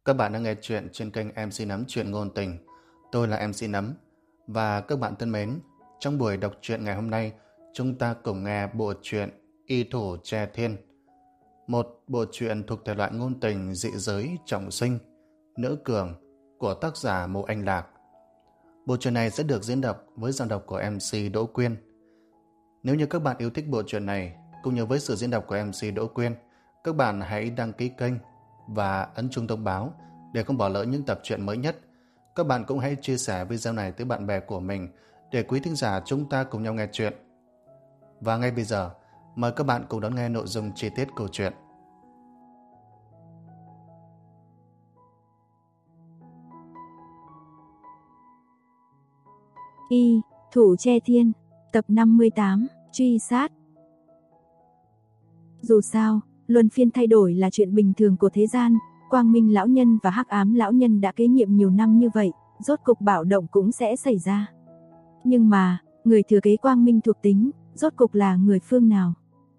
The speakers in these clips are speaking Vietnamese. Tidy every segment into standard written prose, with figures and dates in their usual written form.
Các bạn đang nghe chuyện trên kênh MC Nấm Chuyện Ngôn Tình. Tôi là MC Nấm. Và các bạn thân mến, trong buổi đọc truyện ngày hôm nay, chúng ta cùng nghe bộ truyện Y Thủ Tre Thiên. Một bộ truyện thuộc thể loại ngôn tình dị giới trọng sinh, nữ cường của tác giả Mộ Anh Lạc. Bộ truyện này sẽ được diễn đọc với giọng đọc của MC Đỗ Quyên. Nếu như các bạn yêu thích bộ truyện này, cũng như với sự diễn đọc của MC Đỗ Quyên, các bạn hãy đăng ký kênh và ấn chuông thông báo để không bỏ lỡ những tập truyện mới nhất. Các bạn cũng hãy chia sẻ video này tới bạn bè của mình để quý thính giả chúng ta cùng nhau nghe chuyện. Và ngay bây giờ, mời các bạn cùng đón nghe nội dung chi tiết câu chuyện. Y Thủ Tre Thiên, tập 58, truy sát. Dù sao, luân phiên thay đổi là chuyện bình thường của thế gian, Quang Minh lão nhân và Hắc Ám lão nhân đã kế nhiệm nhiều năm như vậy, rốt cục bạo động cũng sẽ xảy ra. Nhưng mà, người thừa kế Quang Minh thuộc tính, rốt cục là người phương nào?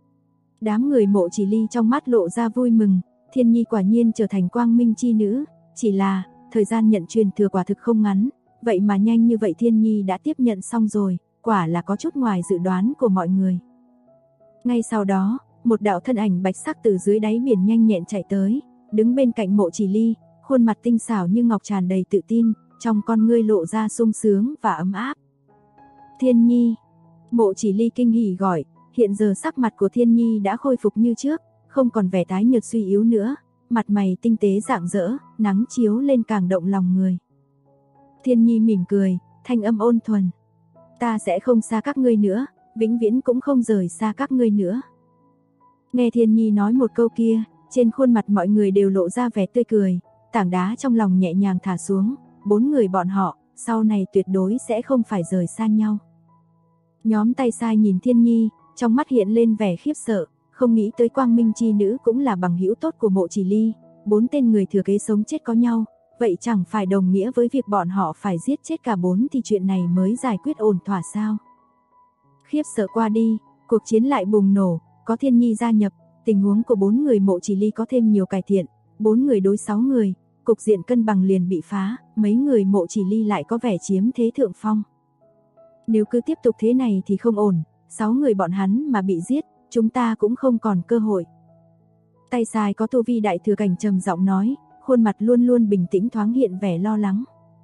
Đám người Mộ Chỉ Ly trong mắt lộ ra vui mừng, Thiên Nhi quả nhiên trở thành Quang Minh chi nữ, chỉ là, thời gian nhận truyền thừa quả thực không ngắn, vậy mà nhanh như vậy Thiên Nhi đã tiếp nhận xong rồi, quả là có chút ngoài dự đoán của mọi người. Ngay sau đó, một đạo thân ảnh bạch sắc từ dưới đáy biển nhanh nhẹn chạy tới, đứng bên cạnh Mộ Chỉ Ly, khuôn mặt tinh xảo như ngọc tràn đầy tự tin, trong con ngươi lộ ra sung sướng và ấm áp. Thiên Nhi, Mộ Chỉ Ly kinh hỉ gọi, hiện giờ sắc mặt của Thiên Nhi đã khôi phục như trước, không còn vẻ tái nhợt suy yếu nữa, mặt mày tinh tế rạng rỡ, nắng chiếu lên càng động lòng người. Thiên Nhi mỉm cười, thanh âm ôn thuần. Ta sẽ không xa các ngươi nữa, vĩnh viễn cũng không rời xa các ngươi nữa. Nghe Thiên Nhi nói một câu kia, trên khuôn mặt mọi người đều lộ ra vẻ tươi cười, tảng đá trong lòng nhẹ nhàng thả xuống, bốn người bọn họ, sau này tuyệt đối sẽ không phải rời xa nhau. Nhóm tay sai nhìn Thiên Nhi, trong mắt hiện lên vẻ khiếp sợ, không nghĩ tới Quang Minh chi nữ cũng là bằng hữu tốt của Mộ Chỉ Ly, bốn tên người thừa kế sống chết có nhau, vậy chẳng phải đồng nghĩa với việc bọn họ phải giết chết cả bốn thì chuyện này mới giải quyết ổn thỏa sao? Khiếp sợ qua đi, cuộc chiến lại bùng nổ, có Thiên Nhi gia nhập, tình huống của bốn người Mộ Chỉ Ly có thêm nhiều cải thiện, 4 người đối 6 người, cục diện cân bằng liền bị phá, mấy người Mộ Chỉ Ly lại có vẻ chiếm thế thượng phong. Nếu cứ tiếp tục thế này thì không ổn, 6 người bọn hắn mà bị giết, chúng ta cũng không còn cơ hội. Tay sai có tu vi đại thừa cảnh trầm giọng nói, khuôn mặt luôn luôn bình tĩnh thoáng hiện vẻ lo lắng.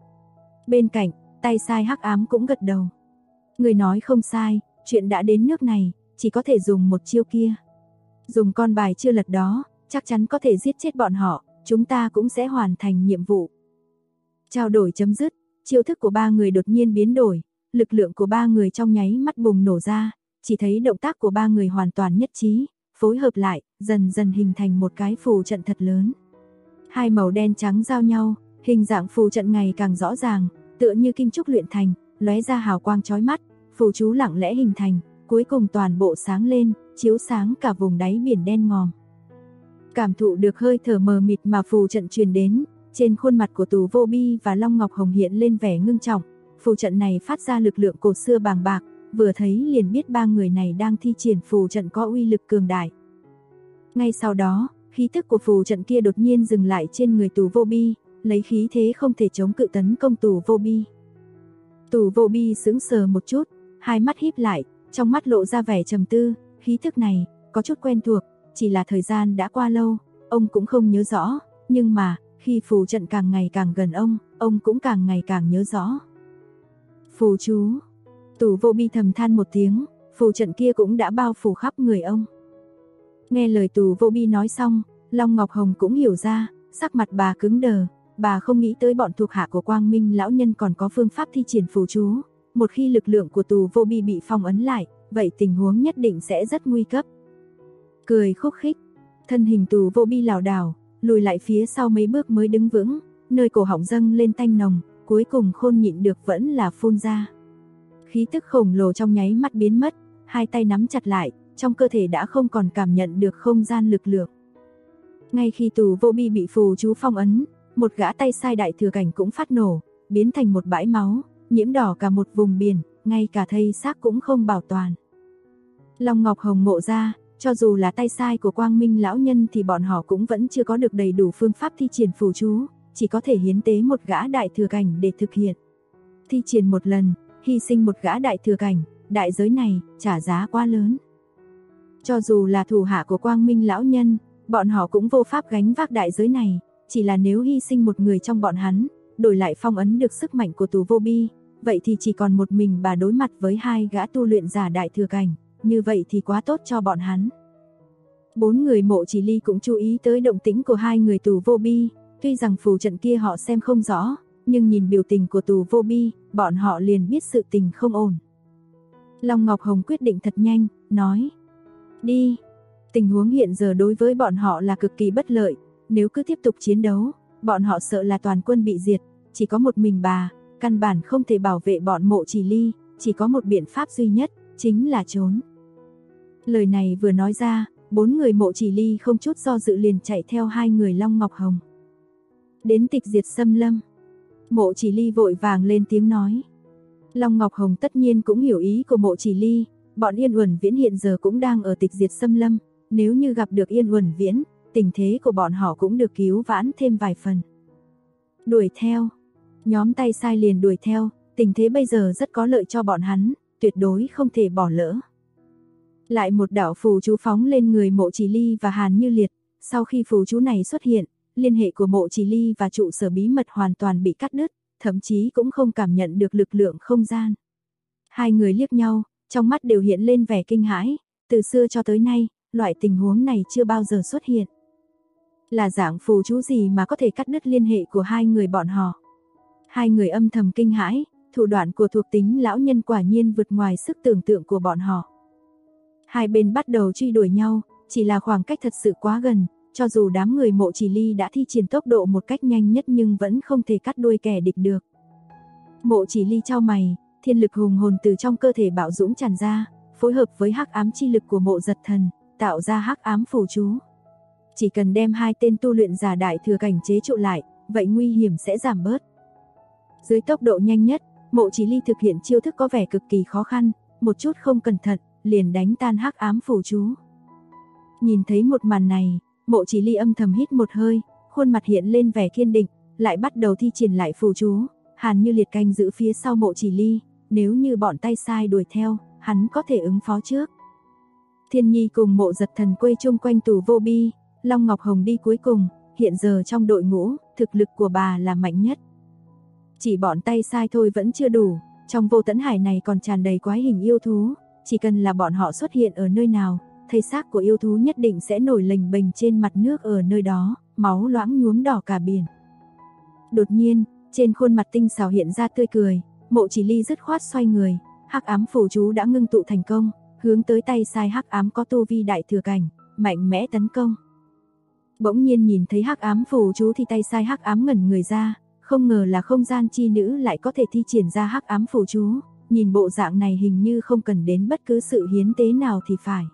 Bên cạnh, tay sai Hắc Ám cũng gật đầu. Người nói không sai, chuyện đã đến nước này, chỉ có thể dùng một chiêu kia. Dùng con bài chưa lật đó, chắc chắn có thể giết chết bọn họ, chúng ta cũng sẽ hoàn thành nhiệm vụ. Trao đổi chấm dứt, chiêu thức của ba người đột nhiên biến đổi, lực lượng của ba người trong nháy mắt bùng nổ ra, chỉ thấy động tác của ba người hoàn toàn nhất trí, phối hợp lại, dần dần hình thành một cái phù trận thật lớn. Hai màu đen trắng giao nhau, hình dạng phù trận ngày càng rõ ràng, tựa như kim trúc luyện thành, lóe ra hào quang chói mắt, phù chú lặng lẽ hình thành, cuối cùng toàn bộ sáng lên, chiếu sáng cả vùng đáy biển đen ngòm. Cảm thụ được hơi thở mờ mịt mà phù trận truyền đến, trên khuôn mặt của Tù Vô Bi và Long Ngọc Hồng hiện lên vẻ ngưng trọng, phù trận này phát ra lực lượng cổ xưa bàng bạc, vừa thấy liền biết ba người này đang thi triển phù trận có uy lực cường đại. Ngay sau đó, khí tức của phù trận kia đột nhiên dừng lại trên người Tù Vô Bi, lấy khí thế không thể chống cự tấn công Tù Vô Bi. Tù Vô Bi sững sờ một chút, hai mắt híp lại, trong mắt lộ ra vẻ trầm tư, khí thức này có chút quen thuộc, chỉ là thời gian đã qua lâu, ông cũng không nhớ rõ, nhưng mà khi phù trận càng ngày càng gần ông cũng càng ngày càng nhớ rõ. Phù chú. Tù Vô Bi thầm than một tiếng, phù trận kia cũng đã bao phủ khắp người ông. Nghe lời Tù Vô Bi nói xong, Long Ngọc Hồng cũng hiểu ra, sắc mặt bà cứng đờ, bà không nghĩ tới bọn thuộc hạ của Quang Minh lão nhân còn có phương pháp thi triển phù chú, một khi lực lượng của Tù Vô Bi bị phong ấn lại, vậy tình huống nhất định sẽ rất nguy cấp. Cười khúc khích, thân hình Tù Vô Bi lảo đảo, lùi lại phía sau mấy bước mới đứng vững, nơi cổ họng dâng lên tanh nồng, cuối cùng khôn nhịn được vẫn là phun ra. Khí tức khổng lồ trong nháy mắt biến mất, hai tay nắm chặt lại, trong cơ thể đã không còn cảm nhận được không gian lực lượng. Ngay khi Tù Vô Bi bị phù chú phong ấn, một gã tay sai đại thừa cảnh cũng phát nổ, biến thành một bãi máu, nhiễm đỏ cả một vùng biển, ngay cả thây xác cũng không bảo toàn. Long Ngọc Hồng ngộ ra, Cho dù là tay sai của Quang Minh lão nhân thì bọn họ cũng vẫn chưa có được đầy đủ phương pháp thi triển phù chú, chỉ có thể hiến tế một gã đại thừa cảnh để thực hiện. Thi triển một lần, hy sinh một gã đại thừa cảnh, đại giới này trả giá quá lớn. Cho dù là thủ hạ của Quang Minh lão nhân, bọn họ cũng vô pháp gánh vác đại giới này, chỉ là nếu hy sinh một người trong bọn hắn, đổi lại phong ấn được sức mạnh của Tù Vô Bi, vậy thì chỉ còn một mình bà đối mặt với 2 gã tu luyện giả đại thừa cảnh, như vậy thì quá tốt cho bọn hắn. 4 người Mộ Chỉ Ly cũng chú ý tới động tĩnh của 2 người Tù Vô Bi, tuy rằng phù trận kia họ xem không rõ, nhưng nhìn biểu tình của Tù Vô Bi, bọn họ liền biết sự tình không ổn. Long Ngọc Hồng quyết định thật nhanh, nói: "Đi." Tình huống hiện giờ đối với bọn họ là cực kỳ bất lợi, nếu cứ tiếp tục chiến đấu, bọn họ sợ là toàn quân bị diệt, chỉ có một mình bà, căn bản không thể bảo vệ bọn Mộ Chỉ Ly, chỉ có một biện pháp duy nhất, chính là trốn. Lời này vừa nói ra, 4 người Mộ Chỉ Ly không chút do dự liền chạy theo 2 người Long Ngọc Hồng. Đến Tịch Diệt Xâm Lâm, Mộ Chỉ Ly vội vàng lên tiếng nói. Long Ngọc Hồng tất nhiên cũng hiểu ý của Mộ Chỉ Ly, bọn Yên Uẩn Viễn hiện giờ cũng đang ở Tịch Diệt Xâm Lâm, nếu như gặp được Yên Uẩn Viễn, tình thế của bọn họ cũng được cứu vãn thêm vài phần. Đuổi theo, nhóm tay sai liền đuổi theo, tình thế bây giờ rất có lợi cho bọn hắn, tuyệt đối không thể bỏ lỡ. Lại một đạo phù chú phóng lên người Mộ Chỉ Ly và Hàn Như Liệt, sau khi phù chú này xuất hiện, liên hệ của Mộ Chỉ Ly và trụ sở bí mật hoàn toàn bị cắt đứt, thậm chí cũng không cảm nhận được lực lượng không gian. 2 người liếc nhau, trong mắt đều hiện lên vẻ kinh hãi, từ xưa cho tới nay, loại tình huống này chưa bao giờ xuất hiện. Là dạng phù chú gì mà có thể cắt đứt liên hệ của 2 người bọn họ? 2 người âm thầm kinh hãi, thủ đoạn của thuộc tính lão nhân quả nhiên vượt ngoài sức tưởng tượng của bọn họ. Hai bên bắt đầu truy đuổi nhau, chỉ là khoảng cách thật sự quá gần, cho dù đám người Mộ Chỉ Ly đã thi triển tốc độ một cách nhanh nhất nhưng vẫn không thể cắt đuôi kẻ địch được. Mộ Chỉ Ly chau mày, thiên lực hùng hồn từ trong cơ thể bạo dũng tràn ra, phối hợp với hắc ám chi lực của Mộ Giật Thần, tạo ra hắc ám phù chú. Chỉ cần đem 2 tên tu luyện giả đại thừa cảnh chế trụ lại, vậy nguy hiểm sẽ giảm bớt. Dưới tốc độ nhanh nhất, Mộ Chỉ Ly thực hiện chiêu thức có vẻ cực kỳ khó khăn, một chút không cẩn thận, liền đánh tan hắc ám phù chú. Nhìn thấy một màn này, Mộ Chỉ Ly âm thầm hít một hơi, khuôn mặt hiện lên vẻ kiên định, lại bắt đầu thi triển lại phù chú. Hàn Như Liệt canh giữ phía sau Mộ Chỉ Ly, nếu như bọn tay sai đuổi theo, hắn có thể ứng phó trước. Thiên Nhi cùng Mộ Giật Thần quay chung quanh Tù Vô Bi, Long Ngọc Hồng đi cuối cùng, hiện giờ trong đội ngũ, thực lực của bà là mạnh nhất. Chỉ bọn tay sai thôi vẫn chưa đủ, trong Vô Tẫn Hải này còn tràn đầy quái hình yêu thú, chỉ cần là bọn họ xuất hiện ở nơi nào, thây xác của yêu thú nhất định sẽ nổi lềnh bềnh trên mặt nước ở nơi đó, máu loãng nhuốm đỏ cả biển. Đột nhiên, trên khuôn mặt tinh xảo hiện ra tươi cười, Mộ Chỉ Ly dứt khoát xoay người, hắc ám phù chú đã ngưng tụ thành công, hướng tới tay sai hắc ám có tu vi đại thừa cảnh, mạnh mẽ tấn công. Bỗng nhiên nhìn thấy hắc ám phù chú thì tay sai hắc ám ngẩn người ra, không ngờ là không gian chi nữ lại có thể thi triển ra hắc ám phù chú, nhìn bộ dạng này hình như không cần đến bất cứ sự hiến tế nào thì phải.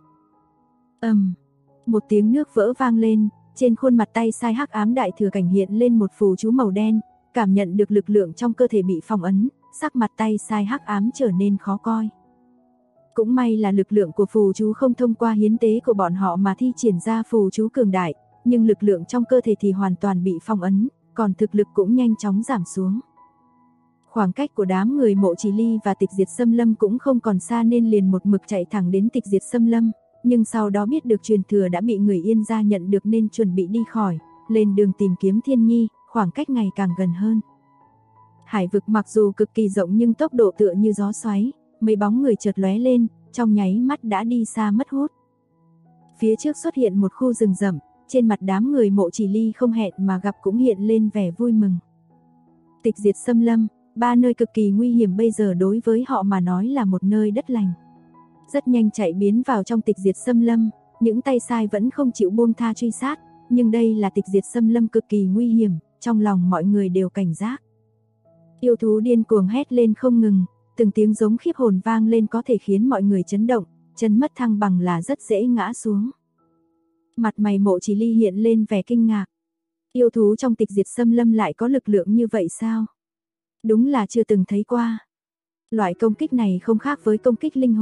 Một tiếng nước vỡ vang lên, trên khuôn mặt tay sai hắc ám đại thừa cảnh hiện lên một phù chú màu đen, cảm nhận được lực lượng trong cơ thể bị phong ấn, sắc mặt tay sai hắc ám trở nên khó coi. Cũng may là lực lượng của phù chú không thông qua hiến tế của bọn họ mà thi triển ra phù chú cường đại, nhưng lực lượng trong cơ thể thì hoàn toàn bị phong ấn, còn thực lực cũng nhanh chóng giảm xuống. Khoảng cách của đám người Mộ Chỉ Ly và Tịch Diệt Xâm Lâm cũng không còn xa nên liền một mực chạy thẳng đến Tịch Diệt Xâm Lâm, nhưng sau đó biết được truyền thừa đã bị người Yên gia nhận được nên chuẩn bị đi khỏi, lên đường tìm kiếm Thiên Nhi, khoảng cách ngày càng gần hơn. Hải vực mặc dù cực kỳ rộng nhưng tốc độ tựa như gió xoáy, mấy bóng người chợt lóe lên, trong nháy mắt đã đi xa mất hút. Phía trước xuất hiện một khu rừng rậm, trên mặt đám người Mộ Chỉ Ly không hẹn mà gặp cũng hiện lên vẻ vui mừng. Tịch Diệt Xâm Lâm, 3 nơi cực kỳ nguy hiểm bây giờ đối với họ mà nói là một nơi đất lành. Rất nhanh chạy biến vào trong Tịch Diệt Xâm Lâm, những tay sai vẫn không chịu buông tha truy sát, nhưng đây là Tịch Diệt Xâm Lâm cực kỳ nguy hiểm, trong lòng mọi người đều cảnh giác. Yêu thú điên cuồng hét lên không ngừng, từng tiếng giống khiếp hồn vang lên có thể khiến mọi người chấn động, chân mất thăng bằng là rất dễ ngã xuống. Mặt mày Mộ Chỉ Ly hiện lên vẻ kinh ngạc. Yêu thú trong Tịch Diệt Xâm Lâm lại có lực lượng như vậy sao? Đúng là chưa từng thấy qua. Loại công kích này không khác với công kích linh hồn,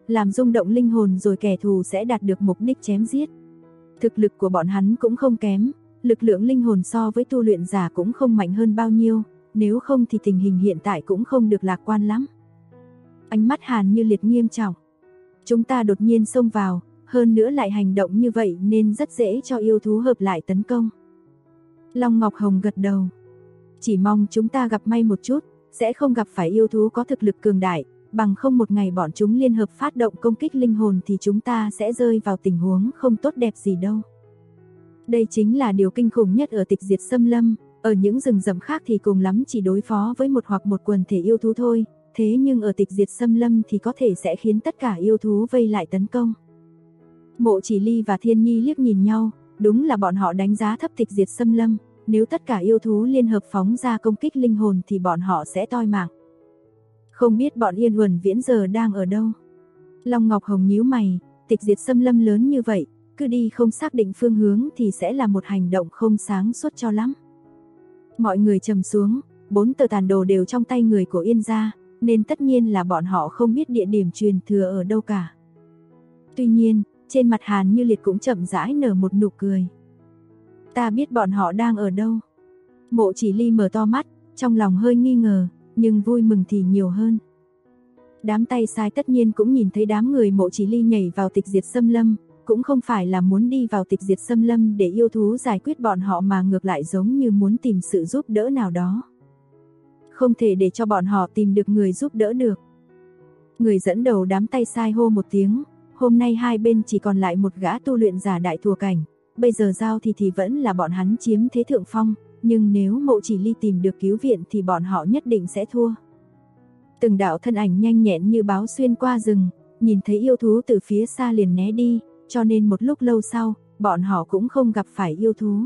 làm rung động linh hồn rồi kẻ thù sẽ đạt được mục đích chém giết. Thực lực của bọn hắn cũng không kém, lực lượng linh hồn so với tu luyện giả cũng không mạnh hơn bao nhiêu, nếu không thì tình hình hiện tại cũng không được lạc quan lắm. Ánh mắt Hàn Như Liệt nghiêm trọng. Chúng ta đột nhiên xông vào, hơn nữa lại hành động như vậy nên rất dễ cho yêu thú hợp lại tấn công. Long Ngọc Hồng gật đầu. Chỉ mong chúng ta gặp may một chút, sẽ không gặp phải yêu thú có thực lực cường đại, bằng không một ngày bọn chúng liên hợp phát động công kích linh hồn thì chúng ta sẽ rơi vào tình huống không tốt đẹp gì đâu. Đây chính là điều kinh khủng nhất ở Tịch Diệt Xâm Lâm, ở những rừng rậm khác thì cùng lắm chỉ đối phó với một hoặc một quần thể yêu thú thôi, thế nhưng ở Tịch Diệt Xâm Lâm thì có thể sẽ khiến tất cả yêu thú vây lại tấn công. Mộ Chỉ Ly và Thiên Nhi liếc nhìn nhau, đúng là bọn họ đánh giá thấp Tịch Diệt Xâm Lâm, nếu tất cả yêu thú liên hợp phóng ra công kích linh hồn thì bọn họ sẽ toi mạng. Không biết bọn Yên Uẩn Viễn giờ đang ở đâu? Long Ngọc Hồng nhíu mày, Tịch Diệt Xâm Lâm lớn như vậy, cứ đi không xác định phương hướng thì sẽ là một hành động không sáng suốt cho lắm. Mọi người trầm xuống, 4 tờ tàn đồ đều trong tay người của Yên gia, nên tất nhiên là bọn họ không biết địa điểm truyền thừa ở đâu cả. Tuy nhiên, trên mặt Hàn Như Liệt cũng chậm rãi nở một nụ cười. Ta biết bọn họ đang ở đâu. Mộ Chỉ Ly mở to mắt, trong lòng hơi nghi ngờ, nhưng vui mừng thì nhiều hơn. Đám tay sai tất nhiên cũng nhìn thấy đám người Mộ Chỉ Ly nhảy vào Tịch Diệt Xâm Lâm, cũng không phải là muốn đi vào Tịch Diệt Xâm Lâm để yêu thú giải quyết bọn họ mà ngược lại giống như muốn tìm sự giúp đỡ nào đó. Không thể để cho bọn họ tìm được người giúp đỡ được. Người dẫn đầu đám tay sai hô một tiếng, hôm nay hai bên chỉ còn lại một gã tu luyện giả đại thùa cảnh, bây giờ giao thì vẫn là bọn hắn chiếm thế thượng phong, nhưng nếu Mộ Chỉ Ly tìm được cứu viện thì bọn họ nhất định sẽ thua. Từng đạo thân ảnh nhanh nhẹn như báo xuyên qua rừng, nhìn thấy yêu thú từ phía xa liền né đi, cho nên một lúc lâu sau, bọn họ cũng không gặp phải yêu thú.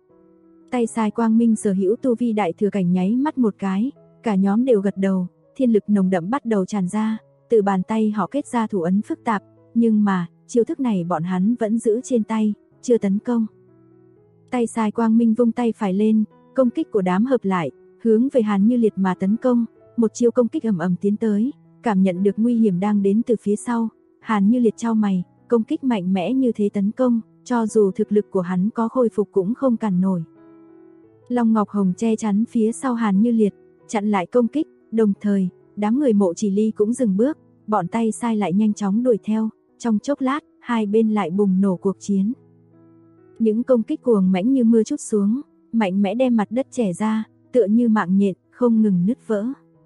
Tay sai Quang Minh sở hữu tu vi đại thừa cảnh nháy mắt một cái, cả nhóm đều gật đầu, thiên lực nồng đậm bắt đầu tràn ra, từ bàn tay họ kết ra thủ ấn phức tạp, nhưng mà, chiêu thức này bọn hắn vẫn giữ trên tay, chưa tấn công. Tay sai Quang Minh vung tay phải lên, công kích của đám hợp lại, hướng về Hàn Như Liệt mà tấn công, một chiêu công kích ầm ầm tiến tới, cảm nhận được nguy hiểm đang đến từ phía sau, Hàn Như Liệt chau mày, công kích mạnh mẽ như thế tấn công, cho dù thực lực của hắn có khôi phục cũng không cản nổi. Long Ngọc Hồng che chắn phía sau Hàn Như Liệt, chặn lại công kích, đồng thời, đám người Mộ Chỉ Ly cũng dừng bước, bọn tay sai lại nhanh chóng đuổi theo, trong chốc lát, hai bên lại bùng nổ cuộc chiến. Những công kích cuồng mãnh như mưa trút xuống, mạnh mẽ đem mặt đất chẻ ra, tựa như mạng nhện, không ngừng nứt vỡ.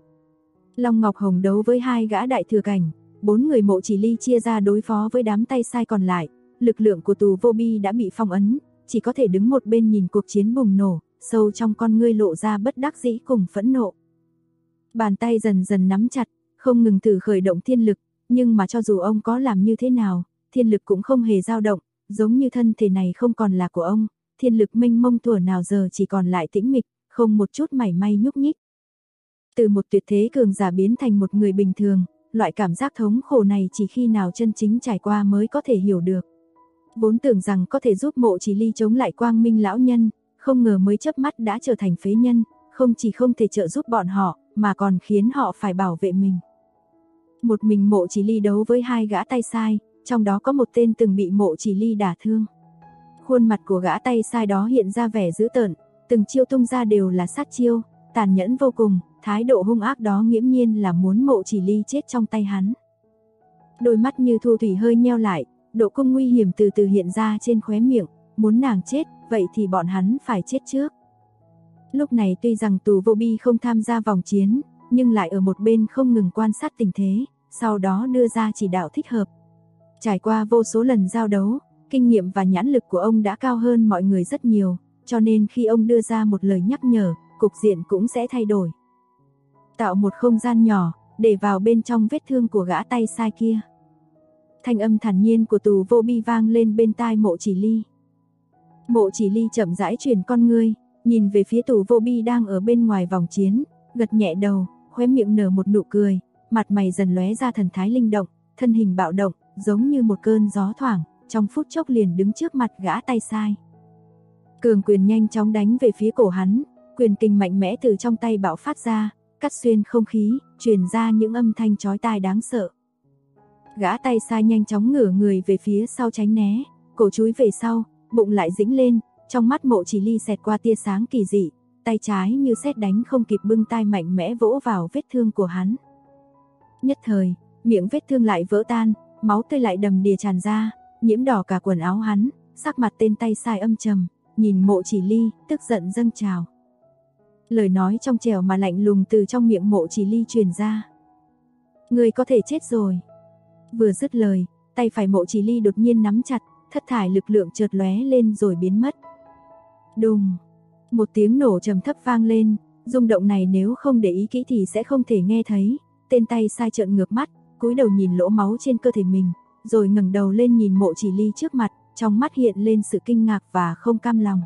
Long Ngọc Hồng đấu với hai gã đại thừa cảnh, 4 người Mộ Chỉ Ly chia ra đối phó với đám tay sai còn lại, lực lượng của Tù Vô Bi đã bị phong ấn, chỉ có thể đứng một bên nhìn cuộc chiến bùng nổ, sâu trong con ngươi lộ ra bất đắc dĩ cùng phẫn nộ. Bàn tay dần dần nắm chặt, không ngừng thử khởi động thiên lực, nhưng mà cho dù ông có làm như thế nào, thiên lực cũng không hề dao động, giống như thân thể này không còn là của ông, thiên lực mênh mông thuở nào giờ chỉ còn lại tĩnh mịch, không một chút mảy may nhúc nhích. Từ một tuyệt thế cường giả biến thành một người bình thường, loại cảm giác thống khổ này chỉ khi nào chân chính trải qua mới có thể hiểu được. Vốn tưởng rằng có thể giúp Mộ Chỉ Ly chống lại Quang Minh lão nhân, không ngờ mới chớp mắt đã trở thành phế nhân, không chỉ không thể trợ giúp bọn họ, mà còn khiến họ phải bảo vệ mình. Một mình Mộ Chỉ Ly đấu với hai gã tay sai, trong đó có một tên từng bị Mộ Chỉ Ly đả thương. Khuôn mặt của gã tay sai đó hiện ra vẻ dữ tợn, từng chiêu tung ra đều là sát chiêu, tàn nhẫn vô cùng, thái độ hung ác đó nghiễm nhiên là muốn Mộ Chỉ Ly chết trong tay hắn. Đôi mắt như thu thủy hơi nheo lại, độ cung nguy hiểm từ từ hiện ra trên khóe miệng, muốn nàng chết, vậy thì bọn hắn phải chết trước. Lúc này tuy rằng Tù Vô Bi không tham gia vòng chiến, nhưng lại ở một bên không ngừng quan sát tình thế, sau đó đưa ra chỉ đạo thích hợp. Trải qua vô số lần giao đấu, kinh nghiệm và nhãn lực của ông đã cao hơn mọi người rất nhiều, cho nên khi ông đưa ra một lời nhắc nhở, cục diện cũng sẽ thay đổi. Tạo một không gian nhỏ, để vào bên trong vết thương của gã tay sai kia. Thanh âm thản nhiên của Tù Vô Bi vang lên bên tai Mộ Chỉ Ly. Mộ Chỉ Ly chậm rãi chuyển con ngươi, nhìn về phía Tù Vô Bi đang ở bên ngoài vòng chiến, gật nhẹ đầu, khóe miệng nở một nụ cười, mặt mày dần lóe ra thần thái linh động, thân hình bạo động, giống như một cơn gió thoảng, trong phút chốc liền đứng trước mặt gã tay sai. Cường quyền nhanh chóng đánh về phía cổ hắn, quyền kình mạnh mẽ từ trong tay bạo phát ra, cắt xuyên không khí, truyền ra những âm thanh chói tai đáng sợ. Gã tay sai nhanh chóng ngửa người về phía sau tránh né, cổ chúi về sau, bụng lại dĩnh lên, trong mắt Mộ Chỉ Ly xẹt qua tia sáng kỳ dị, tay trái như sét đánh không kịp bưng tay mạnh mẽ vỗ vào vết thương của hắn. Nhất thời, miệng vết thương lại vỡ tan, máu tươi lại đầm đìa tràn ra, nhiễm đỏ cả quần áo hắn, sắc mặt tên tay sai âm trầm, nhìn Mộ Chỉ Ly, tức giận dâng trào. Lời nói trong trẻo mà lạnh lùng từ trong miệng Mộ Chỉ Ly truyền ra. Người có thể chết rồi. Vừa dứt lời, tay phải Mộ Chỉ Ly đột nhiên nắm chặt, thất thải lực lượng chợt lóe lên rồi biến mất. Đùng, một tiếng nổ trầm thấp vang lên, rung động này nếu không để ý kỹ thì sẽ không thể nghe thấy. Tên tay sai trợn ngược mắt, cúi đầu nhìn lỗ máu trên cơ thể mình, rồi ngẩng đầu lên nhìn Mộ Chỉ Ly trước mặt, trong mắt hiện lên sự kinh ngạc và không cam lòng.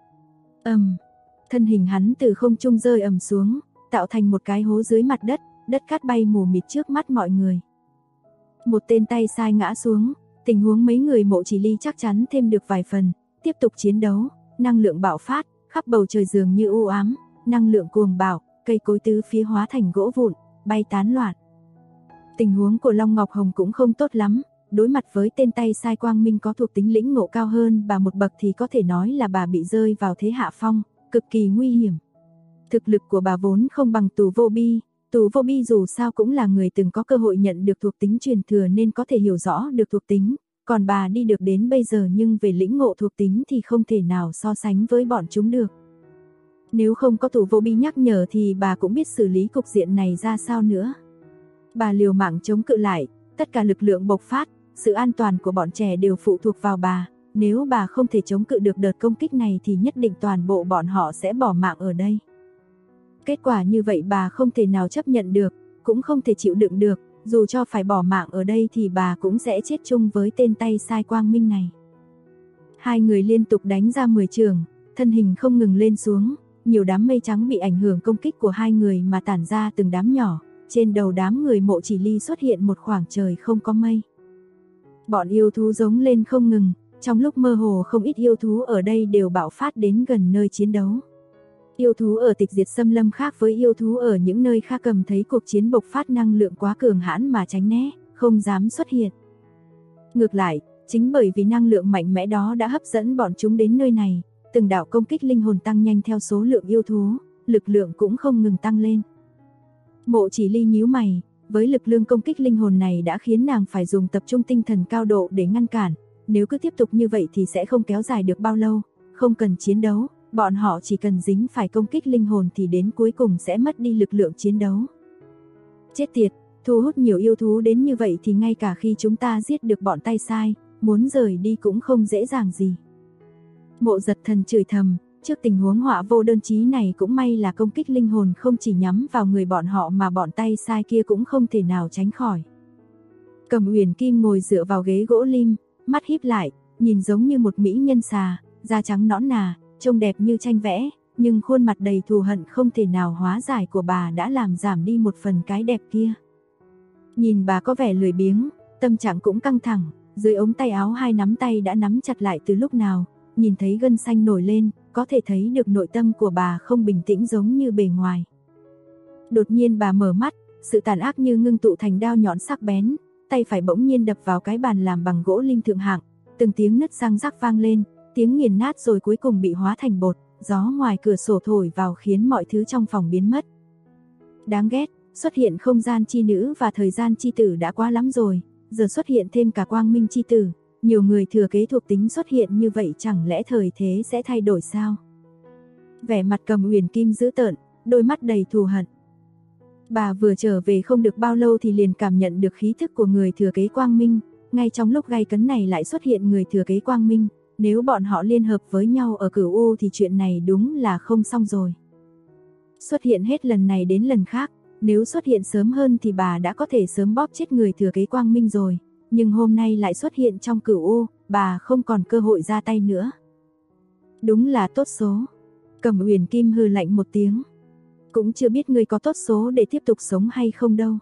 Thân hình hắn từ không trung rơi ầm xuống, tạo thành một cái hố dưới mặt đất, đất cát bay mù mịt trước mắt mọi người. Một tên tay sai ngã xuống, tình huống mấy người Mộ Chỉ Ly chắc chắn thêm được vài phần, tiếp tục chiến đấu, năng lượng bạo phát, khắp bầu trời dường như u ám, năng lượng cuồng bạo, cây cối tứ phía hóa thành gỗ vụn, bay tán loạn. Tình huống của Long Ngọc Hồng cũng không tốt lắm, đối mặt với tên tay sai Quang Minh có thuộc tính lĩnh ngộ cao hơn bà một bậc thì có thể nói là bà bị rơi vào thế hạ phong, cực kỳ nguy hiểm. Thực lực của bà vốn không bằng Tù Vô Bi dù sao cũng là người từng có cơ hội nhận được thuộc tính truyền thừa nên có thể hiểu rõ được thuộc tính, còn bà đi được đến bây giờ nhưng về lĩnh ngộ thuộc tính thì không thể nào so sánh với bọn chúng được. Nếu không có Tù Vô Bi nhắc nhở thì bà cũng biết xử lý cục diện này ra sao nữa. Bà liều mạng chống cự lại, tất cả lực lượng bộc phát, sự an toàn của bọn trẻ đều phụ thuộc vào bà, nếu bà không thể chống cự được đợt công kích này thì nhất định toàn bộ bọn họ sẽ bỏ mạng ở đây. Kết quả như vậy bà không thể nào chấp nhận được, cũng không thể chịu đựng được, dù cho phải bỏ mạng ở đây thì bà cũng sẽ chết chung với tên tay sai Quang Minh này. Hai người liên tục đánh ra 10 trường, thân hình không ngừng lên xuống, nhiều đám mây trắng bị ảnh hưởng công kích của hai người mà tản ra từng đám nhỏ, trên đầu đám người Mộ Chỉ Ly xuất hiện một khoảng trời không có mây. Bọn yêu thú giống lên không ngừng, trong lúc mơ hồ không ít yêu thú ở đây đều bạo phát đến gần nơi chiến đấu. Yêu thú ở Tịch Diệt Xâm Lâm khác với yêu thú ở những nơi khác cầm thấy cuộc chiến bộc phát năng lượng quá cường hãn mà tránh né, không dám xuất hiện. Ngược lại, chính bởi vì năng lượng mạnh mẽ đó đã hấp dẫn bọn chúng đến nơi này, từng đạo công kích linh hồn tăng nhanh theo số lượng yêu thú, lực lượng cũng không ngừng tăng lên. Mộ Chỉ Ly nhíu mày, với lực lượng công kích linh hồn này đã khiến nàng phải dùng tập trung tinh thần cao độ để ngăn cản, nếu cứ tiếp tục như vậy thì sẽ không kéo dài được bao lâu, không cần chiến đấu, bọn họ chỉ cần dính phải công kích linh hồn thì đến cuối cùng sẽ mất đi lực lượng chiến đấu. Chết tiệt, thu hút nhiều yêu thú đến như vậy thì ngay cả khi chúng ta giết được bọn tay sai, muốn rời đi cũng không dễ dàng gì. Mộ Giật Thần chửi thầm, trước tình huống họa vô đơn chí này cũng may là công kích linh hồn không chỉ nhắm vào người bọn họ mà bọn tay sai kia cũng không thể nào tránh khỏi. Cầm Uyển Kim ngồi dựa vào ghế gỗ lim, mắt híp lại, nhìn giống như một mỹ nhân xà, da trắng nõn nà, trông đẹp như tranh vẽ, nhưng khuôn mặt đầy thù hận không thể nào hóa giải của bà đã làm giảm đi một phần cái đẹp kia. Nhìn bà có vẻ lười biếng, tâm trạng cũng căng thẳng, dưới ống tay áo hai nắm tay đã nắm chặt lại từ lúc nào, nhìn thấy gân xanh nổi lên, có thể thấy được nội tâm của bà không bình tĩnh giống như bề ngoài. Đột nhiên bà mở mắt, sự tàn ác như ngưng tụ thành đao nhọn sắc bén, tay phải bỗng nhiên đập vào cái bàn làm bằng gỗ lim thượng hạng, từng tiếng nứt răng rắc vang lên, tiếng nghiền nát rồi cuối cùng bị hóa thành bột, gió ngoài cửa sổ thổi vào khiến mọi thứ trong phòng biến mất. Đáng ghét, xuất hiện không gian chi nữ và thời gian chi tử đã quá lắm rồi, giờ xuất hiện thêm cả quang minh chi tử, nhiều người thừa kế thuộc tính xuất hiện như vậy chẳng lẽ thời thế sẽ thay đổi sao? Vẻ mặt Cầm Uyển Kim dữ tợn, đôi mắt đầy thù hận. Bà vừa trở về không được bao lâu thì liền cảm nhận được khí thức của người thừa kế quang minh, ngay trong lúc gay cấn này lại xuất hiện người thừa kế quang minh, nếu bọn họ liên hợp với nhau ở Cửu U thì chuyện này đúng là không xong rồi. Xuất hiện hết lần này đến lần khác, nếu xuất hiện sớm hơn thì bà đã có thể sớm bóp chết người thừa kế quang minh rồi, nhưng hôm nay lại xuất hiện trong Cửu U, bà không còn cơ hội ra tay nữa. Đúng là tốt số. Cầm Uyển Kim hừ lạnh một tiếng. Cũng chưa biết ngươi có tốt số để tiếp tục sống hay không đâu.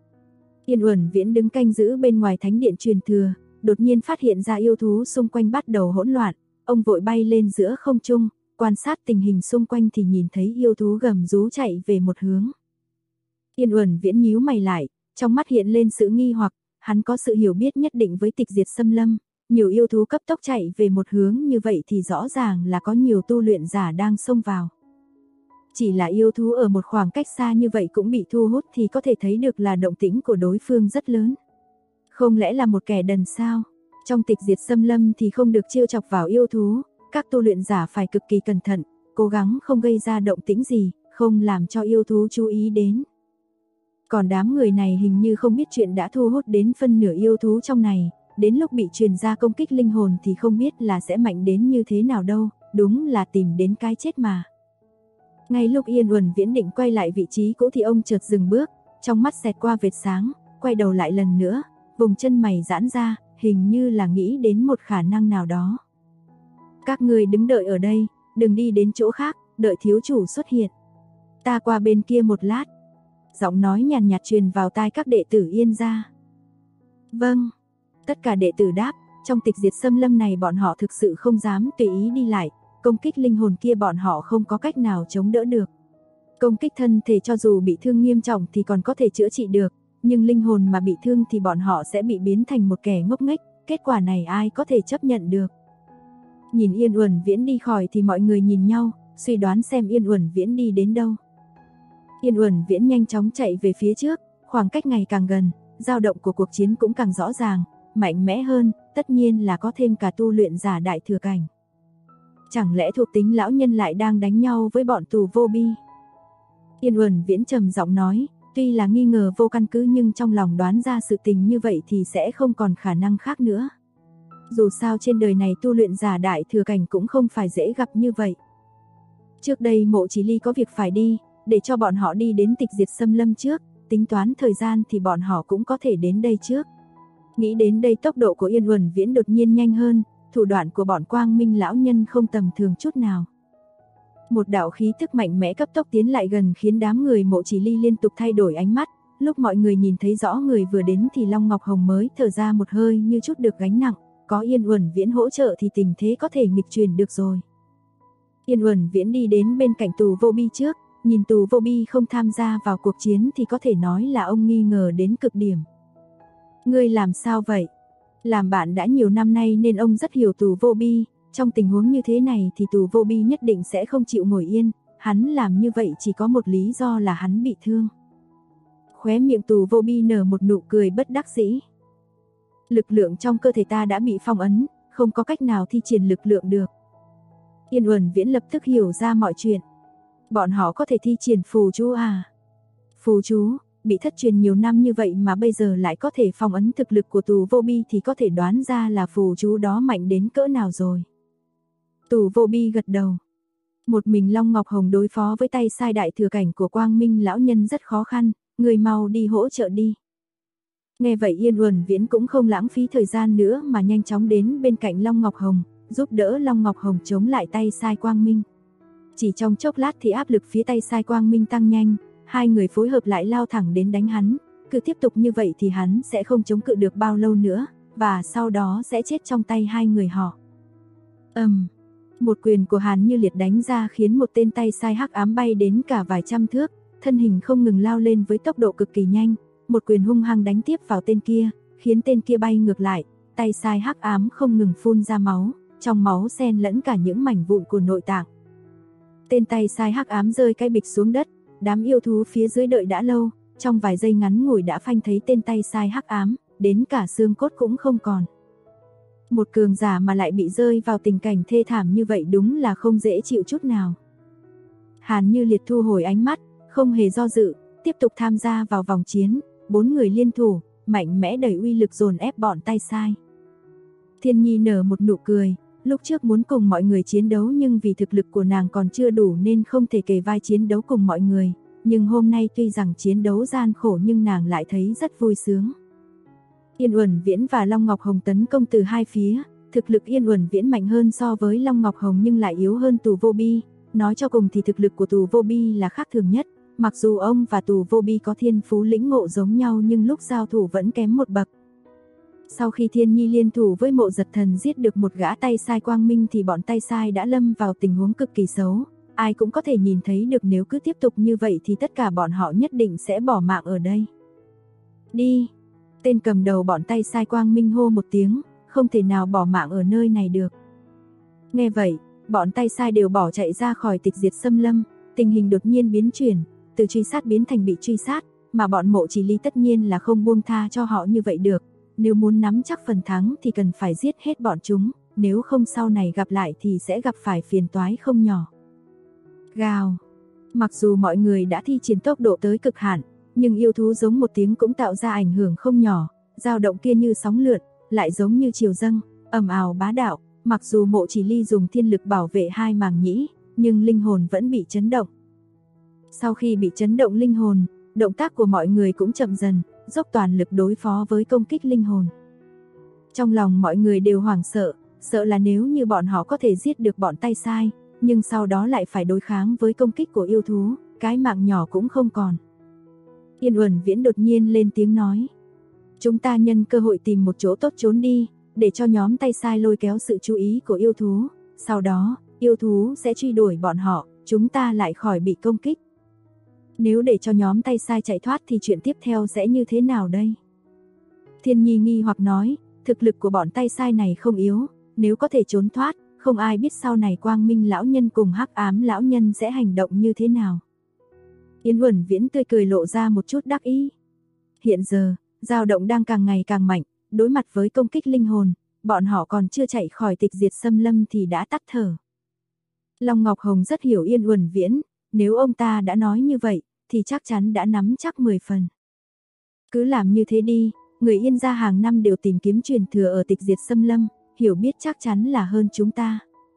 Yên Uẩn Viễn đứng canh giữ bên ngoài thánh điện truyền thừa, đột nhiên phát hiện ra yêu thú xung quanh bắt đầu hỗn loạn, ông vội bay lên giữa không trung, quan sát tình hình xung quanh thì nhìn thấy yêu thú gầm rú chạy về một hướng. Yên Uẩn Viễn nhíu mày lại, trong mắt hiện lên sự nghi hoặc, hắn có sự hiểu biết nhất định với tịch diệt xâm lâm, nhiều yêu thú cấp tốc chạy về một hướng như vậy thì rõ ràng là có nhiều tu luyện giả đang xông vào. Chỉ là yêu thú ở một khoảng cách xa như vậy cũng bị thu hút thì có thể thấy được là động tĩnh của đối phương rất lớn. Không lẽ là một kẻ đần sao? Trong tịch diệt xâm lâm thì không được trêu chọc vào yêu thú, các tu luyện giả phải cực kỳ cẩn thận, cố gắng không gây ra động tĩnh gì, không làm cho yêu thú chú ý đến. Còn đám người này hình như không biết chuyện đã thu hút đến phân nửa yêu thú trong này, đến lúc bị truyền ra công kích linh hồn thì không biết là sẽ mạnh đến như thế nào đâu, đúng là tìm đến cái chết mà. Ngay lúc Yên Uẩn Viễn định quay lại vị trí cũ thì ông chợt dừng bước, trong mắt xẹt qua vệt sáng, quay đầu lại lần nữa, vùng chân mày giãn ra, hình như là nghĩ đến một khả năng nào đó. Các người đứng đợi ở đây, đừng đi đến chỗ khác, đợi thiếu chủ xuất hiện. Ta qua bên kia một lát. Giọng nói nhàn nhạt truyền vào tai các đệ tử Yên gia. Vâng. Tất cả đệ tử đáp, trong tịch diệt xâm lâm này bọn họ thực sự không dám tùy ý đi lại, công kích linh hồn kia bọn họ không có cách nào chống đỡ được. Công kích thân thể cho dù bị thương nghiêm trọng thì còn có thể chữa trị được, nhưng linh hồn mà bị thương thì bọn họ sẽ bị biến thành một kẻ ngốc nghếch, kết quả này ai có thể chấp nhận được. Nhìn Yên Uẩn Viễn đi khỏi thì mọi người nhìn nhau, suy đoán xem Yên Uẩn Viễn đi đến đâu. Yên Uẩn Viễn nhanh chóng chạy về phía trước, khoảng cách ngày càng gần, dao động của cuộc chiến cũng càng rõ ràng, mạnh mẽ hơn, tất nhiên là có thêm cả tu luyện giả đại thừa cảnh. Chẳng lẽ thuộc tính lão nhân lại đang đánh nhau với bọn tù vô bi? Yên Uẩn Viễn trầm giọng nói, tuy là nghi ngờ vô căn cứ nhưng trong lòng đoán ra sự tình như vậy thì sẽ không còn khả năng khác nữa. Dù sao trên đời này tu luyện giả đại thừa cảnh cũng không phải dễ gặp như vậy. Trước đây Mộ Chỉ Ly có việc phải đi, để cho bọn họ đi đến tịch diệt xâm lâm trước, tính toán thời gian thì bọn họ cũng có thể đến đây trước. Nghĩ đến đây tốc độ của Yên Uẩn Viễn đột nhiên nhanh hơn, thủ đoạn của bọn Quang Minh lão nhân không tầm thường chút nào. Một đạo khí tức mạnh mẽ cấp tốc tiến lại gần khiến đám người Mộ Chỉ Ly liên tục thay đổi ánh mắt, lúc mọi người nhìn thấy rõ người vừa đến thì Long Ngọc Hồng mới thở ra một hơi như chút được gánh nặng, có Yên Uẩn Viễn hỗ trợ thì tình thế có thể nghịch chuyển được rồi. Yên Uẩn Viễn đi đến bên cạnh tù vô bi trước, nhìn tù vô bi không tham gia vào cuộc chiến thì có thể nói là ông nghi ngờ đến cực điểm. Ngươi làm sao vậy? Làm bạn đã nhiều năm nay nên ông rất hiểu tù vô bi, trong tình huống như thế này thì tù vô bi nhất định sẽ không chịu ngồi yên, hắn làm như vậy chỉ có một lý do là hắn bị thương. Khóe miệng tù vô bi nở một nụ cười bất đắc dĩ. Lực lượng trong cơ thể ta đã bị phong ấn, không có cách nào thi triển lực lượng được. Yên Uẩn Viễn lập tức hiểu ra mọi chuyện. Bọn họ có thể thi triển phù chú à? Phù chú, bị thất truyền nhiều năm như vậy mà bây giờ lại có thể phong ấn thực lực của tù vô bi thì có thể đoán ra là phù chú đó mạnh đến cỡ nào rồi. Tù vô bi gật đầu. Một mình Long Ngọc Hồng đối phó với tay sai đại thừa cảnh của Quang Minh lão nhân rất khó khăn, người mau đi hỗ trợ đi. Nghe vậy Yên Uẩn Viễn cũng không lãng phí thời gian nữa mà nhanh chóng đến bên cạnh Long Ngọc Hồng, giúp đỡ Long Ngọc Hồng chống lại tay sai Quang Minh. Chỉ trong chốc lát thì áp lực phía tay sai Quang Minh tăng nhanh, hai người phối hợp lại lao thẳng đến đánh hắn, cứ tiếp tục như vậy thì hắn sẽ không chống cự được bao lâu nữa, và sau đó sẽ chết trong tay hai người họ. Một quyền của Hàn Như Liệt đánh ra khiến một tên tay sai hắc ám bay đến cả vài trăm thước, thân hình không ngừng lao lên với tốc độ cực kỳ nhanh, một quyền hung hăng đánh tiếp vào tên kia, khiến tên kia bay ngược lại, tay sai hắc ám không ngừng phun ra máu, trong máu xen lẫn cả những mảnh vụn của nội tạng. Tên tay sai hắc ám rơi cái bịch xuống đất, đám yêu thú phía dưới đợi đã lâu, trong vài giây ngắn ngủi đã phanh thấy tên tay sai hắc ám, đến cả xương cốt cũng không còn. Một cường giả mà lại bị rơi vào tình cảnh thê thảm như vậy đúng là không dễ chịu chút nào. Hàn Như Liệt thu hồi ánh mắt, không hề do dự, tiếp tục tham gia vào vòng chiến, 4 người liên thủ, mạnh mẽ đẩy uy lực dồn ép bọn tay sai. Thiên Nhi nở một nụ cười, lúc trước muốn cùng mọi người chiến đấu nhưng vì thực lực của nàng còn chưa đủ nên không thể kề vai chiến đấu cùng mọi người, nhưng hôm nay tuy rằng chiến đấu gian khổ nhưng nàng lại thấy rất vui sướng. Yên Uẩn Viễn và Long Ngọc Hồng tấn công từ hai phía, thực lực Yên Uẩn Viễn mạnh hơn so với Long Ngọc Hồng nhưng lại yếu hơn tù vô bi, nói cho cùng thì thực lực của tù vô bi là khác thường nhất, mặc dù ông và tù vô bi có thiên phú lĩnh ngộ giống nhau nhưng lúc giao thủ vẫn kém một bậc. Sau khi Thiên Nhi liên thủ với Mộ Giật Thần giết được một gã tay sai Quang Minh thì bọn tay sai đã lâm vào tình huống cực kỳ xấu, ai cũng có thể nhìn thấy được nếu cứ tiếp tục như vậy thì tất cả bọn họ nhất định sẽ bỏ mạng ở đây. Đi! Tên cầm đầu bọn tay sai Quang Minh hô một tiếng, không thể nào bỏ mạng ở nơi này được. Nghe vậy, bọn tay sai đều bỏ chạy ra khỏi Tịch Diệt Xâm Lâm, tình hình đột nhiên biến chuyển, từ truy sát biến thành bị truy sát, mà bọn Mộ Chỉ Ly tất nhiên là không buông tha cho họ như vậy được. Nếu muốn nắm chắc phần thắng thì cần phải giết hết bọn chúng, nếu không sau này gặp lại thì sẽ gặp phải phiền toái không nhỏ. Gào. Mặc dù mọi người đã thi triển tốc độ tới cực hạn, nhưng yêu thú giống một tiếng cũng tạo ra ảnh hưởng không nhỏ, dao động kia như sóng lượn, lại giống như triều dâng, ầm ào bá đạo. Mặc dù Mộ Chỉ Ly dùng thiên lực bảo vệ hai màng nhĩ, nhưng linh hồn vẫn bị chấn động. Sau khi bị chấn động linh hồn, động tác của mọi người cũng chậm dần, dốc toàn lực đối phó với công kích linh hồn. Trong lòng mọi người đều hoảng sợ, sợ là nếu như bọn họ có thể giết được bọn tay sai, nhưng sau đó lại phải đối kháng với công kích của yêu thú, cái mạng nhỏ cũng không còn. Yên Uẩn Viễn đột nhiên lên tiếng nói: chúng ta nhân cơ hội tìm một chỗ tốt trốn đi, để cho nhóm tay sai lôi kéo sự chú ý của yêu thú, sau đó, yêu thú sẽ truy đuổi bọn họ, chúng ta lại khỏi bị công kích. Nếu để cho nhóm tay sai chạy thoát thì chuyện tiếp theo sẽ như thế nào đây? Thiên Nhi nghi hoặc nói, thực lực của bọn tay sai này không yếu, nếu có thể trốn thoát, không ai biết sau này Quang Minh lão nhân cùng Hắc Ám lão nhân sẽ hành động như thế nào. Yên Uẩn Viễn tươi cười lộ ra một chút đắc ý. Hiện giờ, dao động đang càng ngày càng mạnh, đối mặt với công kích linh hồn, bọn họ còn chưa chạy khỏi Tịch Diệt Xâm Lâm thì đã tắt thở. Long Ngọc Hồng rất hiểu Yên Uẩn Viễn, nếu ông ta đã nói như vậy, thì chắc chắn đã nắm chắc 10 phần. Cứ làm như thế đi, người Yên gia hàng năm đều tìm kiếm truyền thừa ở Tịch Diệt Xâm Lâm, hiểu biết chắc chắn là hơn chúng ta.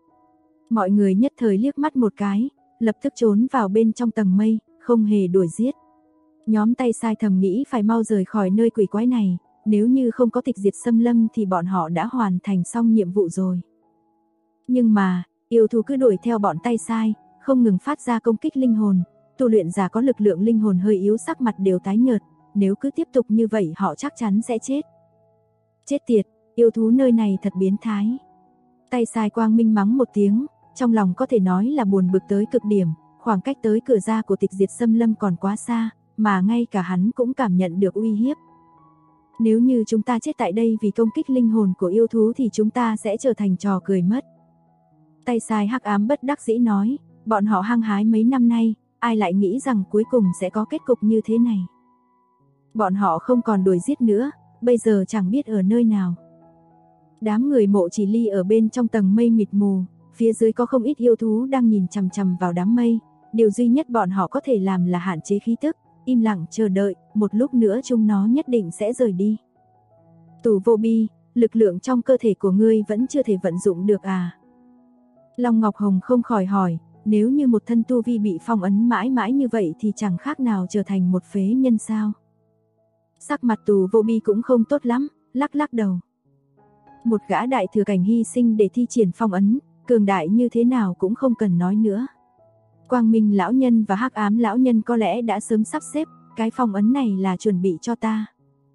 Mọi người nhất thời liếc mắt một cái, lập tức trốn vào bên trong tầng mây, không hề đuổi giết. Nhóm tay sai thầm nghĩ phải mau rời khỏi nơi quỷ quái này, nếu như không có Tịch Diệt Xâm Lâm thì bọn họ đã hoàn thành xong nhiệm vụ rồi. Nhưng mà, yêu thú cứ đuổi theo bọn tay sai, không ngừng phát ra công kích linh hồn, tu luyện giả có lực lượng linh hồn hơi yếu sắc mặt đều tái nhợt, nếu cứ tiếp tục như vậy họ chắc chắn sẽ chết. Chết tiệt, yêu thú nơi này thật biến thái. Tay sai Quang Minh mắng một tiếng, trong lòng có thể nói là buồn bực tới cực điểm, khoảng cách tới cửa ra của Tịch Diệt Xâm Lâm còn quá xa, mà ngay cả hắn cũng cảm nhận được uy hiếp. Nếu như chúng ta chết tại đây vì công kích linh hồn của yêu thú thì chúng ta sẽ trở thành trò cười mất. Tay sai Hắc Ám bất đắc dĩ nói, bọn họ hăng hái mấy năm nay, ai lại nghĩ rằng cuối cùng sẽ có kết cục như thế này. Bọn họ không còn đuổi giết nữa, bây giờ chẳng biết ở nơi nào. Đám người Mộ Chỉ Ly ở bên trong tầng mây mịt mù, phía dưới có không ít yêu thú đang nhìn chằm chằm vào đám mây, điều duy nhất bọn họ có thể làm là hạn chế khí tức, im lặng chờ đợi, một lúc nữa chúng nó nhất định sẽ rời đi. Tù Vô Bi, lực lượng trong cơ thể của ngươi vẫn chưa thể vận dụng được à? Long Ngọc Hồng không khỏi hỏi, nếu như một thân tu vi bị phong ấn mãi mãi như vậy thì chẳng khác nào trở thành một phế nhân sao? Sắc mặt Tù Vô Bi cũng không tốt lắm, lắc lắc đầu. Một gã đại thừa cảnh hy sinh để thi triển phong ấn, cường đại như thế nào cũng không cần nói nữa. Quang Minh lão nhân và Hắc Ám lão nhân có lẽ đã sớm sắp xếp, cái phong ấn này là chuẩn bị cho ta.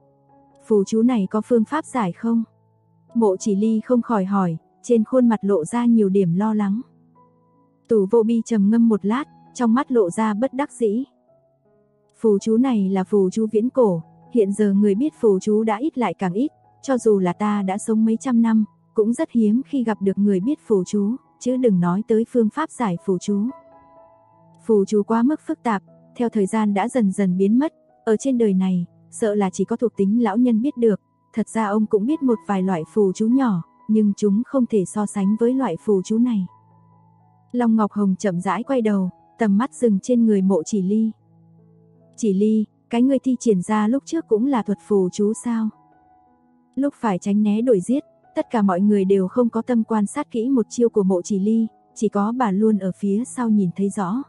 Phù chú này có phương pháp giải không? Mộ Chỉ Ly không khỏi hỏi, trên khuôn mặt lộ ra nhiều điểm lo lắng. Tù Vô Bi trầm ngâm một lát, trong mắt lộ ra bất đắc dĩ. Phù chú này là phù chú viễn cổ, hiện giờ người biết phù chú đã ít lại càng ít, cho dù là ta đã sống mấy trăm năm, cũng rất hiếm khi gặp được người biết phù chú, chứ đừng nói tới phương pháp giải phù chú. Phù chú quá mức phức tạp, theo thời gian đã dần dần biến mất, ở trên đời này, sợ là chỉ có thuộc tính lão nhân biết được, thật ra ông cũng biết một vài loại phù chú nhỏ, nhưng chúng không thể so sánh với loại phù chú này. Long Ngọc Hồng chậm rãi quay đầu, tầm mắt dừng trên người Mộ Chỉ Ly. Chỉ Ly, cái người thi triển ra lúc trước cũng là thuật phù chú sao? Lúc phải tránh né đuổi giết, tất cả mọi người đều không có tâm quan sát kỹ một chiêu của Mộ Chỉ Ly, chỉ có bà luôn ở phía sau nhìn thấy rõ.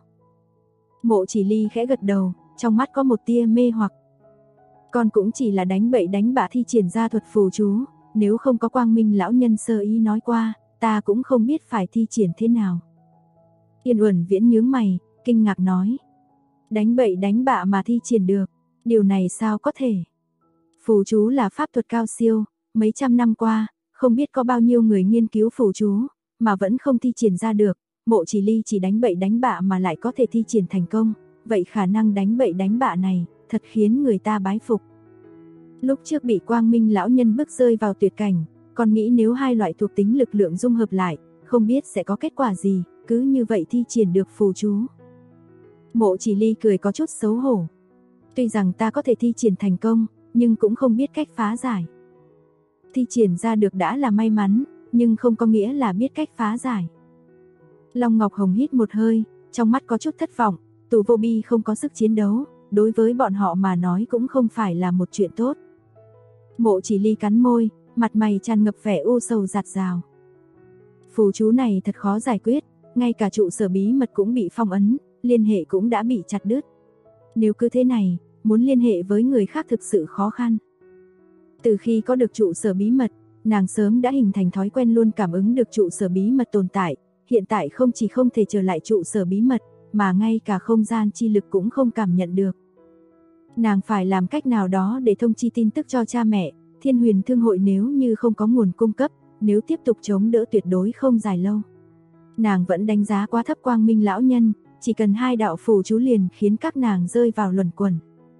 Mộ Chỉ Ly khẽ gật đầu, trong mắt có một tia mê hoặc. Con cũng chỉ là đánh bậy đánh bạ thi triển ra thuật phù chú, nếu không có Quang Minh lão nhân sơ ý nói qua, ta cũng không biết phải thi triển thế nào. Yên Uẩn Viễn nhướng mày, kinh ngạc nói. Đánh bậy đánh bạ mà thi triển được, điều này sao có thể? Phù chú là pháp thuật cao siêu, mấy trăm năm qua, không biết có bao nhiêu người nghiên cứu phù chú, mà vẫn không thi triển ra được. Mộ Chỉ Ly chỉ đánh bậy đánh bạ mà lại có thể thi triển thành công, vậy khả năng đánh bậy đánh bạ này, thật khiến người ta bái phục. Lúc trước bị Quang Minh lão nhân bức rơi vào tuyệt cảnh, còn nghĩ nếu hai loại thuộc tính lực lượng dung hợp lại, không biết sẽ có kết quả gì, cứ như vậy thi triển được phù chú. Mộ Chỉ Ly cười có chút xấu hổ. Tuy rằng ta có thể thi triển thành công, nhưng cũng không biết cách phá giải. Thi triển ra được đã là may mắn, nhưng không có nghĩa là biết cách phá giải. Long Ngọc Hồng hít một hơi, trong mắt có chút thất vọng, Tù Vô Bi không có sức chiến đấu, đối với bọn họ mà nói cũng không phải là một chuyện tốt. Mộ Chỉ Ly cắn môi, mặt mày tràn ngập vẻ u sầu dạt dào. Phù chú này thật khó giải quyết, ngay cả trụ sở bí mật cũng bị phong ấn, liên hệ cũng đã bị chặt đứt. Nếu cứ thế này, muốn liên hệ với người khác thực sự khó khăn. Từ khi có được trụ sở bí mật, nàng sớm đã hình thành thói quen luôn cảm ứng được trụ sở bí mật tồn tại, hiện tại không chỉ không thể trở lại trụ sở bí mật, mà ngay cả không gian chi lực cũng không cảm nhận được. Nàng phải làm cách nào đó để thông chi tin tức cho cha mẹ, Thiên Huyền Thương hội nếu như không có nguồn cung cấp, nếu tiếp tục chống đỡ tuyệt đối không dài lâu. Nàng vẫn đánh giá quá thấp Quang Minh lão nhân, chỉ cần 2 đạo phù chú liền khiến các nàng rơi vào luẩn quẩn.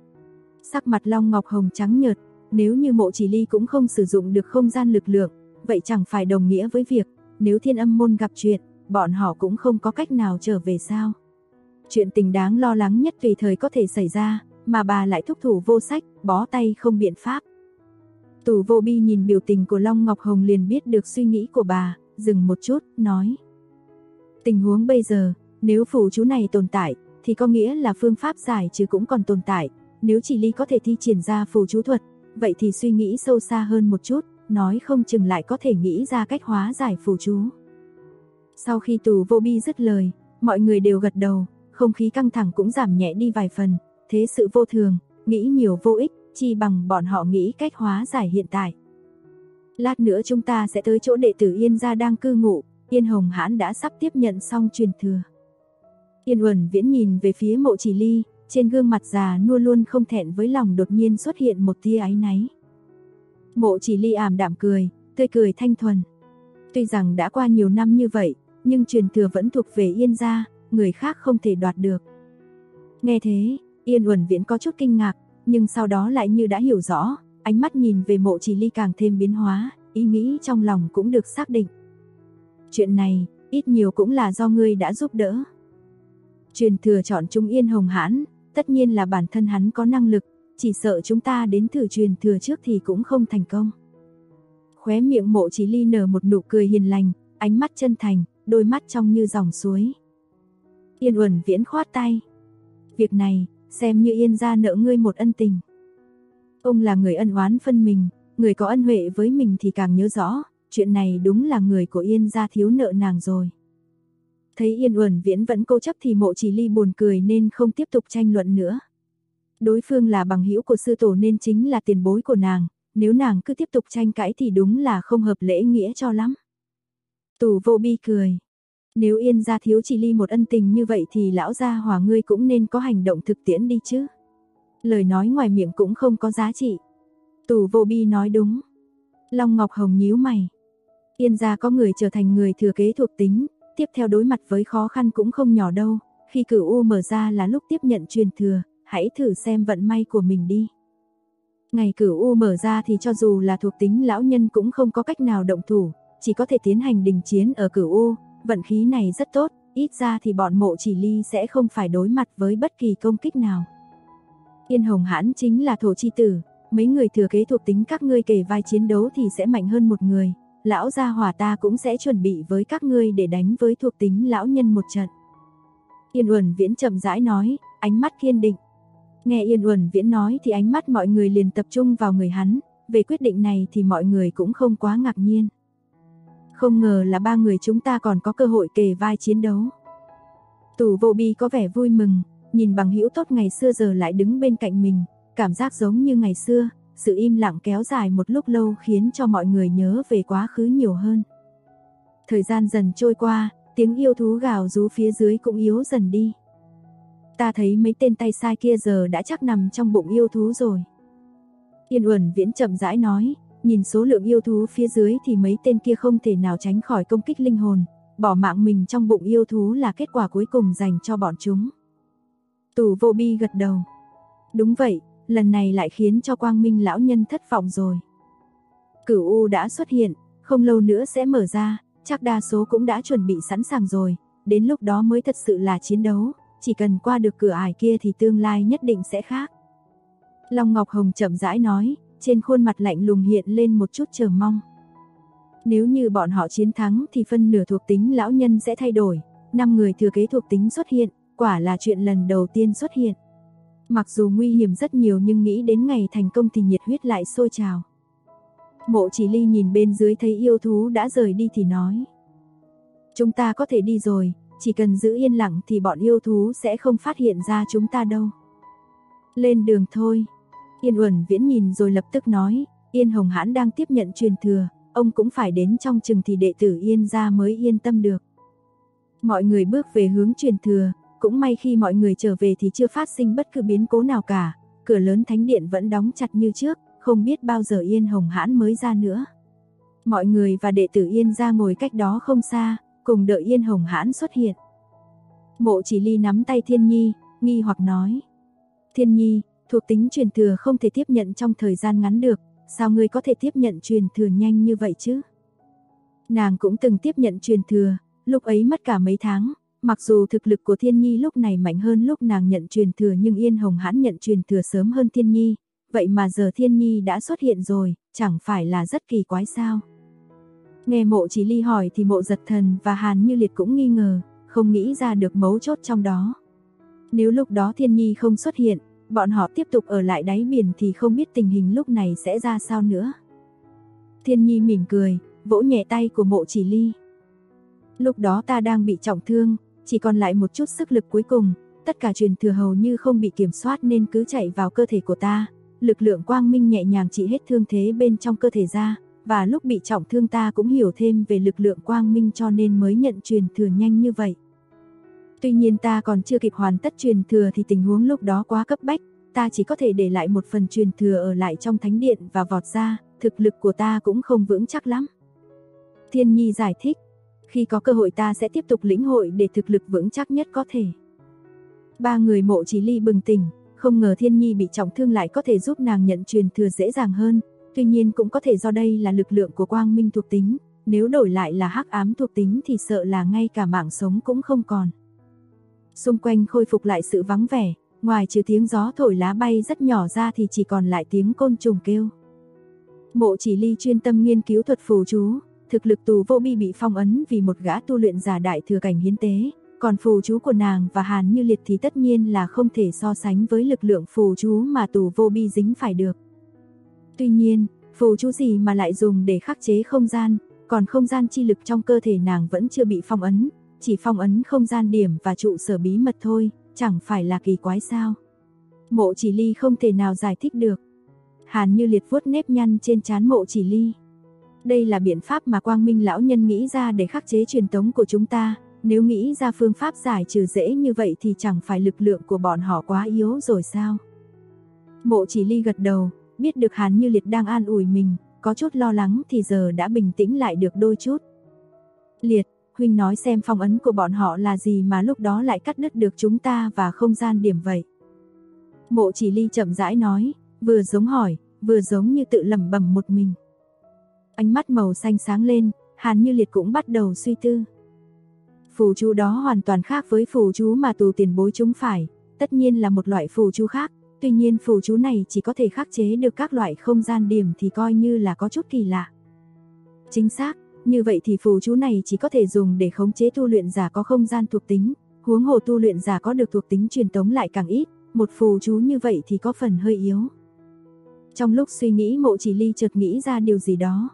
Sắc mặt Long Ngọc Hồng trắng nhợt, nếu như Mộ Chỉ Ly cũng không sử dụng được không gian lực lượng, vậy chẳng phải đồng nghĩa với việc, nếu Thiên Âm môn gặp chuyện, bọn họ cũng không có cách nào trở về sao? Chuyện tình đáng lo lắng nhất tùy thời có thể xảy ra, mà bà lại thúc thủ vô sách, bó tay không biện pháp. Tù Vô Bi nhìn biểu tình của Long Ngọc Hồng liền biết được suy nghĩ của bà, dừng một chút, nói. Tình huống bây giờ, nếu phù chú này tồn tại, thì có nghĩa là phương pháp giải trừ cũng còn tồn tại. Nếu Chỉ Ly có thể thi triển ra phù chú thuật, vậy thì suy nghĩ sâu xa hơn một chút, nói không chừng lại có thể nghĩ ra cách hóa giải phù chú. Sau khi Tù Vô Bi dứt lời, mọi người đều gật đầu, không khí căng thẳng cũng giảm nhẹ đi vài phần, thế sự vô thường, nghĩ nhiều vô ích, chi bằng bọn họ nghĩ cách hóa giải hiện tại. Lát nữa chúng ta sẽ tới chỗ đệ tử Yên gia đang cư ngụ, Yên Hồng Hãn đã sắp tiếp nhận xong truyền thừa. Yên Uẩn Viễn nhìn về phía Mộ Chỉ Ly, trên gương mặt già nua luôn không thẹn với lòng đột nhiên xuất hiện một tia áy náy. Mộ Chỉ Ly ảm đạm cười, tươi cười thanh thuần. Tuy rằng đã qua nhiều năm như vậy, nhưng truyền thừa vẫn thuộc về Yên gia, người khác không thể đoạt được. Nghe thế, Yên Uẩn Viễn có chút kinh ngạc, nhưng sau đó lại như đã hiểu rõ, ánh mắt nhìn về Mộ Chỉ Ly càng thêm biến hóa, ý nghĩ trong lòng cũng được xác định. Chuyện này, ít nhiều cũng là do ngươi đã giúp đỡ. Truyền thừa chọn chúng Yên Hồng Hãn, tất nhiên là bản thân hắn có năng lực, chỉ sợ chúng ta đến thử truyền thừa trước thì cũng không thành công. Khóe miệng Mộ Chỉ Ly nở một nụ cười hiền lành, ánh mắt chân thành, đôi mắt trong như dòng suối. Yên Uẩn Viễn khoát tay. Việc này, xem như Yên gia nợ ngươi một ân tình. Ông là người ân oán phân mình, người có ân huệ với mình thì càng nhớ rõ, chuyện này đúng là người của Yên gia thiếu nợ nàng rồi. Thấy Yên Uẩn Viễn vẫn cố chấp thì Mộ Chỉ Ly buồn cười nên không tiếp tục tranh luận nữa. Đối phương là bằng hữu của sư tổ nên chính là tiền bối của nàng, nếu nàng cứ tiếp tục tranh cãi thì đúng là không hợp lễ nghĩa cho lắm. Tù Vô Bi cười. Nếu Yên gia thiếu Chỉ Ly một ân tình như vậy thì lão gia Hòa ngươi cũng nên có hành động thực tiễn đi chứ. Lời nói ngoài miệng cũng không có giá trị. Tù Vô Bi nói đúng. Long Ngọc Hồng nhíu mày. Yên gia có người trở thành người thừa kế thuộc tính, tiếp theo đối mặt với khó khăn cũng không nhỏ đâu. Khi Cửu U mở ra là lúc tiếp nhận truyền thừa, hãy thử xem vận may của mình đi. Ngày Cửu U mở ra thì cho dù là thuộc tính lão nhân cũng không có cách nào động thủ, chỉ có thể tiến hành đình chiến ở Cửu U. Vận khí này rất tốt, ít ra thì bọn Mộ Chỉ Ly sẽ không phải đối mặt với bất kỳ công kích nào. Yên Hồng Hãn chính là thổ chi tử, mấy người thừa kế thuộc tính các ngươi kề vai chiến đấu thì sẽ mạnh hơn một người, lão gia Hỏa ta cũng sẽ chuẩn bị với các ngươi để đánh với thuộc tính lão nhân một trận. Yên Uẩn Viễn chậm rãi nói, ánh mắt kiên định. Nghe Yên Uẩn Viễn nói thì ánh mắt mọi người liền tập trung vào người hắn, về quyết định này thì mọi người cũng không quá ngạc nhiên. Không ngờ là 3 người chúng ta còn có cơ hội kề vai chiến đấu. Tù Vô Bi có vẻ vui mừng, nhìn bằng hữu tốt ngày xưa giờ lại đứng bên cạnh mình, cảm giác giống như ngày xưa, sự im lặng kéo dài một lúc lâu khiến cho mọi người nhớ về quá khứ nhiều hơn. Thời gian dần trôi qua, tiếng yêu thú gào rú phía dưới cũng yếu dần đi. Ta thấy mấy tên tay sai kia giờ đã chắc nằm trong bụng yêu thú rồi. Yên Uẩn Viễn chậm rãi nói, nhìn số lượng yêu thú phía dưới thì mấy tên kia không thể nào tránh khỏi công kích linh hồn, bỏ mạng mình trong bụng yêu thú là kết quả cuối cùng dành cho bọn chúng. Tù Vô Bi gật đầu. Đúng vậy, lần này lại khiến cho Quang Minh lão nhân thất vọng rồi. Cửu U đã xuất hiện, không lâu nữa sẽ mở ra, chắc đa số cũng đã chuẩn bị sẵn sàng rồi, đến lúc đó mới thật sự là chiến đấu, chỉ cần qua được cửa ải kia thì tương lai nhất định sẽ khác. Long Ngọc Hồng chậm rãi nói, trên khuôn mặt lạnh lùng hiện lên một chút chờ mong. Nếu như bọn họ chiến thắng thì phân nửa thuộc tính lão nhân sẽ thay đổi, 5 người thừa kế thuộc tính xuất hiện, quả là chuyện lần đầu tiên xuất hiện. Mặc dù nguy hiểm rất nhiều nhưng nghĩ đến ngày thành công thì nhiệt huyết lại sôi trào. Mộ Chỉ Ly nhìn bên dưới thấy yêu thú đã rời đi thì nói. Chúng ta có thể đi rồi, chỉ cần giữ yên lặng thì bọn yêu thú sẽ không phát hiện ra chúng ta đâu. Lên đường thôi. Yên Uẩn Viễn nhìn rồi lập tức nói, Yên Hồng Hãn đang tiếp nhận truyền thừa, ông cũng phải đến trong chừng thì đệ tử Yên gia mới yên tâm được. Mọi người bước về hướng truyền thừa, cũng may khi mọi người trở về thì chưa phát sinh bất cứ biến cố nào cả, cửa lớn thánh điện vẫn đóng chặt như trước, không biết bao giờ Yên Hồng Hãn mới ra nữa. Mọi người và đệ tử Yên gia ngồi cách đó không xa, cùng đợi Yên Hồng Hãn xuất hiện. Mộ Chỉ Ly nắm tay Thiên Nhi, nghi hoặc nói. Thiên Nhi, thuộc tính truyền thừa không thể tiếp nhận trong thời gian ngắn được, sao ngươi có thể tiếp nhận truyền thừa nhanh như vậy chứ? Nàng cũng từng tiếp nhận truyền thừa, lúc ấy mất cả mấy tháng, mặc dù thực lực của Thiên Nhi lúc này mạnh hơn lúc nàng nhận truyền thừa nhưng Yên Hồng Hãn nhận truyền thừa sớm hơn Thiên Nhi, vậy mà giờ Thiên Nhi đã xuất hiện rồi, chẳng phải là rất kỳ quái sao? Nghe Mộ Chỉ Ly hỏi thì Mộ Giật Thần và Hàn Như Liệt cũng nghi ngờ, không nghĩ ra được mấu chốt trong đó. Nếu lúc đó Thiên Nhi không xuất hiện, bọn họ tiếp tục ở lại đáy biển thì không biết tình hình lúc này sẽ ra sao nữa. Thiên Nhi mỉm cười, vỗ nhẹ tay của Mộ Chỉ Ly. Lúc đó ta đang bị trọng thương, chỉ còn lại một chút sức lực cuối cùng, tất cả truyền thừa hầu như không bị kiểm soát nên cứ chạy vào cơ thể của ta. Lực lượng quang minh nhẹ nhàng trị hết thương thế bên trong cơ thể ra, và lúc bị trọng thương ta cũng hiểu thêm về lực lượng quang minh cho nên mới nhận truyền thừa nhanh như vậy. Tuy nhiên ta còn chưa kịp hoàn tất truyền thừa thì tình huống lúc đó quá cấp bách, ta chỉ có thể để lại một phần truyền thừa ở lại trong thánh điện và vọt ra, thực lực của ta cũng không vững chắc lắm. Thiên Nhi giải thích, khi có cơ hội ta sẽ tiếp tục lĩnh hội để thực lực vững chắc nhất có thể. Ba người Mộ Chỉ Ly bừng tỉnh, không ngờ Thiên Nhi bị trọng thương lại có thể giúp nàng nhận truyền thừa dễ dàng hơn, tuy nhiên cũng có thể do đây là lực lượng của quang minh thuộc tính, nếu đổi lại là hắc ám thuộc tính thì sợ là ngay cả mạng sống cũng không còn. Xung quanh khôi phục lại sự vắng vẻ, ngoài trừ tiếng gió thổi lá bay rất nhỏ ra thì chỉ còn lại tiếng côn trùng kêu. Mộ Chỉ Ly chuyên tâm nghiên cứu thuật phù chú, thực lực Tù Vô Bi bị phong ấn vì một gã tu luyện giả đại thừa cảnh hiến tế, còn phù chú của nàng và Hàn Như Liệt thì tất nhiên là không thể so sánh với lực lượng phù chú mà Tù Vô Bi dính phải được. Tuy nhiên, phù chú gì mà lại dùng để khắc chế không gian, còn không gian chi lực trong cơ thể nàng vẫn chưa bị phong ấn, chỉ phong ấn không gian điểm và trụ sở bí mật thôi, chẳng phải là kỳ quái sao? Mộ Chỉ Ly không thể nào giải thích được. Hàn Như Liệt vuốt nếp nhăn trên trán Mộ Chỉ Ly. Đây là biện pháp mà Quang Minh lão nhân nghĩ ra để khắc chế truyền tống của chúng ta, nếu nghĩ ra phương pháp giải trừ dễ như vậy thì chẳng phải lực lượng của bọn họ quá yếu rồi sao? Mộ Chỉ Ly gật đầu, biết được Hàn Như Liệt đang an ủi mình, có chút lo lắng thì giờ đã bình tĩnh lại được đôi chút. Liệt, huynh nói xem phong ấn của bọn họ là gì mà lúc đó lại cắt đứt được chúng ta và không gian điểm vậy. Mộ Chỉ Ly chậm rãi nói, vừa giống hỏi, vừa giống như tự lẩm bẩm một mình. Ánh mắt màu xanh sáng lên, Hàn Như Liệt cũng bắt đầu suy tư. Phù chú đó hoàn toàn khác với phù chú mà Tù tiền bối chúng phải, tất nhiên là một loại phù chú khác, tuy nhiên phù chú này chỉ có thể khắc chế được các loại không gian điểm thì coi như là có chút kỳ lạ. Chính xác, như vậy thì phù chú này chỉ có thể dùng để khống chế tu luyện giả có không gian thuộc tính, huống hồ tu luyện giả có được thuộc tính truyền tống lại càng ít, một phù chú như vậy thì có phần hơi yếu. Trong lúc suy nghĩ Mộ Chỉ Ly chợt nghĩ ra điều gì đó.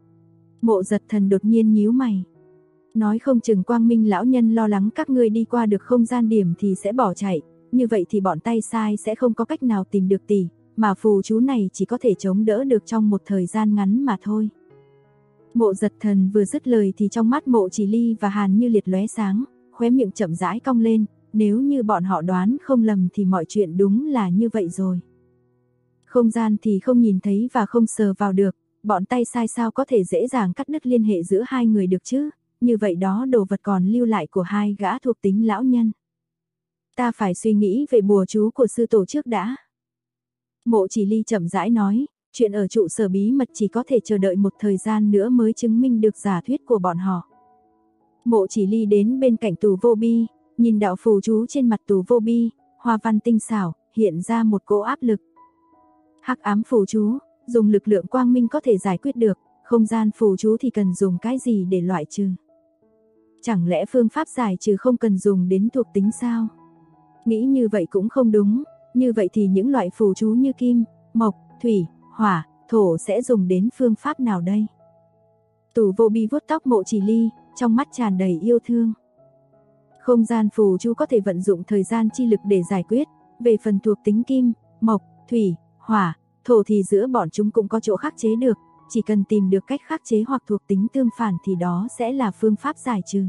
Mộ Giật Thần đột nhiên nhíu mày. Nói không chừng Quang Minh lão nhân lo lắng các ngươi đi qua được không gian điểm thì sẽ bỏ chạy, như vậy thì bọn tay sai sẽ không có cách nào tìm được tỷ, mà phù chú này chỉ có thể chống đỡ được trong một thời gian ngắn mà thôi. Mộ Giật Thần vừa dứt lời thì trong mắt Mộ Chỉ Ly và Hàn Như Liệt lóe sáng, khóe miệng chậm rãi cong lên, nếu như bọn họ đoán không lầm thì mọi chuyện đúng là như vậy rồi. Không gian thì không nhìn thấy và không sờ vào được, bọn tay sai sao có thể dễ dàng cắt đứt liên hệ giữa hai người được chứ, như vậy đó đồ vật còn lưu lại của hai gã thuộc tính lão nhân. Ta phải suy nghĩ về bùa chú của sư tổ trước đã. Mộ Chỉ Ly chậm rãi nói, chuyện ở trụ sở bí mật chỉ có thể chờ đợi một thời gian nữa mới chứng minh được giả thuyết của bọn họ. Mộ Chỉ Ly đến bên cạnh Tù Vô Bi, nhìn đạo phù chú trên mặt Tù Vô Bi, hoa văn tinh xảo, hiện ra một cỗ áp lực. Hắc ám phù chú, dùng lực lượng quang minh có thể giải quyết được, không gian phù chú thì cần dùng cái gì để loại trừ? Chẳng lẽ phương pháp giải trừ không cần dùng đến thuộc tính sao? Nghĩ như vậy cũng không đúng, như vậy thì những loại phù chú như kim, mộc, thủy, hỏa, thổ sẽ dùng đến phương pháp nào đây? Tù Vô Bi vuốt tóc Mộ Chỉ Ly, trong mắt tràn đầy yêu thương. Không gian phù chú có thể vận dụng thời gian chi lực để giải quyết, về phần thuộc tính kim, mộc, thủy, hỏa, thổ thì giữa bọn chúng cũng có chỗ khắc chế được, chỉ cần tìm được cách khắc chế hoặc thuộc tính tương phản thì đó sẽ là phương pháp giải trừ.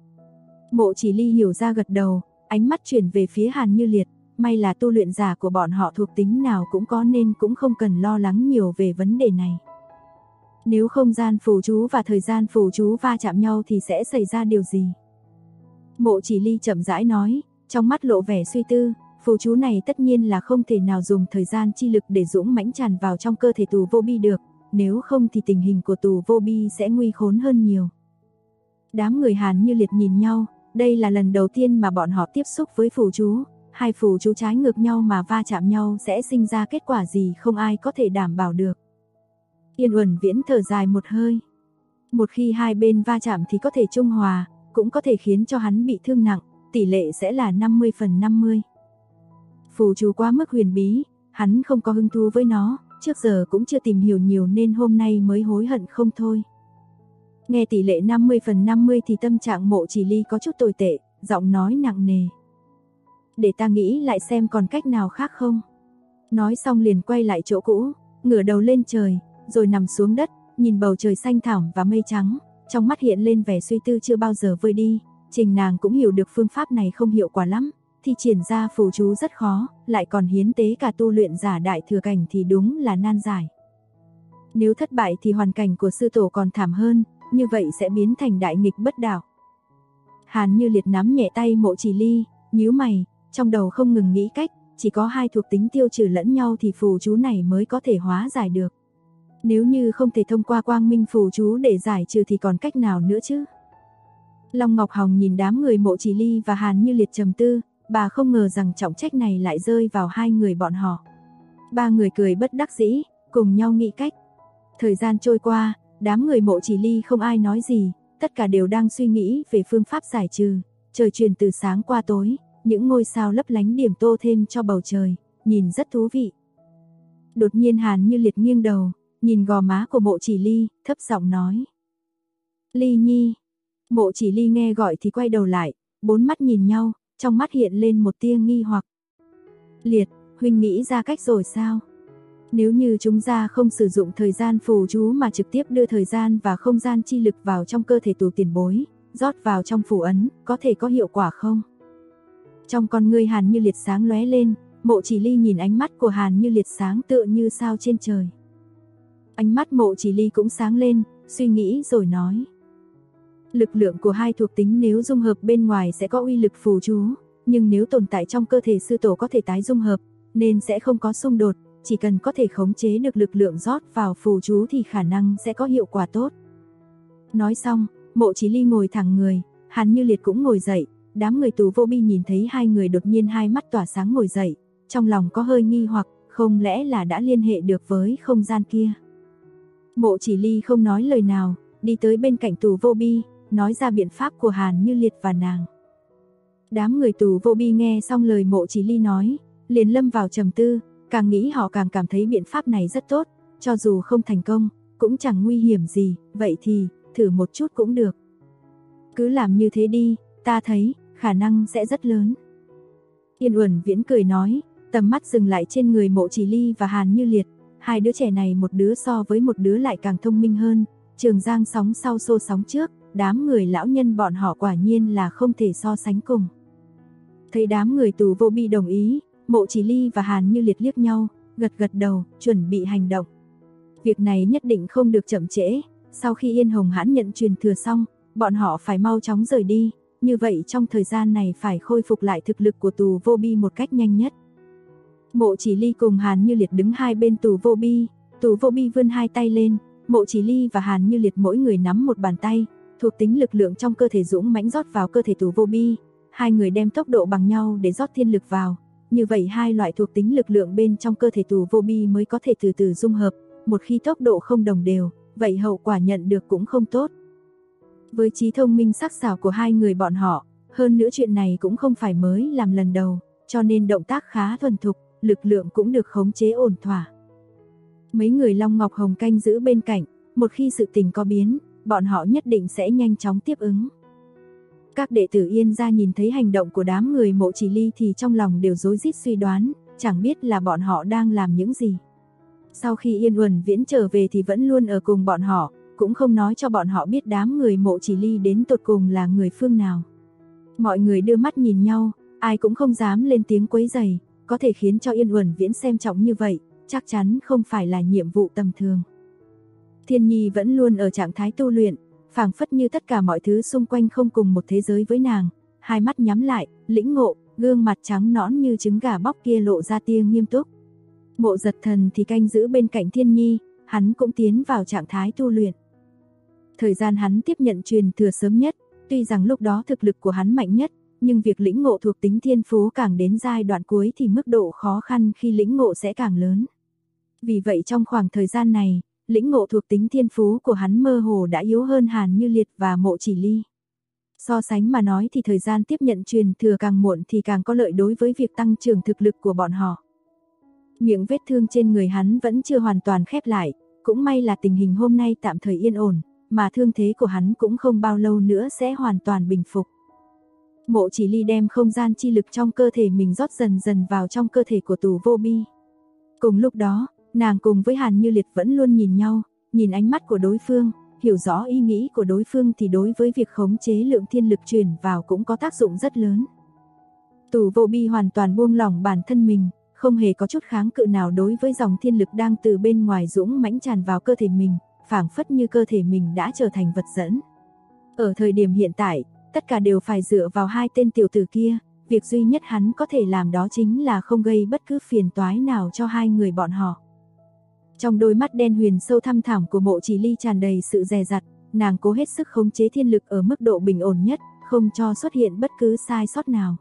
Mộ Chỉ Ly hiểu ra gật đầu, ánh mắt chuyển về phía Hàn Như Liệt, may là tu luyện giả của bọn họ thuộc tính nào cũng có nên cũng không cần lo lắng nhiều về vấn đề này. Nếu không gian phù chú và thời gian phù chú va chạm nhau thì sẽ xảy ra điều gì? Mộ Chỉ Ly chậm rãi nói, trong mắt lộ vẻ suy tư, phù chú này tất nhiên là không thể nào dùng thời gian chi lực để dũng mãnh tràn vào trong cơ thể Tù Vô Bi được, nếu không thì tình hình của Tù Vô Bi sẽ nguy khốn hơn nhiều. Đám người Hàn Như Liệt nhìn nhau, đây là lần đầu tiên mà bọn họ tiếp xúc với phù chú, hai phù chú trái ngược nhau mà va chạm nhau sẽ sinh ra kết quả gì không ai có thể đảm bảo được. Yên Uẩn Viễn thở dài một hơi. Một khi hai bên va chạm thì có thể trung hòa, cũng có thể khiến cho hắn bị thương nặng, tỷ lệ sẽ là 50/50. Phù chú quá mức huyền bí, hắn không có hứng thú với nó, trước giờ cũng chưa tìm hiểu nhiều nên hôm nay mới hối hận không thôi. Nghe tỷ lệ 50/50 thì tâm trạng Mộ Chỉ Ly có chút tồi tệ, giọng nói nặng nề. Để ta nghĩ lại xem còn cách nào khác không. Nói xong liền quay lại chỗ cũ, ngửa đầu lên trời, rồi nằm xuống đất, nhìn bầu trời xanh thẳm và mây trắng, trong mắt hiện lên vẻ suy tư chưa bao giờ vơi đi. Trình nàng cũng hiểu được phương pháp này không hiệu quả lắm, thì triển ra phù chú rất khó, lại còn hiến tế cả tu luyện giả đại thừa cảnh thì đúng là nan giải. Nếu thất bại thì hoàn cảnh của sư tổ còn thảm hơn, như vậy sẽ biến thành đại nghịch bất đạo. Hàn Như Liệt nắm nhẹ tay Mộ Chỉ Ly, nhíu mày, trong đầu không ngừng nghĩ cách, chỉ có hai thuộc tính tiêu trừ lẫn nhau thì phù chú này mới có thể hóa giải được. Nếu như không thể thông qua quang minh phù chú để giải trừ thì còn cách nào nữa chứ? Long Ngọc Hồng nhìn đám người Mộ Chỉ Ly và Hàn Như Liệt trầm tư, bà không ngờ rằng trọng trách này lại rơi vào hai người bọn họ. Ba người cười bất đắc dĩ, cùng nhau nghĩ cách. Thời gian trôi qua, đám người Mộ Chỉ Ly không ai nói gì, tất cả đều đang suy nghĩ về phương pháp giải trừ. Trời chuyển từ sáng qua tối, những ngôi sao lấp lánh điểm tô thêm cho bầu trời, nhìn rất thú vị. Đột nhiên Hàn Như Liệt nghiêng đầu, nhìn gò má của Mộ Chỉ Ly, thấp giọng nói. Ly Nhi. Mộ Chỉ Ly nghe gọi thì quay đầu lại, bốn mắt nhìn nhau, trong mắt hiện lên một tia nghi hoặc. Liệt, huynh nghĩ ra cách rồi sao? Nếu như chúng ta không sử dụng thời gian phù chú mà trực tiếp đưa thời gian và không gian chi lực vào trong cơ thể Tù tiền bối, rót vào trong phù ấn, có thể có hiệu quả không? Trong con ngươi Hàn Như Liệt sáng lóe lên, Mộ Chỉ Ly nhìn ánh mắt của Hàn Như Liệt sáng tựa như sao trên trời. Ánh mắt Mộ Chỉ Ly cũng sáng lên, suy nghĩ rồi nói. Lực lượng của hai thuộc tính nếu dung hợp bên ngoài sẽ có uy lực phù chú, nhưng nếu tồn tại trong cơ thể sư tổ có thể tái dung hợp, nên sẽ không có xung đột, chỉ cần có thể khống chế được lực lượng rót vào phù chú thì khả năng sẽ có hiệu quả tốt. Nói xong, Mộ Chỉ Ly ngồi thẳng người, Hàn Như Liệt cũng ngồi dậy, đám người Tù Vô Bi nhìn thấy hai người đột nhiên hai mắt tỏa sáng ngồi dậy, trong lòng có hơi nghi hoặc, không lẽ là đã liên hệ được với không gian kia. Mộ Chỉ Ly không nói lời nào, đi tới bên cạnh Tù Vô Bi, nói ra biện pháp của Hàn Như Liệt và nàng. Đám người Tù Vô Bi nghe xong lời Mộ Chỉ Ly nói, liền lâm vào trầm tư, càng nghĩ họ càng cảm thấy biện pháp này rất tốt, cho dù không thành công, cũng chẳng nguy hiểm gì, vậy thì, thử một chút cũng được. Cứ làm như thế đi, ta thấy, khả năng sẽ rất lớn. Yên Uẩn Viễn cười nói, tầm mắt dừng lại trên người Mộ Chỉ Ly và Hàn Như Liệt, hai đứa trẻ này một đứa so với một đứa lại càng thông minh hơn, Trường Giang sóng sau xô sóng trước, đám người lão nhân bọn họ quả nhiên là không thể so sánh cùng. Thấy đám người Tù Vô Bi đồng ý, Mộ Chỉ Ly và Hàn Như Liệt liếc nhau, gật gật đầu, chuẩn bị hành động. Việc này nhất định không được chậm trễ, sau khi Yên Hồng Hãn nhận truyền thừa xong, bọn họ phải mau chóng rời đi, như vậy trong thời gian này phải khôi phục lại thực lực của Tù Vô Bi một cách nhanh nhất. Mộ Chỉ Ly cùng Hàn Như Liệt đứng hai bên Tù Vô Bi, Tù Vô Bi vươn hai tay lên, Mộ Chỉ Ly và Hàn Như Liệt mỗi người nắm một bàn tay, thuộc tính lực lượng trong cơ thể dũng mãnh rót vào cơ thể Tù Vô Bi, hai người đem tốc độ bằng nhau để rót thiên lực vào, như vậy hai loại thuộc tính lực lượng bên trong cơ thể Tù Vô Bi mới có thể từ từ dung hợp, một khi tốc độ không đồng đều, vậy hậu quả nhận được cũng không tốt. Với trí thông minh sắc sảo của hai người bọn họ, hơn nữa chuyện này cũng không phải mới làm lần đầu, cho nên động tác khá thuần thục, lực lượng cũng được khống chế ổn thỏa. Mấy người Long Ngọc Hồng canh giữ bên cạnh, một khi sự tình có biến, bọn họ nhất định sẽ nhanh chóng tiếp ứng. Các đệ tử Yên gia nhìn thấy hành động của đám người Mộ Chỉ Ly thì trong lòng đều rối rít suy đoán, chẳng biết là bọn họ đang làm những gì. Sau khi Yên Uẩn Viễn trở về thì vẫn luôn ở cùng bọn họ, cũng không nói cho bọn họ biết đám người Mộ Chỉ Ly đến tột cùng là người phương nào. Mọi người đưa mắt nhìn nhau, ai cũng không dám lên tiếng quấy rầy, có thể khiến cho Yên Uẩn Viễn xem trọng như vậy, chắc chắn không phải là nhiệm vụ tầm thường. Thiên Nhi vẫn luôn ở trạng thái tu luyện, phảng phất như tất cả mọi thứ xung quanh không cùng một thế giới với nàng, hai mắt nhắm lại, lĩnh ngộ, gương mặt trắng nõn như trứng gà bóc kia lộ ra tia nghiêm túc. Mộ Giật Thần thì canh giữ bên cạnh Thiên Nhi, hắn cũng tiến vào trạng thái tu luyện. Thời gian hắn tiếp nhận truyền thừa sớm nhất, tuy rằng lúc đó thực lực của hắn mạnh nhất, nhưng việc lĩnh ngộ thuộc tính thiên phú càng đến giai đoạn cuối thì mức độ khó khăn khi lĩnh ngộ sẽ càng lớn. Vì vậy trong khoảng thời gian này, lĩnh ngộ thuộc tính thiên phú của hắn mơ hồ đã yếu hơn Hàn Như Liệt và Mộ Chỉ Ly. So sánh mà nói thì thời gian tiếp nhận truyền thừa càng muộn thì càng có lợi đối với việc tăng trưởng thực lực của bọn họ. Miệng vết thương trên người hắn vẫn chưa hoàn toàn khép lại, cũng may là tình hình hôm nay tạm thời yên ổn, mà thương thế của hắn cũng không bao lâu nữa sẽ hoàn toàn bình phục. Mộ Chỉ Ly đem không gian chi lực trong cơ thể mình rót dần dần vào trong cơ thể của Tù Vô Bi. Cùng lúc đó, nàng cùng với Hàn Như Liệt vẫn luôn nhìn nhau, nhìn ánh mắt của đối phương, hiểu rõ ý nghĩ của đối phương thì đối với việc khống chế lượng thiên lực truyền vào cũng có tác dụng rất lớn. Tù Vô Bi hoàn toàn buông lỏng bản thân mình, không hề có chút kháng cự nào đối với dòng thiên lực đang từ bên ngoài dũng mãnh tràn vào cơ thể mình, phảng phất như cơ thể mình đã trở thành vật dẫn. Ở thời điểm hiện tại, tất cả đều phải dựa vào hai tên tiểu tử kia, việc duy nhất hắn có thể làm đó chính là không gây bất cứ phiền toái nào cho hai người bọn họ. Trong đôi mắt đen huyền sâu thăm thẳm của Mộ Chỉ Ly tràn đầy sự dè dặt, nàng cố hết sức khống chế thiên lực ở mức độ bình ổn nhất, không cho xuất hiện bất cứ sai sót nào.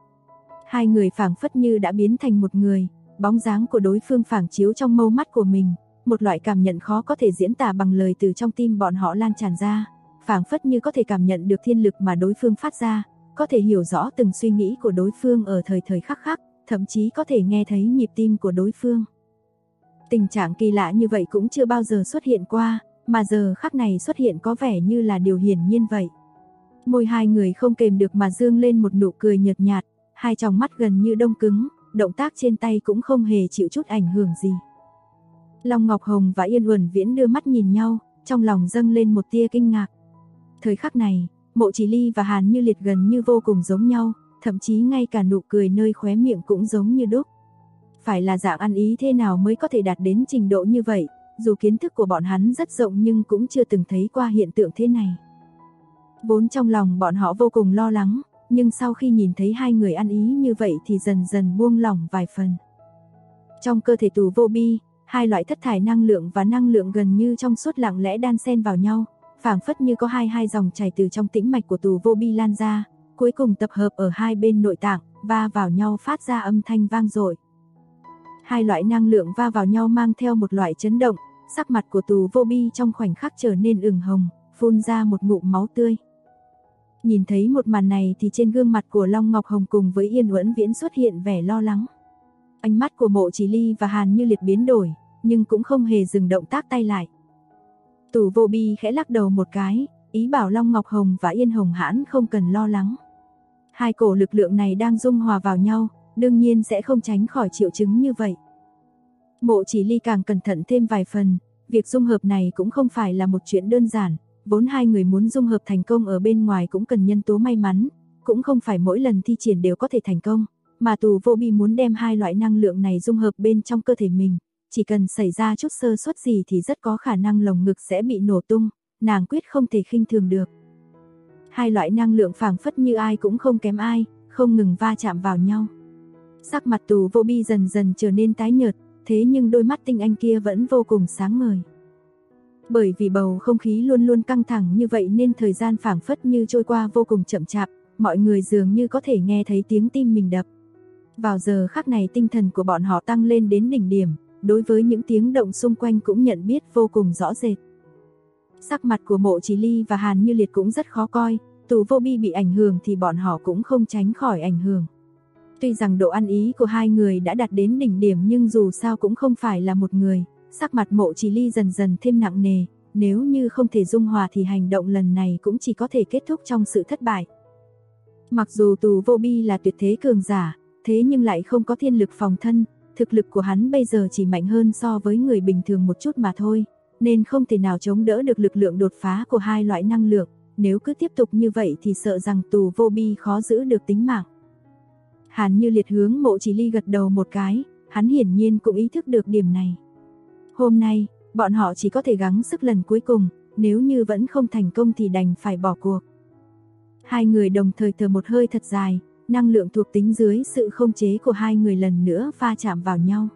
Hai người phảng phất như đã biến thành một người, bóng dáng của đối phương phảng chiếu trong mâu mắt của mình, một loại cảm nhận khó có thể diễn tả bằng lời từ trong tim bọn họ lan tràn ra, phảng phất như có thể cảm nhận được thiên lực mà đối phương phát ra, có thể hiểu rõ từng suy nghĩ của đối phương ở thời thời khắc khắc, thậm chí có thể nghe thấy nhịp tim của đối phương. Tình trạng kỳ lạ như vậy cũng chưa bao giờ xuất hiện qua, mà giờ khắc này xuất hiện có vẻ như là điều hiển nhiên vậy. Môi hai người không kềm được mà dương lên một nụ cười nhợt nhạt, hai tròng mắt gần như đông cứng, động tác trên tay cũng không hề chịu chút ảnh hưởng gì. Long Ngọc Hồng và Yên Uẩn Viễn đưa mắt nhìn nhau, trong lòng dâng lên một tia kinh ngạc. Thời khắc này, Mộ Chỉ Ly và Hàn Như Liệt gần như vô cùng giống nhau, thậm chí ngay cả nụ cười nơi khóe miệng cũng giống như đúc. Phải là dạng ăn ý thế nào mới có thể đạt đến trình độ như vậy, dù kiến thức của bọn hắn rất rộng nhưng cũng chưa từng thấy qua hiện tượng thế này. Vốn trong lòng bọn họ vô cùng lo lắng, nhưng sau khi nhìn thấy hai người ăn ý như vậy thì dần dần buông lỏng vài phần. Trong cơ thể Tù Vô Bi, hai loại thất thải năng lượng và năng lượng gần như trong suốt lặng lẽ đan xen vào nhau, phảng phất như có hai dòng chảy từ trong tĩnh mạch của Tù Vô Bi lan ra, cuối cùng tập hợp ở hai bên nội tạng, va vào nhau phát ra âm thanh vang dội. Hai loại năng lượng va vào nhau mang theo một loại chấn động, sắc mặt của Tù Vô Bi trong khoảnh khắc trở nên ửng hồng, phun ra một ngụm máu tươi. Nhìn thấy một màn này thì trên gương mặt của Long Ngọc Hồng cùng với Yên Uẩn Viễn xuất hiện vẻ lo lắng. Ánh mắt của Mộ Chỉ Ly và Hàn Như Liệt biến đổi, nhưng cũng không hề dừng động tác tay lại. Tù Vô Bi khẽ lắc đầu một cái, ý bảo Long Ngọc Hồng và Yên Hồng Hãn không cần lo lắng. Hai cổ lực lượng này đang dung hòa vào nhau, đương nhiên sẽ không tránh khỏi triệu chứng như vậy. Mộ Chỉ Ly càng cẩn thận thêm vài phần, việc dung hợp này cũng không phải là một chuyện đơn giản, vốn hai người muốn dung hợp thành công ở bên ngoài cũng cần nhân tố may mắn, cũng không phải mỗi lần thi triển đều có thể thành công, mà Tù Vô Bi muốn đem hai loại năng lượng này dung hợp bên trong cơ thể mình, chỉ cần xảy ra chút sơ suất gì thì rất có khả năng lồng ngực sẽ bị nổ tung, nàng quyết không thể khinh thường được. Hai loại năng lượng phảng phất như ai cũng không kém ai, không ngừng va chạm vào nhau. Sắc mặt Tù Vô Bi dần dần trở nên tái nhợt, thế nhưng đôi mắt tinh anh kia vẫn vô cùng sáng ngời. Bởi vì bầu không khí luôn luôn căng thẳng như vậy nên thời gian phảng phất như trôi qua vô cùng chậm chạp, mọi người dường như có thể nghe thấy tiếng tim mình đập. Vào giờ khắc này tinh thần của bọn họ tăng lên đến đỉnh điểm, đối với những tiếng động xung quanh cũng nhận biết vô cùng rõ rệt. Sắc mặt của Mộ Chỉ Ly và Hàn Như Liệt cũng rất khó coi, Tù Vô Bi bị ảnh hưởng thì bọn họ cũng không tránh khỏi ảnh hưởng. Tuy rằng độ ăn ý của hai người đã đạt đến đỉnh điểm nhưng dù sao cũng không phải là một người, sắc mặt Mộ Chỉ Ly dần dần thêm nặng nề, nếu như không thể dung hòa thì hành động lần này cũng chỉ có thể kết thúc trong sự thất bại. Mặc dù Tù Vô Bi là tuyệt thế cường giả, thế nhưng lại không có thiên lực phòng thân, thực lực của hắn bây giờ chỉ mạnh hơn so với người bình thường một chút mà thôi, nên không thể nào chống đỡ được lực lượng đột phá của hai loại năng lượng, nếu cứ tiếp tục như vậy thì sợ rằng Tù Vô Bi khó giữ được tính mạng. Hàn Như Liệt hướng Mộ Chỉ Ly gật đầu một cái, hắn hiển nhiên cũng ý thức được điểm này. Hôm nay, bọn họ chỉ có thể gắng sức lần cuối cùng, nếu như vẫn không thành công thì đành phải bỏ cuộc. Hai người đồng thời thở một hơi thật dài, năng lượng thuộc tính dưới sự không chế của hai người lần nữa va chạm vào nhau.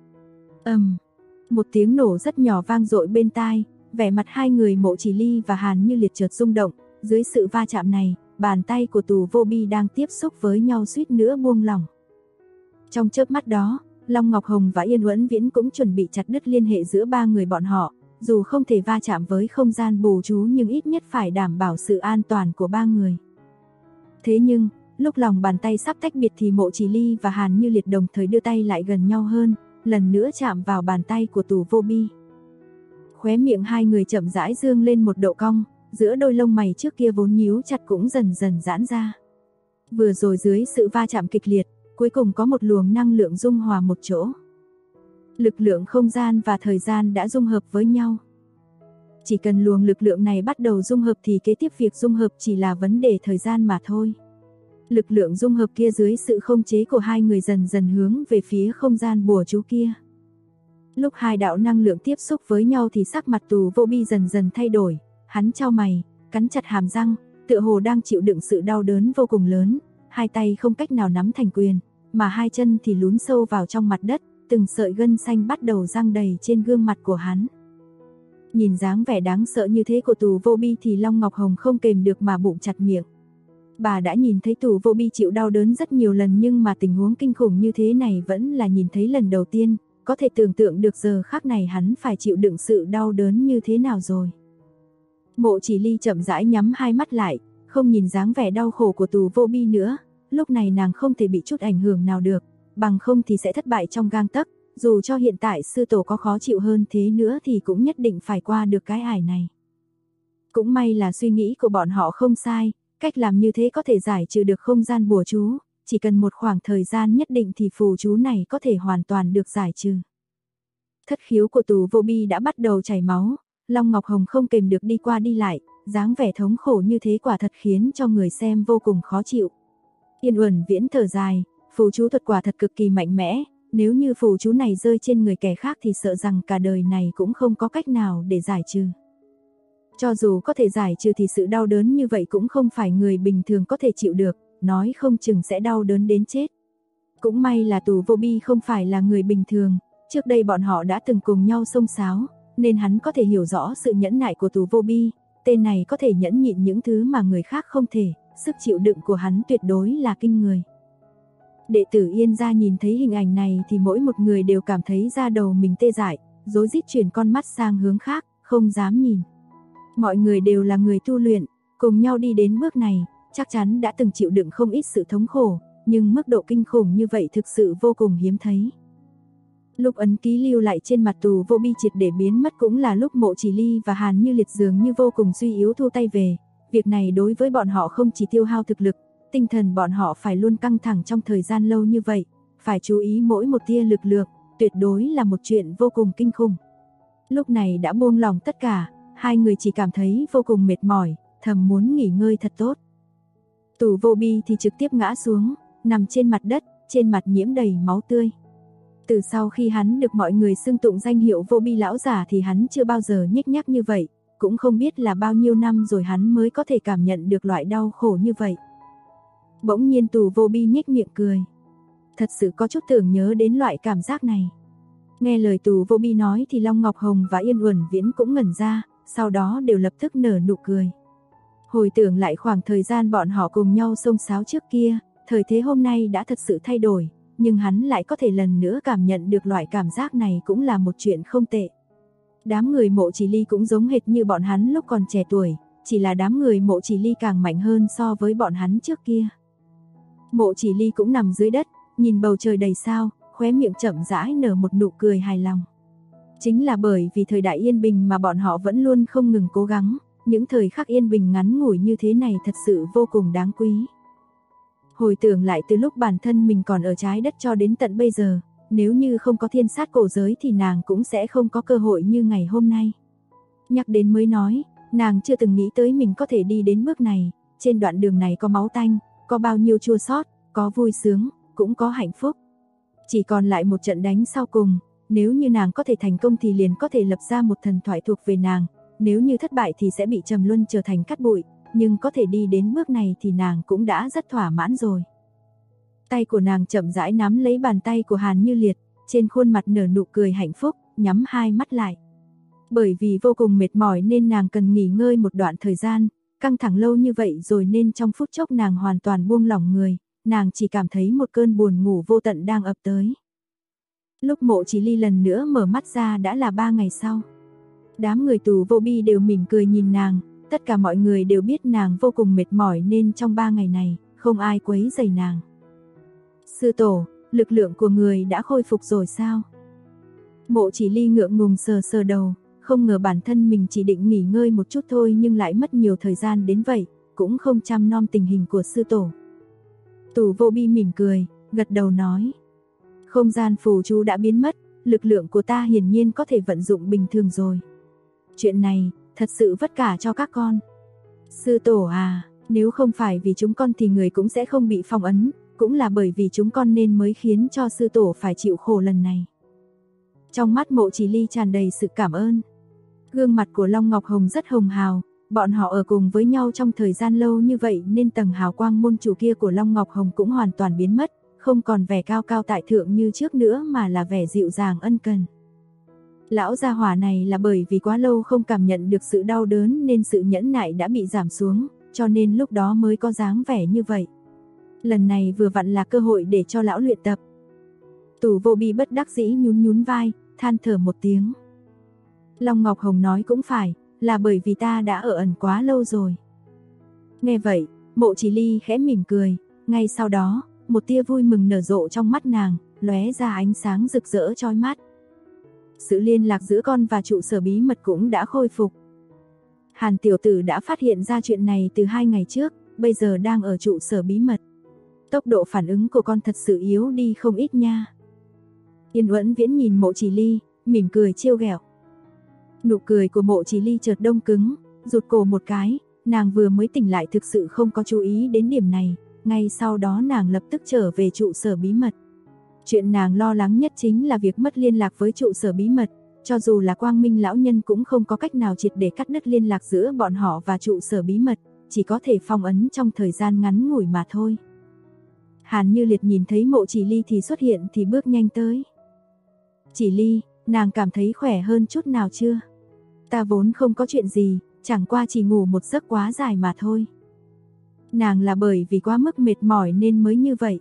Một tiếng nổ rất nhỏ vang dội bên tai, vẻ mặt hai người Mộ Chỉ Ly và Hàn Như Liệt chợt rung động, dưới sự va chạm này, bàn tay của Tù Vô Bi đang tiếp xúc với nhau suýt nữa buông lỏng. Trong chớp mắt đó, Long Ngọc Hồng và Yên Uẩn Viễn cũng chuẩn bị chặt đứt liên hệ giữa ba người bọn họ, dù không thể va chạm với không gian bù trú nhưng ít nhất phải đảm bảo sự an toàn của ba người. Thế nhưng, lúc lòng bàn tay sắp tách biệt thì Mộ Chỉ Ly và Hàn Như Liệt đồng thời đưa tay lại gần nhau hơn, lần nữa chạm vào bàn tay của Tù Vô Bi. Khóe miệng hai người chậm rãi dương lên một độ cong, giữa đôi lông mày trước kia vốn nhíu chặt cũng dần dần giãn ra. Vừa rồi dưới sự va chạm kịch liệt, cuối cùng có một luồng năng lượng dung hòa một chỗ. Lực lượng không gian và thời gian đã dung hợp với nhau. Chỉ cần luồng lực lượng này bắt đầu dung hợp thì kế tiếp việc dung hợp chỉ là vấn đề thời gian mà thôi. Lực lượng dung hợp kia dưới sự không chế của hai người dần dần hướng về phía không gian bùa chú kia. Lúc hai đạo năng lượng tiếp xúc với nhau thì sắc mặt Tù Vô Bi dần dần thay đổi, hắn chau mày, cắn chặt hàm răng, tựa hồ đang chịu đựng sự đau đớn vô cùng lớn, hai tay không cách nào nắm thành quyền, mà hai chân thì lún sâu vào trong mặt đất, từng sợi gân xanh bắt đầu răng đầy trên gương mặt của hắn. Nhìn dáng vẻ đáng sợ như thế của Tù Vô Bi thì Long Ngọc Hồng không kềm được mà bụng chặt miệng. Bà đã nhìn thấy Tù Vô Bi chịu đau đớn rất nhiều lần nhưng mà tình huống kinh khủng như thế này vẫn là nhìn thấy lần đầu tiên, có thể tưởng tượng được giờ khắc này hắn phải chịu đựng sự đau đớn như thế nào rồi. Mộ Chỉ Ly chậm rãi nhắm hai mắt lại, không nhìn dáng vẻ đau khổ của Tù Vô Bi nữa, lúc này nàng không thể bị chút ảnh hưởng nào được, bằng không thì sẽ thất bại trong gang tấc, dù cho hiện tại sư tổ có khó chịu hơn thế nữa thì cũng nhất định phải qua được cái ải này. Cũng may là suy nghĩ của bọn họ không sai, cách làm như thế có thể giải trừ được không gian bùa chú, chỉ cần một khoảng thời gian nhất định thì phù chú này có thể hoàn toàn được giải trừ. Thất khiếu của Tù Vô Bi đã bắt đầu chảy máu, Long Ngọc Hồng không kềm được đi qua đi lại, dáng vẻ thống khổ như thế quả thật khiến cho người xem vô cùng khó chịu. Yên Uẩn Viễn thở dài, phù chú thuật quả thật cực kỳ mạnh mẽ, nếu như phù chú này rơi trên người kẻ khác thì sợ rằng cả đời này cũng không có cách nào để giải trừ. Cho dù có thể giải trừ thì sự đau đớn như vậy cũng không phải người bình thường có thể chịu được, nói không chừng sẽ đau đớn đến chết. Cũng may là Tù Vô Bi không phải là người bình thường, trước đây bọn họ đã từng cùng nhau xông xáo, nên hắn có thể hiểu rõ sự nhẫn nại của Tù Vô Bi, tên này có thể nhẫn nhịn những thứ mà người khác không thể, sức chịu đựng của hắn tuyệt đối là kinh người. Đệ tử Yên gia nhìn thấy hình ảnh này thì mỗi một người đều cảm thấy da đầu mình tê dại, rối rít chuyển con mắt sang hướng khác, không dám nhìn. Mọi người đều là người tu luyện, cùng nhau đi đến bước này, chắc chắn đã từng chịu đựng không ít sự thống khổ, nhưng mức độ kinh khủng như vậy thực sự vô cùng hiếm thấy. Lúc ấn ký lưu lại trên mặt Tù Vô Bi triệt để biến mất cũng là lúc Mộ Chỉ Ly và Hàn Như Liệt dường như vô cùng suy yếu thu tay về. Việc này đối với bọn họ không chỉ tiêu hao thực lực, tinh thần bọn họ phải luôn căng thẳng trong thời gian lâu như vậy, phải chú ý mỗi một tia lực lượng, tuyệt đối là một chuyện vô cùng kinh khủng. Lúc này đã buông lòng tất cả, hai người chỉ cảm thấy vô cùng mệt mỏi, thầm muốn nghỉ ngơi thật tốt. Tù Vô Bi thì trực tiếp ngã xuống, nằm trên mặt đất, trên mặt nhiễm đầy máu tươi. Từ sau khi hắn được mọi người xưng tụng danh hiệu Vô Bi lão giả thì hắn chưa bao giờ nhếch nhác như vậy, cũng không biết là bao nhiêu năm rồi hắn mới có thể cảm nhận được loại đau khổ như vậy. Bỗng nhiên Tù Vô Bi nhếch miệng cười. thật sự có chút tưởng nhớ đến loại cảm giác này. Nghe lời Tù Vô Bi nói thì Long Ngọc Hồng và Yên Uẩn Viễn cũng ngẩn ra, sau đó đều lập tức nở nụ cười. Hồi tưởng lại khoảng thời gian bọn họ cùng nhau xông xáo trước kia, thời thế hôm nay đã thật sự thay đổi, nhưng hắn lại có thể lần nữa cảm nhận được loại cảm giác này cũng là một chuyện không tệ. Đám người Mộ Chỉ Ly cũng giống hệt như bọn hắn lúc còn trẻ tuổi, chỉ là đám người Mộ Chỉ Ly càng mạnh hơn so với bọn hắn trước kia. Mộ Chỉ Ly cũng nằm dưới đất, nhìn bầu trời đầy sao, khóe miệng chậm rãi nở một nụ cười hài lòng. Chính là bởi vì thời đại yên bình mà bọn họ vẫn luôn không ngừng cố gắng, những thời khắc yên bình ngắn ngủi như thế này thật sự vô cùng đáng quý. Hồi tưởng lại từ lúc bản thân mình còn ở trái đất cho đến tận bây giờ, nếu như không có thiên sát cổ giới thì nàng cũng sẽ không có cơ hội như ngày hôm nay. Nhắc đến mới nói, nàng chưa từng nghĩ tới mình có thể đi đến bước này, trên đoạn đường này có máu tanh, có bao nhiêu chua xót, có vui sướng, cũng có hạnh phúc. Chỉ còn lại một trận đánh sau cùng, nếu như nàng có thể thành công thì liền có thể lập ra một thần thoại thuộc về nàng, nếu như thất bại thì sẽ bị trầm luân trở thành cát bụi, nhưng có thể đi đến bước này thì nàng cũng đã rất thỏa mãn rồi. Tay của nàng chậm rãi nắm lấy bàn tay của Hàn Như Liệt, trên khuôn mặt nở nụ cười hạnh phúc, nhắm hai mắt lại. Bởi vì vô cùng mệt mỏi nên nàng cần nghỉ ngơi một đoạn thời gian, căng thẳng lâu như vậy rồi nên trong phút chốc nàng hoàn toàn buông lỏng người, nàng chỉ cảm thấy một cơn buồn ngủ vô tận đang ập tới. Lúc Mộ Chỉ Ly lần nữa mở mắt ra đã là 3 ngày sau. Đám người Tù Vô Bi đều mỉm cười nhìn nàng, tất cả mọi người đều biết nàng vô cùng mệt mỏi nên trong 3 ngày này, không ai quấy rầy nàng. Sư tổ, lực lượng của người đã khôi phục rồi sao? Mộ Chỉ Ly ngượng ngùng sờ sờ đầu, không ngờ bản thân mình chỉ định nghỉ ngơi một chút thôi nhưng lại mất nhiều thời gian đến vậy, cũng không chăm nom tình hình của sư tổ. Tù Vô Bi mỉm cười, gật đầu nói. Không gian phù chú đã biến mất, lực lượng của ta hiển nhiên có thể vận dụng bình thường rồi. Chuyện này, thật sự vất cả cho các con. Sư tổ à, nếu không phải vì chúng con thì người cũng sẽ không bị phong ấn, cũng là bởi vì chúng con nên mới khiến cho sư tổ phải chịu khổ lần này. Trong mắt Mộ Chỉ Ly tràn đầy sự cảm ơn. Gương mặt của Long Ngọc Hồng rất hồng hào, bọn họ ở cùng với nhau trong thời gian lâu như vậy nên tầng hào quang môn chủ kia của Long Ngọc Hồng cũng hoàn toàn biến mất, không còn vẻ cao cao tại thượng như trước nữa mà là vẻ dịu dàng ân cần. Lão gia hỏa này là bởi vì quá lâu không cảm nhận được sự đau đớn nên sự nhẫn nại đã bị giảm xuống, cho nên lúc đó mới có dáng vẻ như vậy. Lần này vừa vặn là cơ hội để cho lão luyện tập. Tù Vô Bi bất đắc dĩ nhún nhún vai, than thở một tiếng. Long Ngọc Hồng nói cũng phải, là bởi vì ta đã ở ẩn quá lâu rồi. Nghe vậy, Mộ Chỉ Ly khẽ mỉm cười, ngay sau đó, một tia vui mừng nở rộ trong mắt nàng, lóe ra ánh sáng rực rỡ chói mắt. Sự liên lạc giữa con và trụ sở bí mật cũng đã khôi phục. Hàn tiểu tử đã phát hiện ra chuyện này từ 2 ngày trước, bây giờ đang ở trụ sở bí mật. Tốc độ phản ứng của con thật sự yếu đi không ít nha. Yên Uẩn Viễn nhìn Mộ Chỉ Ly, mỉm cười trêu ghẹo. Nụ cười của Mộ Chỉ Ly chợt đông cứng, rụt cổ một cái, nàng vừa mới tỉnh lại thực sự không có chú ý đến điểm này, ngay sau đó nàng lập tức trở về trụ sở bí mật. Chuyện nàng lo lắng nhất chính là việc mất liên lạc với trụ sở bí mật, cho dù là Quang Minh lão nhân cũng không có cách nào triệt để cắt đứt liên lạc giữa bọn họ và trụ sở bí mật, chỉ có thể phong ấn trong thời gian ngắn ngủi mà thôi. Hàn Như Liệt nhìn thấy Mộ Chỉ Ly thì xuất hiện thì bước nhanh tới. Chỉ Ly, nàng cảm thấy khỏe hơn chút nào chưa? Ta vốn không có chuyện gì, chẳng qua chỉ ngủ một giấc quá dài mà thôi. Nàng là bởi vì quá mức mệt mỏi nên mới như vậy.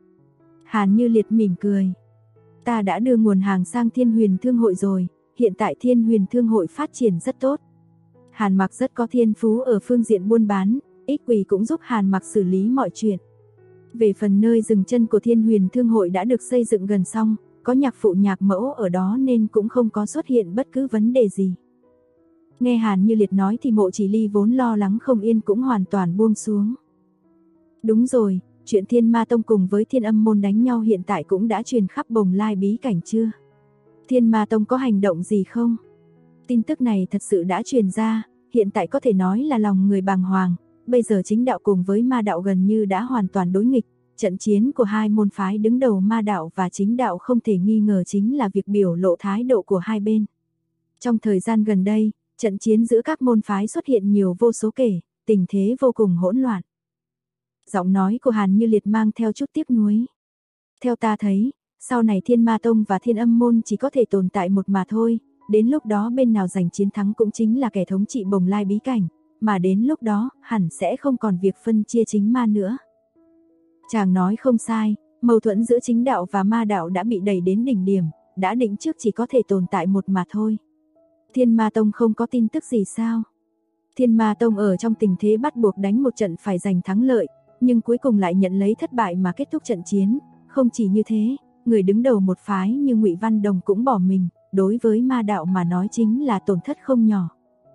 Hàn Như Liệt mỉm cười. Ta đã đưa nguồn hàng sang Thiên Huyền Thương hội rồi, hiện tại Thiên Huyền Thương hội phát triển rất tốt. Hàn Mặc rất có thiên phú ở phương diện buôn bán, Ích Quỳ cũng giúp Hàn Mặc xử lý mọi chuyện. Về phần nơi dừng chân của Thiên Huyền Thương hội đã được xây dựng gần xong, có nhạc phụ nhạc mẫu ở đó nên cũng không có xuất hiện bất cứ vấn đề gì. Nghe Hàn Như Liệt nói thì Mộ Chỉ Ly vốn lo lắng không yên cũng hoàn toàn buông xuống. Đúng rồi, chuyện Thiên Ma Tông cùng với Thiên Âm Môn đánh nhau hiện tại cũng đã truyền khắp Bồng Lai bí cảnh chưa? Thiên Ma Tông có hành động gì không? Tin tức này thật sự đã truyền ra, hiện tại có thể nói là lòng người bàng hoàng, bây giờ chính đạo cùng với ma đạo gần như đã hoàn toàn đối nghịch, trận chiến của hai môn phái đứng đầu ma đạo và chính đạo không thể nghi ngờ chính là việc biểu lộ thái độ của hai bên. Trong thời gian gần đây, trận chiến giữa các môn phái xuất hiện nhiều vô số kể, tình thế vô cùng hỗn loạn. Giọng nói của Hàn Như Liệt mang theo chút tiếc nuối. Theo ta thấy, sau này Thiên Ma Tông và Thiên Âm Môn chỉ có thể tồn tại một mà thôi, đến lúc đó bên nào giành chiến thắng cũng chính là kẻ thống trị Bồng Lai bí cảnh, mà đến lúc đó hẳn sẽ không còn việc phân chia chính ma nữa. Chàng nói không sai, mâu thuẫn giữa chính đạo và ma đạo đã bị đẩy đến đỉnh điểm, đã định trước chỉ có thể tồn tại một mà thôi. Thiên Ma Tông không có tin tức gì sao? Thiên Ma Tông ở trong tình thế bắt buộc đánh một trận phải giành thắng lợi, nhưng cuối cùng lại nhận lấy thất bại mà kết thúc trận chiến. Không chỉ như thế, người đứng đầu một phái như Ngụy Văn Đồng cũng bỏ mình, đối với ma đạo mà nói chính là tổn thất không nhỏ.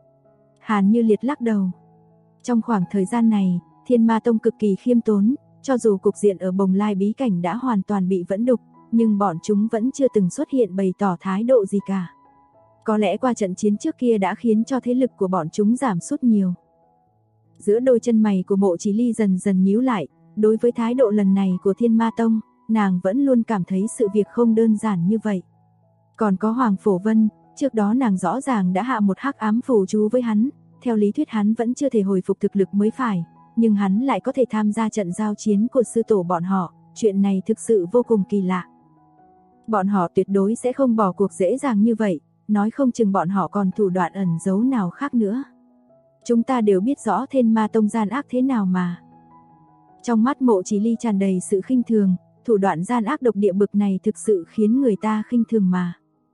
Hàn Như Liệt lắc đầu. Trong khoảng thời gian này, Thiên Ma Tông cực kỳ khiêm tốn, cho dù cục diện ở Bồng Lai bí cảnh đã hoàn toàn bị vẫy đục, nhưng bọn chúng vẫn chưa từng xuất hiện bày tỏ thái độ gì cả. Có lẽ qua trận chiến trước kia đã khiến cho thế lực của bọn chúng giảm sút nhiều. Giữa đôi chân mày của Mộ Chí Ly dần dần nhíu lại, đối với thái độ lần này của Thiên Ma Tông, nàng vẫn luôn cảm thấy sự việc không đơn giản như vậy. Còn có Hoàng Phổ Vân, trước đó nàng rõ ràng đã hạ một hắc ám phù chú với hắn, theo lý thuyết hắn vẫn chưa thể hồi phục thực lực mới phải, nhưng hắn lại có thể tham gia trận giao chiến của sư tổ bọn họ, chuyện này thực sự vô cùng kỳ lạ. Bọn họ tuyệt đối sẽ không bỏ cuộc dễ dàng như vậy, nói không chừng bọn họ còn thủ đoạn ẩn giấu nào khác nữa. Chúng ta đều biết rõ Thiên Ma Tông gian ác thế nào mà. Trong mắt Mộ Chí Ly tràn đầy sự khinh thường, thủ đoạn gian ác độc địa bực này thực sự khiến người ta khinh thường mà.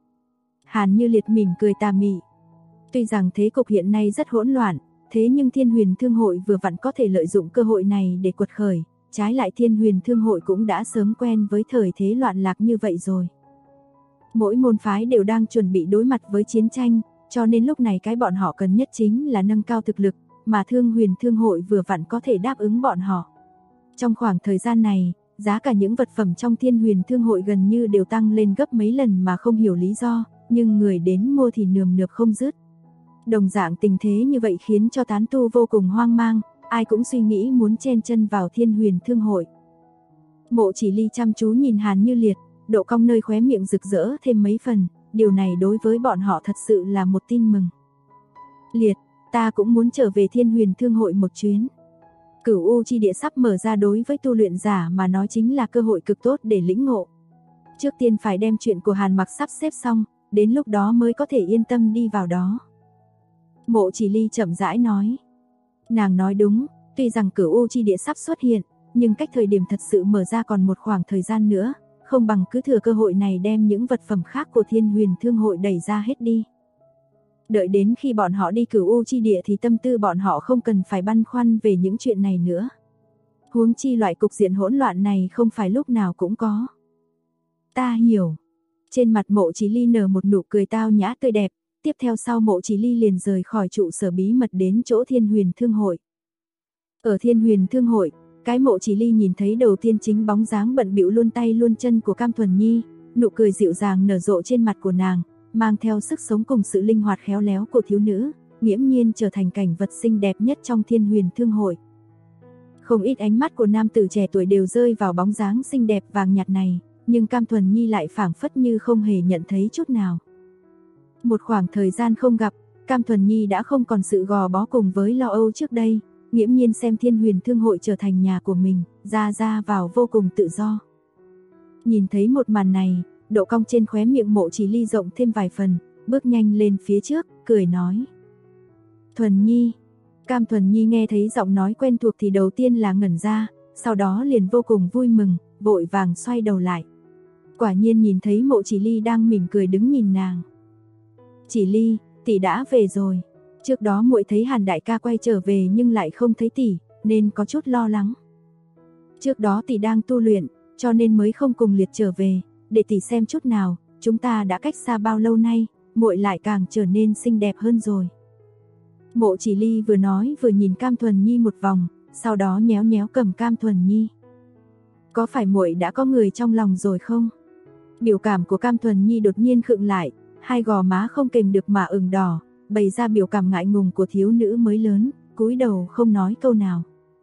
Hàn Như Liệt mỉm cười tà mị. Tuy rằng thế cục hiện nay rất hỗn loạn, thế nhưng Thiên Huyền Thương Hội vừa vặn có thể lợi dụng cơ hội này để quật khởi, trái lại Thiên Huyền Thương Hội cũng đã sớm quen với thời thế loạn lạc như vậy rồi. Mỗi môn phái đều đang chuẩn bị đối mặt với chiến tranh, cho nên lúc này cái bọn họ cần nhất chính là nâng cao thực lực, mà Thương Huyền Thương Hội vừa vặn có thể đáp ứng bọn họ. Trong khoảng thời gian này, giá cả những vật phẩm trong Thiên Huyền Thương Hội gần như đều tăng lên gấp mấy lần mà không hiểu lý do, nhưng người đến mua thì nườm nượp không dứt. Đồng dạng tình thế như vậy khiến cho tán tu vô cùng hoang mang, ai cũng suy nghĩ muốn chen chân vào Thiên Huyền Thương Hội. Mộ Chỉ Ly chăm chú nhìn Hàn Như Liệt, độ cong nơi khóe miệng rực rỡ thêm mấy phần, điều này đối với bọn họ thật sự là một tin mừng. Liệt, ta cũng muốn trở về Thiên Huyền Thương Hội một chuyến. Cửu U chi địa sắp mở ra, đối với tu luyện giả mà nói chính là cơ hội cực tốt để lĩnh ngộ. Trước tiên phải đem chuyện của Hàn Mặc sắp xếp xong, đến lúc đó mới có thể yên tâm đi vào đó. Mộ Chỉ Ly chậm rãi nói. Nàng nói đúng, tuy rằng Cửu U chi địa sắp xuất hiện, nhưng cách thời điểm thật sự mở ra còn một khoảng thời gian nữa, không bằng cứ thừa cơ hội này đem những vật phẩm khác của Thiên Huyền Thương Hội đẩy ra hết đi. Đợi đến khi bọn họ đi Cửu U chi địa thì tâm tư bọn họ không cần phải băn khoăn về những chuyện này nữa. Huống chi loại cục diện hỗn loạn này không phải lúc nào cũng có. Ta hiểu. Trên mặt Mộ Chí Ly nở một nụ cười tao nhã tươi đẹp, tiếp theo sau Mộ Chí Ly liền rời khỏi trụ sở bí mật đến chỗ Thiên Huyền Thương Hội. Ở Thiên Huyền Thương Hội, cái Mộ Chí Ly nhìn thấy đầu tiên chính bóng dáng bận bịu luôn tay luôn chân của Cam Thuần Nhi, nụ cười dịu dàng nở rộ trên mặt của nàng, mang theo sức sống cùng sự linh hoạt khéo léo của thiếu nữ, nghiễm nhiên trở thành cảnh vật xinh đẹp nhất trong Thiên Huyền Thương Hội. Không ít ánh mắt của nam tử trẻ tuổi đều rơi vào bóng dáng xinh đẹp vàng nhạt này, nhưng Cam Thuần Nhi lại phảng phất như không hề nhận thấy chút nào. Một khoảng thời gian không gặp, Cam Thuần Nhi đã không còn sự gò bó cùng với lo âu trước đây, nghiễm nhiên xem Thiên Huyền Thương Hội trở thành nhà của mình, ra vào vô cùng tự do. Nhìn thấy một màn này, độ cong trên khóe miệng Mộ Chí Ly rộng thêm vài phần, bước nhanh lên phía trước, cười nói. Thuần Nhi. Cam Thuần Nhi nghe thấy giọng nói quen thuộc thì đầu tiên là ngẩn ra, sau đó liền vô cùng vui mừng, vội vàng xoay đầu lại. Quả nhiên nhìn thấy Mộ Chí Ly đang mỉm cười đứng nhìn nàng. Chỉ Ly, tỷ đã về rồi. Trước đó muội thấy Hàn đại ca quay trở về nhưng lại không thấy tỷ, nên có chút lo lắng. Trước đó tỷ đang tu luyện, cho nên mới không cùng Liệt trở về, để tỷ xem chút nào, chúng ta đã cách xa bao lâu nay, muội lại càng trở nên xinh đẹp hơn rồi. Mộ Chỉ Ly vừa nói vừa nhìn Cam Thuần Nhi một vòng, sau đó nhéo nhéo cầm Cam Thuần Nhi. Có phải muội đã có người trong lòng rồi không? Biểu cảm của Cam Thuần Nhi đột nhiên khựng lại, hai gò má không kềm được mà ửng đỏ, bày ra biểu cảm ngại ngùng của thiếu nữ mới lớn, cúi đầu không nói câu nào.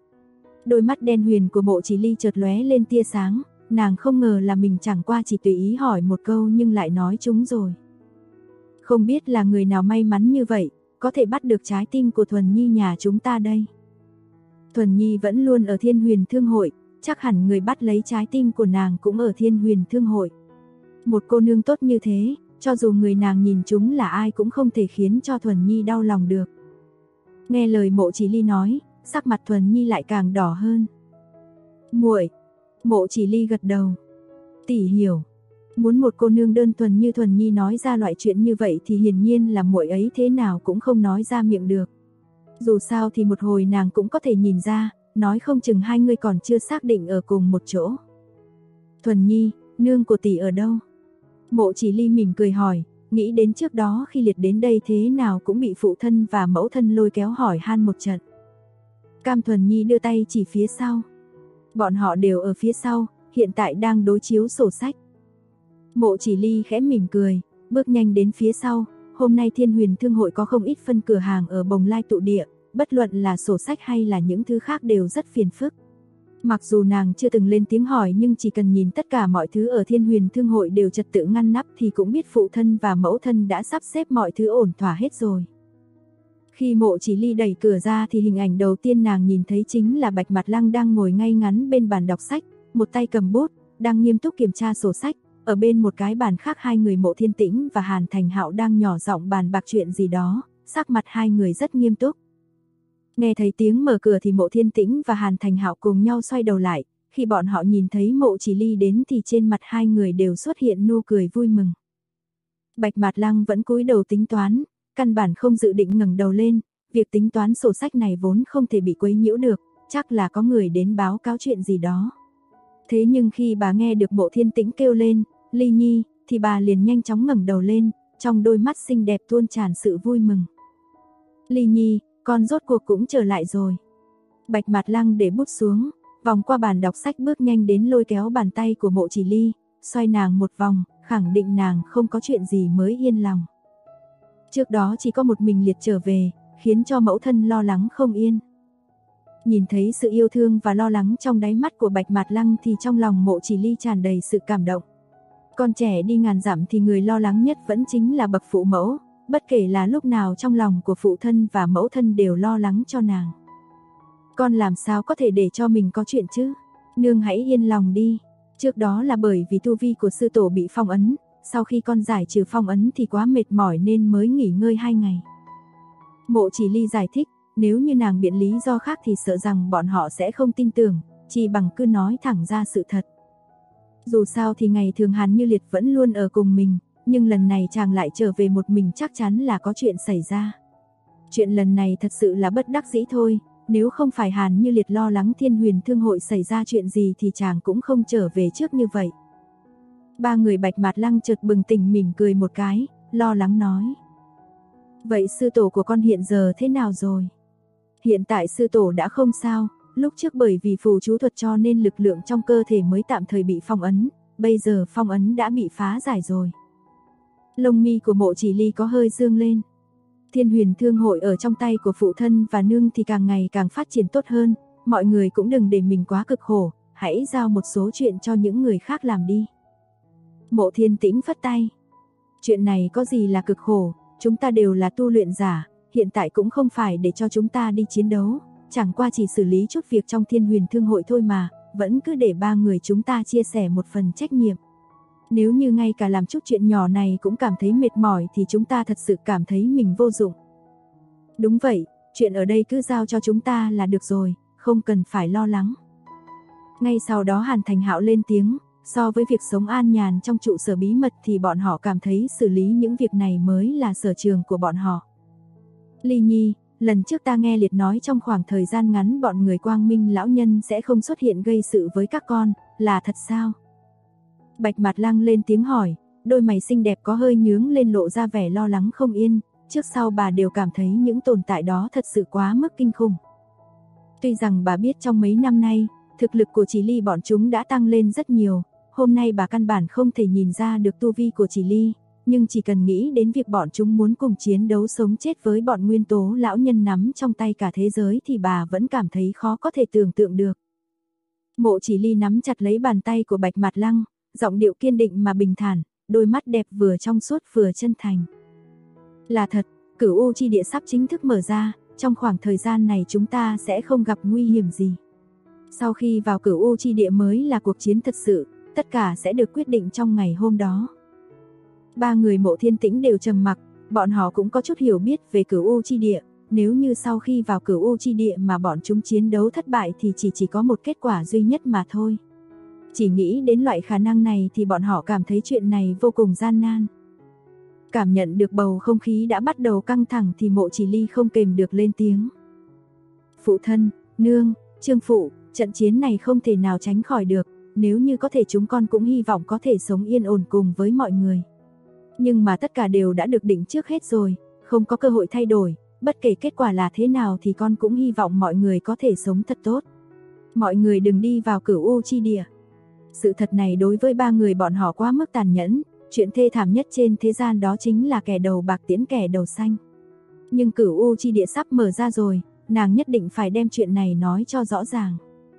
Đôi mắt đen huyền của Mộ Chỉ Ly chợt lóe lên tia sáng, nàng không ngờ là mình chẳng qua chỉ tùy ý hỏi một câu nhưng lại nói trúng rồi. Không biết là người nào may mắn như vậy, có thể bắt được trái tim của Thuần Nhi nhà chúng ta đây. Thuần Nhi vẫn luôn ở Thiên Huyền Thương Hội, chắc hẳn người bắt lấy trái tim của nàng cũng ở Thiên Huyền Thương hội. Một cô nương tốt như thế, cho dù người nàng nhìn chúng là ai cũng không thể khiến cho Thuần Nhi đau lòng được. Nghe lời Mộ Chỉ Ly nói, sắc mặt Thuần Nhi lại càng đỏ hơn. Muội, Mộ Chỉ Ly gật đầu. Tỷ hiểu. Muốn một cô nương đơn thuần như Thuần Nhi nói ra loại chuyện như vậy thì hiển nhiên là muội ấy thế nào cũng không nói ra miệng được. Dù sao thì một hồi nàng cũng có thể nhìn ra, nói không chừng hai người còn chưa xác định ở cùng một chỗ. Thuần Nhi, nương của tỷ ở đâu? Mộ Chỉ Ly mỉm cười hỏi, nghĩ đến trước đó khi liệt đến đây thế nào cũng bị phụ thân và mẫu thân lôi kéo hỏi han một trận. Cam Thuần Nhi đưa tay chỉ phía sau. Bọn họ đều ở phía sau, hiện tại đang đối chiếu sổ sách. Mộ Chỉ Ly khẽ mỉm cười, bước nhanh đến phía sau. Hôm nay Thiên Huyền Thương hội có không ít phân cửa hàng ở Bồng Lai tụ địa, bất luận là sổ sách hay là những thứ khác đều rất phiền phức. Mặc dù nàng chưa từng lên tiếng hỏi nhưng chỉ cần nhìn tất cả mọi thứ ở Thiên Huyền Thương hội đều trật tự ngăn nắp thì cũng biết phụ thân và mẫu thân đã sắp xếp mọi thứ ổn thỏa hết rồi. Khi Mộ Chỉ Ly đẩy cửa ra thì hình ảnh đầu tiên nàng nhìn thấy chính là Bạch Mạt Lăng đang ngồi ngay ngắn bên bàn đọc sách, một tay cầm bút, đang nghiêm túc kiểm tra sổ sách. Ở bên một cái bàn khác hai người Mộ Thiên Tĩnh và Hàn Thành Hạo đang nhỏ giọng bàn bạc chuyện gì đó, sắc mặt hai người rất nghiêm túc. Nghe thấy tiếng mở cửa thì Mộ Thiên Tĩnh và Hàn Thành Hạo cùng nhau xoay đầu lại, khi bọn họ nhìn thấy Mộ Chỉ Ly đến thì trên mặt hai người đều xuất hiện nụ cười vui mừng. Bạch Mạt Lăng vẫn cúi đầu tính toán, căn bản không dự định ngẩng đầu lên, việc tính toán sổ sách này vốn không thể bị quấy nhiễu được, chắc là có người đến báo cáo chuyện gì đó. Thế nhưng khi bà nghe được Mộ Thiên Tĩnh kêu lên, Ly Nhi, thì bà liền nhanh chóng ngẩng đầu lên, trong đôi mắt xinh đẹp tuôn tràn sự vui mừng. Ly Nhi, con rốt cuộc cũng trở lại rồi. Bạch Mạt Lăng để bút xuống, vòng qua bàn đọc sách bước nhanh đến lôi kéo bàn tay của Mộ Chỉ Ly, xoay nàng một vòng, khẳng định nàng không có chuyện gì mới yên lòng. Trước đó chỉ có một mình liệt trở về, khiến cho mẫu thân lo lắng không yên. Nhìn thấy sự yêu thương và lo lắng trong đáy mắt của Bạch Mạt Lăng thì trong lòng Mộ Chỉ Ly tràn đầy sự cảm động. Con trẻ đi ngàn dặm thì người lo lắng nhất vẫn chính là bậc phụ mẫu, bất kể là lúc nào trong lòng của phụ thân và mẫu thân đều lo lắng cho nàng. Con làm sao có thể để cho mình có chuyện chứ? Nương hãy yên lòng đi. Trước đó là bởi vì tu vi của sư tổ bị phong ấn, sau khi con giải trừ phong ấn thì quá mệt mỏi nên mới nghỉ ngơi 2 ngày. Mộ Chỉ Ly giải thích, nếu như nàng biện lý do khác thì sợ rằng bọn họ sẽ không tin tưởng, chỉ bằng cứ nói thẳng ra sự thật. Dù sao thì ngày thường Hàn Như Liệt vẫn luôn ở cùng mình, nhưng lần này chàng lại trở về một mình chắc chắn là có chuyện xảy ra. Chuyện lần này thật sự là bất đắc dĩ thôi, nếu không phải Hàn Như Liệt lo lắng Thiên Huyền Thương hội xảy ra chuyện gì thì chàng cũng không trở về trước như vậy. Ba người Bạch Mạt Lăng chợt bừng tỉnh mỉm cười một cái, lo lắng nói. Vậy sư tổ của con hiện giờ thế nào rồi? Hiện tại sư tổ đã không sao, lúc trước bởi vì phù chú thuật cho nên lực lượng trong cơ thể mới tạm thời bị phong ấn, bây giờ phong ấn đã bị phá giải rồi. Lông mi của Mộ Chỉ Ly có hơi dương lên. Thiên Huyền Thương hội ở trong tay của phụ thân và nương thì càng ngày càng phát triển tốt hơn, mọi người cũng đừng để mình quá cực khổ, hãy giao một số chuyện cho những người khác làm đi. Mộ Thiên Tĩnh phất tay. Chuyện này có gì là cực khổ, chúng ta đều là tu luyện giả, hiện tại cũng không phải để cho chúng ta đi chiến đấu, chẳng qua chỉ xử lý chút việc trong Thiên Huyền Thương hội thôi mà, vẫn cứ để ba người chúng ta chia sẻ một phần trách nhiệm. Nếu như ngay cả làm chút chuyện nhỏ này cũng cảm thấy mệt mỏi thì chúng ta thật sự cảm thấy mình vô dụng. Đúng vậy, chuyện ở đây cứ giao cho chúng ta là được rồi, không cần phải lo lắng. Ngay sau đó Hàn Thành Hạo lên tiếng, so với việc sống an nhàn trong trụ sở bí mật thì bọn họ cảm thấy xử lý những việc này mới là sở trường của bọn họ. Ly Nhi, lần trước ta nghe Liệt nói trong khoảng thời gian ngắn bọn người Quang Minh lão nhân sẽ không xuất hiện gây sự với các con, là thật sao? Bạch Mạt Lăng lên tiếng hỏi, đôi mày xinh đẹp có hơi nhướng lên lộ ra vẻ lo lắng không yên, trước sau bà đều cảm thấy những tồn tại đó thật sự quá mức kinh khủng. Tuy rằng bà biết trong mấy năm nay, thực lực của Chỉ Ly bọn chúng đã tăng lên rất nhiều, hôm nay bà căn bản không thể nhìn ra được tu vi của Chỉ Ly, nhưng chỉ cần nghĩ đến việc bọn chúng muốn cùng chiến đấu sống chết với bọn nguyên tố lão nhân nắm trong tay cả thế giới thì bà vẫn cảm thấy khó có thể tưởng tượng được. Mộ Chỉ Ly nắm chặt lấy bàn tay của Bạch Mạt Lăng, giọng điệu kiên định mà bình thản, đôi mắt đẹp vừa trong suốt vừa chân thành. Là thật, Cửu U chi địa sắp chính thức mở ra, trong khoảng thời gian này chúng ta sẽ không gặp nguy hiểm gì. Sau khi vào Cửu U chi địa mới là cuộc chiến thật sự, tất cả sẽ được quyết định trong ngày hôm đó. Ba người Mộ Thiên Tĩnh đều trầm mặc, bọn họ cũng có chút hiểu biết về Cửu U chi địa, nếu như sau khi vào Cửu U chi địa mà bọn chúng chiến đấu thất bại thì chỉ có một kết quả duy nhất mà thôi. Chỉ nghĩ đến loại khả năng này thì bọn họ cảm thấy chuyện này vô cùng gian nan. Cảm nhận được bầu không khí đã bắt đầu căng thẳng thì Mộ Chỉ Ly không kềm được lên tiếng. Phụ thân, nương, Trương phụ, trận chiến này không thể nào tránh khỏi được, nếu như có thể chúng con cũng hy vọng có thể sống yên ổn cùng với mọi người. Nhưng mà tất cả đều đã được định trước hết rồi, không có cơ hội thay đổi, bất kể kết quả là thế nào thì con cũng hy vọng mọi người có thể sống thật tốt. Mọi người đừng đi vào Cửu U chi địa. Sự thật này đối với ba người bọn họ quá mức tàn nhẫn, chuyện thê thảm nhất trên thế gian đó chính là kẻ đầu bạc tiễn kẻ đầu xanh. Nhưng Cửu U chi địa sắp mở ra rồi, nàng nhất định phải đem chuyện này nói cho rõ ràng.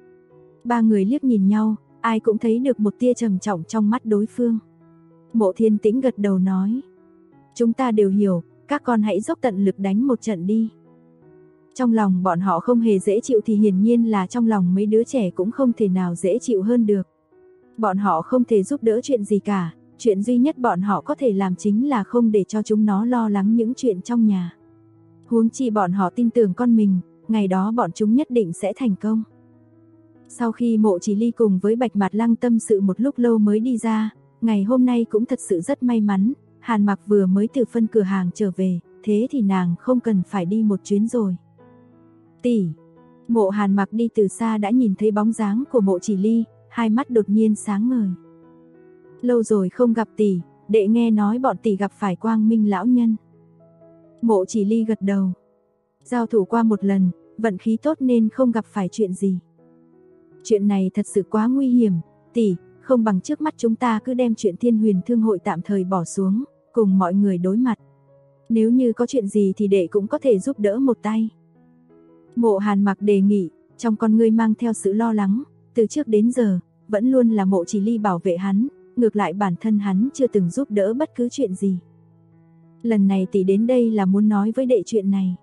Ba người liếc nhìn nhau, ai cũng thấy được một tia trầm trọng trong mắt đối phương. Mộ Thiên Tĩnh gật đầu nói, chúng ta đều hiểu, các con hãy dốc tận lực đánh một trận đi. Trong lòng bọn họ không hề dễ chịu thì hiển nhiên là trong lòng mấy đứa trẻ cũng không thể nào dễ chịu hơn được. Bọn họ không thể giúp đỡ chuyện gì cả, chuyện duy nhất bọn họ có thể làm chính là không để cho chúng nó lo lắng những chuyện trong nhà. Huống chi bọn họ tin tưởng con mình, ngày đó bọn chúng nhất định sẽ thành công. Sau khi Mộ Chỉ Ly cùng với Bạch Mạt Lăng tâm sự một lúc lâu mới đi ra, ngày hôm nay cũng thật sự rất may mắn, Hàn Mặc vừa mới từ phân cửa hàng trở về, thế thì nàng không cần phải đi một chuyến rồi. Tỷ, Mộ Hàn Mặc đi từ xa đã nhìn thấy bóng dáng của Mộ Chỉ Ly, hai mắt đột nhiên sáng ngời. Lâu rồi không gặp tỷ, đệ nghe nói bọn tỷ gặp phải Quang Minh lão nhân. Mộ Chỉ Ly gật đầu. Giao thủ qua một lần, vận khí tốt nên không gặp phải chuyện gì. Chuyện này thật sự quá nguy hiểm, tỷ, không bằng trước mắt chúng ta cứ đem chuyện Thiên Huyền Thương hội tạm thời bỏ xuống, cùng mọi người đối mặt. Nếu như có chuyện gì thì đệ cũng có thể giúp đỡ một tay. Mộ Hàn Mặc đề nghị, trong con ngươi mang theo sự lo lắng, từ trước đến giờ, vẫn luôn là Mộ Chỉ Ly bảo vệ hắn, ngược lại bản thân hắn chưa từng giúp đỡ bất cứ chuyện gì. Lần này tỷ đến đây là muốn nói với đệ chuyện này.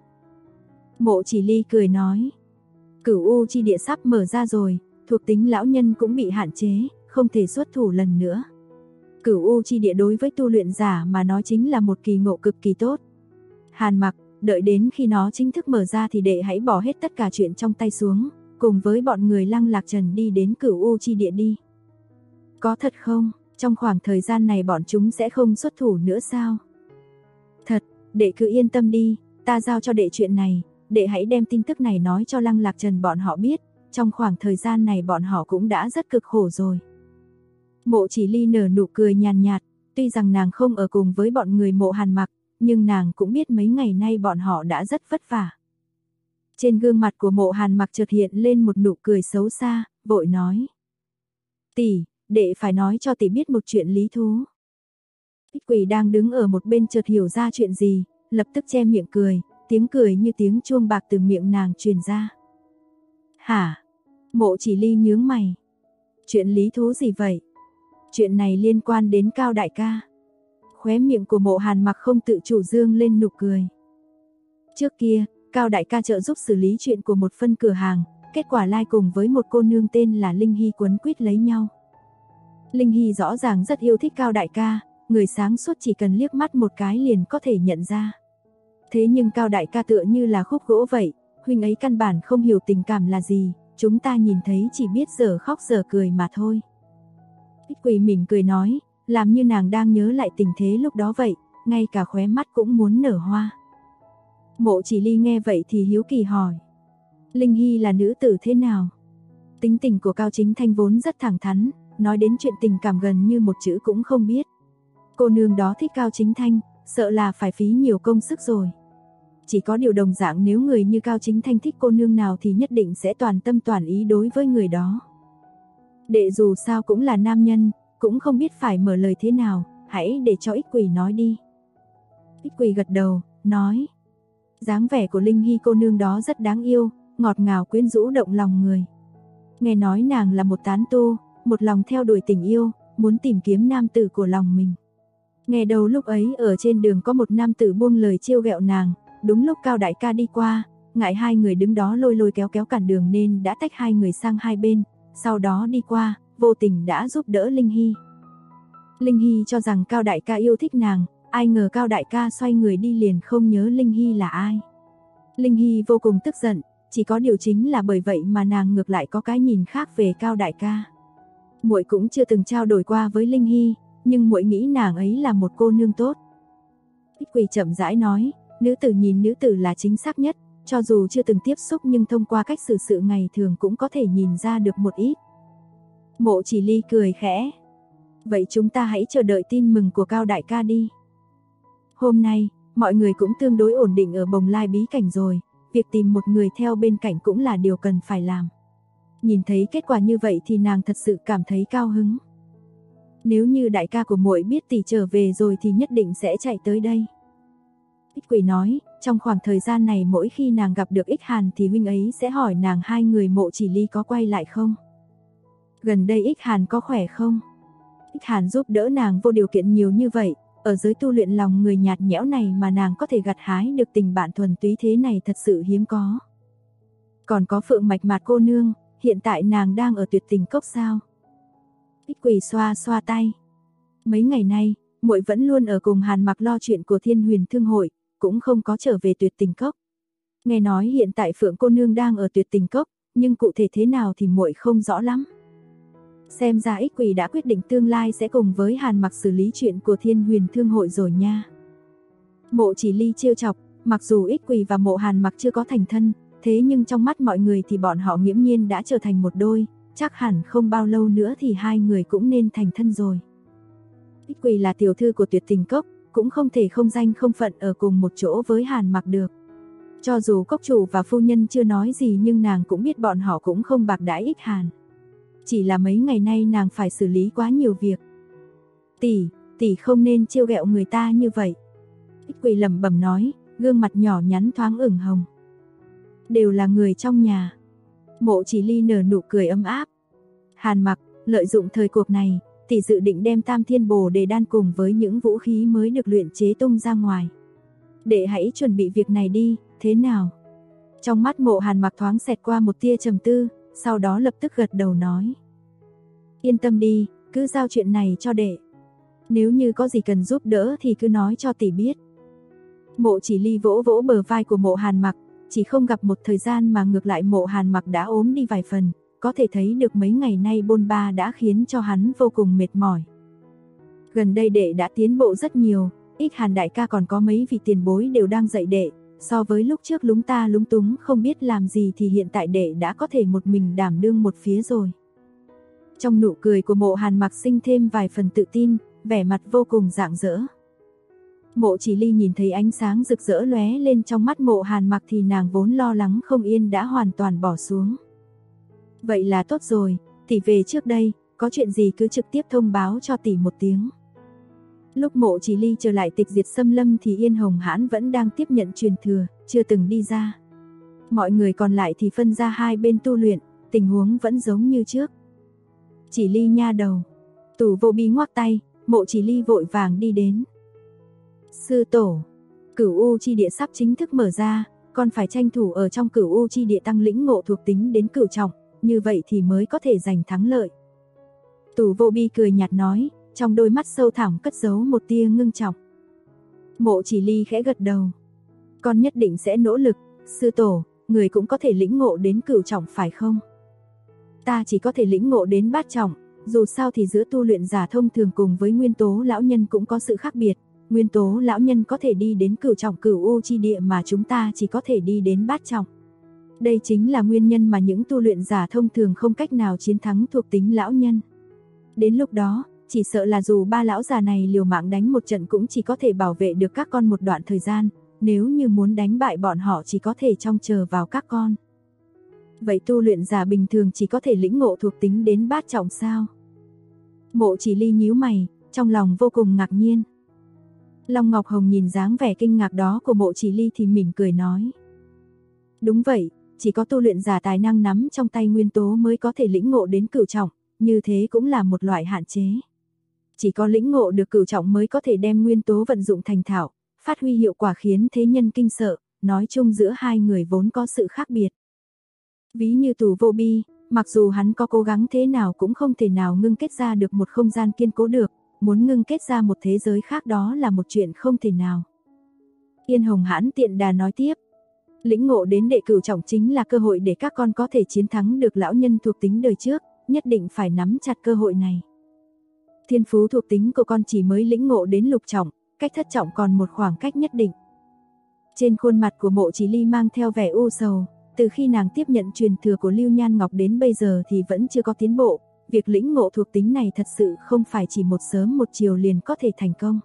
Mộ Chỉ Ly cười nói, Cửu U chi địa sắp mở ra rồi, thuộc tính lão nhân cũng bị hạn chế, không thể xuất thủ lần nữa. Cửu U chi địa đối với tu luyện giả mà nói chính là một kỳ ngộ cực kỳ tốt. Hàn Mặc, đợi đến khi nó chính thức mở ra thì đệ hãy bỏ hết tất cả chuyện trong tay xuống, cùng với bọn người Lăng Lạc Trần đi đến Cửu U chi địa đi. Có thật không? Trong khoảng thời gian này bọn chúng sẽ không xuất thủ nữa sao? Thật, đệ cứ yên tâm đi, ta giao cho đệ chuyện này, đệ hãy đem tin tức này nói cho Lăng Lạc Trần bọn họ biết, trong khoảng thời gian này bọn họ cũng đã rất cực khổ rồi. Mộ Chỉ Ly nở nụ cười nhàn nhạt, tuy rằng nàng không ở cùng với bọn người Mộ Hàn Mặc, nhưng nàng cũng biết mấy ngày nay bọn họ đã rất vất vả. Trên gương mặt của Mộ Hàn Mặc chợt hiện lên một nụ cười xấu xa, vội nói. Tỷ, đệ phải nói cho tỷ biết một chuyện lý thú. Ích Quỷ đang đứng ở một bên chợt hiểu ra chuyện gì, lập tức che miệng cười, tiếng cười như tiếng chuông bạc từ miệng nàng truyền ra. Hả? Mộ Chỉ Ly nhướng mày. Chuyện lý thú gì vậy? Chuyện này liên quan đến Cao đại ca. Khóe miệng của Mộ Hàn Mặc không tự chủ dương lên nụ cười. Trước kia, Cao đại ca trợ giúp xử lý chuyện của một phân cửa hàng, kết quả Lai cùng với một cô nương tên là Linh Hy quấn quýt lấy nhau. Linh Hy rõ ràng rất yêu thích Cao đại ca, người sáng suốt chỉ cần liếc mắt một cái liền có thể nhận ra. Thế nhưng Cao đại ca tựa như là khúc gỗ vậy, huynh ấy căn bản không hiểu tình cảm là gì, chúng ta nhìn thấy chỉ biết dở khóc dở cười mà thôi. Ích Quỷ mỉm cười nói, làm như nàng đang nhớ lại tình thế lúc đó vậy, ngay cả khóe mắt cũng muốn nở hoa. Mộ Chỉ Ly nghe vậy thì hiếu kỳ hỏi, Linh Hy là nữ tử thế nào? Tính tình của Cao Chính Thanh vốn rất thẳng thắn, nói đến chuyện tình cảm gần như một chữ cũng không biết. Cô nương đó thích Cao Chính Thanh, sợ là phải phí nhiều công sức rồi. Chỉ có điều đồng dạng nếu người như Cao Chính Thanh thích cô nương nào thì nhất định sẽ toàn tâm toàn ý đối với người đó. Đệ dù sao cũng là nam nhân, cũng không biết phải mở lời thế nào, hãy để cho Ích Quỷ nói đi. Ích Quỷ gật đầu, nói, dáng vẻ của Linh Hy cô nương đó rất đáng yêu, ngọt ngào quyến rũ động lòng người. Nghe nói nàng là một tán tu, một lòng theo đuổi tình yêu, muốn tìm kiếm nam tử của lòng mình. Nghe đầu lúc ấy ở trên đường có một nam tử buông lời trêu ghẹo nàng, đúng lúc Cao đại ca đi qua, ngại hai người đứng đó lôi lôi kéo kéo cản đường nên đã tách hai người sang hai bên, sau đó đi qua, vô tình đã giúp đỡ Linh Hy. Linh Hy cho rằng Cao đại ca yêu thích nàng, ai ngờ Cao đại ca xoay người đi liền không nhớ Linh Hy là ai. Linh Hy vô cùng tức giận, chỉ có điều chính là bởi vậy mà nàng ngược lại có cái nhìn khác về Cao đại ca. Muội cũng chưa từng trao đổi qua với Linh Hy, nhưng muội nghĩ nàng ấy là một cô nương tốt. Ích Quỳ chậm rãi nói, nữ tử nhìn nữ tử là chính xác nhất, cho dù chưa từng tiếp xúc nhưng thông qua cách xử sự ngày thường cũng có thể nhìn ra được một ít. Mộ Chỉ Ly cười khẽ. Vậy chúng ta hãy chờ đợi tin mừng của Cao đại ca đi. Hôm nay, mọi người cũng tương đối ổn định ở Bồng Lai bí cảnh rồi, việc tìm một người theo bên cạnh cũng là điều cần phải làm. Nhìn thấy kết quả như vậy thì nàng thật sự cảm thấy cao hứng. Nếu như đại ca của muội biết tỷ trở về rồi thì nhất định sẽ chạy tới đây. Ích Quỷ nói, trong khoảng thời gian này mỗi khi nàng gặp được Ích Hàn thì huynh ấy sẽ hỏi nàng hai người Mộ Chỉ Ly có quay lại không? Gần đây Ích Hàn có khỏe không? Ích Hàn giúp đỡ nàng vô điều kiện nhiều như vậy, ở giới tu luyện lòng người nhạt nhẽo này mà nàng có thể gặt hái được tình bạn thuần túy thế này thật sự hiếm có. Còn có Phượng Mạch Mạt cô nương, hiện tại nàng đang ở Tuyệt Tình Cốc sao? Ích Quỷ xoa xoa tay. Mấy ngày nay, muội vẫn luôn ở cùng Hàn Mặc lo chuyện của Thiên Huyền Thương hội, cũng không có trở về Tuyệt Tình Cốc. Nghe nói hiện tại Phượng cô nương đang ở Tuyệt Tình Cốc, nhưng cụ thể thế nào thì muội không rõ lắm. Xem ra Ích Quỷ đã quyết định tương lai sẽ cùng với Hàn Mặc xử lý chuyện của Thiên Huyền Thương hội rồi nha. Mộ Chỉ Ly trêu chọc, mặc dù Ích Quỷ và Mộ Hàn Mặc chưa có thành thân, thế nhưng trong mắt mọi người thì bọn họ nghiễm nhiên đã trở thành một đôi, chắc hẳn không bao lâu nữa thì hai người cũng nên thành thân rồi. Ích Quỷ là tiểu thư của Tuyệt Tình Cốc, cũng không thể không danh không phận ở cùng một chỗ với Hàn Mặc được. Cho dù cốc chủ và phu nhân chưa nói gì nhưng nàng cũng biết bọn họ cũng không bạc đãi Ích Hàn. Chỉ là mấy ngày nay nàng phải xử lý quá nhiều việc. Tỷ không nên trêu ghẹo người ta như vậy. Ích Quỷ lẩm bẩm nói, gương mặt nhỏ nhắn thoáng ửng hồng. Đều là người trong nhà. Mộ Chỉ Ly nở nụ cười ấm áp. Hàn Mặc, lợi dụng thời cuộc này, tỷ dự định đem Tam Thiên Bồ Đề đan cùng với những vũ khí mới được luyện chế tung ra ngoài. Đệ hãy chuẩn bị việc này đi, thế nào? Trong mắt Mộ Hàn Mặc thoáng xẹt qua một tia trầm tư, sau đó lập tức gật đầu nói. Yên tâm đi, cứ giao chuyện này cho đệ. Nếu như có gì cần giúp đỡ thì cứ nói cho tỷ biết. Mộ Chỉ Ly vỗ vỗ bờ vai của Mộ Hàn Mặc, chỉ không gặp một thời gian mà ngược lại Mộ Hàn Mặc đã ốm đi vài phần, có thể thấy được mấy ngày nay bôn ba đã khiến cho hắn vô cùng mệt mỏi. Gần đây đệ đã tiến bộ rất nhiều, Ích Hàn đại ca còn có mấy vị tiền bối đều đang dạy đệ, so với lúc trước lúng ta lúng túng không biết làm gì thì hiện tại đệ đã có thể một mình đảm đương một phía rồi. Trong nụ cười của Mộ Hàn Mặc sinh thêm vài phần tự tin, vẻ mặt vô cùng rạng rỡ. Mộ Chỉ Ly nhìn thấy ánh sáng rực rỡ lóe lên trong mắt Mộ Hàn Mặc thì nàng vốn lo lắng không yên đã hoàn toàn bỏ xuống. Vậy là tốt rồi, tỷ về trước đây, có chuyện gì cứ trực tiếp thông báo cho tỷ một tiếng. Lúc Mộ Chỉ Ly trở lại Tịch Diệt Xâm Lâm thì Yên Hồng Hãn vẫn đang tiếp nhận truyền thừa, chưa từng đi ra. Mọi người còn lại thì phân ra hai bên tu luyện, tình huống vẫn giống như trước. Chỉ Ly nha đầu. Tù Vô Bi ngoắc tay, Mộ Chỉ Ly vội vàng đi đến. Sư tổ, Cửu U chi địa sắp chính thức mở ra, còn phải tranh thủ ở trong Cửu U chi địa tăng lĩnh ngộ thuộc tính đến cửu trọng, như vậy thì mới có thể giành thắng lợi. Tù Vô Bi cười nhạt nói, trong đôi mắt sâu thẳm cất giấu một tia ngưng trọng. Mộ Chỉ Ly khẽ gật đầu. Con nhất định sẽ nỗ lực, sư tổ, người cũng có thể lĩnh ngộ đến cửu trọng phải không? Ta chỉ có thể lĩnh ngộ đến bát trọng, dù sao thì giữa tu luyện giả thông thường cùng với nguyên tố lão nhân cũng có sự khác biệt. Nguyên tố lão nhân có thể đi đến cửu trọng Cửu U chi địa mà chúng ta chỉ có thể đi đến bát trọng. Đây chính là nguyên nhân mà những tu luyện giả thông thường không cách nào chiến thắng thuộc tính lão nhân. Đến lúc đó, chỉ sợ là dù ba lão già này liều mạng đánh một trận cũng chỉ có thể bảo vệ được các con một đoạn thời gian, nếu như muốn đánh bại bọn họ chỉ có thể trông chờ vào các con. Vậy tu luyện giả bình thường chỉ có thể lĩnh ngộ thuộc tính đến bát trọng sao? Mộ Chỉ Ly nhíu mày, trong lòng vô cùng ngạc nhiên. Long Ngọc Hồng nhìn dáng vẻ kinh ngạc đó của Mộ Chỉ Ly thì mỉm cười nói. Đúng vậy, chỉ có tu luyện giả tài năng nắm trong tay nguyên tố mới có thể lĩnh ngộ đến cửu trọng, như thế cũng là một loại hạn chế. Chỉ có lĩnh ngộ được cửu trọng mới có thể đem nguyên tố vận dụng thành thạo, phát huy hiệu quả khiến thế nhân kinh sợ, nói chung giữa hai người vốn có sự khác biệt. Ví như Tù Vô Bi, mặc dù hắn có cố gắng thế nào cũng không thể nào ngưng kết ra được một không gian kiên cố được, muốn ngưng kết ra một thế giới khác đó là một chuyện không thể nào. Yên Hồng Hãn tiện đà nói tiếp, lĩnh ngộ đến đệ cửu trọng chính là cơ hội để các con có thể chiến thắng được lão nhân thuộc tính đời trước, nhất định phải nắm chặt cơ hội này. Thiên phú thuộc tính của con chỉ mới lĩnh ngộ đến lục trọng, cách thất trọng còn một khoảng cách nhất định. Trên khuôn mặt của Mộ Chỉ Ly mang theo vẻ u sầu, từ khi nàng tiếp nhận truyền thừa của Lưu Nhan Ngọc đến bây giờ thì vẫn chưa có tiến bộ, việc lĩnh ngộ thuộc tính này thật sự không phải chỉ một sớm một chiều liền có thể thành công.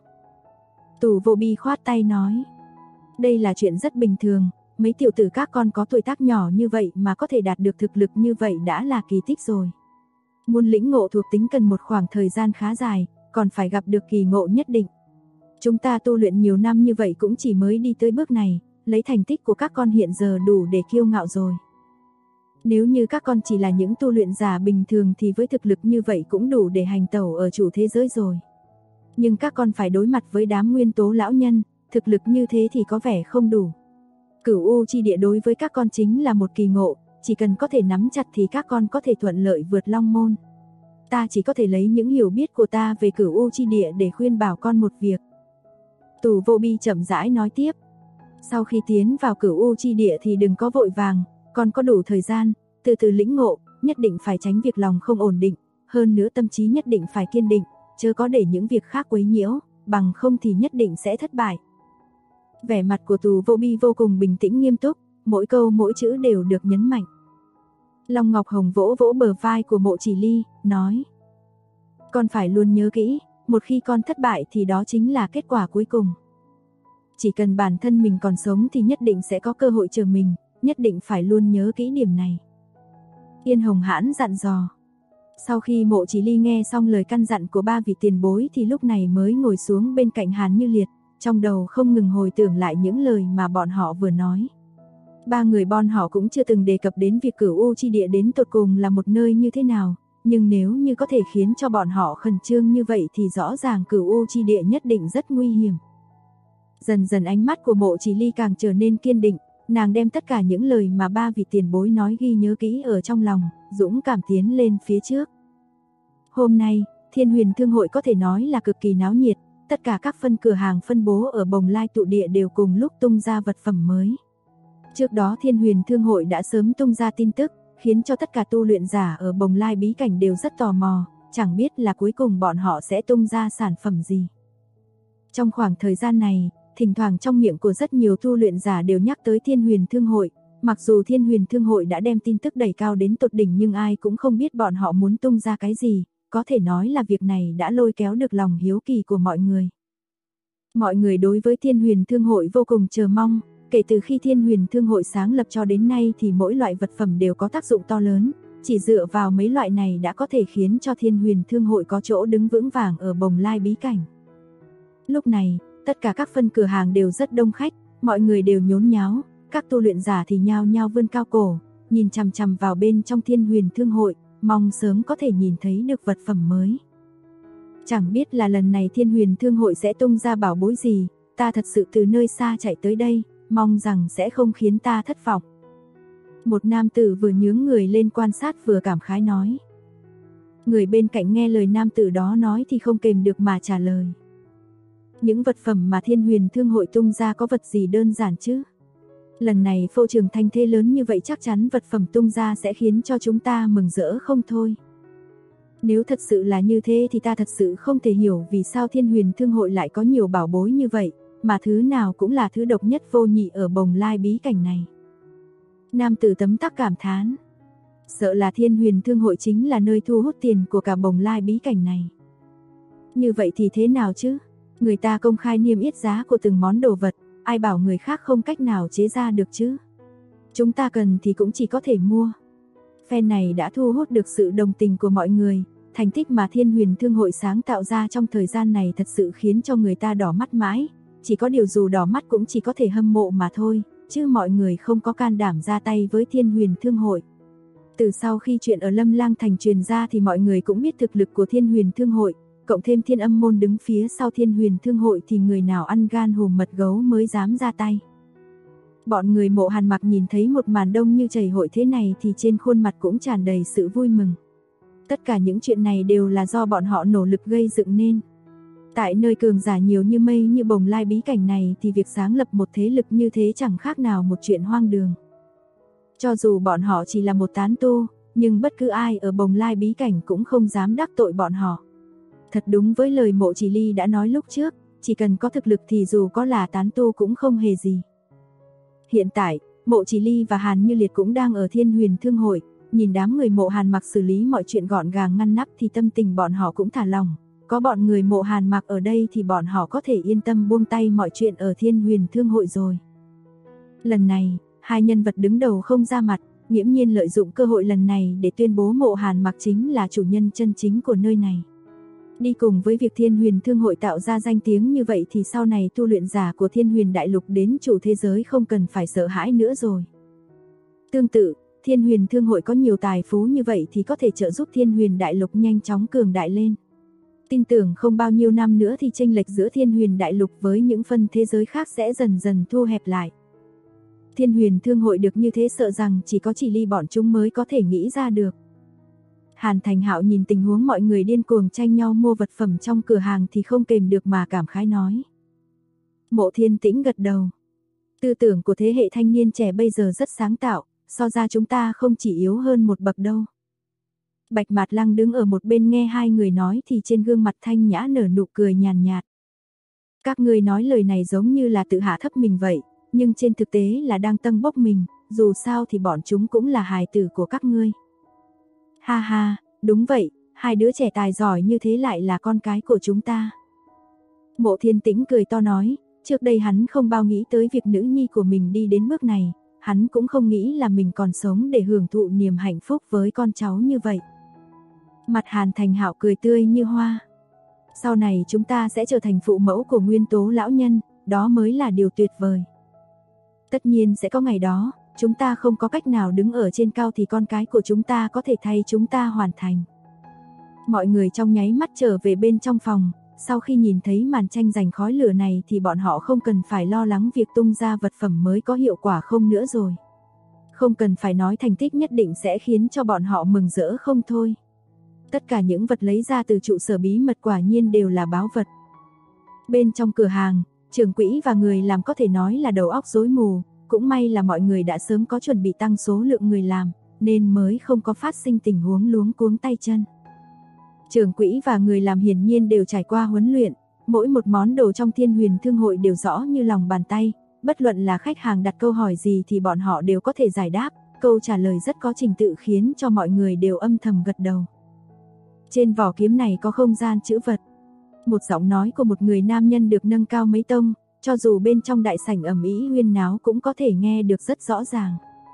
Tù Vô Bi khoát tay nói, đây là chuyện rất bình thường, mấy tiểu tử các con có tuổi tác nhỏ như vậy mà có thể đạt được thực lực như vậy đã là kỳ tích rồi. Muốn lĩnh ngộ thuộc tính cần một khoảng thời gian khá dài, còn phải gặp được kỳ ngộ nhất định. Chúng ta tu luyện nhiều năm như vậy cũng chỉ mới đi tới bước này, lấy thành tích của các con hiện giờ đủ để kiêu ngạo rồi. Nếu như các con chỉ là những tu luyện giả bình thường thì với thực lực như vậy cũng đủ để hành tẩu ở chủ thế giới rồi. Nhưng các con phải đối mặt với đám nguyên tố lão nhân, thực lực như thế thì có vẻ không đủ. Cửu U chi địa đối với các con chính là một kỳ ngộ, chỉ cần có thể nắm chặt thì các con có thể thuận lợi vượt long môn. Ta chỉ có thể lấy những hiểu biết của ta về Cửu U chi địa để khuyên bảo con một việc. Tù Vô Bi chậm rãi nói tiếp. Sau khi tiến vào Cửu U chi địa thì đừng có vội vàng, con có đủ thời gian, từ từ lĩnh ngộ, nhất định phải tránh việc lòng không ổn định, hơn nữa tâm trí nhất định phải kiên định, chớ có để những việc khác quấy nhiễu, bằng không thì nhất định sẽ thất bại. Vẻ mặt của Tù Vô Bi vô cùng bình tĩnh nghiêm túc, mỗi câu mỗi chữ đều được nhấn mạnh. Long Ngọc Hồng vỗ vỗ bờ vai của Mộ Chỉ Ly, nói: con phải luôn nhớ kỹ, một khi con thất bại thì đó chính là kết quả cuối cùng. Chỉ cần bản thân mình còn sống thì nhất định sẽ có cơ hội chờ mình, nhất định phải luôn nhớ kỹ điểm này. Yên Hồng Hãn dặn dò. Sau khi Mộ Chỉ Ly nghe xong lời căn dặn của ba vị tiền bối thì lúc này mới ngồi xuống bên cạnh Hàn Như Liệt, trong đầu không ngừng hồi tưởng lại những lời mà bọn họ vừa nói. Ba người bọn họ cũng chưa từng đề cập đến việc Cửu U chi địa đến tột cùng là một nơi như thế nào, nhưng nếu như có thể khiến cho bọn họ khẩn trương như vậy thì rõ ràng Cửu U chi địa nhất định rất nguy hiểm. Dần dần ánh mắt của Mộ Chỉ Ly càng trở nên kiên định, nàng đem tất cả những lời mà ba vị tiền bối nói ghi nhớ kỹ ở trong lòng, dũng cảm tiến lên phía trước. Hôm nay, Thiên Huyền Thương hội có thể nói là cực kỳ náo nhiệt, tất cả các phân cửa hàng phân bố ở Bồng Lai tụ địa đều cùng lúc tung ra vật phẩm mới. Trước đó Thiên Huyền Thương hội đã sớm tung ra tin tức, khiến cho tất cả tu luyện giả ở Bồng Lai bí cảnh đều rất tò mò, chẳng biết là cuối cùng bọn họ sẽ tung ra sản phẩm gì. Trong khoảng thời gian này, thỉnh thoảng trong miệng của rất nhiều tu luyện giả đều nhắc tới Thiên Huyền Thương hội, mặc dù Thiên Huyền Thương hội đã đem tin tức đẩy cao đến tột đỉnh nhưng ai cũng không biết bọn họ muốn tung ra cái gì, có thể nói là việc này đã lôi kéo được lòng hiếu kỳ của mọi người. Mọi người đối với Thiên Huyền Thương hội vô cùng chờ mong, kể từ khi Thiên Huyền Thương hội sáng lập cho đến nay thì mỗi loại vật phẩm đều có tác dụng to lớn, chỉ dựa vào mấy loại này đã có thể khiến cho Thiên Huyền Thương hội có chỗ đứng vững vàng ở Bồng Lai bí cảnh. Lúc này, tất cả các phân cửa hàng đều rất đông khách, mọi người đều nhốn nháo, các tu luyện giả thì nhao nhao vươn cao cổ, nhìn chằm chằm vào bên trong Thiên Huyền Thương hội, mong sớm có thể nhìn thấy được vật phẩm mới. Chẳng biết là lần này Thiên Huyền Thương hội sẽ tung ra bảo bối gì, ta thật sự từ nơi xa chạy tới đây, mong rằng sẽ không khiến ta thất vọng. Một nam tử vừa nhướng người lên quan sát vừa cảm khái nói. Người bên cạnh nghe lời nam tử đó nói thì không kềm được mà trả lời. Những vật phẩm mà Thiên Huyền Thương hội tung ra có vật gì đơn giản chứ? Lần này phô trường thanh thế lớn như vậy chắc chắn vật phẩm tung ra sẽ khiến cho chúng ta mừng rỡ không thôi. Nếu thật sự là như thế thì ta thật sự không thể hiểu vì sao Thiên Huyền Thương hội lại có nhiều bảo bối như vậy, mà thứ nào cũng là thứ độc nhất vô nhị ở Bồng Lai bí cảnh này. Nam tử tấm tắc cảm thán. Sợ là Thiên Huyền Thương hội chính là nơi thu hút tiền của cả Bồng Lai bí cảnh này. Như vậy thì thế nào chứ? Người ta công khai niêm yết giá của từng món đồ vật, ai bảo người khác không cách nào chế ra được chứ? Chúng ta cần thì cũng chỉ có thể mua. Phen này đã thu hút được sự đồng tình của mọi người, thành tích mà Thiên Huyền Thương hội sáng tạo ra trong thời gian này thật sự khiến cho người ta đỏ mắt mãi, chỉ có điều dù đỏ mắt cũng chỉ có thể hâm mộ mà thôi, chứ mọi người không có can đảm ra tay với Thiên Huyền Thương hội. Từ sau khi chuyện ở Lâm Lang Thành truyền ra thì mọi người cũng biết thực lực của Thiên Huyền Thương hội, cộng thêm Thiên Âm môn đứng phía sau Thiên Huyền Thương hội thì người nào ăn gan hùm mật gấu mới dám ra tay. Bọn người Mộ Hàn Mặc nhìn thấy một màn đông như chảy hội thế này thì trên khuôn mặt cũng tràn đầy sự vui mừng. Tất cả những chuyện này đều là do bọn họ nỗ lực gây dựng nên. Tại nơi cường giả nhiều như mây như Bồng Lai bí cảnh này thì việc sáng lập một thế lực như thế chẳng khác nào một chuyện hoang đường. Cho dù bọn họ chỉ là một tán tu, nhưng bất cứ ai ở Bồng Lai bí cảnh cũng không dám đắc tội bọn họ. Thật đúng với lời Mộ Chỉ Ly đã nói lúc trước, chỉ cần có thực lực thì dù có là tán tu cũng không hề gì. Hiện tại, Mộ Chỉ Ly và Hàn Như Liệt cũng đang ở Thiên Huyền Thương hội, nhìn đám người Mộ Hàn Mặc xử lý mọi chuyện gọn gàng ngăn nắp thì tâm tình bọn họ cũng thả lỏng. Có bọn người Mộ Hàn Mặc ở đây thì bọn họ có thể yên tâm buông tay mọi chuyện ở Thiên Huyền Thương hội rồi. Lần này, hai nhân vật đứng đầu không ra mặt, nghiễm nhiên lợi dụng cơ hội lần này để tuyên bố Mộ Hàn Mặc chính là chủ nhân chân chính của nơi này. Đi cùng với việc Thiên Huyền Thương hội tạo ra danh tiếng như vậy thì sau này tu luyện giả của Thiên Huyền Đại Lục đến chủ thế giới không cần phải sợ hãi nữa rồi. Tương tự, Thiên Huyền Thương hội có nhiều tài phú như vậy thì có thể trợ giúp Thiên Huyền Đại Lục nhanh chóng cường đại lên. Tin tưởng không bao nhiêu năm nữa thì chênh lệch giữa Thiên Huyền Đại Lục với những phân thế giới khác sẽ dần dần thu hẹp lại. Thiên Huyền Thương hội được như thế sợ rằng chỉ có Chỉ Ly bọn chúng mới có thể nghĩ ra được. Hàn Thành Hạo nhìn tình huống mọi người điên cuồng tranh nhau mua vật phẩm trong cửa hàng thì không kềm được mà cảm khái nói. Mộ Thiên Tĩnh gật đầu. Tư tưởng của thế hệ thanh niên trẻ bây giờ rất sáng tạo, so ra chúng ta không chỉ yếu hơn một bậc đâu. Bạch Mạt Lăng đứng ở một bên nghe hai người nói thì trên gương mặt thanh nhã nở nụ cười nhàn nhạt. Các ngươi nói lời này giống như là tự hạ thấp mình vậy, nhưng trên thực tế là đang tâng bốc mình, dù sao thì bọn chúng cũng là hài tử của các ngươi. Ha ha, đúng vậy, hai đứa trẻ tài giỏi như thế lại là con cái của chúng ta. Mộ Thiên Tĩnh cười to nói, trước đây hắn không bao nghĩ tới việc nữ nhi của mình đi đến bước này, hắn cũng không nghĩ là mình còn sống để hưởng thụ niềm hạnh phúc với con cháu như vậy. Mặt Hàn Thành Hạo cười tươi như hoa. Sau này chúng ta sẽ trở thành phụ mẫu của Nguyên Tố lão nhân, đó mới là điều tuyệt vời. Tất nhiên sẽ có ngày đó, chúng ta không có cách nào đứng ở trên cao thì con cái của chúng ta có thể thay chúng ta hoàn thành. Mọi người trong nháy mắt trở về bên trong phòng, sau khi nhìn thấy màn tranh giành khói lửa này thì bọn họ không cần phải lo lắng việc tung ra vật phẩm mới có hiệu quả không nữa rồi. Không cần phải nói thành tích nhất định sẽ khiến cho bọn họ mừng rỡ không thôi. Tất cả những vật lấy ra từ trụ sở bí mật quả nhiên đều là báu vật. Bên trong cửa hàng, trưởng quỹ và người làm có thể nói là đầu óc rối mù, cũng may là mọi người đã sớm có chuẩn bị tăng số lượng người làm, nên mới không có phát sinh tình huống luống cuống tay chân. Trưởng quỹ và người làm hiển nhiên đều trải qua huấn luyện, mỗi một món đồ trong Thiên Huyền Thương hội đều rõ như lòng bàn tay, bất luận là khách hàng đặt câu hỏi gì thì bọn họ đều có thể giải đáp, câu trả lời rất có trình tự khiến cho mọi người đều âm thầm gật đầu. Trên vỏ kiếm này có không gian trữ vật. Một giọng nói của một người nam nhân được nâng cao mấy tông, cho dù bên trong đại sảnh ầm ĩ huyên náo cũng có thể nghe được rất rõ ràng.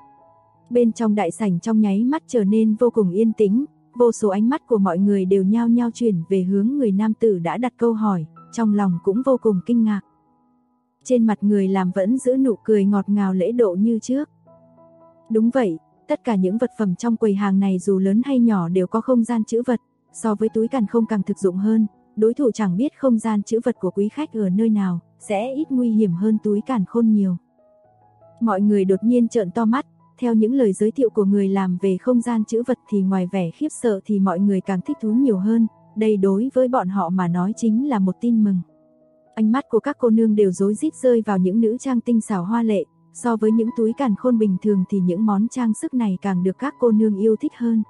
Bên trong đại sảnh trong nháy mắt trở nên vô cùng yên tĩnh, vô số ánh mắt của mọi người đều nhao nhao chuyển về hướng người nam tử đã đặt câu hỏi, trong lòng cũng vô cùng kinh ngạc. Trên mặt người làm vẫn giữ nụ cười ngọt ngào lễ độ như trước. Đúng vậy, tất cả những vật phẩm trong quầy hàng này dù lớn hay nhỏ đều có không gian trữ vật, so với túi càn khôn càng thực dụng hơn, đối thủ chẳng biết không gian trữ vật của quý khách ở nơi nào, sẽ ít nguy hiểm hơn túi càn khôn nhiều. Mọi người đột nhiên trợn to mắt, theo những lời giới thiệu của người làm về không gian trữ vật thì ngoài vẻ khiếp sợ thì mọi người càng thích thú nhiều hơn, đây đối với bọn họ mà nói chính là một tin mừng. Ánh mắt của các cô nương đều rối rít rơi vào những nữ trang tinh xảo hoa lệ, so với những túi càn khôn bình thường thì những món trang sức này càng được các cô nương yêu thích hơn.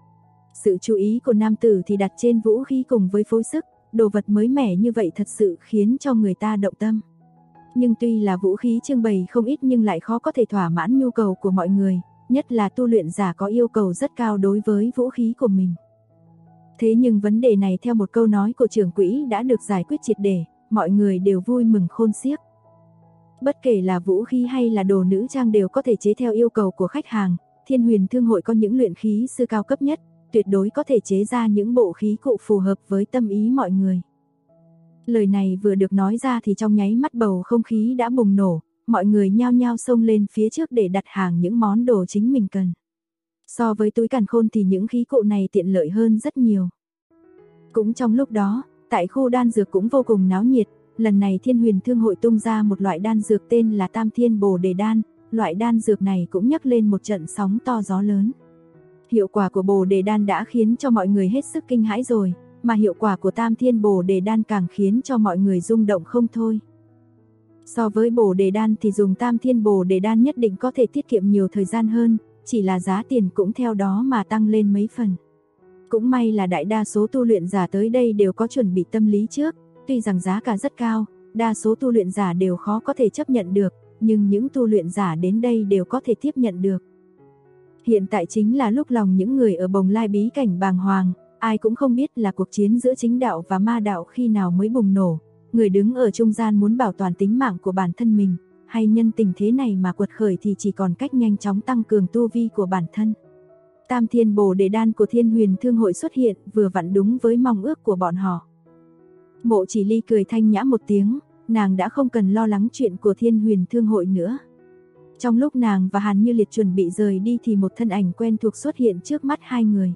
Sự chú ý của nam tử thì đặt trên vũ khí cùng với phối sức, đồ vật mới mẻ như vậy thật sự khiến cho người ta động tâm. Nhưng tuy là vũ khí trưng bày không ít nhưng lại khó có thể thỏa mãn nhu cầu của mọi người, nhất là tu luyện giả có yêu cầu rất cao đối với vũ khí của mình. Thế nhưng vấn đề này theo một câu nói của trưởng quỹ đã được giải quyết triệt để, mọi người đều vui mừng khôn xiếc. Bất kể là vũ khí hay là đồ nữ trang đều có thể chế theo yêu cầu của khách hàng, Thiên Huyền Thương hội có những luyện khí sư cao cấp nhất, tuyệt đối có thể chế ra những bộ khí cụ phù hợp với tâm ý mọi người. Lời này vừa được nói ra thì trong nháy mắt bầu không khí đã bùng nổ, mọi người nhao nhao xông lên phía trước để đặt hàng những món đồ chính mình cần. So với túi càn khôn thì những khí cụ này tiện lợi hơn rất nhiều. Cũng trong lúc đó, tại khu đan dược cũng vô cùng náo nhiệt, lần này Thiên Huyền Thương hội tung ra một loại đan dược tên là Tam Thiên Bồ Đề Đan, loại đan dược này cũng nhấc lên một trận sóng to gió lớn. Hiệu quả của Bồ Đề Đan đã khiến cho mọi người hết sức kinh hãi rồi, mà hiệu quả của Tam Thiên Bồ Đề Đan càng khiến cho mọi người rung động không thôi. So với Bồ Đề Đan thì dùng Tam Thiên Bồ Đề Đan nhất định có thể tiết kiệm nhiều thời gian hơn, chỉ là giá tiền cũng theo đó mà tăng lên mấy phần. Cũng may là đại đa số tu luyện giả tới đây đều có chuẩn bị tâm lý trước, tuy rằng giá cả rất cao, đa số tu luyện giả đều khó có thể chấp nhận được, nhưng những tu luyện giả đến đây đều có thể tiếp nhận được. Hiện tại chính là lúc lòng những người ở Bồng Lai bí cảnh bàng hoàng, ai cũng không biết là cuộc chiến giữa chính đạo và ma đạo khi nào mới bùng nổ, người đứng ở trung gian muốn bảo toàn tính mạng của bản thân mình, hay nhân tình thế này mà quật khởi thì chỉ còn cách nhanh chóng tăng cường tu vi của bản thân. Tam Thiên Bồ Đề Đan của Thiên Huyền Thương hội xuất hiện vừa vặn đúng với mong ước của bọn họ. Mộ Chỉ Ly cười thanh nhã một tiếng, nàng đã không cần lo lắng chuyện của Thiên Huyền Thương hội nữa. Trong lúc nàng và Hàn Như Liệt chuẩn bị rời đi thì một thân ảnh quen thuộc xuất hiện trước mắt hai người.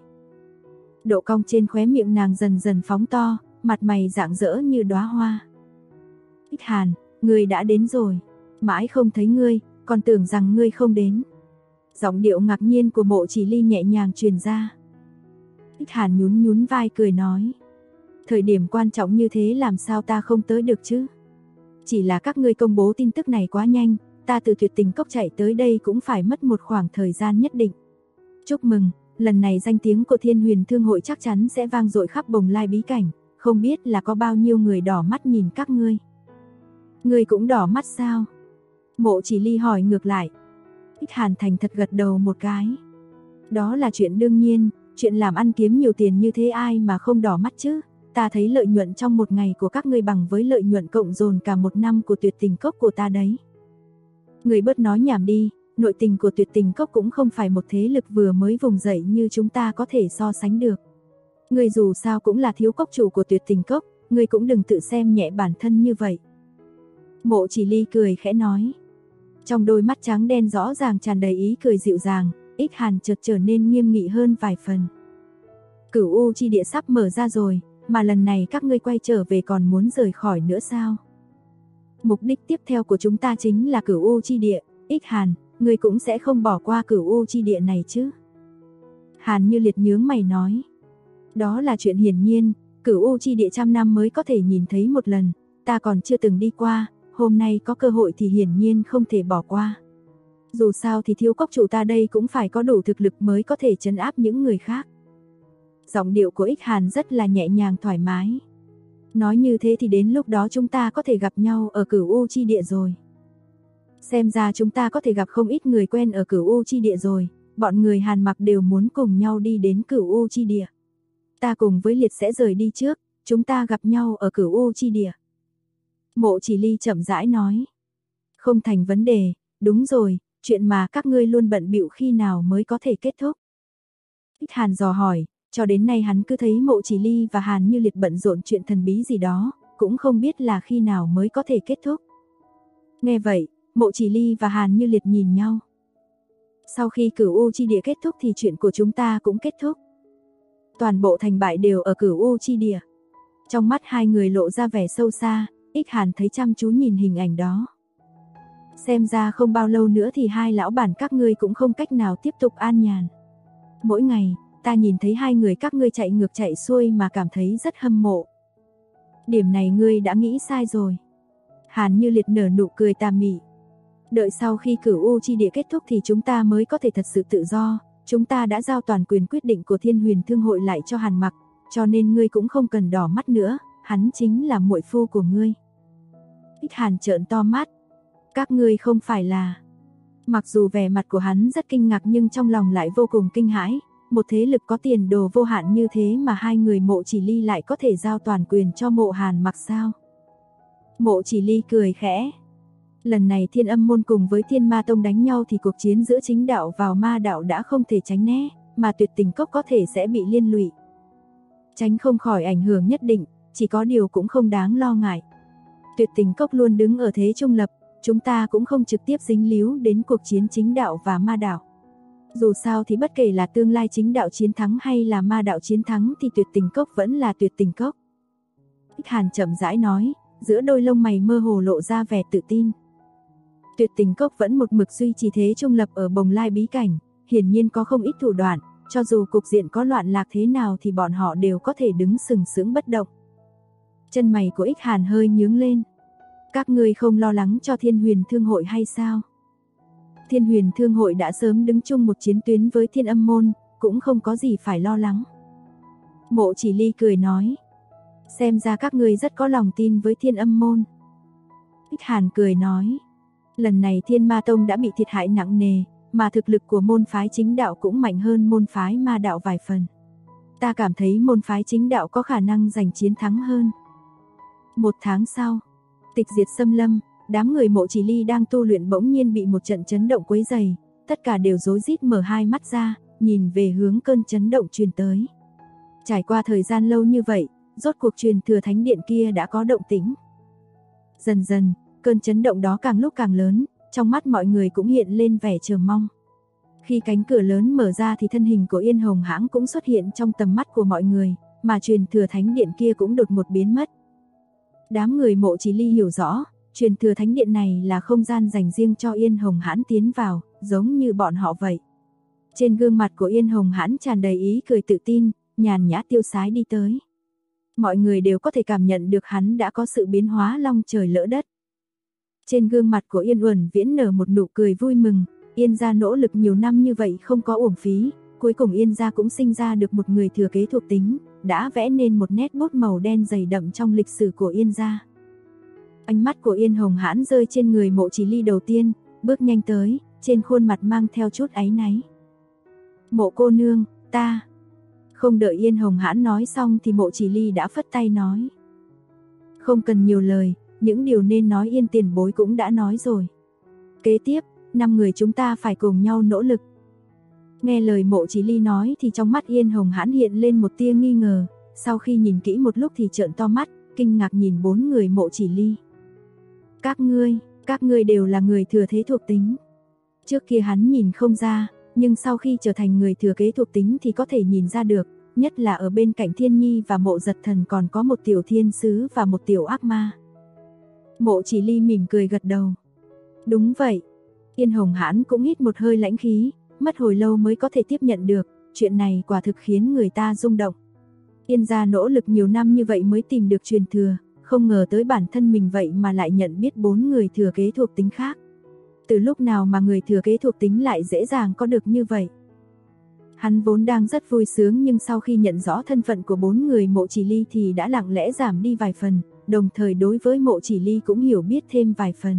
Độ cong trên khóe miệng nàng dần dần phóng to, mặt mày rạng rỡ như đóa hoa. Ích Hàn, ngươi đã đến rồi, mãi không thấy ngươi, còn tưởng rằng ngươi không đến. Giọng điệu ngạc nhiên của Mộ Chỉ Ly nhẹ nhàng truyền ra. Ích Hàn nhún nhún vai cười nói. Thời điểm quan trọng như thế làm sao ta không tới được chứ? Chỉ là các ngươi công bố tin tức này quá nhanh, ta từ Tuyệt Tình Cốc chạy tới đây cũng phải mất một khoảng thời gian nhất định. Chúc mừng, lần này danh tiếng của Thiên Huyền Thương hội chắc chắn sẽ vang dội khắp Bồng Lai bí cảnh, không biết là có bao nhiêu người đỏ mắt nhìn các ngươi. Ngươi cũng đỏ mắt sao? Mộ Chỉ Ly hỏi ngược lại. Ích Hàn thành thật gật đầu một cái. Đó là chuyện đương nhiên, chuyện làm ăn kiếm nhiều tiền như thế ai mà không đỏ mắt chứ? Ta thấy lợi nhuận trong một ngày của các ngươi bằng với lợi nhuận cộng dồn cả một năm của Tuyệt Tình Cốc của ta đấy. Người bớt nói nhảm đi, nội tình của Tuyệt Tình Cốc cũng không phải một thế lực vừa mới vùng dậy như chúng ta có thể so sánh được. Người dù sao cũng là thiếu cốc chủ của Tuyệt Tình Cốc, người cũng đừng tự xem nhẹ bản thân như vậy. Mộ Chỉ Ly cười khẽ nói. Trong đôi mắt trắng đen rõ ràng tràn đầy ý cười dịu dàng, Ích Hàn chợt trở nên nghiêm nghị hơn vài phần. Cửu U chi địa sắp mở ra rồi, mà lần này các ngươi quay trở về còn muốn rời khỏi nữa sao? Mục đích tiếp theo của chúng ta chính là Cửu U chi địa, Ích Hàn, ngươi cũng sẽ không bỏ qua Cửu U chi địa này chứ? Hàn Như Liệt nhướng mày nói. Đó là chuyện hiển nhiên, Cửu U chi địa trăm năm mới có thể nhìn thấy một lần, ta còn chưa từng đi qua, hôm nay có cơ hội thì hiển nhiên không thể bỏ qua. Dù sao thì thiếu cốc chủ ta đây cũng phải có đủ thực lực mới có thể trấn áp những người khác. Giọng điệu của Ích Hàn rất là nhẹ nhàng thoải mái. Nói như thế thì đến lúc đó chúng ta có thể gặp nhau ở Cửu U chi địa rồi. Xem ra chúng ta có thể gặp không ít người quen ở Cửu U chi địa rồi, bọn người Hàn Mặc đều muốn cùng nhau đi đến Cửu U chi địa. Ta cùng với Liệt sẽ rời đi trước, chúng ta gặp nhau ở Cửu U chi địa. Mộ Chỉ Ly chậm rãi nói. Không thành vấn đề, đúng rồi, chuyện mà các ngươi luôn bận bịu khi nào mới có thể kết thúc? Ích Hàn dò hỏi, cho đến nay hắn cứ thấy Mộ Chỉ Ly và Hàn Như Liệt bận rộn chuyện thần bí gì đó, cũng không biết là khi nào mới có thể kết thúc. Nghe vậy, Mộ Chỉ Ly và Hàn Như Liệt nhìn nhau. Sau khi Cửu U chi địa kết thúc thì chuyện của chúng ta cũng kết thúc. Toàn bộ thành bại đều ở Cửu U chi địa. Trong mắt hai người lộ ra vẻ sâu xa, Ích Hàn thấy chăm chú nhìn hình ảnh đó. Xem ra không bao lâu nữa thì hai lão bản các ngươi cũng không cách nào tiếp tục an nhàn. Mỗi ngày, ta nhìn thấy hai người các ngươi chạy ngược chạy xuôi mà cảm thấy rất hâm mộ. Điểm này ngươi đã nghĩ sai rồi. Hàn Như Liệt nở nụ cười tà mị. Đợi sau khi Cửu U chi địa kết thúc thì chúng ta mới có thể thật sự tự do. Chúng ta đã giao toàn quyền quyết định của Thiên Huyền Thương hội lại cho Hàn Mặc, cho nên ngươi cũng không cần đỏ mắt nữa, hắn chính là muội phu của ngươi. Ích Hàn trợn to mắt. Các ngươi không phải là... Mặc dù vẻ mặt của hắn rất kinh ngạc nhưng trong lòng lại vô cùng kinh hãi. Một thế lực có tiền đồ vô hạn như thế mà hai người Mộ Chỉ Ly lại có thể giao toàn quyền cho Mộ Hàn Mặc sao? Mộ Chỉ Ly cười khẽ. Lần này Thiên Âm môn cùng với Thiên Ma tông đánh nhau thì cuộc chiến giữa chính đạo vào ma đạo đã không thể tránh né, mà Tuyệt Tình Cốc có thể sẽ bị liên lụy. Tránh không khỏi ảnh hưởng nhất định, chỉ có điều cũng không đáng lo ngại. Tuyệt Tình Cốc luôn đứng ở thế trung lập, chúng ta cũng không trực tiếp dính líu đến cuộc chiến chính đạo và ma đạo. Dù sao thì bất kể là tương lai chính đạo chiến thắng hay là ma đạo chiến thắng thì Tuyệt Tình Cốc vẫn là Tuyệt Tình Cốc. Ích Hàn chậm rãi nói, giữa đôi lông mày mơ hồ lộ ra vẻ tự tin. Tuyệt Tình Cốc vẫn một mực duy trì thế trung lập ở Bồng Lai bí cảnh, hiển nhiên có không ít thủ đoạn, cho dù cục diện có loạn lạc thế nào thì bọn họ đều có thể đứng sừng sững bất động. Chân mày của Ích Hàn hơi nhướng lên. Các ngươi không lo lắng cho Thiên Huyền Thương hội hay sao? Thiên Huyền Thương hội đã sớm đứng chung một chiến tuyến với Thiên Âm môn, cũng không có gì phải lo lắng. Mộ Chỉ Ly cười nói, xem ra các ngươi rất có lòng tin với Thiên Âm môn. Ích Hàn cười nói, lần này Thiên Ma Tông đã bị thiệt hại nặng nề, mà thực lực của môn phái chính đạo cũng mạnh hơn môn phái ma đạo vài phần. Ta cảm thấy môn phái chính đạo có khả năng giành chiến thắng hơn. 1 tháng sau, Tịch Diệt Xâm Lâm, đám người Mộ Chỉ Ly đang tu luyện bỗng nhiên bị một trận chấn động quấy rầy, tất cả đều rối rít mở hai mắt ra, nhìn về hướng cơn chấn động truyền tới. Trải qua thời gian lâu như vậy, rốt cuộc truyền thừa thánh điện kia đã có động tĩnh. Dần dần, cơn chấn động đó càng lúc càng lớn, trong mắt mọi người cũng hiện lên vẻ chờ mong. Khi cánh cửa lớn mở ra thì thân hình của Yên Hồng Hãng cũng xuất hiện trong tầm mắt của mọi người, mà truyền thừa thánh điện kia cũng đột ngột biến mất. Đám người Mộ Chỉ Ly hiểu rõ, truyền thừa thánh điện này là không gian dành riêng cho Yên Hồng Hãn tiến vào, giống như bọn họ vậy. Trên gương mặt của Yên Hồng Hãn tràn đầy ý cười tự tin, nhàn nhã tiêu sái đi tới. Mọi người đều có thể cảm nhận được hắn đã có sự biến hóa long trời lỡ đất. Trên gương mặt của Yên Uẩn Viễn nở một nụ cười vui mừng, Yên gia nỗ lực nhiều năm như vậy không có uổng phí, cuối cùng Yên gia cũng sinh ra được một người thừa kế thuộc tính, đã vẽ nên một nét bút màu đen dày đậm trong lịch sử của Yên gia. Ánh mắt của Yên Hồng Hãn rơi trên người Mộ Chỉ Ly đầu tiên, bước nhanh tới, trên khuôn mặt mang theo chút áy náy. Mộ cô nương, ta... Không đợi Yên Hồng Hãn nói xong thì Mộ Chỉ Ly đã phất tay nói. Không cần nhiều lời, những điều nên nói Yên tiền bối cũng đã nói rồi. Kế tiếp, 5 người chúng ta phải cùng nhau nỗ lực. Nghe lời Mộ Chỉ Ly nói thì trong mắt Yên Hồng Hãn hiện lên một tia nghi ngờ, sau khi nhìn kỹ một lúc thì trợn to mắt, kinh ngạc nhìn 4 người Mộ Chỉ Ly. Các ngươi đều là người thừa thế thuộc tính. Trước kia hắn nhìn không ra, nhưng sau khi trở thành người thừa kế thuộc tính thì có thể nhìn ra được, nhất là ở bên cạnh Thiên Nhi và Mộ Giật Thần còn có một tiểu thiên sứ và một tiểu ác ma. Mộ Chỉ Ly mỉm cười gật đầu. Đúng vậy. Yên Hồng Hãn cũng hít một hơi lãnh khí, mất hồi lâu mới có thể tiếp nhận được, chuyện này quả thực khiến người ta rung động. Yên gia nỗ lực nhiều năm như vậy mới tìm được truyền thừa, không ngờ tới bản thân mình vậy mà lại nhận biết 4 người thừa kế thuộc tính khác. Từ lúc nào mà người thừa kế thuộc tính lại dễ dàng có được như vậy? Hắn vốn đang rất vui sướng nhưng sau khi nhận rõ thân phận của 4 người Mộ Chỉ Ly thì đã lặng lẽ giảm đi vài phần, đồng thời đối với Mộ Chỉ Ly cũng hiểu biết thêm vài phần.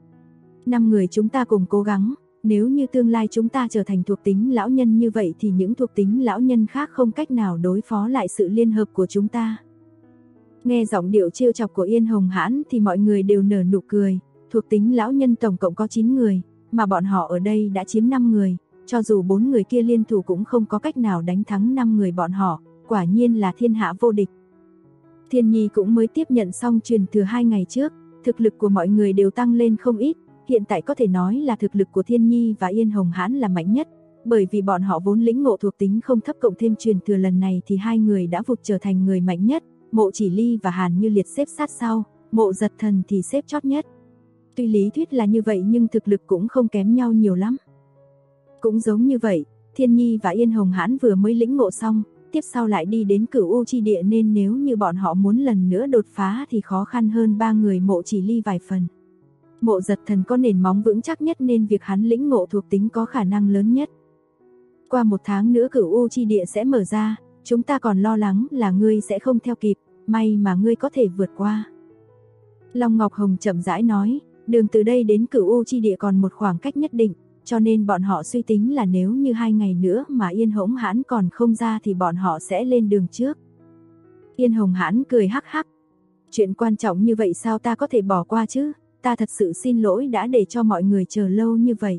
5 người chúng ta cùng cố gắng, nếu như tương lai chúng ta trở thành thuộc tính lão nhân như vậy thì những thuộc tính lão nhân khác không cách nào đối phó lại sự liên hợp của chúng ta. Nghe giọng điệu trêu chọc của Yên Hồng Hãn thì mọi người đều nở nụ cười, thuộc tính lão nhân tổng cộng có 9 người, mà bọn họ ở đây đã chiếm 5 người, cho dù 4 người kia liên thủ cũng không có cách nào đánh thắng 5 người bọn họ, quả nhiên là thiên hạ vô địch. Thiên Nhi cũng mới tiếp nhận xong truyền thừa 2 ngày trước, thực lực của mọi người đều tăng lên không ít, hiện tại có thể nói là thực lực của Thiên Nhi và Yên Hồng Hãn là mạnh nhất, bởi vì bọn họ vốn lĩnh ngộ thuộc tính không thấp cộng thêm truyền thừa lần này thì 2 người đã vụt trở thành người mạnh nhất, Mộ Chỉ Ly và Hàn Như Liệt xếp sát sau, Mộ Giật Thần thì xếp chót nhất. Tuy lý thuyết là như vậy nhưng thực lực cũng không kém nhau nhiều lắm. Cũng giống như vậy, Thiên Nhi và Yên Hồng Hãn vừa mới lĩnh ngộ xong, tiếp sau lại đi đến Cửu U chi địa nên nếu như bọn họ muốn lần nữa đột phá thì khó khăn hơn 3 người Mộ Chỉ Ly vài phần. Mộ Giật Thần có nền móng vững chắc nhất nên việc hắn lĩnh ngộ thuộc tính có khả năng lớn nhất. Qua 1 tháng nữa Cửu U chi địa sẽ mở ra, chúng ta còn lo lắng là ngươi sẽ không theo kịp, may mà ngươi có thể vượt qua. Long Ngọc Hồng chậm rãi nói, đường từ đây đến Cửu U chi địa còn một khoảng cách nhất định, cho nên bọn họ suy tính là nếu như 2 ngày nữa mà Yên Hồng Hãn còn không ra thì bọn họ sẽ lên đường trước. Yên Hồng Hãn cười hắc hắc. Chuyện quan trọng như vậy sao ta có thể bỏ qua chứ, ta thật sự xin lỗi đã để cho mọi người chờ lâu như vậy.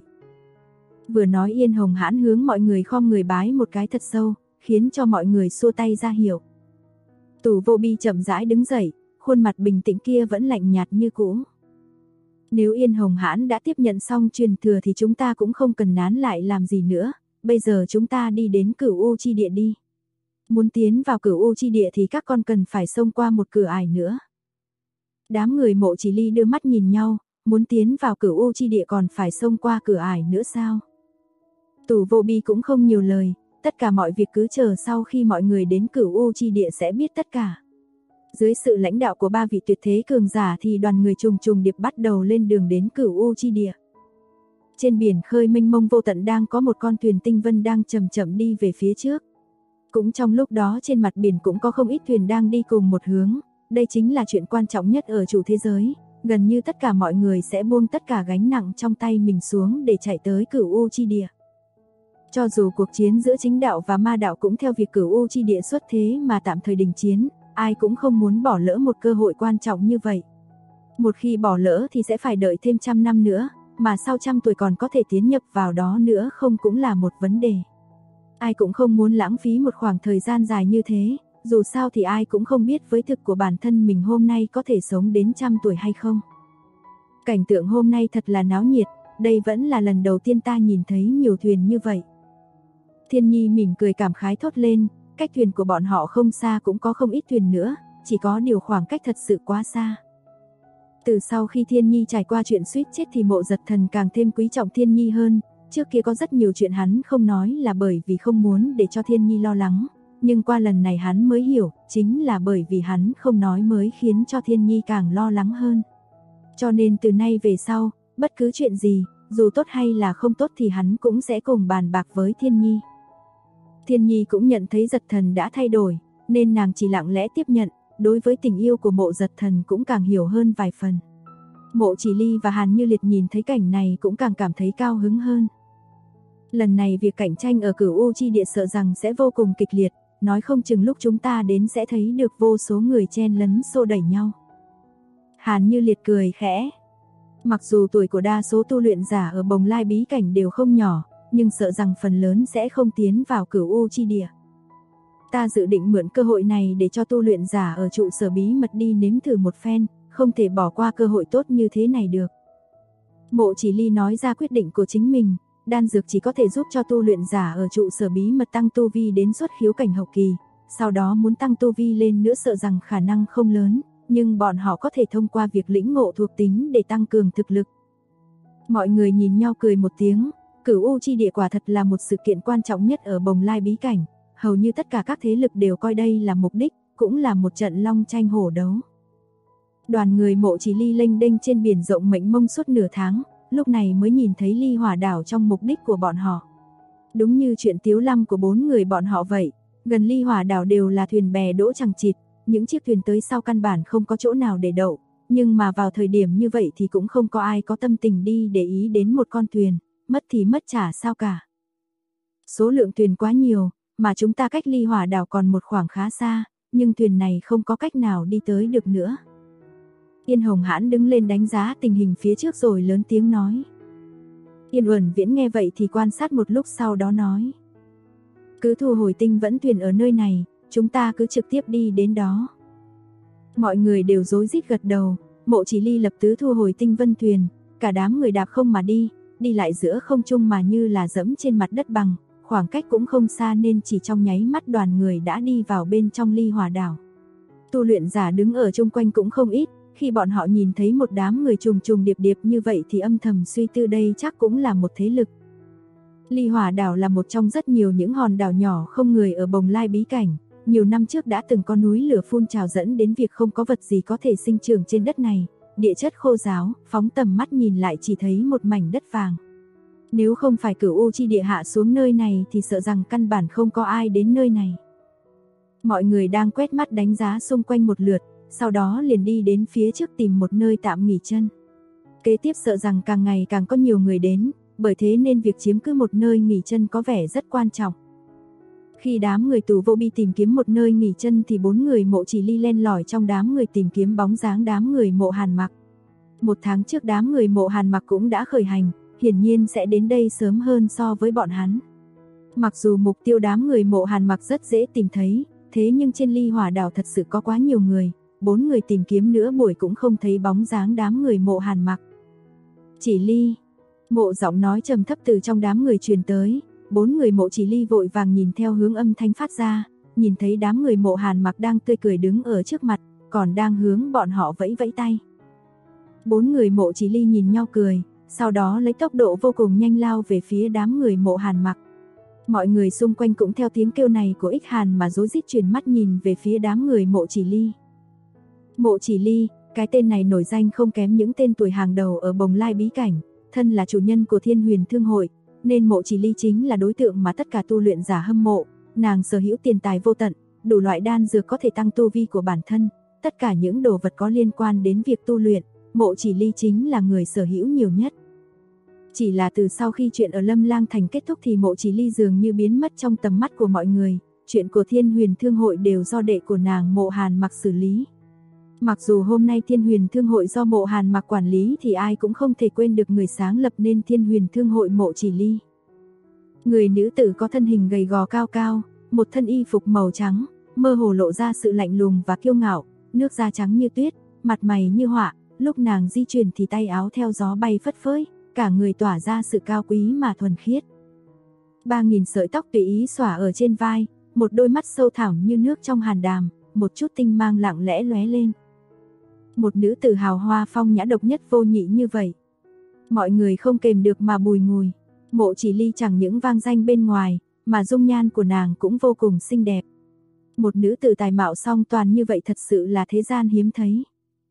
Vừa nói Yên Hồng Hãn hướng mọi người khom người bái một cái thật sâu, khiến cho mọi người xua tay ra hiệu. Tù Vô Bi chậm rãi đứng dậy, khuôn mặt bình tĩnh kia vẫn lạnh nhạt như cũ. Nếu Yên Hồng Hãn đã tiếp nhận xong truyền thừa thì chúng ta cũng không cần nán lại làm gì nữa, bây giờ chúng ta đi đến Cửu U chi địa đi. Muốn tiến vào Cửu U chi địa thì các con cần phải xông qua một cửa ải nữa. Đám người Mộ Chỉ Ly đưa mắt nhìn nhau, muốn tiến vào Cửu U chi địa còn phải xông qua cửa ải nữa sao? Tù Vô Bi cũng không nhiều lời, tất cả mọi việc cứ chờ sau khi mọi người đến Cửu U chi địa sẽ biết tất cả. Dưới sự lãnh đạo của 3 vị tuyệt thế cường giả thì đoàn người trùng trùng điệp bắt đầu lên đường đến Cửu U chi địa. Trên biển khơi mênh mông vô tận đang có một con thuyền tinh vân đang chậm chậm đi về phía trước. Cũng trong lúc đó trên mặt biển cũng có không ít thuyền đang đi cùng một hướng, đây chính là chuyện quan trọng nhất ở chủ thế giới, gần như tất cả mọi người sẽ buông tất cả gánh nặng trong tay mình xuống để chạy tới Cửu U chi địa. Cho dù cuộc chiến giữa chính đạo và ma đạo cũng theo việc Cửu U chi địa xuất thế mà tạm thời đình chiến, ai cũng không muốn bỏ lỡ một cơ hội quan trọng như vậy. Một khi bỏ lỡ thì sẽ phải đợi thêm 100 năm nữa, mà sau 100 tuổi còn có thể tiến nhập vào đó nữa không cũng là một vấn đề. Ai cũng không muốn lãng phí một khoảng thời gian dài như thế, dù sao thì ai cũng không biết với thực của bản thân mình hôm nay có thể sống đến 100 tuổi hay không. Cảnh tượng hôm nay thật là náo nhiệt, đây vẫn là lần đầu tiên ta nhìn thấy nhiều thuyền như vậy. Thiên Nhi mỉm cười cảm khái thốt lên, cách thuyền của bọn họ không xa cũng có không ít thuyền nữa, chỉ có điều khoảng cách thật sự quá xa. Từ sau khi Thiên Nhi trải qua chuyện suýt chết thì Mộ Giật Thần càng thêm quý trọng Thiên Nhi hơn, trước kia có rất nhiều chuyện hắn không nói là bởi vì không muốn để cho Thiên Nhi lo lắng, nhưng qua lần này hắn mới hiểu, chính là bởi vì hắn không nói mới khiến cho Thiên Nhi càng lo lắng hơn. Cho nên từ nay về sau, bất cứ chuyện gì, dù tốt hay là không tốt thì hắn cũng sẽ cùng bàn bạc với Thiên Nhi. Thiên Nhi cũng nhận thấy Giật Thần đã thay đổi, nên nàng chỉ lặng lẽ tiếp nhận, đối với tình yêu của Mộ Giật Thần cũng càng hiểu hơn vài phần. Mộ Chỉ Ly và Hàn Như Liệt nhìn thấy cảnh này cũng càng cảm thấy cao hứng hơn. Lần này việc cạnh tranh ở Cửu U chi địa sợ rằng sẽ vô cùng kịch liệt, nói không chừng lúc chúng ta đến sẽ thấy được vô số người chen lấn xô đẩy nhau. Hàn Như Liệt cười khẽ. Mặc dù tuổi của đa số tu luyện giả ở Bồng Lai bí cảnh đều không nhỏ, nhưng sợ rằng phần lớn sẽ không tiến vào Cửu U chi địa. Ta dự định mượn cơ hội này để cho tu luyện giả ở trụ sở bí mật đi nếm thử một phen, không thể bỏ qua cơ hội tốt như thế này được. Mộ Chỉ Ly nói ra quyết định của chính mình, đan dược chỉ có thể giúp cho tu luyện giả ở trụ sở bí mật tăng tu vi đến xuất khiếu cảnh hậu kỳ, sau đó muốn tăng tu vi lên nữa sợ rằng khả năng không lớn, nhưng bọn họ có thể thông qua việc lĩnh ngộ thuộc tính để tăng cường thực lực. Mọi người nhìn nhau cười một tiếng, Cửu U chi địa quả thật là một sự kiện quan trọng nhất ở Bồng Lai bí cảnh, hầu như tất cả các thế lực đều coi đây là mục đích, cũng là một trận long tranh hổ đấu. Đoàn người Mộ Chỉ Ly lênh đênh trên biển rộng mênh mông suốt nửa tháng, lúc này mới nhìn thấy Ly Hỏa đảo trong mục đích của bọn họ. Đúng như chuyện Tiếu Lăng của 4 người bọn họ vậy, gần Ly Hỏa đảo đều là thuyền bè đỗ chằng chịt, những chiếc thuyền tới sau căn bản không có chỗ nào để đậu, nhưng mà vào thời điểm như vậy thì cũng không có ai có tâm tình đi để ý đến một con thuyền, mất thì mất chả sao cả. Số lượng thuyền quá nhiều, mà chúng ta cách Ly Hỏa đảo còn một khoảng khá xa, nhưng thuyền này không có cách nào đi tới được nữa. Yên Hồng Hãn đứng lên đánh giá tình hình phía trước rồi lớn tiếng nói. Yên Uẩn Viễn nghe vậy thì quan sát một lúc sau đó nói. Cứ thu hồi tinh vẫn thuyền ở nơi này, chúng ta cứ trực tiếp đi đến đó. Mọi người đều rối rít gật đầu, Mộ Chỉ Ly lập tức thu hồi tinh vân thuyền, cả đám người đạp không mà đi lại giữa không trung mà như là dẫm trên mặt đất bằng, khoảng cách cũng không xa nên chỉ trong nháy mắt đoàn người đã đi vào bên trong Ly Hỏa đảo. Tu luyện giả đứng ở chung quanh cũng không ít, khi bọn họ nhìn thấy một đám người trùng trùng điệp điệp như vậy thì âm thầm suy tư đây chắc cũng là một thế lực. Ly Hỏa đảo là một trong rất nhiều những hòn đảo nhỏ không người ở Bồng Lai bí cảnh, nhiều năm trước đã từng có núi lửa phun trào dẫn đến việc không có vật gì có thể sinh trưởng trên đất này, địa chất khô ráo, phóng tầm mắt nhìn lại chỉ thấy một mảnh đất vàng. Nếu không phải Cửu U chi địa hạ xuống nơi này thì sợ rằng căn bản không có ai đến nơi này. Mọi người đang quét mắt đánh giá xung quanh một lượt, sau đó liền đi đến phía trước tìm một nơi tạm nghỉ chân. Kế tiếp sợ rằng càng ngày càng có nhiều người đến, bởi thế nên việc chiếm cứ một nơi nghỉ chân có vẻ rất quan trọng. Khi đám người Tù Vô Bi tìm kiếm một nơi nghỉ chân thì 4 người Mộ Chỉ Ly len lỏi trong đám người tìm kiếm bóng dáng đám người Mộ Hàn Mặc. 1 tháng trước đám người Mộ Hàn Mặc cũng đã khởi hành, hiển nhiên sẽ đến đây sớm hơn so với bọn hắn. Mặc dù mục tiêu đám người Mộ Hàn Mặc rất dễ tìm thấy, thế nhưng trên Ly Hỏa đảo thật sự có quá nhiều người, 4 người tìm kiếm nửa buổi cũng không thấy bóng dáng đám người Mộ Hàn Mặc. Chỉ Ly, Mộ giọng nói trầm thấp từ trong đám người truyền tới, 4 người Mộ Chỉ Ly vội vàng nhìn theo hướng âm thanh phát ra, nhìn thấy đám người Mộ Hàn Mặc đang tươi cười đứng ở trước mặt, còn đang hướng bọn họ vẫy vẫy tay. 4 người Mộ Chỉ Ly nhìn nhau cười, sau đó lấy tốc độ vô cùng nhanh lao về phía đám người Mộ Hàn Mặc. Mọi người xung quanh cũng theo tiếng kêu này của Ích Hàn mà rối rít chuyển mắt nhìn về phía đám người Mộ Chỉ Ly. Mộ Chỉ Ly, cái tên này nổi danh không kém những tên tuổi hàng đầu ở Bồng Lai bí cảnh, thân là chủ nhân của Thiên Huyền Thương hội, nên Mộ Chỉ Ly chính là đối tượng mà tất cả tu luyện giả hâm mộ. Nàng sở hữu tiền tài vô tận, đủ loại đan dược có thể tăng tu vi của bản thân, tất cả những đồ vật có liên quan đến việc tu luyện, Mộ Chỉ Ly chính là người sở hữu nhiều nhất. Chỉ là từ sau khi chuyện ở Lâm Lang Thành kết thúc thì Mộ Chỉ Ly dường như biến mất trong tầm mắt của mọi người, chuyện của Thiên Huyền Thương hội đều do đệ của nàng Mộ Hàn Mặc xử lý. Mặc dù hôm nay Thiên Huyền Thương hội do Mộ Hàn Mặc quản lý thì ai cũng không thể quên được người sáng lập nên Thiên Huyền Thương hội Mộ Chỉ Ly. Người nữ tử có thân hình gầy gò cao cao, một thân y phục màu trắng, mơ hồ lộ ra sự lạnh lùng và kiêu ngạo, nước da trắng như tuyết, mặt mày như họa, lúc nàng di chuyển thì tay áo theo gió bay phất phới, cả người tỏa ra sự cao quý mà thuần khiết. 3000 sợi tóc tùy ý xõa ở trên vai, một đôi mắt sâu thẳm như nước trong hàn đàm, một chút tinh mang lặng lẽ lóe lên. Một nữ tử hào hoa phong nhã độc nhất vô nhị như vậy. Mọi người không kềm được mà bùi ngùi. Mộ Chỉ Ly chẳng những vang danh bên ngoài, mà dung nhan của nàng cũng vô cùng xinh đẹp. Một nữ tử tài mạo song toàn như vậy thật sự là thế gian hiếm thấy.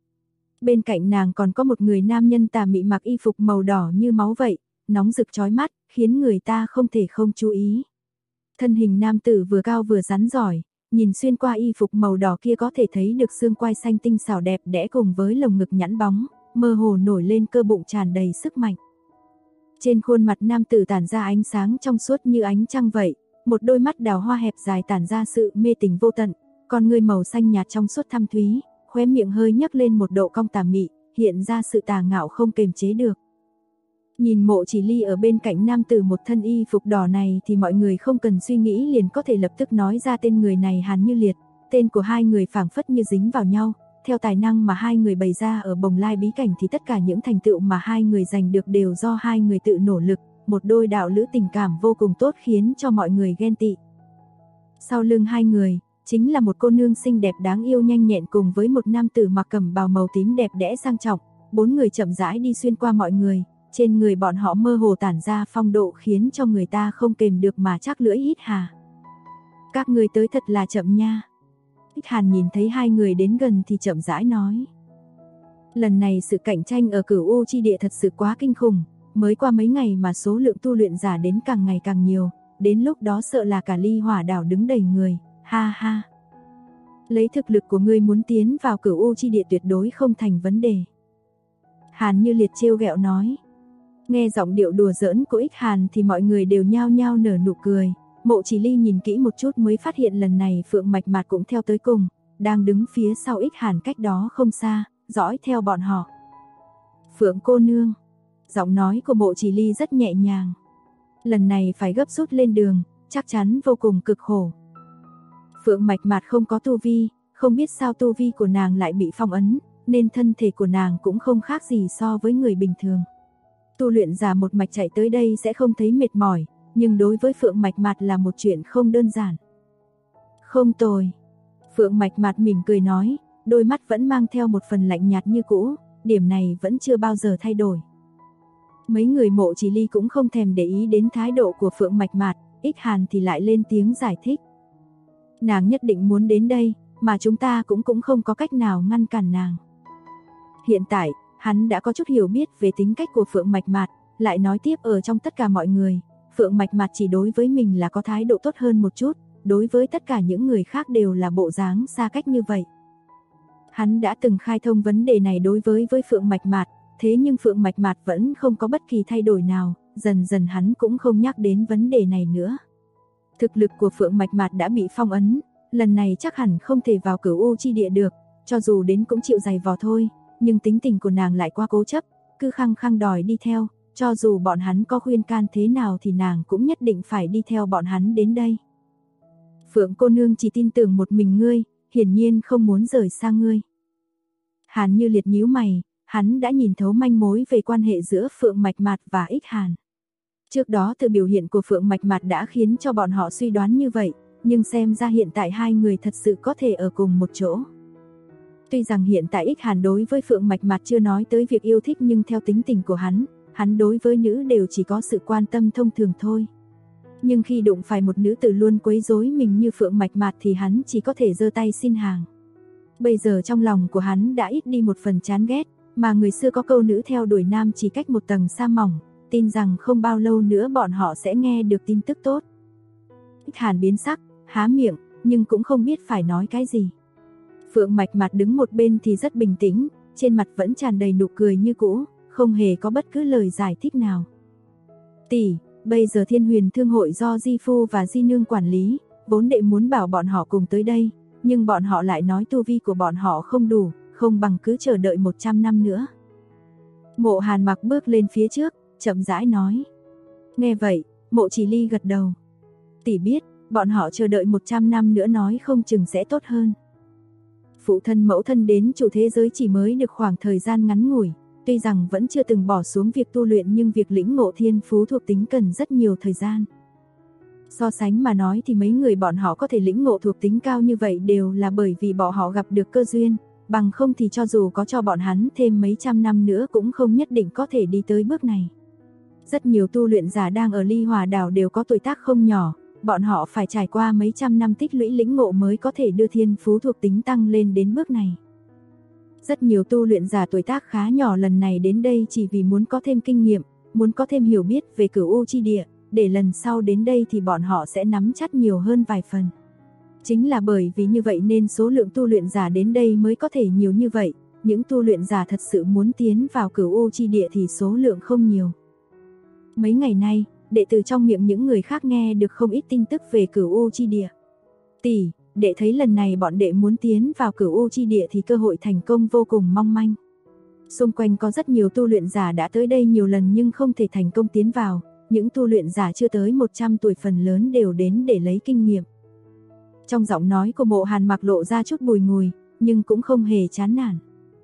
Bên cạnh nàng còn có một người nam nhân tà mị mặc y phục màu đỏ như máu vậy, nóng rực chói mắt, khiến người ta không thể không chú ý. Thân hình nam tử vừa cao vừa rắn giỏi, nhìn xuyên qua y phục màu đỏ kia có thể thấy được xương quai xanh tinh xảo đẹp đẽ cùng với lồng ngực nhẵn bóng, mơ hồ nổi lên cơ bụng tràn đầy sức mạnh. Trên khuôn mặt nam tử tản ra ánh sáng trong suốt như ánh trăng vậy, một đôi mắt đào hoa hẹp dài tản ra sự mê tình vô tận, con ngươi màu xanh nhạt trong suốt thâm thúy, khóe miệng hơi nhấc lên một độ cong tà mị, hiện ra sự tà ngạo không kềm chế được. Nhìn Mộ Chỉ Ly ở bên cạnh nam tử một thân y phục đỏ này thì mọi người không cần suy nghĩ liền có thể lập tức nói ra tên người này Hàn Như Liệt, tên của hai người phảng phất như dính vào nhau. Theo tài năng mà hai người bày ra ở Bồng Lai bí cảnh thì tất cả những thành tựu mà hai người giành được đều do hai người tự nỗ lực, một đôi đạo lữ tình cảm vô cùng tốt khiến cho mọi người ghen tị. Sau lưng hai người, chính là một cô nương xinh đẹp đáng yêu nhanh nhẹn cùng với một nam tử mặc cẩm bào màu tím đẹp đẽ sang trọng, 4 người chậm rãi đi xuyên qua mọi người, trên người bọn họ mơ hồ tản ra phong độ khiến cho người ta không kềm được mà chắc lưỡi hít hà. Các người tới thật là chậm nha. Ích Hàn nhìn thấy hai người đến gần thì chậm rãi nói. Lần này sự cạnh tranh ở Cửu U chi địa thật sự quá kinh khủng, mới qua mấy ngày mà số lượng tu luyện giả đến càng ngày càng nhiều, đến lúc đó sợ là cả Ly Hỏa đảo đứng đầy người, ha ha. Lấy thực lực của ngươi muốn tiến vào Cửu U chi địa tuyệt đối không thành vấn đề. Hàn Như Liệt trêu ghẹo nói. Nghe giọng điệu đùa giỡn của Ích Hàn thì mọi người đều nhao nhao nở nụ cười. Mộ Chỉ Ly nhìn kỹ một chút mới phát hiện lần này Phượng Mạch Mạt cũng theo tới cùng, đang đứng phía sau Ích Hàn cách đó không xa, dõi theo bọn họ. Phượng cô nương, giọng nói của Mộ Chỉ Ly rất nhẹ nhàng. Lần này phải gấp rút lên đường, chắc chắn vô cùng cực khổ. Phượng Mạch Mạt không có tu vi, không biết sao tu vi của nàng lại bị phong ấn, nên thân thể của nàng cũng không khác gì so với người bình thường. Tu luyện giả một mạch chạy tới đây sẽ không thấy mệt mỏi, nhưng đối với Phượng Mạch Mạt là một chuyện không đơn giản. Không tồi. Phượng Mạch Mạt mỉm cười nói, đôi mắt vẫn mang theo một phần lạnh nhạt như cũ, điểm này vẫn chưa bao giờ thay đổi. Mấy người Mộ Chỉ Ly cũng không thèm để ý đến thái độ của Phượng Mạch Mạt, Ích Hàn thì lại lên tiếng giải thích. Nàng nhất định muốn đến đây, mà chúng ta cũng không có cách nào ngăn cản nàng. Hiện tại, hắn đã có chút hiểu biết về tính cách của Phượng Mạch Mạt, lại nói tiếp ở trong tất cả mọi người, Phượng Mạch Mạt chỉ đối với mình là có thái độ tốt hơn một chút, đối với tất cả những người khác đều là bộ dáng xa cách như vậy. Hắn đã từng khai thông vấn đề này đối với Phượng Mạch Mạt, thế nhưng Phượng Mạch Mạt vẫn không có bất kỳ thay đổi nào, dần dần hắn cũng không nhắc đến vấn đề này nữa. Thực lực của Phượng Mạch Mạt đã bị phong ấn, lần này chắc hẳn không thể vào Cửu U chi địa được, cho dù đến cũng chịu giày vò thôi, nhưng tính tình của nàng lại quá cố chấp, cứ khăng khăng đòi đi theo, cho dù bọn hắn có khuyên can thế nào thì nàng cũng nhất định phải đi theo bọn hắn đến đây. Phượng cô nương chỉ tin tưởng một mình ngươi, hiển nhiên không muốn rời xa ngươi. Hàn Như Liệt nhíu mày, hắn đã nhìn thấu manh mối về quan hệ giữa Phượng Mạch Mạt và Ích Hàn. Trước đó từ biểu hiện của Phượng Mạch Mạt đã khiến cho bọn họ suy đoán như vậy, nhưng xem ra hiện tại hai người thật sự có thể ở cùng một chỗ. Tuy rằng hiện tại Ích Hàn đối với Phượng Mạch Mạt chưa nói tới việc yêu thích, nhưng theo tính tình của hắn đối với nữ đều chỉ có sự quan tâm thông thường thôi. Nhưng khi đụng phải một nữ tử luôn quấy rối mình như Phượng Mạch Mạt thì hắn chỉ có thể giơ tay xin hàng. Bây giờ trong lòng của hắn đã ít đi một phần chán ghét, mà người xưa có câu nữ theo đuổi nam chỉ cách một tầng sa mỏng, tin rằng không bao lâu nữa bọn họ sẽ nghe được tin tức tốt. Ích Hàn biến sắc, há miệng, nhưng cũng không biết phải nói cái gì. Phượng Mạch Mạt đứng một bên thì rất bình tĩnh, trên mặt vẫn tràn đầy nụ cười như cũ, không hề có bất cứ lời giải thích nào. Tỷ, bây giờ Thiên Huyền Thương hội do Di Phu và Di Nương quản lý, vốn đệ muốn bảo bọn họ cùng tới đây, nhưng bọn họ lại nói tu vi của bọn họ không đủ, không bằng cứ chờ đợi 100 năm nữa. Mộ Hàn Mặc bước lên phía trước, chậm rãi nói. Nghe vậy, Mộ Chỉ Ly gật đầu. Tỷ biết, bọn họ chờ đợi 100 năm nữa nói không chừng sẽ tốt hơn. Phụ thân mẫu thân đến chủ thế giới chỉ mới được khoảng thời gian ngắn ngủi, tuy rằng vẫn chưa từng bỏ xuống việc tu luyện nhưng việc lĩnh ngộ thiên phú thuộc tính cần rất nhiều thời gian. So sánh mà nói thì mấy người bọn họ có thể lĩnh ngộ thuộc tính cao như vậy đều là bởi vì bọn họ gặp được cơ duyên, bằng không thì cho dù có cho bọn hắn thêm mấy trăm năm nữa cũng không nhất định có thể đi tới bước này. Rất nhiều tu luyện giả đang ở Ly Hòa đảo đều có tuổi tác không nhỏ, bọn họ phải trải qua mấy trăm năm tích lũy lĩnh ngộ mới có thể đưa thiên phú thuộc tính tăng lên đến bước này. Rất nhiều tu luyện giả tuổi tác khá nhỏ lần này đến đây chỉ vì muốn có thêm kinh nghiệm, muốn có thêm hiểu biết về Cửu U chi địa, để lần sau đến đây thì bọn họ sẽ nắm chắc nhiều hơn vài phần. Chính là bởi vì như vậy nên số lượng tu luyện giả đến đây mới có thể nhiều như vậy, những tu luyện giả thật sự muốn tiến vào Cửu U chi địa thì số lượng không nhiều. Mấy ngày nay, đệ từ trong miệng những người khác nghe được không ít tin tức về Cửu U chi địa. Tỷ, đệ thấy lần này bọn đệ muốn tiến vào Cửu U chi địa thì cơ hội thành công vô cùng mong manh. Xung quanh có rất nhiều tu luyện giả đã tới đây nhiều lần nhưng không thể thành công tiến vào, những tu luyện giả chưa tới 100 tuổi phần lớn đều đến để lấy kinh nghiệm. Trong giọng nói của Mộ Hàn Mặc lộ ra chút bùi ngùi, nhưng cũng không hề chán nản.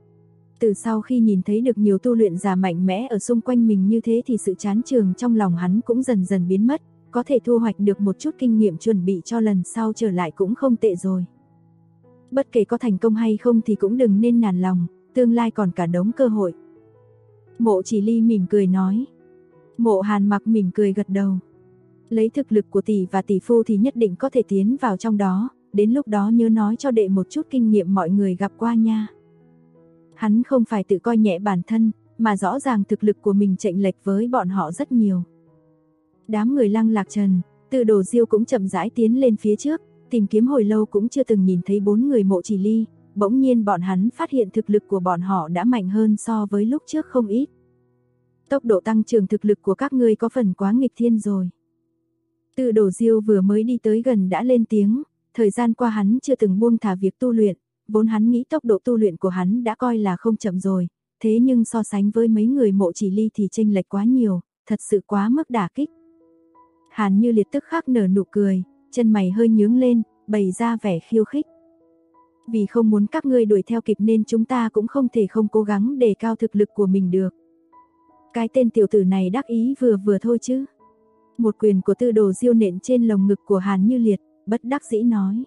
Từ sau khi nhìn thấy được nhiều tu luyện giả mạnh mẽ ở xung quanh mình như thế thì sự chán chường trong lòng hắn cũng dần dần biến mất, có thể thu hoạch được một chút kinh nghiệm chuẩn bị cho lần sau trở lại cũng không tệ rồi. Bất kể có thành công hay không thì cũng đừng nên nản lòng, tương lai còn cả đống cơ hội. Mộ Chỉ Ly mỉm cười nói. Mộ Hàn Mặc mỉm cười gật đầu. Lấy thực lực của tỷ và tỷ phu thì nhất định có thể tiến vào trong đó, đến lúc đó nhớ nói cho đệ một chút kinh nghiệm mọi người gặp qua nha. Hắn không phải tự coi nhẹ bản thân, mà rõ ràng thực lực của mình chênh lệch với bọn họ rất nhiều. Đám người Lăng Lạc Trần, Từ Đồ Diêu cũng chậm rãi tiến lên phía trước, tìm kiếm hồi lâu cũng chưa từng nhìn thấy 4 người Mộ Chỉ Ly, bỗng nhiên bọn hắn phát hiện thực lực của bọn họ đã mạnh hơn so với lúc trước không ít. Tốc độ tăng trưởng thực lực của các ngươi có phần quá nghịch thiên rồi. Từ Đồ Diêu vừa mới đi tới gần đã lên tiếng, thời gian qua hắn chưa từng buông thả việc tu luyện, vốn hắn nghĩ tốc độ tu luyện của hắn đã coi là không chậm rồi, thế nhưng so sánh với mấy người Mộ Chỉ Ly thì chênh lệch quá nhiều, thật sự quá mức đả kích. Hàn Như Liệt tức khắc nở nụ cười, chân mày hơi nhướng lên, bày ra vẻ khiêu khích. Vì không muốn các ngươi đuổi theo kịp nên chúng ta cũng không thể không cố gắng đề cao thực lực của mình được. Cái tên tiểu tử này đắc ý vừa vừa thôi chứ. Một quyền của Từ Đồ Diêu nện trên lồng ngực của Hàn Như Liệt, bất đắc dĩ nói.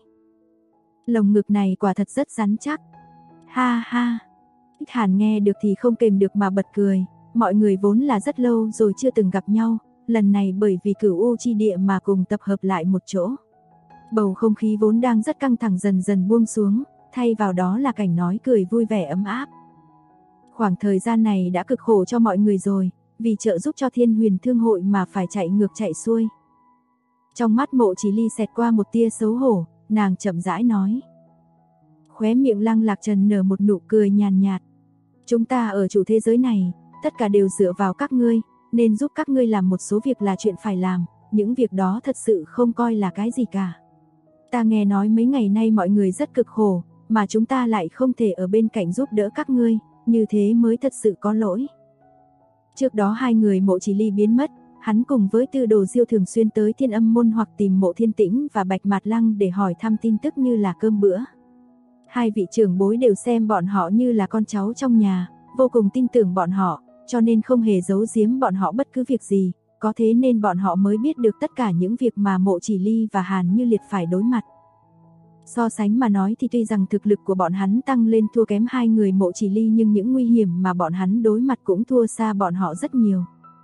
Lồng ngực này quả thật rất rắn chắc. Ha ha. Ích Hàn nghe được thì không kềm được mà bật cười, mọi người vốn là rất lâu rồi chưa từng gặp nhau, lần này bởi vì Cửu U chi địa mà cùng tập hợp lại một chỗ. Bầu không khí vốn đang rất căng thẳng dần dần buông xuống, thay vào đó là cảnh nói cười vui vẻ ấm áp. Khoảng thời gian này đã cực khổ cho mọi người rồi, vì trợ giúp cho Thiên Huyền Thương hội mà phải chạy ngược chạy xuôi. Trong mắt Mộ Chỉ Ly xẹt qua một tia xấu hổ, nàng chậm rãi nói. Khóe miệng Lăng Lạc Trần nở một nụ cười nhàn nhạt. Chúng ta ở chủ thế giới này, tất cả đều dựa vào các ngươi, nên giúp các ngươi làm một số việc là chuyện phải làm, những việc đó thật sự không coi là cái gì cả. Ta nghe nói mấy ngày nay mọi người rất cực khổ, mà chúng ta lại không thể ở bên cạnh giúp đỡ các ngươi, như thế mới thật sự có lỗi. Trước đó hai người Mộ Chỉ Ly biến mất, hắn cùng với Từ Đồ Diêu thường xuyên tới Thiên Âm môn hoặc tìm Mộ Thiên Tĩnh và Bạch Mạt Lăng để hỏi thăm tin tức như là cơm bữa. Hai vị trưởng bối đều xem bọn họ như là con cháu trong nhà, vô cùng tin tưởng bọn họ, cho nên không hề giấu giếm bọn họ bất cứ việc gì, có thế nên bọn họ mới biết được tất cả những việc mà Mộ Chỉ Ly và Hàn Như Liệt phải đối mặt. So sánh mà nói thì tuy rằng thực lực của bọn hắn tăng lên thua kém hai người Mộ Chỉ Ly, nhưng những nguy hiểm mà bọn hắn đối mặt cũng thua xa bọn họ rất nhiều.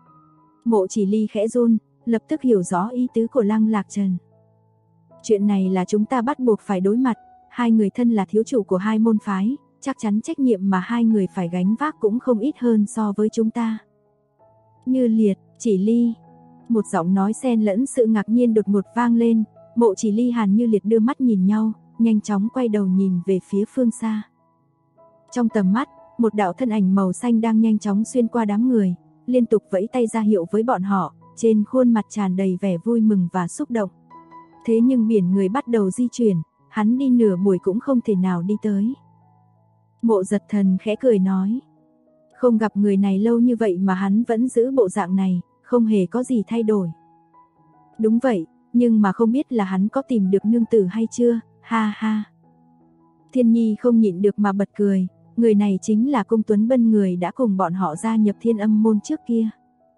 Mộ Chỉ Ly khẽ run, lập tức hiểu rõ ý tứ của Lăng Lạc Trần. Chuyện này là chúng ta bắt buộc phải đối mặt, hai người thân là thiếu chủ của hai môn phái, chắc chắn trách nhiệm mà hai người phải gánh vác cũng không ít hơn so với chúng ta. Như Liệt, Chỉ Ly, một giọng nói xen lẫn sự ngạc nhiên đột ngột vang lên. Mộ Chỉ Ly, Hàn Như Liệt đưa mắt nhìn nhau, nhanh chóng quay đầu nhìn về phía phương xa. Trong tầm mắt, một đạo thân ảnh màu xanh đang nhanh chóng xuyên qua đám người, liên tục vẫy tay ra hiệu với bọn họ, trên khuôn mặt tràn đầy vẻ vui mừng và xúc động. Thế nhưng biển người bắt đầu di chuyển, hắn đi nửa buổi cũng không thể nào đi tới. Mộ Giật Thần khẽ cười nói, không gặp người này lâu như vậy mà hắn vẫn giữ bộ dạng này, không hề có gì thay đổi. Đúng vậy, nhưng mà không biết là hắn có tìm được nương tử hay chưa, ha ha. Thiên Nhi không nhịn được mà bật cười, người này chính là Cung Tuấn Bân, người đã cùng bọn họ gia nhập Thiên Âm Môn trước kia.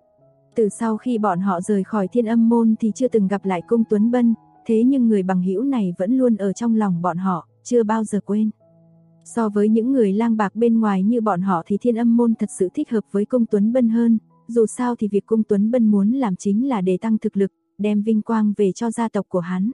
Từ sau khi bọn họ rời khỏi Thiên Âm Môn thì chưa từng gặp lại Cung Tuấn Bân, thế nhưng người bằng hữu này vẫn luôn ở trong lòng bọn họ, chưa bao giờ quên. So với những người lang bạc bên ngoài như bọn họ thì Thiên Âm Môn thật sự thích hợp với Cung Tuấn Bân hơn, dù sao thì việc Cung Tuấn Bân muốn làm chính là để tăng thực lực, đem vinh quang về cho gia tộc của hắn.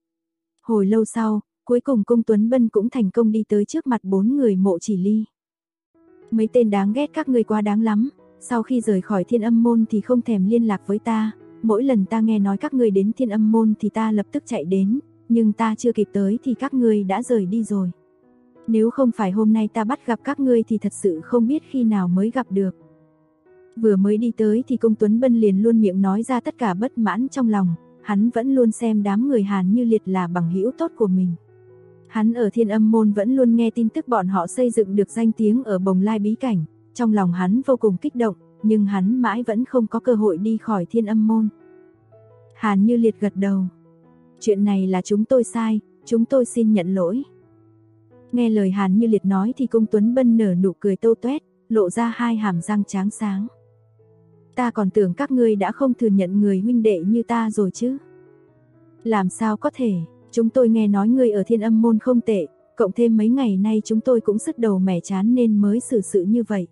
Hồi lâu sau, cuối cùng Cung Tuấn Bân cũng thành công đi tới trước mặt bốn người Mộ Chỉ Ly. Mấy tên đáng ghét các ngươi quá đáng lắm, sau khi rời khỏi Thiên Âm Môn thì không thèm liên lạc với ta, mỗi lần ta nghe nói các ngươi đến Thiên Âm Môn thì ta lập tức chạy đến, nhưng ta chưa kịp tới thì các ngươi đã rời đi rồi. Nếu không phải hôm nay ta bắt gặp các ngươi thì thật sự không biết khi nào mới gặp được. Vừa mới đi tới thì Cung Tuấn Bân liền luôn miệng nói ra tất cả bất mãn trong lòng, hắn vẫn luôn xem đám người Hàn Như Liệt là bằng hữu tốt của mình. Hắn ở Thiên Âm Môn vẫn luôn nghe tin tức bọn họ xây dựng được danh tiếng ở Bồng Lai bí cảnh, trong lòng hắn vô cùng kích động, nhưng hắn mãi vẫn không có cơ hội đi khỏi Thiên Âm Môn. Hàn Như Liệt gật đầu. Chuyện này là chúng tôi sai, chúng tôi xin nhận lỗi. Nghe lời Hàn Như Liệt nói thì Cung Tuấn Bân nở nụ cười tâu tuét, lộ ra hai hàm răng trắng sáng. Ta còn tưởng các ngươi đã không thừa nhận người huynh đệ như ta rồi chứ. Làm sao có thể, chúng tôi nghe nói ngươi ở Thiên Âm Môn không tệ, cộng thêm mấy ngày nay chúng tôi cũng sứt đầu mẻ chán nên mới xử sự như vậy.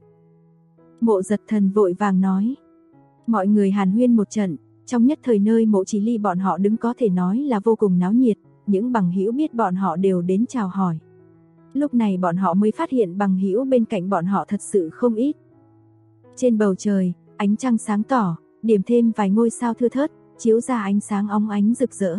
Mộ Giật Thần vội vàng nói. Mọi người hàn huyên một trận, trong nhất thời nơi Mộ Chỉ Ly bọn họ đứng có thể nói là vô cùng náo nhiệt, những bằng hữu biết bọn họ đều đến chào hỏi. Lúc này bọn họ mới phát hiện bằng hữu bên cạnh bọn họ thật sự không ít. Trên bầu trời, ánh trăng sáng tỏ, điểm thêm vài ngôi sao thưa thớt, chiếu ra ánh sáng óng ánh rực rỡ.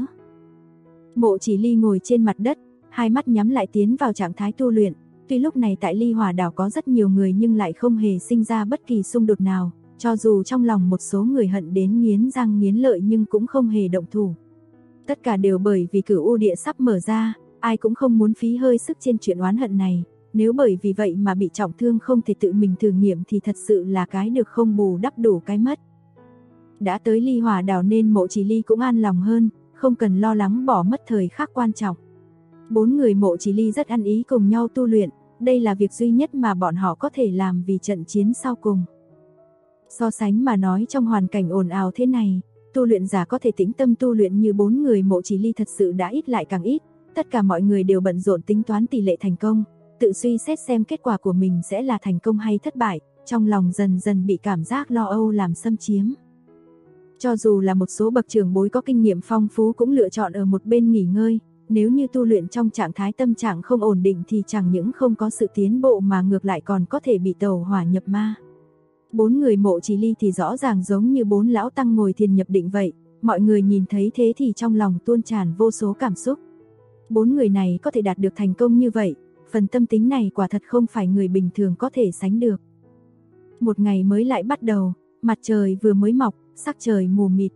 Mộ Chỉ Ly ngồi trên mặt đất, hai mắt nhắm lại tiến vào trạng thái tu luyện. Tuy lúc này tại Ly Hỏa Đảo có rất nhiều người nhưng lại không hề sinh ra bất kỳ xung đột nào, cho dù trong lòng một số người hận đến nghiến răng nghiến lợi nhưng cũng không hề động thủ. Tất cả đều bởi vì Cửu U Địa sắp mở ra, ai cũng không muốn phí hơi sức trên chuyện oán hận này, nếu bởi vì vậy mà bị trọng thương không thể tự mình thử nghiệm thì thật sự là cái được không bù đắp đủ cái mất. Đã tới Ly Hỏa Đảo nên Mộ Chỉ Ly cũng an lòng hơn, không cần lo lắng bỏ mất thời khắc quan trọng. Bốn người Mộ Chỉ Ly rất ăn ý cùng nhau tu luyện, đây là việc duy nhất mà bọn họ có thể làm vì trận chiến sau cùng. So sánh mà nói, trong hoàn cảnh ồn ào thế này, tu luyện giả có thể tĩnh tâm tu luyện như bốn người Mộ Chỉ Ly thật sự đã ít lại càng ít, tất cả mọi người đều bận rộn tính toán tỷ lệ thành công, tự suy xét xem kết quả của mình sẽ là thành công hay thất bại, trong lòng dần dần bị cảm giác lo âu làm xâm chiếm. Cho dù là một số bậc trưởng bối có kinh nghiệm phong phú cũng lựa chọn ở một bên nghỉ ngơi, nếu như tu luyện trong trạng thái tâm trạng không ổn định thì chẳng những không có sự tiến bộ mà ngược lại còn có thể bị tẩu hỏa nhập ma. Bốn người Mộ Chỉ Ly thì rõ ràng giống như bốn lão tăng ngồi thiền nhập định vậy, mọi người nhìn thấy thế thì trong lòng tuôn tràn vô số cảm xúc. Bốn người này có thể đạt được thành công như vậy, phần tâm tính này quả thật không phải người bình thường có thể sánh được. Một ngày mới lại bắt đầu, mặt trời vừa mới mọc, sắc trời mù mịt.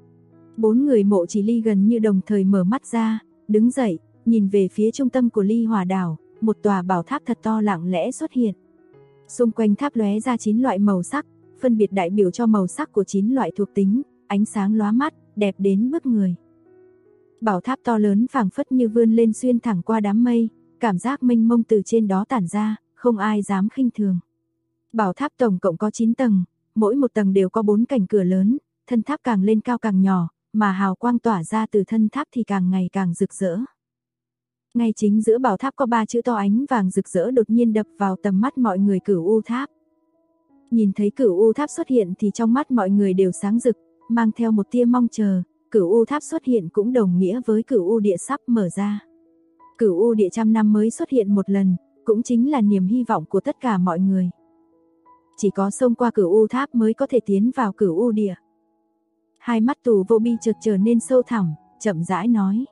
Bốn người Mộ Chỉ Ly gần như đồng thời mở mắt ra, đứng dậy, nhìn về phía trung tâm của Ly Hỏa Đảo, một tòa bảo tháp thật to lặng lẽ xuất hiện. Xung quanh tháp lóe ra 9 loại màu sắc, phân biệt đại biểu cho màu sắc của 9 loại thuộc tính, ánh sáng lóa mắt, đẹp đến bức người. Bảo tháp to lớn phảng phất như vươn lên xuyên thẳng qua đám mây, cảm giác mênh mông từ trên đó tản ra, không ai dám khinh thường. Bảo tháp tổng cộng có 9 tầng, mỗi một tầng đều có 4 cánh cửa lớn, thân tháp càng lên cao càng nhỏ, mà hào quang tỏa ra từ thân tháp thì càng ngày càng rực rỡ. Ngay chính giữa bảo tháp có 3 chữ to ánh vàng rực rỡ đột nhiên đập vào tầm mắt mọi người. Cửu U Tháp. Nhìn thấy Cửu U Tháp xuất hiện thì trong mắt mọi người đều sáng rực, mang theo một tia mong chờ. Cửu U Tháp xuất hiện cũng đồng nghĩa với Cửu U Địa sắp mở ra. Cửu U Địa trăm năm mới xuất hiện một lần, cũng chính là niềm hy vọng của tất cả mọi người. Chỉ có xông qua Cửu U Tháp mới có thể tiến vào Cửu U Địa. Hai mắt Tù Vô Bi chợt trở nên sâu thẳm, chậm rãi nói.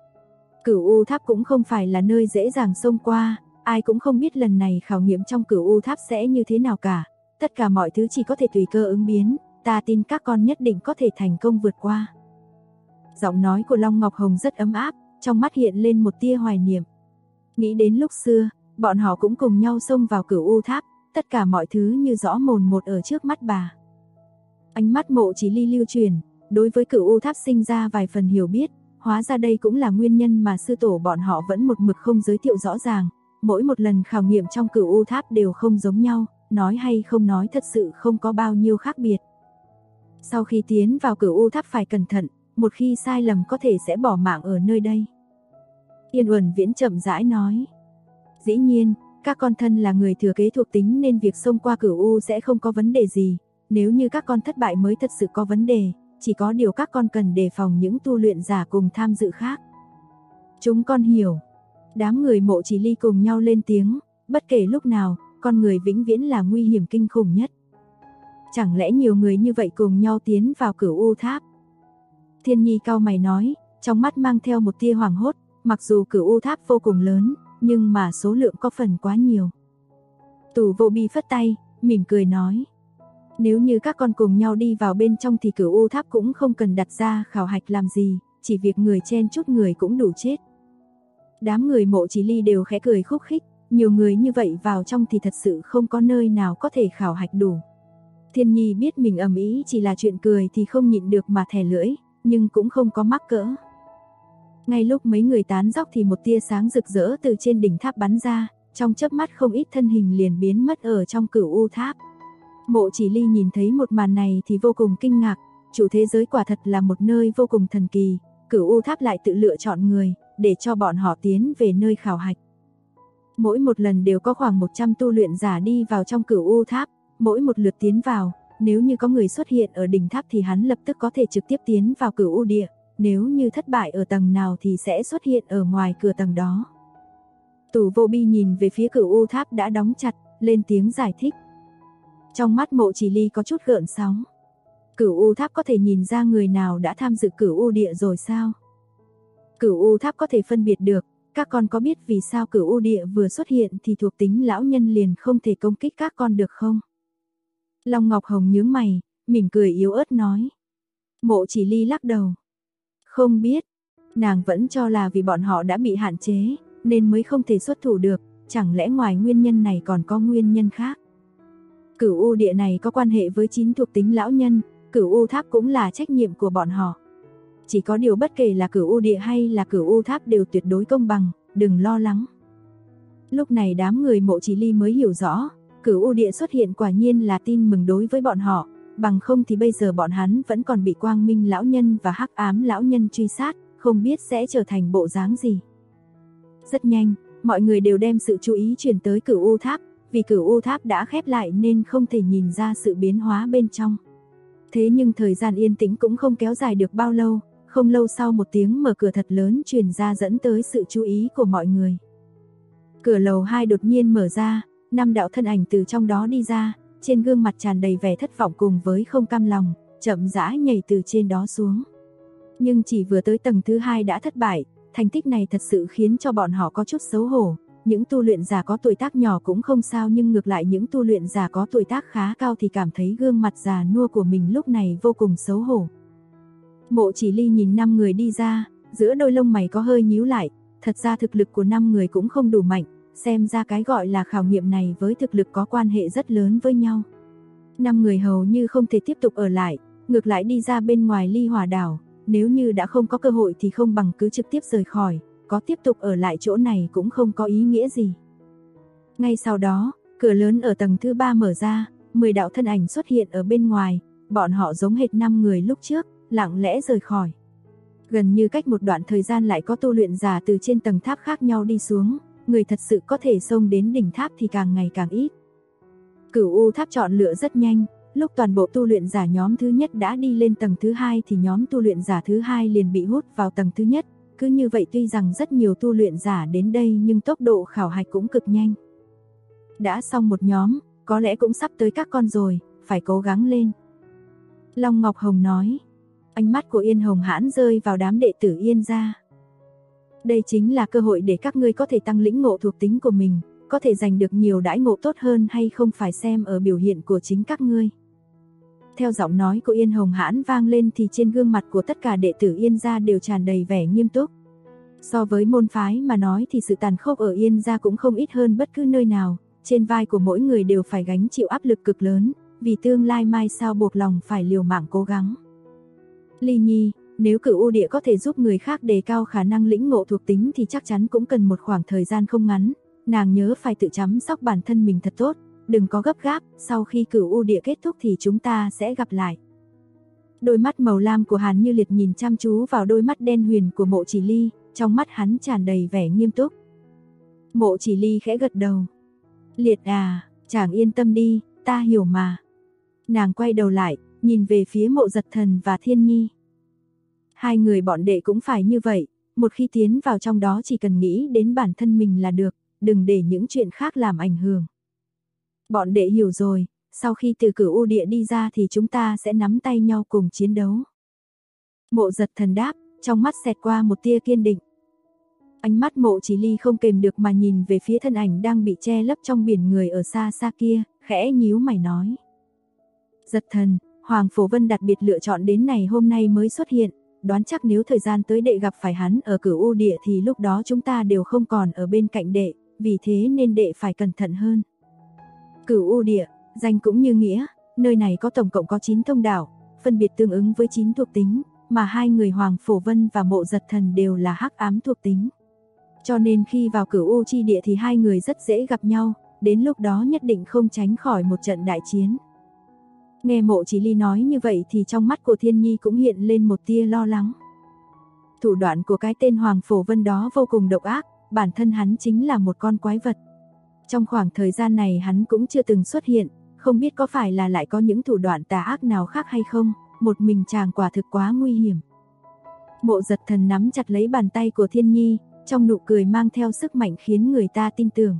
Cửu U Tháp cũng không phải là nơi dễ dàng xông qua, ai cũng không biết lần này khảo nghiệm trong Cửu U Tháp sẽ như thế nào cả. Tất cả mọi thứ chỉ có thể tùy cơ ứng biến, ta tin các con nhất định có thể thành công vượt qua. Giọng nói của Long Ngọc Hồng rất ấm áp, trong mắt hiện lên một tia hoài niệm. Nghĩ đến lúc xưa, bọn họ cũng cùng nhau xông vào Cửu U Tháp, tất cả mọi thứ như rõ mồn một ở trước mắt bà. Ánh mắt Mộ Chỉ Ly lưu chuyển, đối với Cửu U Tháp sinh ra vài phần hiểu biết, hóa ra đây cũng là nguyên nhân mà sư tổ bọn họ vẫn một mực không giới thiệu rõ ràng. Mỗi một lần khảo nghiệm trong Cửu U Tháp đều không giống nhau, nói hay không nói thật sự không có bao nhiêu khác biệt. Sau khi tiến vào Cửu U Tháp phải cẩn thận, một khi sai lầm có thể sẽ bỏ mạng ở nơi đây. Yên Uẩn Viễn chậm rãi nói. Dĩ nhiên, các con thân là người thừa kế thuộc tính nên việc xông qua Cửu U sẽ không có vấn đề gì. Nếu như các con thất bại mới thật sự có vấn đề, chỉ có điều các con cần đề phòng những tu luyện giả cùng tham dự khác. Chúng con hiểu. Đám người Mộ Chỉ Ly cùng nhau lên tiếng, bất kể lúc nào, con người vĩnh viễn là nguy hiểm kinh khủng nhất. Chẳng lẽ nhiều người như vậy cùng nhau tiến vào Cửu U Tháp? Thiên Nhi cau mày nói, trong mắt mang theo một tia hoảng hốt, mặc dù Cửu U Tháp vô cùng lớn, nhưng mà số lượng có phần quá nhiều. Tù Vô Bi phất tay, mỉm cười nói. Nếu như các con cùng nhau đi vào bên trong thì Cửu U Tháp cũng không cần đặt ra khảo hạch làm gì, chỉ việc người chen chút người cũng đủ chết. Đám người Mộ Chỉ Ly đều khẽ cười khúc khích, nhiều người như vậy vào trong thì thật sự không có nơi nào có thể khảo hạch đủ. Thiên Nhi biết mình ầm ĩ chỉ là chuyện cười thì không nhịn được mà thè lưỡi, nhưng cũng không có mắc cỡ. Ngay lúc mấy người tán dóc thì một tia sáng rực rỡ từ trên đỉnh tháp bắn ra, trong chớp mắt không ít thân hình liền biến mất ở trong Cửu U Tháp. Mộ Chỉ Ly nhìn thấy một màn này thì vô cùng kinh ngạc, chủ thế giới quả thật là một nơi vô cùng thần kỳ, Cửu U Tháp lại tự lựa chọn người, để cho bọn họ tiến về nơi khảo hạch. Mỗi một lần đều có khoảng 100 tu luyện giả đi vào trong Cửu U Tháp, mỗi một lượt tiến vào, nếu như có người xuất hiện ở đỉnh tháp thì hắn lập tức có thể trực tiếp tiến vào Cửu U Địa, nếu như thất bại ở tầng nào thì sẽ xuất hiện ở ngoài cửa tầng đó. Tù Vô Bi nhìn về phía Cửu U Tháp đã đóng chặt, lên tiếng giải thích. Trong mắt Mộ Chỉ Ly có chút gợn sóng. Cửu U Tháp có thể nhìn ra người nào đã tham dự Cửu U Địa rồi sao? Cửu U Tháp có thể phân biệt được, các con có biết vì sao Cửu U Địa vừa xuất hiện thì thuộc tính lão nhân liền không thể công kích các con được không? Long Ngọc Hồng nhướng mày, mỉm cười yếu ớt nói. Mộ Chỉ Ly lắc đầu. Không biết, nàng vẫn cho là vì bọn họ đã bị hạn chế, nên mới không thể xuất thủ được, chẳng lẽ ngoài nguyên nhân này còn có nguyên nhân khác? Cửu U Địa này có quan hệ với 9 thuộc tính lão nhân, Cửu U Tháp cũng là trách nhiệm của bọn họ. Chỉ có điều bất kể là Cửu U Địa hay là Cửu U Tháp đều tuyệt đối công bằng, đừng lo lắng. Lúc này đám người Mộ Chỉ Ly mới hiểu rõ, Cửu U Địa xuất hiện quả nhiên là tin mừng đối với bọn họ, bằng không thì bây giờ bọn hắn vẫn còn bị Quang Minh lão nhân và Hắc Ám lão nhân truy sát, không biết sẽ trở thành bộ dáng gì. Rất nhanh, mọi người đều đem sự chú ý chuyển tới Cửu U Tháp, vì Cửu U Tháp đã khép lại nên không thể nhìn ra sự biến hóa bên trong. Thế nhưng thời gian yên tĩnh cũng không kéo dài được bao lâu, không lâu sau một tiếng mở cửa thật lớn truyền ra dẫn tới sự chú ý của mọi người. Cửa lầu 2 đột nhiên mở ra, 5 đạo thân ảnh từ trong đó đi ra, trên gương mặt tràn đầy vẻ thất vọng cùng với không cam lòng, chậm rãi nhảy từ trên đó xuống. Nhưng chỉ vừa tới tầng thứ 2 đã thất bại, thành tích này thật sự khiến cho bọn họ có chút xấu hổ. Những tu luyện giả có tuổi tác nhỏ cũng không sao, nhưng ngược lại những tu luyện giả có tuổi tác khá cao thì cảm thấy gương mặt già nua của mình lúc này vô cùng xấu hổ. Mộ Chỉ Ly nhìn 5 người đi ra, giữa đôi lông mày có hơi nhíu lại, thật ra thực lực của 5 người cũng không đủ mạnh, xem ra cái gọi là khảo nghiệm này với thực lực có quan hệ rất lớn với nhau. 5 người hầu như không thể tiếp tục ở lại, ngược lại đi ra bên ngoài Ly Hỏa đảo, nếu như đã không có cơ hội thì không bằng cứ trực tiếp rời khỏi, có tiếp tục ở lại chỗ này cũng không có ý nghĩa gì. Ngay sau đó, cửa lớn ở tầng thứ 3 mở ra, 10 đạo thân ảnh xuất hiện ở bên ngoài, bọn họ giống hệt 5 người lúc trước, lặng lẽ rời khỏi. Gần như cách một đoạn thời gian lại có tu luyện giả từ trên tầng tháp khác nhau đi xuống, người thật sự có thể xông đến đỉnh tháp thì càng ngày càng ít. Cửu U tháp chọn lựa rất nhanh, lúc toàn bộ tu luyện giả nhóm thứ nhất đã đi lên tầng thứ hai thì nhóm tu luyện giả thứ hai liền bị hút vào tầng thứ nhất. Cứ như vậy tuy rằng rất nhiều tu luyện giả đến đây nhưng tốc độ khảo hạch cũng cực nhanh. Đã xong một nhóm, có lẽ cũng sắp tới các con rồi, phải cố gắng lên. Long Ngọc Hồng nói. Ánh mắt của Yên Hồng Hãn rơi vào đám đệ tử Yên gia. Đây chính là cơ hội để các ngươi có thể tăng lĩnh ngộ thuộc tính của mình, có thể giành được nhiều đãi ngộ tốt hơn hay không phải xem ở biểu hiện của chính các ngươi. Theo giọng nói của Yên Hồng Hãn vang lên thì trên gương mặt của tất cả đệ tử Yên gia đều tràn đầy vẻ nghiêm túc. So với môn phái mà nói thì sự tàn khốc ở Yên gia cũng không ít hơn bất cứ nơi nào, trên vai của mỗi người đều phải gánh chịu áp lực cực lớn, vì tương lai mai sau buộc lòng phải liều mạng cố gắng. Ly Nhi, nếu Cửu U Địa có thể giúp người khác đề cao khả năng lĩnh ngộ thuộc tính thì chắc chắn cũng cần một khoảng thời gian không ngắn, nàng nhớ phải tự chăm sóc bản thân mình thật tốt, đừng có gấp gáp, sau khi Cửu U Địa kết thúc thì chúng ta sẽ gặp lại. Đôi mắt màu lam của Hàn Như Liệt nhìn chăm chú vào đôi mắt đen huyền của Mộ Chỉ Ly, trong mắt hắn tràn đầy vẻ nghiêm túc. Mộ Chỉ Ly khẽ gật đầu. Liệt à, chàng yên tâm đi, ta hiểu mà. Nàng quay đầu lại, nhìn về phía Mộ Giật Thần và Thiên Nhi. Hai người bọn đệ cũng phải như vậy, một khi tiến vào trong đó chỉ cần nghĩ đến bản thân mình là được, đừng để những chuyện khác làm ảnh hưởng. Bọn đệ hiểu rồi, sau khi từ Cửu U Địa đi ra thì chúng ta sẽ nắm tay nhau cùng chiến đấu. Mộ Giật Thần đáp, trong mắt xẹt qua một tia kiên định. Ánh mắt Mộ Chỉ Ly không kềm được mà nhìn về phía thân ảnh đang bị che lấp trong biển người ở xa xa kia, khẽ nhíu mày nói. Giật Thần, Hoàng Phổ Vân đặc biệt lựa chọn đến này hôm nay mới xuất hiện, đoán chắc nếu thời gian tới đệ gặp phải hắn ở Cửu U Địa thì lúc đó chúng ta đều không còn ở bên cạnh đệ, vì thế nên đệ phải cẩn thận hơn. Cửu U Địa, danh cũng như nghĩa, nơi này có tổng cộng có 9 thông đảo, phân biệt tương ứng với 9 thuộc tính, mà hai người Hoàng Phổ Vân và Mộ Giật Thần đều là hắc ám thuộc tính. Cho nên khi vào Cửu U chi địa thì hai người rất dễ gặp nhau, đến lúc đó nhất định không tránh khỏi một trận đại chiến. Nghe Mộ Chỉ Ly nói như vậy thì trong mắt của Thiên Nhi cũng hiện lên một tia lo lắng. Thủ đoạn của cái tên Hoàng Phổ Vân đó vô cùng độc ác, bản thân hắn chính là một con quái vật. Trong khoảng thời gian này hắn cũng chưa từng xuất hiện, không biết có phải là lại có những thủ đoạn tà ác nào khác hay không, một mình chàng quả thực quá nguy hiểm. Mộ Giật Thần nắm chặt lấy bàn tay của Thiên Nhi, trong nụ cười mang theo sức mạnh khiến người ta tin tưởng.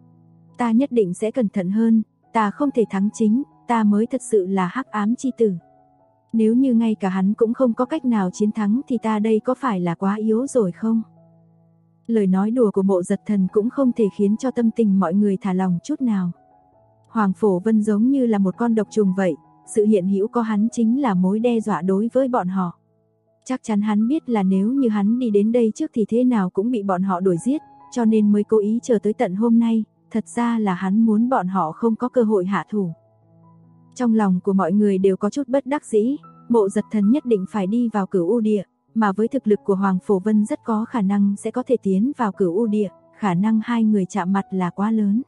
Ta nhất định sẽ cẩn thận hơn, ta không thể thắng chính, ta mới thật sự là hắc ám chi tử. Nếu như ngay cả hắn cũng không có cách nào chiến thắng thì ta đây có phải là quá yếu rồi không? Lời nói đùa của Mộ Giật Thần cũng không thể khiến cho tâm tình mọi người thả lòng chút nào. Hoàng Phổ Vân giống như là một con độc trùng vậy, sự hiện hữu có hắn chính là mối đe dọa đối với bọn họ. Chắc chắn hắn biết là nếu như hắn đi đến đây trước thì thế nào cũng bị bọn họ đuổi giết, cho nên mới cố ý chờ tới tận hôm nay, thật ra là hắn muốn bọn họ không có cơ hội hạ thủ. Trong lòng của mọi người đều có chút bất đắc dĩ, Mộ Giật Thần nhất định phải đi vào Cửu U Địa, mà với thực lực của Hoàng Phổ Vân rất có khả năng sẽ có thể tiến vào Cửu U Địa, khả năng hai người chạm mặt là quá lớn.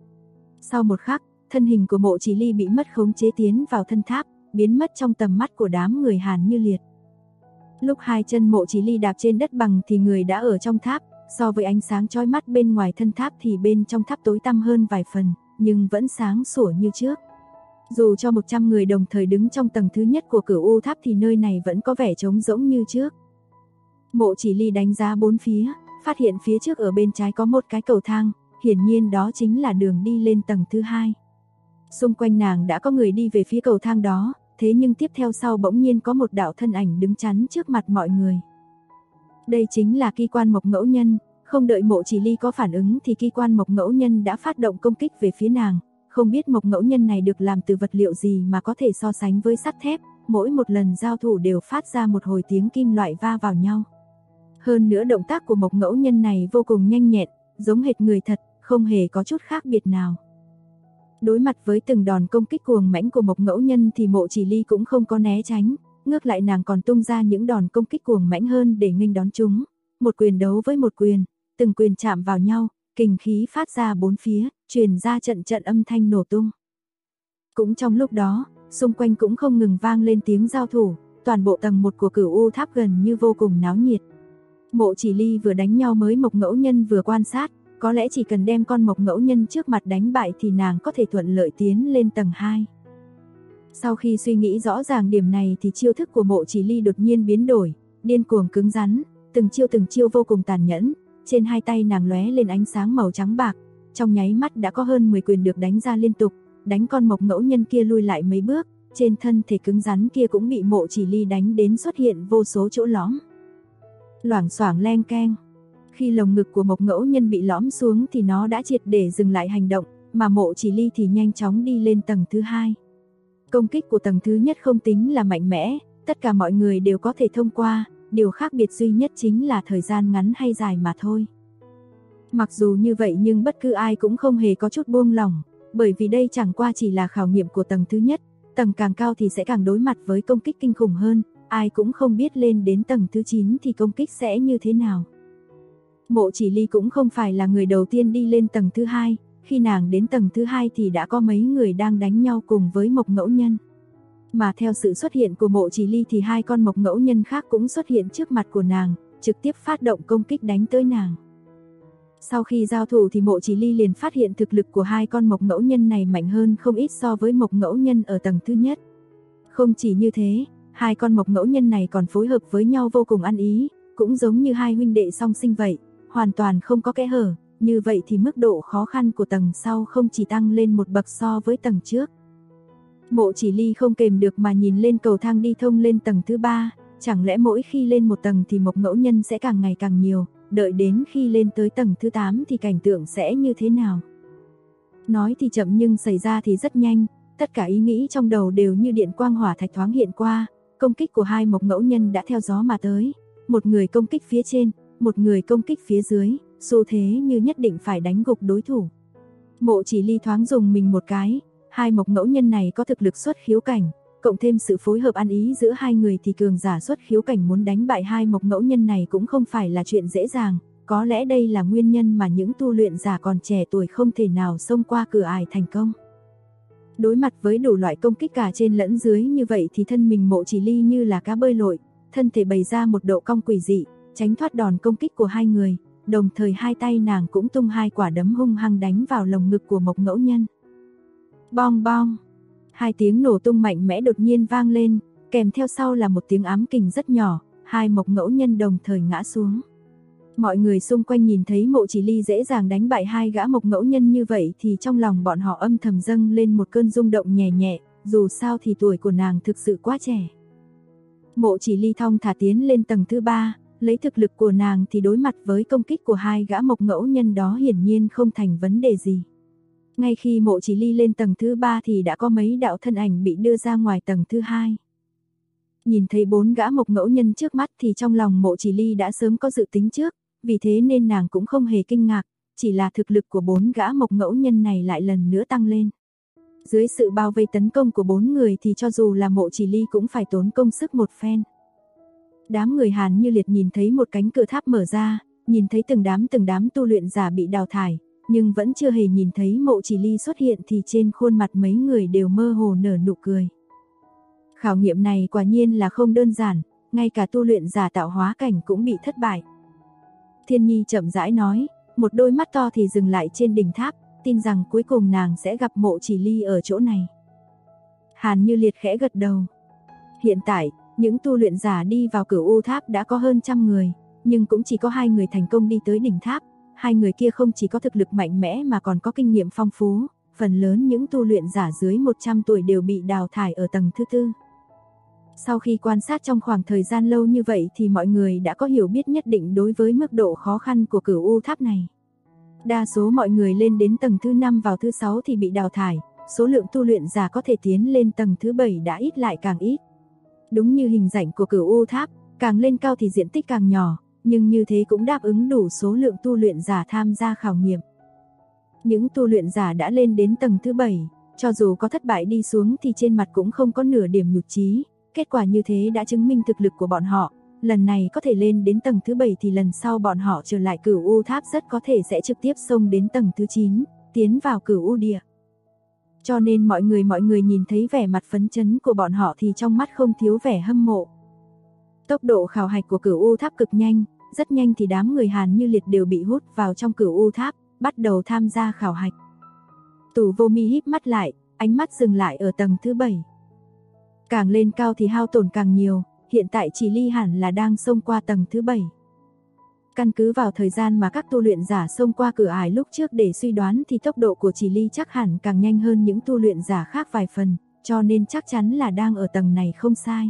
Sau một khắc, thân hình của Mộ Chỉ Ly bị mất khống chế tiến vào thân tháp, biến mất trong tầm mắt của đám người Hàn Như Liệt. Lúc hai chân Mộ Chỉ Ly đạp trên đất bằng thì người đã ở trong tháp, so với ánh sáng chói mắt bên ngoài thân tháp thì bên trong tháp tối tăm hơn vài phần, nhưng vẫn sáng sủa như trước. Dù cho 100 người đồng thời đứng trong tầng thứ nhất của Cửu U tháp thì nơi này vẫn có vẻ trống rỗng như trước. Mộ Chỉ Ly đánh giá bốn phía, phát hiện phía trước ở bên trái có một cái cầu thang, hiển nhiên đó chính là đường đi lên tầng thứ hai. Xung quanh nàng đã có người đi về phía cầu thang đó, thế nhưng tiếp theo sau bỗng nhiên có một đạo thân ảnh đứng chắn trước mặt mọi người. Đây chính là Kỳ Quan Mộc Ngẫu Nhân, không đợi Mộ Chỉ Ly có phản ứng thì Kỳ Quan Mộc Ngẫu Nhân đã phát động công kích về phía nàng. Không biết Mộc Ngẫu Nhân này được làm từ vật liệu gì mà có thể so sánh với sắt thép, mỗi một lần giao thủ đều phát ra một hồi tiếng kim loại va vào nhau. Hơn nữa động tác của Mộc Ngẫu Nhân này vô cùng nhanh nhẹn, giống hệt người thật, không hề có chút khác biệt nào. Đối mặt với từng đòn công kích cuồng mãnh của Mộc Ngẫu Nhân thì Mộ Chỉ Ly cũng không có né tránh, ngược lại nàng còn tung ra những đòn công kích cuồng mãnh hơn để nghênh đón chúng. Một quyền đấu với một quyền, từng quyền chạm vào nhau, kình khí phát ra bốn phía, truyền ra trận trận âm thanh nổ tung. Cũng trong lúc đó, xung quanh cũng không ngừng vang lên tiếng giao thủ, toàn bộ tầng 1 của Cửu U Tháp gần như vô cùng náo nhiệt. Mộ Chỉ Ly vừa đánh nhau mới Mộc Ngẫu Nhân vừa quan sát, có lẽ chỉ cần đem con Mộc Ngẫu Nhân trước mặt đánh bại thì nàng có thể thuận lợi tiến lên tầng 2. Sau khi suy nghĩ rõ ràng điểm này thì chiêu thức của Mộ Chỉ Ly đột nhiên biến đổi, điên cuồng cứng rắn, từng chiêu vô cùng tàn nhẫn, trên hai tay nàng lóe lên ánh sáng màu trắng bạc, trong nháy mắt đã có hơn 10 quyền được đánh ra liên tục, đánh con Mộc Ngẫu Nhân kia lui lại mấy bước, trên thân thể cứng rắn kia cũng bị Mộ Chỉ Ly đánh đến xuất hiện vô số chỗ lõm. Loảng xoảng leng keng. Khi lồng ngực của Mộc Ngẫu Nhân bị lõm xuống thì nó đã triệt để dừng lại hành động, mà Mộ Chỉ Ly thì nhanh chóng đi lên tầng thứ 2. Công kích của tầng thứ nhất không tính là mạnh mẽ, tất cả mọi người đều có thể thông qua, điều khác biệt duy nhất chính là thời gian ngắn hay dài mà thôi. Mặc dù như vậy nhưng bất cứ ai cũng không hề có chút buông lỏng, bởi vì đây chẳng qua chỉ là khảo nghiệm của tầng thứ nhất, tầng càng cao thì sẽ càng đối mặt với công kích kinh khủng hơn, ai cũng không biết lên đến tầng thứ 9 thì công kích sẽ như thế nào. Mộ Chỉ Ly cũng không phải là người đầu tiên đi lên tầng thứ 2, khi nàng đến tầng thứ 2 thì đã có mấy người đang đánh nhau cùng với Mộc Ngẫu Nhân. Mà theo sự xuất hiện của Mộ Chỉ Ly thì hai con Mộc Ngẫu Nhân khác cũng xuất hiện trước mặt của nàng, trực tiếp phát động công kích đánh tới nàng. Sau khi giao thủ thì Mộ Chỉ Ly liền phát hiện thực lực của hai con Mộc Ngẫu Nhân này mạnh hơn không ít so với Mộc Ngẫu Nhân ở tầng thứ nhất. Không chỉ như thế, hai con Mộc Ngẫu Nhân này còn phối hợp với nhau vô cùng ăn ý, cũng giống như hai huynh đệ song sinh vậy, hoàn toàn không có kẽ hở, như vậy thì mức độ khó khăn của tầng sau không chỉ tăng lên một bậc so với tầng trước. Mộ Chỉ Ly không kềm được mà nhìn lên cầu thang đi thông lên tầng thứ 3, chẳng lẽ mỗi khi lên một tầng thì Mộc Ngẫu Nhân sẽ càng ngày càng nhiều, đợi đến khi lên tới tầng thứ 8 thì cảnh tượng sẽ như thế nào? Nói thì chậm nhưng xảy ra thì rất nhanh, tất cả ý nghĩ trong đầu đều như điện quang hỏa thạch thoáng hiện qua, công kích của hai Mộc Ngẫu Nhân đã theo gió mà tới, một người công kích phía trên, một người công kích phía dưới, xu thế như nhất định phải đánh gục đối thủ. Mộ Chỉ Ly thoáng dùng mình một cái, hai Mộc Ngẫu Nhân này có thực lực xuất khiếu cảnh, cộng thêm sự phối hợp ăn ý giữa hai người thì cường giả xuất khiếu cảnh muốn đánh bại hai Mộc Ngẫu Nhân này cũng không phải là chuyện dễ dàng, có lẽ đây là nguyên nhân mà những tu luyện giả còn trẻ tuổi không thể nào xông qua cửa ải thành công. Đối mặt với đủ loại công kích cả trên lẫn dưới như vậy thì thân mình Mộ Chỉ Ly như là cá bơi lội, thân thể bày ra một độ cong quỷ dị, tránh thoát đòn công kích của hai người, đồng thời hai tay nàng cũng tung hai quả đấm hung hăng đánh vào lồng ngực của Mộc Ngẫu Nhân. Bong bong, hai tiếng nổ tung mạnh mẽ đột nhiên vang lên, kèm theo sau là một tiếng ám kình rất nhỏ, hai Mộc Ngẫu Nhân đồng thời ngã xuống. Mọi người xung quanh nhìn thấy Mộ Chỉ Ly dễ dàng đánh bại hai gã Mộc Ngẫu Nhân như vậy thì trong lòng bọn họ âm thầm dâng lên một cơn rung động nhẹ nhẹ, dù sao thì tuổi của nàng thực sự quá trẻ. Mộ Chỉ Ly thong thả tiến lên tầng thứ 3, lấy thực lực của nàng thì đối mặt với công kích của hai gã Mộc Ngẫu Nhân đó hiển nhiên không thành vấn đề gì. Ngay khi Mộ Chỉ Ly lên tầng thứ 3 thì đã có mấy đạo thân ảnh bị đưa ra ngoài tầng thứ 2. Nhìn thấy 4 gã Mộc Ngẫu Nhân trước mắt thì trong lòng Mộ Chỉ Ly đã sớm có dự tính trước, vì thế nên nàng cũng không hề kinh ngạc, chỉ là thực lực của 4 gã Mộc Ngẫu Nhân này lại lần nữa tăng lên. Dưới sự bao vây tấn công của 4 người thì cho dù là Mộ Chỉ Ly cũng phải tốn công sức một phen. Đám người Hàn Như Liệt nhìn thấy một cánh cửa tháp mở ra, nhìn thấy từng đám tu luyện giả bị đào thải, nhưng vẫn chưa hề nhìn thấy Mộ Chỉ Ly xuất hiện thì trên khuôn mặt mấy người đều mơ hồ nở nụ cười. Khảo nghiệm này quả nhiên là không đơn giản, ngay cả tu luyện giả tạo hóa cảnh cũng bị thất bại. Thiên Nhi chậm rãi nói, một đôi mắt to thì dừng lại trên đỉnh tháp, tin rằng cuối cùng nàng sẽ gặp Mộ Chỉ Ly ở chỗ này. Hàn Như Liệt khẽ gật đầu. Hiện tại, những tu luyện giả đi vào Cửu U Tháp đã có hơn 100 người, nhưng cũng chỉ có 2 người thành công đi tới đỉnh tháp. 2 người kia không chỉ có thực lực mạnh mẽ mà còn có kinh nghiệm phong phú, phần lớn những tu luyện giả dưới 100 tuổi đều bị đào thải ở tầng thứ 4. Sau khi quan sát trong khoảng thời gian lâu như vậy thì mọi người đã có hiểu biết nhất định đối với mức độ khó khăn của Cửu U Tháp này. Đa số mọi người lên đến tầng thứ 5 vào thứ 6 thì bị đào thải, số lượng tu luyện giả có thể tiến lên tầng thứ 7 đã ít lại càng ít. Đúng như hình dạng của Cửu U Tháp, càng lên cao thì diện tích càng nhỏ, nhưng như thế cũng đáp ứng đủ số lượng tu luyện giả tham gia khảo nghiệm. Những tu luyện giả đã lên đến tầng thứ 7, cho dù có thất bại đi xuống thì trên mặt cũng không có nửa điểm nhục chí. Kết quả như thế đã chứng minh thực lực của bọn họ, lần này có thể lên đến tầng thứ 7 thì lần sau bọn họ trở lại Cửu U Tháp rất có thể sẽ trực tiếp xông đến tầng thứ 9, tiến vào Cửu U Địa. Cho nên mọi người nhìn thấy vẻ mặt phấn chấn của bọn họ thì trong mắt không thiếu vẻ hâm mộ. Tốc độ khảo hạch của Cửu U Tháp cực nhanh, rất nhanh thì đám người Hàn Như Liệt đều bị hút vào trong Cửu U Tháp, bắt đầu tham gia khảo hạch. Tù Vô Mi híp mắt lại, ánh mắt dừng lại ở tầng thứ 7. Càng lên cao thì hao tổn càng nhiều, hiện tại Chỉ Ly hẳn là đang xông qua tầng thứ 7. Căn cứ vào thời gian mà các tu luyện giả xông qua cửa ải lúc trước để suy đoán thì tốc độ của Chỉ Ly chắc hẳn càng nhanh hơn những tu luyện giả khác vài phần, cho nên chắc chắn là đang ở tầng này không sai.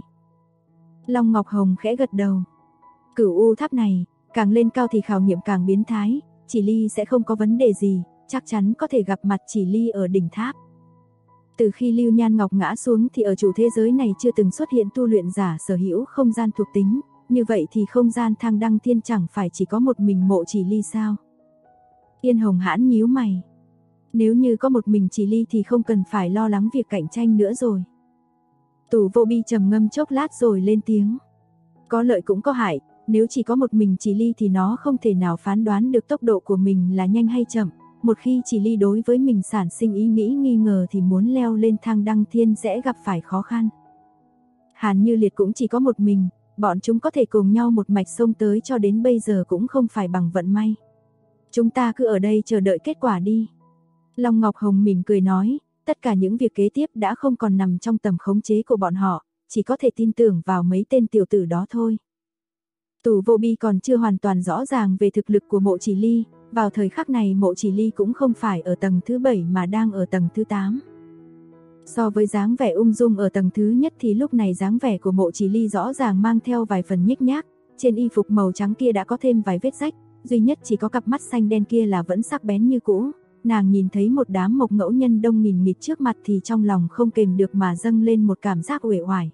Long Ngọc Hồng khẽ gật đầu. Cửu U Tháp này, càng lên cao thì khảo nghiệm càng biến thái, Chỉ Ly sẽ không có vấn đề gì, chắc chắn có thể gặp mặt Chỉ Ly ở đỉnh tháp. Từ khi Lưu Nhan Ngọc ngã xuống thì ở chủ thế giới này chưa từng xuất hiện tu luyện giả sở hữu không gian thuộc tính, như vậy thì không gian thang đăng thiên chẳng phải chỉ có một mình Mộ Chỉ Ly sao? Yên Hồng Hãn nhíu mày. Nếu như có một mình Chỉ Ly thì không cần phải lo lắng việc cạnh tranh nữa rồi. Tù Vô Bi trầm ngâm chốc lát rồi lên tiếng. Có lợi cũng có hại, nếu chỉ có một mình Chỉ Ly thì nó không thể nào phán đoán được tốc độ của mình là nhanh hay chậm. Một khi Chỉ Ly đối với mình sản sinh ý nghĩ nghi ngờ thì muốn leo lên thang đăng thiên sẽ gặp phải khó khăn. Hàn Như Liệt cũng chỉ có một mình, bọn chúng có thể cùng nhau một mạch xông tới cho đến bây giờ cũng không phải bằng vận may. Chúng ta cứ ở đây chờ đợi kết quả đi. Long Ngọc Hồng mỉm cười nói, tất cả những việc kế tiếp đã không còn nằm trong tầm khống chế của bọn họ, chỉ có thể tin tưởng vào mấy tên tiểu tử đó thôi. Tù Vô Bi còn chưa hoàn toàn rõ ràng về thực lực của Mộ Chỉ Ly, vào thời khắc này Mộ Chỉ Ly cũng không phải ở tầng thứ 7 mà đang ở tầng thứ 8. So với dáng vẻ ung dung ở tầng thứ nhất thì lúc này dáng vẻ của Mộ Chỉ Ly rõ ràng mang theo vài phần nhếch nhác, trên y phục màu trắng kia đã có thêm vài vết rách, duy nhất chỉ có cặp mắt xanh đen kia là vẫn sắc bén như cũ. Nàng nhìn thấy một đám mộc ngẫu nhân đông nghìn nghịt trước mặt thì trong lòng không kềm được mà dâng lên một cảm giác uể oải.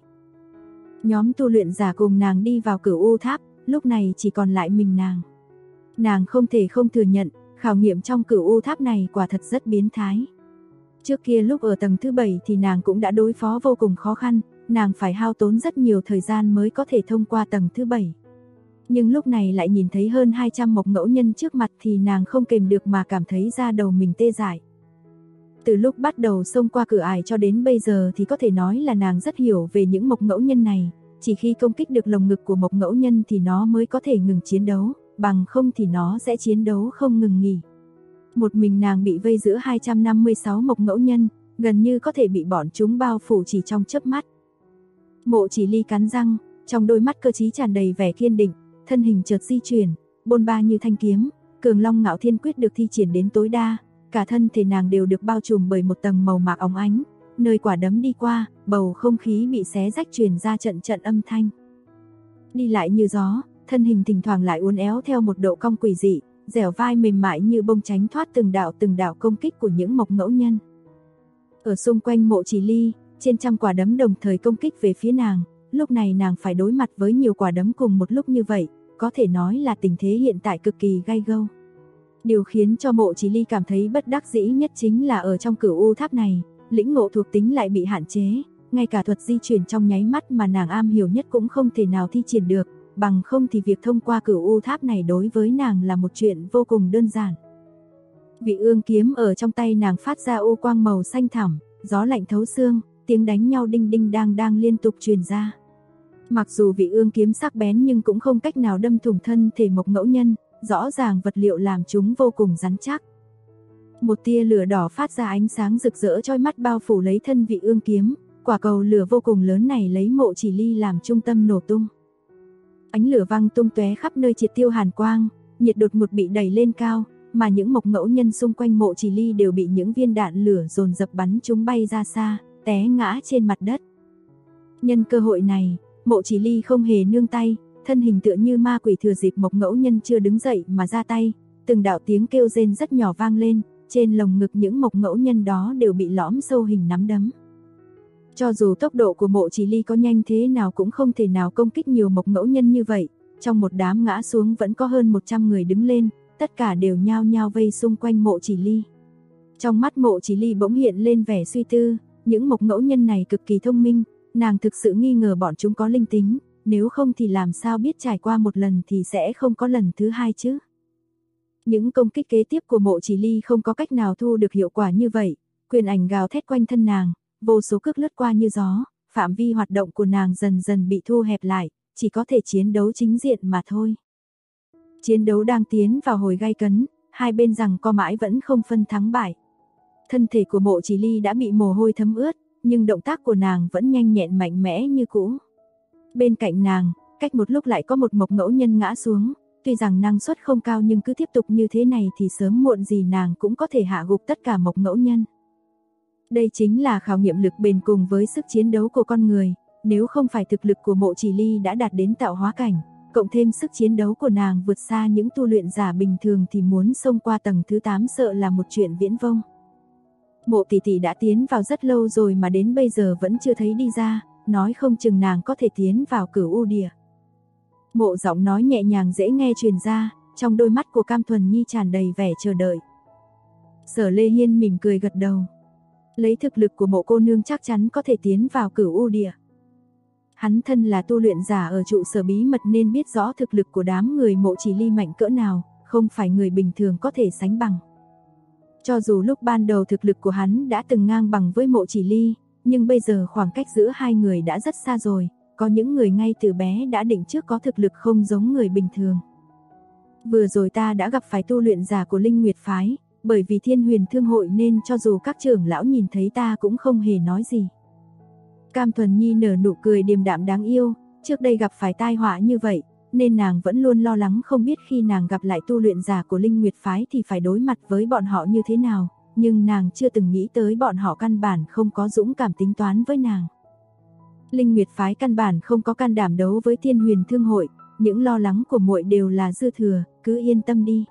Nhóm tu luyện giả cùng nàng đi vào Cửu U Tháp, lúc này chỉ còn lại mình nàng. Nàng không thể không thừa nhận, khảo nghiệm trong Cửu U Tháp này quả thật rất biến thái. Trước kia lúc ở tầng thứ 7 thì nàng cũng đã đối phó vô cùng khó khăn, nàng phải hao tốn rất nhiều thời gian mới có thể thông qua tầng thứ 7. Nhưng lúc này lại nhìn thấy hơn 200 mộc ngẫu nhân trước mặt thì nàng không kềm được mà cảm thấy da đầu mình tê dại. Từ lúc bắt đầu xông qua cửa ải cho đến bây giờ thì có thể nói là nàng rất hiểu về những mộc ngẫu nhân này, chỉ khi công kích được lồng ngực của mộc ngẫu nhân thì nó mới có thể ngừng chiến đấu, bằng không thì nó sẽ chiến đấu không ngừng nghỉ. Một mình nàng bị vây giữa 256 mộc ngẫu nhân, gần như có thể bị bọn chúng bao phủ chỉ trong chớp mắt. Mộ Chỉ Ly cắn răng, trong đôi mắt cơ trí tràn đầy vẻ kiên định, thân hình chợt di chuyển, bôn ba như thanh kiếm, Cường Long Ngạo Thiên Quyết được thi triển đến tối đa, cả thân thể nàng đều được bao trùm bởi một tầng màu mạc óng ánh, nơi quả đấm đi qua, bầu không khí bị xé rách truyền ra trận trận âm thanh. Đi lại như gió, thân hình thỉnh thoảng lại uốn éo theo một độ cong quỷ dị, dẻo vai mềm mại như bông tránh thoát từng đạo công kích của những mộc ngẫu nhân. Ở xung quanh Mộ Chỉ Ly, trên trăm quả đấm đồng thời công kích về phía nàng, lúc này nàng phải đối mặt với nhiều quả đấm cùng một lúc như vậy, có thể nói là tình thế hiện tại cực kỳ gay go. Điều khiến cho Mộ Chỉ Ly cảm thấy bất đắc dĩ nhất chính là ở trong Cửu U Tháp này, lĩnh ngộ thuộc tính lại bị hạn chế, ngay cả thuật di chuyển trong nháy mắt mà nàng am hiểu nhất cũng không thể nào thi triển được, bằng không thì việc thông qua Cửu U Tháp này đối với nàng là một chuyện vô cùng đơn giản. Vị ương kiếm ở trong tay nàng phát ra u quang màu xanh thẳm, gió lạnh thấu xương, tiếng đánh nhau đinh đinh đang liên tục truyền ra. Mặc dù vị ương kiếm sắc bén nhưng cũng không cách nào đâm thủng thân thể mộc ngẫu nhân, rõ ràng vật liệu làm chúng vô cùng rắn chắc. Một tia lửa đỏ phát ra ánh sáng rực rỡ chói mắt bao phủ lấy thân vị ương kiếm, quả cầu lửa vô cùng lớn này lấy Mộ Chỉ Ly làm trung tâm nổ tung. Ánh lửa văng tung tóe khắp nơi triệt tiêu hàn quang, nhiệt đột ngột bị đẩy lên cao, mà những mộc ngẫu nhân xung quanh Mộ Chỉ Ly đều bị những viên đạn lửa dồn dập bắn chúng bay ra xa, té ngã trên mặt đất. Nhân cơ hội này, Mộ Chỉ Ly không hề nương tay, thân hình tựa như ma quỷ thừa dịp mộc ngẫu nhân chưa đứng dậy mà ra tay, từng đạo tiếng kêu rên rất nhỏ vang lên, trên lồng ngực những mộc ngẫu nhân đó đều bị lõm sâu hình nắm đấm. Cho dù tốc độ của Mộ Chỉ Ly có nhanh thế nào cũng không thể nào công kích nhiều mộc ngẫu nhân như vậy, trong một đám ngã xuống vẫn có hơn 100 người đứng lên, tất cả đều nhao nhao vây xung quanh Mộ Chỉ Ly. Trong mắt Mộ Chỉ Ly bỗng hiện lên vẻ suy tư, những mộc ngẫu nhân này cực kỳ thông minh, nàng thực sự nghi ngờ bọn chúng có linh tính, nếu không thì làm sao biết trải qua một lần thì sẽ không có lần thứ hai chứ. Những công kích kế tiếp của Mộ Chỉ Ly không có cách nào thu được hiệu quả như vậy, Quyền ảnh gào thét quanh thân nàng, vô số cước lướt qua như gió, phạm vi hoạt động của nàng dần dần bị thu hẹp lại, chỉ có thể chiến đấu chính diện mà thôi. Chiến đấu đang tiến vào hồi gay cấn, hai bên giằng co mãi vẫn không phân thắng bại. Thân thể của Mộ Chỉ Ly đã bị mồ hôi thấm ướt, nhưng động tác của nàng vẫn nhanh nhẹn mạnh mẽ như cũ. Bên cạnh nàng, cách một lúc lại có một mộc ngẫu nhân ngã xuống, tuy rằng năng suất không cao nhưng cứ tiếp tục như thế này thì sớm muộn gì nàng cũng có thể hạ gục tất cả mộc ngẫu nhân. Đây chính là khảo nghiệm lực bền cùng với sức chiến đấu của con người, nếu không phải thực lực của Mộ Chỉ Ly đã đạt đến tạo hóa cảnh, cộng thêm sức chiến đấu của nàng vượt xa những tu luyện giả bình thường thì muốn xông qua tầng thứ 8 sợ là một chuyện viễn vông. Mộ tỷ tỷ đã tiến vào rất lâu rồi mà đến bây giờ vẫn chưa thấy đi ra, nói không chừng nàng có thể tiến vào Cửu U Địa. Mộ giọng nói nhẹ nhàng dễ nghe truyền ra, trong đôi mắt của Cam Thuần Nhi tràn đầy vẻ chờ đợi. Sở Lê Hiên mỉm cười gật đầu. Lấy thực lực của Mộ cô nương chắc chắn có thể tiến vào Cửu U Địa. Hắn thân là tu luyện giả ở trụ sở bí mật nên biết rõ thực lực của đám người Mộ Chỉ Ly mạnh cỡ nào, không phải người bình thường có thể sánh bằng. Cho dù lúc ban đầu thực lực của hắn đã từng ngang bằng với Mộ Chỉ Ly, nhưng bây giờ khoảng cách giữa hai người đã rất xa rồi, có những người ngay từ bé đã định trước có thực lực không giống người bình thường. Vừa rồi ta đã gặp phải tu luyện giả của Linh Nguyệt Phái, bởi vì Thiên Huyền Thương hội nên cho dù các trưởng lão nhìn thấy ta cũng không hề nói gì. Cam Thuần Nhi nở nụ cười điềm đạm đáng yêu, trước đây gặp phải tai họa như vậy, nên nàng vẫn luôn lo lắng không biết khi nàng gặp lại tu luyện giả của Linh Nguyệt Phái thì phải đối mặt với bọn họ như thế nào, nhưng nàng chưa từng nghĩ tới bọn họ căn bản không có dũng cảm tính toán với nàng. Linh Nguyệt Phái căn bản không có can đảm đấu với Thiên Huyền Thương hội, những lo lắng của muội đều là dư thừa, cứ yên tâm đi.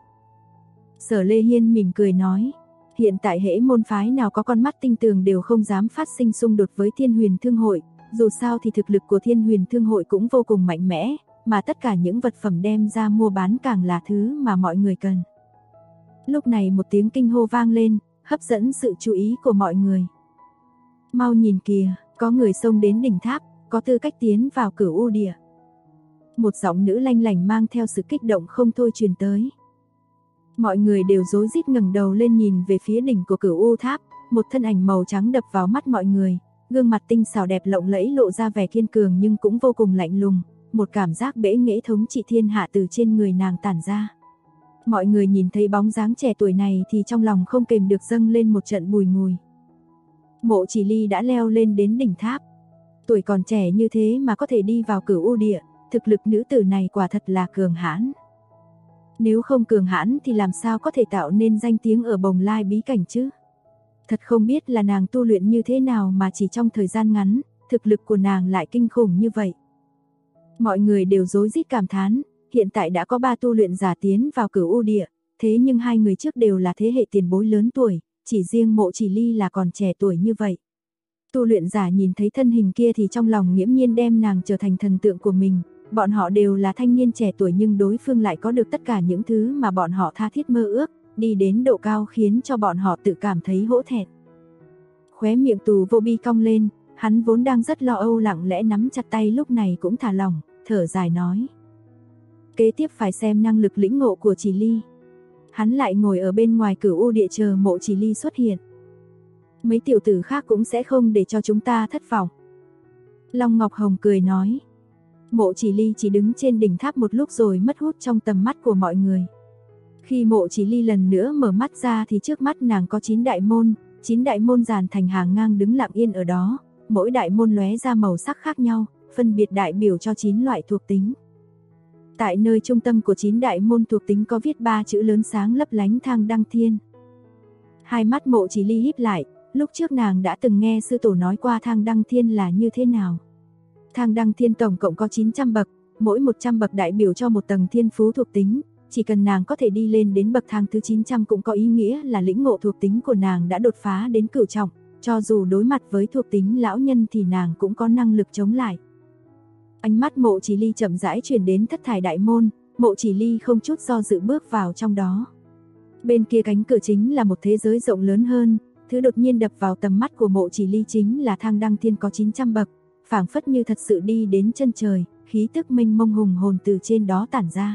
Sở Lê Hiên mỉm cười nói, hiện tại hễ môn phái nào có con mắt tinh tường đều không dám phát sinh xung đột với Thiên Huyền Thương hội, dù sao thì thực lực của Thiên Huyền Thương hội cũng vô cùng mạnh mẽ, mà tất cả những vật phẩm đem ra mua bán càng là thứ mà mọi người cần. Lúc này một tiếng kinh hô vang lên, hấp dẫn sự chú ý của mọi người. Mau nhìn kìa, có người xông đến đỉnh tháp, có tư cách tiến vào Cửu U Địa. Một giọng nữ lanh lảnh mang theo sự kích động không thôi truyền tới. Mọi người đều rối rít ngẩng đầu lên nhìn về phía đỉnh của Cửu U tháp, một thân ảnh màu trắng đập vào mắt mọi người, gương mặt tinh xảo đẹp lộng lẫy lộ ra vẻ kiên cường nhưng cũng vô cùng lạnh lùng, một cảm giác bẽ nghệ thống trị thiên hạ từ trên người nàng tản ra. Mọi người nhìn thấy bóng dáng trẻ tuổi này thì trong lòng không kềm được dâng lên một trận bùi ngùi. Mộ Chỉ Ly đã leo lên đến đỉnh tháp. Tuổi còn trẻ như thế mà có thể đi vào Cửu U Địa, thực lực nữ tử này quả thật là cường hãn. Nếu không cường hãn thì làm sao có thể tạo nên danh tiếng ở Bồng Lai bí cảnh chứ? Thật không biết là nàng tu luyện như thế nào mà chỉ trong thời gian ngắn, thực lực của nàng lại kinh khủng như vậy. Mọi người đều rối rít cảm thán, hiện tại đã có 3 tu luyện giả tiến vào Cửu U Địa, thế nhưng 2 người trước đều là thế hệ tiền bối lớn tuổi, chỉ riêng Mộ Chỉ Ly là còn trẻ tuổi như vậy. Tu luyện giả nhìn thấy thân hình kia thì trong lòng nghiễm nhiên đem nàng trở thành thần tượng của mình, bọn họ đều là thanh niên trẻ tuổi nhưng đối phương lại có được tất cả những thứ mà bọn họ tha thiết mơ ước, đi đến độ cao khiến cho bọn họ tự cảm thấy hổ thẹn. Khóe miệng Tù Vô Bi cong lên, hắn vốn đang rất lo âu lặng lẽ nắm chặt tay lúc này cũng thả lỏng, thở dài nói. Kế tiếp phải xem năng lực lĩnh ngộ của Chỉ Ly. Hắn lại ngồi ở bên ngoài Cửu U Địa chờ Mộ Chỉ Ly xuất hiện. Mấy tiểu tử khác cũng sẽ không để cho chúng ta thất vọng. Long Ngọc Hồng cười nói. Mộ Chỉ Ly chỉ đứng trên đỉnh tháp một lúc rồi mất hút trong tầm mắt của mọi người. Khi Mộ Chỉ Ly lần nữa mở mắt ra thì trước mắt nàng có 9 đại môn dàn thành hàng ngang đứng lặng yên ở đó, mỗi đại môn lóe ra màu sắc khác nhau, phân biệt đại biểu cho 9 loại thuộc tính. Tại nơi trung tâm của 9 đại môn thuộc tính có viết 3 chữ lớn sáng lấp lánh Thang Đăng Thiên. Hai mắt Mộ Chỉ Ly híp lại, lúc trước nàng đã từng nghe sư tổ nói qua Thang Đăng Thiên là như thế nào. Thang Đăng Thiên tổng cộng có 900 bậc, mỗi 100 bậc đại biểu cho một tầng thiên phú thuộc tính, chỉ cần nàng có thể đi lên đến bậc thang thứ 900 cũng có ý nghĩa là lĩnh ngộ thuộc tính của nàng đã đột phá đến cửu trọng, cho dù đối mặt với thuộc tính lão nhân thì nàng cũng có năng lực chống lại. Ánh mắt Mộ Chỉ Ly chậm rãi chuyển đến thất thải đại môn, Mộ Chỉ Ly không chút do dự bước vào trong đó. Bên kia cánh cửa chính là một thế giới rộng lớn hơn, thứ đột nhiên đập vào tầm mắt của Mộ Chỉ Ly chính là Thang Đăng Thiên có 900 bậc, phảng phất như thật sự đi đến chân trời, khí tức mênh mông hùng hồn từ trên đó tản ra.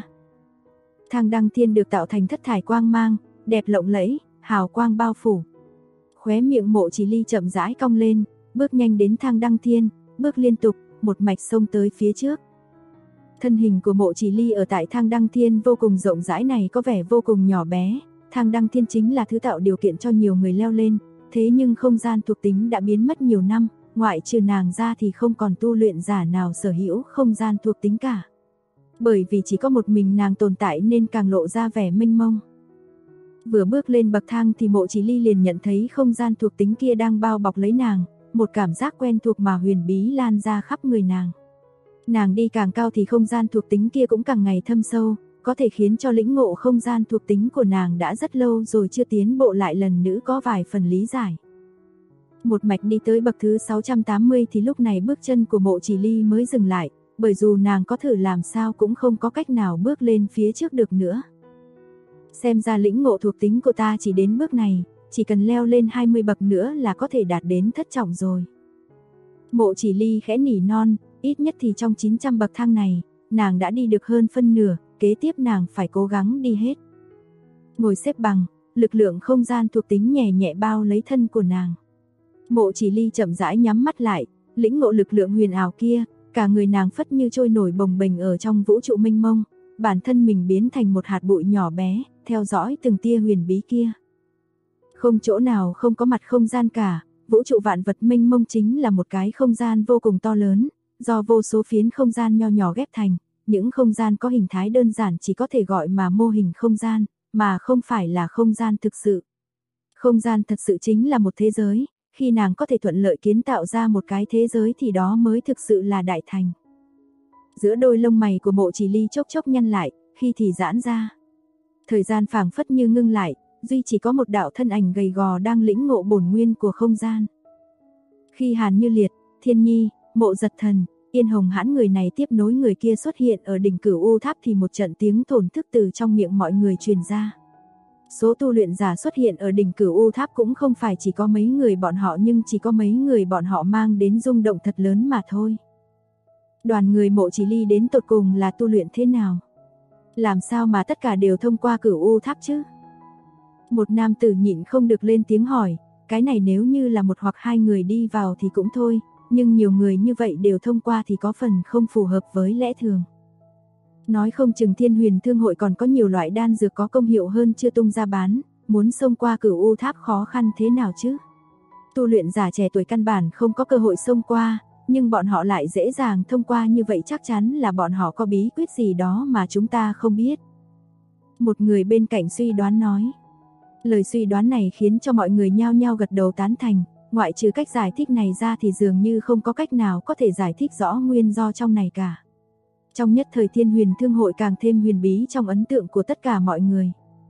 Thang Đăng Thiên được tạo thành thất thải quang mang, đẹp lộng lẫy, hào quang bao phủ. Khóe miệng Mộ Chỉ Ly chậm rãi cong lên, bước nhanh đến thang đăng thiên, bước liên tục, một mạch xông tới phía trước. Thân hình của Mộ Chỉ Ly ở tại thang đăng thiên vô cùng rộng rãi này có vẻ vô cùng nhỏ bé, thang đăng thiên chính là thứ tạo điều kiện cho nhiều người leo lên, thế nhưng không gian thuộc tính đã biến mất nhiều năm, ngoại trừ nàng ra thì không còn tu luyện giả nào sở hữu không gian thuộc tính cả. Bởi vì chỉ có một mình nàng tồn tại nên càng lộ ra vẻ mênh mông. Vừa bước lên bậc thang thì Mộ Chỉ Ly liền nhận thấy không gian thuộc tính kia đang bao bọc lấy nàng, một cảm giác quen thuộc mà huyền bí lan ra khắp người nàng. Nàng đi càng cao thì không gian thuộc tính kia cũng càng ngày thâm sâu, có thể khiến cho lĩnh ngộ không gian thuộc tính của nàng đã rất lâu rồi chưa tiến bộ lại lần nữa có vài phần lý giải. Một mạch đi tới bậc thứ 680 thì lúc này bước chân của Mộ Chỉ Ly mới dừng lại, bởi dù nàng có thử làm sao cũng không có cách nào bước lên phía trước được nữa. Xem ra lĩnh ngộ thuộc tính của ta chỉ đến bước này, chỉ cần leo lên 20 bậc nữa là có thể đạt đến thất trọng rồi. Mộ Chỉ Ly khẽ nỉ non, ít nhất thì trong 900 bậc thang này, nàng đã đi được hơn phân nửa, kế tiếp nàng phải cố gắng đi hết. Ngồi xếp bằng, lực lượng không gian thuộc tính nhẹ nhẹ bao lấy thân của nàng. Mộ Chỉ Ly chậm rãi nhắm mắt lại, lĩnh ngộ lực lượng huyền ảo kia, cả người nàng phất như trôi nổi bồng bềnh ở trong vũ trụ mênh mông, bản thân mình biến thành một hạt bụi nhỏ bé, theo dõi từng tia huyền bí kia. Không chỗ nào không có mặt không gian cả, vũ trụ vạn vật mênh mông chính là một cái không gian vô cùng to lớn, do vô số phiến không gian nho nhỏ ghép thành, những không gian có hình thái đơn giản chỉ có thể gọi mà mô hình không gian, mà không phải là không gian thực sự. Không gian thật sự chính là một thế giới, khi nàng có thể thuận lợi kiến tạo ra một cái thế giới thì đó mới thực sự là đại thành. Giữa đôi lông mày của Mộ Chỉ Ly chốc chốc nhăn lại, khi thì giãn ra. Thời gian phảng phất như ngưng lại, duy chỉ có một đạo thân ảnh gầy gò đang lĩnh ngộ bổn nguyên của không gian. Khi Hàn Như Liệt, Thiên Nhi, Mộ Giật Thần, Yên Hồng Hãn người này tiếp nối người kia xuất hiện ở đỉnh Cửu U Tháp thì một trận tiếng thổn thức từ trong miệng mọi người truyền ra. Số tu luyện giả xuất hiện ở đỉnh Cửu U Tháp cũng không phải chỉ có mấy người bọn họ, nhưng chỉ có mấy người bọn họ mang đến rung động thật lớn mà thôi. Đoàn người Mộ Chỉ Ly đến tột cùng là tu luyện thế nào? Làm sao mà tất cả đều thông qua Cửu U Tháp chứ? Một nam tử nhịn không được lên tiếng hỏi, cái này nếu như là một hoặc hai người đi vào thì cũng thôi, nhưng nhiều người như vậy đều thông qua thì có phần không phù hợp với lẽ thường. Nói không chừng Thiên Huyền Thương hội còn có nhiều loại đan dược có công hiệu hơn chưa tung ra bán, muốn xông qua Cửu U Tháp khó khăn thế nào chứ? Tu luyện giả trẻ tuổi căn bản không có cơ hội xông qua, nhưng bọn họ lại dễ dàng thông qua như vậy, chắc chắn là bọn họ có bí quyết gì đó mà chúng ta không biết. Một người bên cạnh suy đoán nói. Lời suy đoán này khiến cho mọi người nhao nhao gật đầu tán thành, ngoại trừ cách giải thích này ra thì dường như không có cách nào có thể giải thích rõ nguyên do trong này cả. Trong nhất thời Thiên Huyền Thương hội càng thêm huyền bí trong ấn tượng của tất cả mọi người.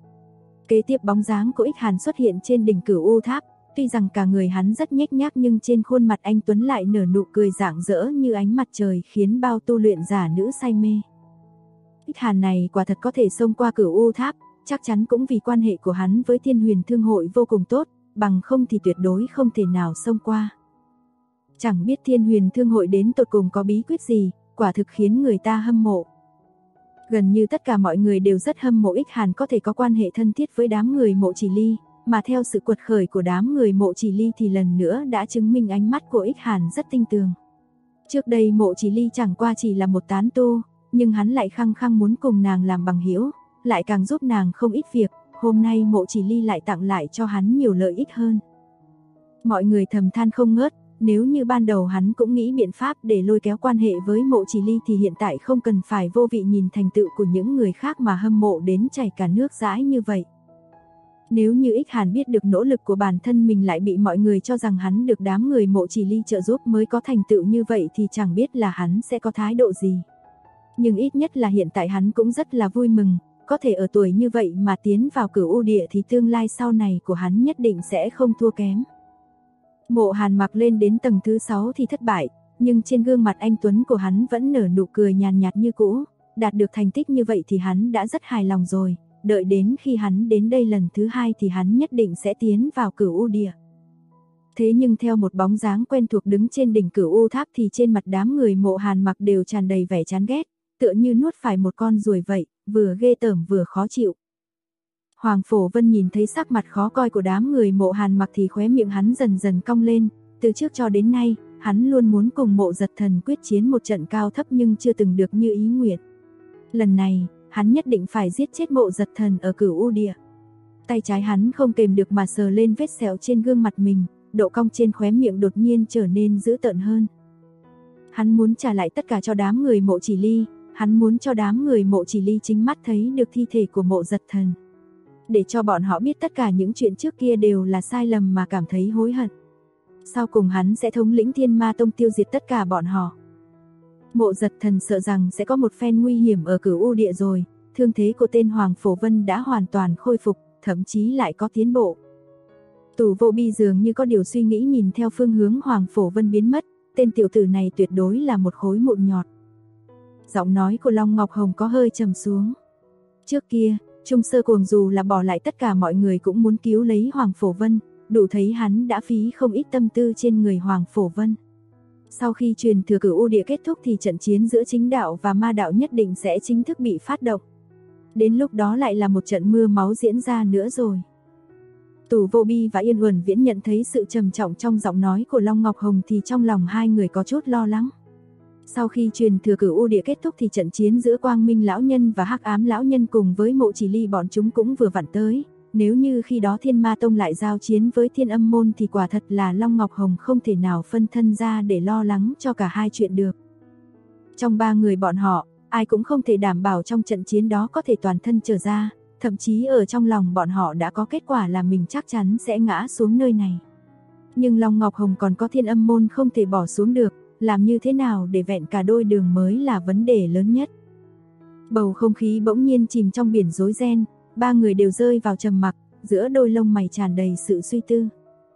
Kế tiếp bóng dáng của Ích Hàn xuất hiện trên đỉnh Cửu U Tháp, tuy rằng cả người hắn rất nhếch nhác nhưng trên khuôn mặt anh tuấn lại nở nụ cười rạng rỡ như ánh mặt trời khiến bao tu luyện giả nữ say mê. Ích Hàn này quả thật có thể xông qua Cửu U Tháp, chắc chắn cũng vì quan hệ của hắn với Thiên Huyền Thương hội vô cùng tốt, bằng không thì tuyệt đối không thể nào xông qua. Chẳng biết Thiên Huyền Thương hội đến tột cùng có bí quyết gì, quả thực khiến người ta hâm mộ. Gần như tất cả mọi người đều rất hâm mộ Ích Hàn có thể có quan hệ thân thiết với đám người Mộ Chỉ Ly, mà theo sự quật khởi của đám người Mộ Chỉ Ly thì lần nữa đã chứng minh ánh mắt của Ích Hàn rất tinh tường. Trước đây Mộ Chỉ Ly chẳng qua chỉ là một tán tu, nhưng hắn lại khăng khăng muốn cùng nàng làm bằng hữu, lại càng giúp nàng không ít việc, hôm nay Mộ Chỉ Ly lại tặng lại cho hắn nhiều lợi ích hơn. Mọi người thầm than không ngớt, nếu như ban đầu hắn cũng nghĩ biện pháp để lôi kéo quan hệ với Mộ Chỉ Ly thì hiện tại không cần phải vô vị nhìn thành tựu của những người khác mà hâm mộ đến chảy cả nước dãi như vậy. Nếu như Ích Hàn biết được nỗ lực của bản thân mình lại bị mọi người cho rằng hắn được đám người Mộ Chỉ Ly trợ giúp mới có thành tựu như vậy thì chẳng biết là hắn sẽ có thái độ gì. Nhưng ít nhất là hiện tại hắn cũng rất là vui mừng, có thể ở tuổi như vậy mà tiến vào Cửu U Địa thì tương lai sau này của hắn nhất định sẽ không thua kém. Mộ Hàn Mặc lên đến tầng thứ 6 thì thất bại, nhưng trên gương mặt anh tuấn của hắn vẫn nở nụ cười nhàn nhạt như cũ, đạt được thành tích như vậy thì hắn đã rất hài lòng rồi, đợi đến khi hắn đến đây lần thứ 2 thì hắn nhất định sẽ tiến vào Cửu U Địa. Thế nhưng theo một bóng dáng quen thuộc đứng trên đỉnh Cửu U Tháp thì trên mặt đám người Mộ Hàn Mặc đều tràn đầy vẻ chán ghét, tựa như nuốt phải một con ruồi vậy, vừa ghê tởm vừa khó chịu. Hoàng Phổ Vân nhìn thấy sắc mặt khó coi của đám người Mộ Hàn Mặc thì khóe miệng hắn dần dần cong lên, từ trước cho đến nay, hắn luôn muốn cùng Mộ Giật Thần quyết chiến một trận cao thấp nhưng chưa từng được như ý nguyện. Lần này, hắn nhất định phải giết chết Mộ Giật Thần ở Cửu U Địa. Tay trái hắn không kềm được mà sờ lên vết sẹo trên gương mặt mình, độ cong trên khóe miệng đột nhiên trở nên dữ tợn hơn. Hắn muốn trả lại tất cả cho đám người Mộ Chỉ Ly, hắn muốn cho đám người Mộ Chỉ Ly chính mắt thấy được thi thể của Mộ Giật Thần. Để cho bọn họ biết tất cả những chuyện trước kia đều là sai lầm mà cảm thấy hối hận. Sau cùng hắn sẽ thống lĩnh Thiên Ma Tông tiêu diệt tất cả bọn họ. Mộ Giật Thần sợ rằng sẽ có một phen nguy hiểm ở Cửu U Địa rồi, thương thế của tên Hoàng Phổ Vân đã hoàn toàn khôi phục, thậm chí lại có tiến bộ. Tù Vô Bi dường như có điều suy nghĩ nhìn theo phương hướng Hoàng Phổ Vân biến mất, tên tiểu tử này tuyệt đối là một khối mụn nhọt. Giọng nói của Long Ngọc Hồng có hơi trầm xuống. Trước kia, Trung Sơ Cuồng dù là bỏ lại tất cả mọi người cũng muốn cứu lấy Hoàng Phổ Vân, đủ thấy hắn đã phí không ít tâm tư trên người Hoàng Phổ Vân. Sau khi truyền thừa Cửu U Địa kết thúc thì trận chiến giữa chính đạo và ma đạo nhất định sẽ chính thức bị phát động. Đến lúc đó lại là một trận mưa máu diễn ra nữa rồi. Tù Vô Bi và Yên Uẩn Viễn nhận thấy sự trầm trọng trong giọng nói của Long Ngọc Hồng thì trong lòng hai người có chút lo lắng. Sau khi truyền thừa Cửu U Địa kết thúc thì trận chiến giữa Quang Minh lão nhân và Hắc Ám lão nhân cùng với Mộ Chỉ Ly bọn chúng cũng vừa vặn tới. Nếu như khi đó Thiên Ma Tông lại giao chiến với Thiên Âm Môn thì quả thật là Long Ngọc Hồng không thể nào phân thân ra để lo lắng cho cả hai chuyện được. Trong ba người bọn họ, ai cũng không thể đảm bảo trong trận chiến đó có thể toàn thân trở ra, thậm chí ở trong lòng bọn họ đã có kết quả là mình chắc chắn sẽ ngã xuống nơi này. Nhưng Long Ngọc Hồng còn có Thiên Âm Môn không thể bỏ xuống được, làm như thế nào để vẹn cả đôi đường mới là vấn đề lớn nhất. Bầu không khí bỗng nhiên chìm trong biển rối ren, ba người đều rơi vào trầm mặc, giữa đôi lông mày tràn đầy sự suy tư.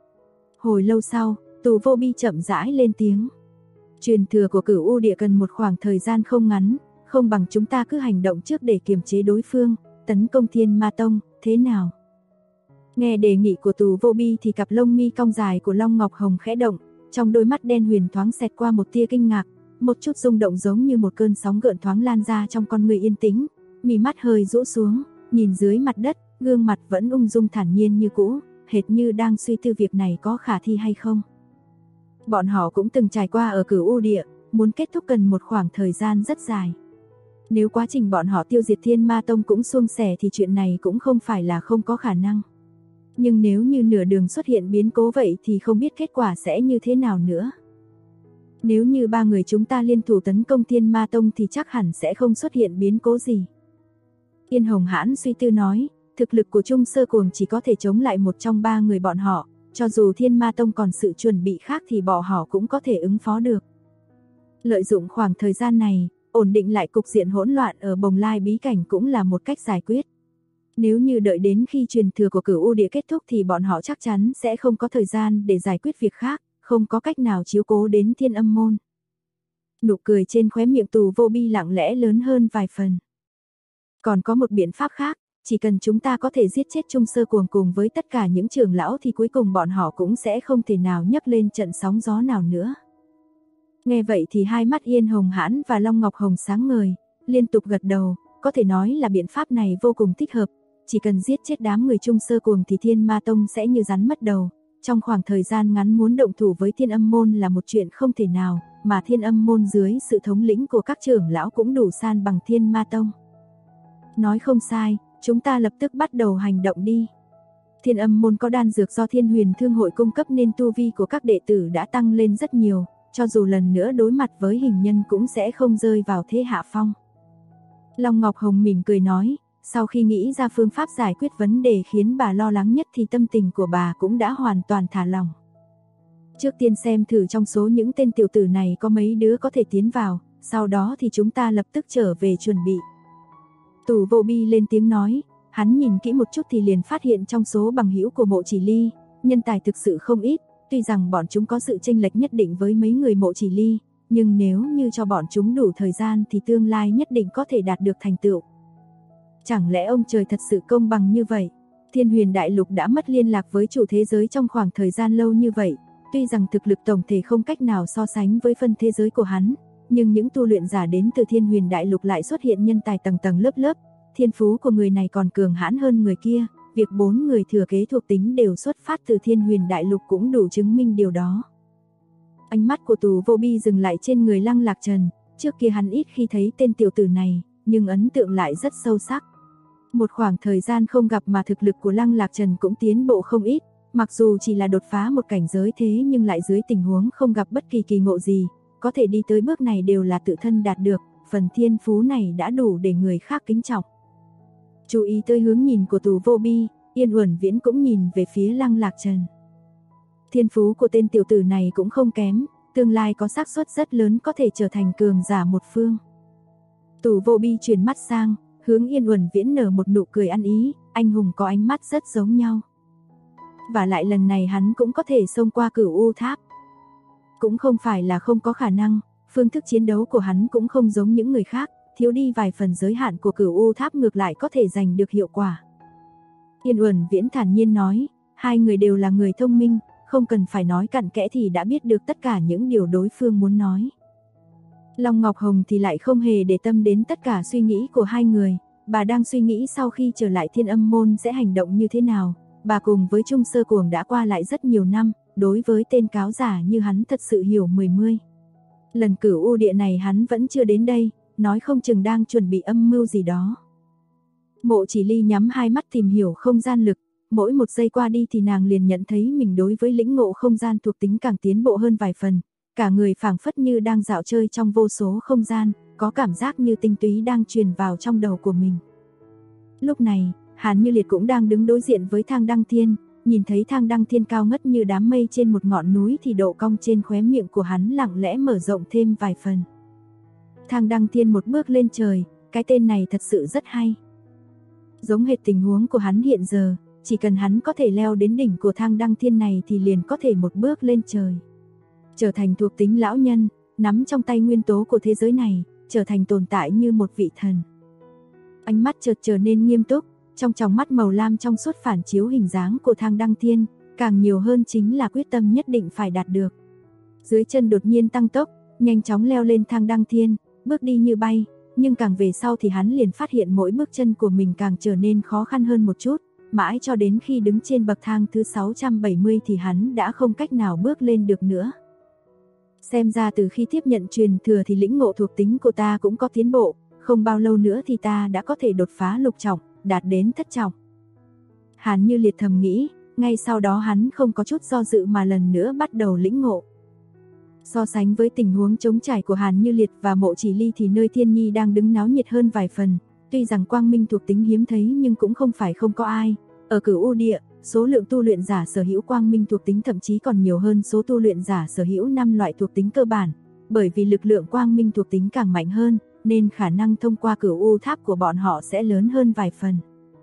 Hồi lâu sau, Tù Vô Bi chậm rãi lên tiếng. Truyền thừa của Cửu U Địa cần một khoảng thời gian không ngắn, không bằng chúng ta cứ hành động trước để kiềm chế đối phương, tấn công Thiên Ma Tông, thế nào? Nghe đề nghị của Tù Vô Bi thì cặp lông mi cong dài của Long Ngọc Hồng khẽ động, trong đôi mắt đen huyền thoáng xẹt qua một tia kinh ngạc, một chút rung động giống như một cơn sóng gợn thoáng lan ra trong con người yên tĩnh, mí mắt hơi rũ xuống, nhìn dưới mặt đất, gương mặt vẫn ung dung thản nhiên như cũ, hệt như đang suy tư việc này có khả thi hay không. Bọn họ cũng từng trải qua ở Cửu U Địa, muốn kết thúc cần một khoảng thời gian rất dài. Nếu quá trình bọn họ tiêu diệt Thiên Ma Tông cũng suôn sẻ thì chuyện này cũng không phải là không có khả năng. Nhưng nếu như nửa đường xuất hiện biến cố vậy thì không biết kết quả sẽ như thế nào nữa. Nếu như ba người chúng ta liên thủ tấn công Thiên Ma Tông thì chắc hẳn sẽ không xuất hiện biến cố gì. Yên Hồng Hãn suy tư nói, thực lực của Trung Sơ Cuồng chỉ có thể chống lại một trong ba người bọn họ, cho dù Thiên Ma Tông còn sự chuẩn bị khác thì bọn họ cũng có thể ứng phó được. Lợi dụng khoảng thời gian này, ổn định lại cục diện hỗn loạn ở Bồng Lai bí cảnh cũng là một cách giải quyết. Nếu như đợi đến khi truyền thừa của Cửu U Địa kết thúc thì bọn họ chắc chắn sẽ không có thời gian để giải quyết việc khác, không có cách nào chiếu cố đến Thiên Âm Môn. Nụ cười trên khóe miệng Tù Vô Bi lặng lẽ lớn hơn vài phần. Còn có một biện pháp khác, chỉ cần chúng ta có thể giết chết Trung Sơ Cuồng cùng với tất cả những trưởng lão thì cuối cùng bọn họ cũng sẽ không thể nào nhấc lên trận sóng gió nào nữa. Nghe vậy thì hai mắt Yên Hồng Hãn và Long Ngọc Hồng sáng ngời, liên tục gật đầu, có thể nói là biện pháp này vô cùng thích hợp, chỉ cần giết chết đám người Trung Sơ Cuồng thì Thiên Ma Tông sẽ như rắn mất đầu, trong khoảng thời gian ngắn muốn động thủ với Thiên Âm Môn là một chuyện không thể nào, mà Thiên Âm Môn dưới sự thống lĩnh của các trưởng lão cũng đủ san bằng Thiên Ma Tông. Nói không sai, chúng ta lập tức bắt đầu hành động đi. Thiên Âm Môn có đan dược do Thiên Huyền Thương hội cung cấp nên tu vi của các đệ tử đã tăng lên rất nhiều, cho dù lần nữa đối mặt với hình nhân cũng sẽ không rơi vào thế hạ phong. Long Ngọc Hồng mỉm cười nói, sau khi nghĩ ra phương pháp giải quyết vấn đề khiến bà lo lắng nhất thì tâm tình của bà cũng đã hoàn toàn thả lỏng. Trước tiên xem thử trong số những tên tiểu tử này có mấy đứa có thể tiến vào, sau đó thì chúng ta lập tức trở về chuẩn bị. Tù Vô Bi lên tiếng nói, hắn nhìn kỹ một chút thì liền phát hiện trong số bằng hữu của Mộ Chỉ Ly, nhân tài thực sự không ít, tuy rằng bọn chúng có sự chênh lệch nhất định với mấy người Mộ Chỉ Ly, nhưng nếu như cho bọn chúng đủ thời gian thì tương lai nhất định có thể đạt được thành tựu. Chẳng lẽ ông trời thật sự công bằng như vậy? Thiên Huyền Đại Lục đã mất liên lạc với chủ thế giới trong khoảng thời gian lâu như vậy, tuy rằng thực lực tổng thể không cách nào so sánh với phân thế giới của hắn, nhưng những tu luyện giả đến từ Thiên Huyền Đại Lục lại xuất hiện nhân tài tầng tầng lớp lớp, thiên phú của người này còn cường hãn hơn người kia, việc 4 người thừa kế thuộc tính đều xuất phát từ Thiên Huyền Đại Lục cũng đủ chứng minh điều đó. Ánh mắt của Tù Vô Bi dừng lại trên người Lăng Lạc Trần, trước kia hắn ít khi thấy tên tiểu tử này, nhưng ấn tượng lại rất sâu sắc. Một khoảng thời gian không gặp mà thực lực của Lăng Lạc Trần cũng tiến bộ không ít, mặc dù chỉ là đột phá một cảnh giới thế nhưng lại dưới tình huống không gặp bất kỳ kỳ ngộ gì, có thể đi tới bước này đều là tự thân đạt được, phần thiên phú này đã đủ để người khác kính trọng. Chú ý tới hướng nhìn của Tù Vô Bi, Yên Uẩn Viễn cũng nhìn về phía Lăng Lạc Trần. Thiên phú của tên tiểu tử này cũng không kém, tương lai có xác suất rất lớn có thể trở thành cường giả một phương. Tù Vô Bi chuyển mắt sang, hướng Yên Uẩn Viễn nở một nụ cười ăn ý, anh hùng có ánh mắt rất giống nhau. Và lại lần này hắn cũng có thể xông qua Cửu U Tháp. Cũng không phải là không có khả năng, phương thức chiến đấu của hắn cũng không giống những người khác, thiếu đi vài phần giới hạn của Cửu U Tháp ngược lại có thể giành được hiệu quả. Yên Uẩn Viễn thản nhiên nói, hai người đều là người thông minh, không cần phải nói cặn kẽ thì đã biết được tất cả những điều đối phương muốn nói. Long Ngọc Hồng thì lại không hề để tâm đến tất cả suy nghĩ của hai người, bà đang suy nghĩ sau khi trở lại Thiên Âm Môn sẽ hành động như thế nào. Bà cùng với Trung Sơ Cuồng đã qua lại rất nhiều năm, đối với tên cáo giả như hắn thật sự hiểu mười mươi. Lần Cửu U Địa này hắn vẫn chưa đến đây, nói không chừng đang chuẩn bị âm mưu gì đó. Mộ Chỉ Ly nhắm hai mắt tìm hiểu không gian lực, mỗi một giây qua đi thì nàng liền nhận thấy mình đối với lĩnh ngộ không gian thuộc tính càng tiến bộ hơn vài phần, cả người phảng phất như đang dạo chơi trong vô số không gian, có cảm giác như tinh túy đang truyền vào trong đầu của mình. Lúc này, Hàn Như Liệt cũng đang đứng đối diện với Thang Đăng Thiên, nhìn thấy Thang Đăng Thiên cao ngất như đám mây trên một ngọn núi thì độ cong trên khóe miệng của hắn lặng lẽ mở rộng thêm vài phần. Thang Đăng Thiên một bước lên trời, cái tên này thật sự rất hay. Giống hệt tình huống của hắn hiện giờ, chỉ cần hắn có thể leo đến đỉnh của Thang Đăng Thiên này thì liền có thể một bước lên trời. Trở thành thuộc tính lão nhân, nắm trong tay nguyên tố của thế giới này, trở thành tồn tại như một vị thần. Ánh mắt chợt trở nên nghiêm túc, trong tròng mắt màu lam trong suốt phản chiếu hình dáng của Thang Đăng Thiên, càng nhiều hơn chính là quyết tâm nhất định phải đạt được. Dưới chân đột nhiên tăng tốc, nhanh chóng leo lên Thang Đăng Thiên, bước đi như bay, nhưng càng về sau thì hắn liền phát hiện mỗi bước chân của mình càng trở nên khó khăn hơn một chút, mãi cho đến khi đứng trên bậc thang thứ 670 thì hắn đã không cách nào bước lên được nữa. Xem ra từ khi tiếp nhận truyền thừa thì lĩnh ngộ thuộc tính của ta cũng có tiến bộ, không bao lâu nữa thì ta đã có thể đột phá lục trọng, đạt đến thất trọng. Hàn Như Liệt thầm nghĩ, ngay sau đó hắn không có chút do dự mà lần nữa bắt đầu lĩnh ngộ. So sánh với tình huống trống trải của Hàn Như Liệt và Mộ Chỉ Ly thì nơi Thiên Nhi đang đứng náo nhiệt hơn vài phần, tuy rằng quang minh thuộc tính hiếm thấy nhưng cũng không phải không có ai. Ở Cửu U Địa, số lượng tu luyện giả sở hữu quang minh thuộc tính thậm chí còn nhiều hơn số tu luyện giả sở hữu 5 loại thuộc tính cơ bản, bởi vì lực lượng quang minh thuộc tính càng mạnh hơn, nên khả năng thông qua Cửu U Tháp của bọn họ sẽ lớn hơn vài phần.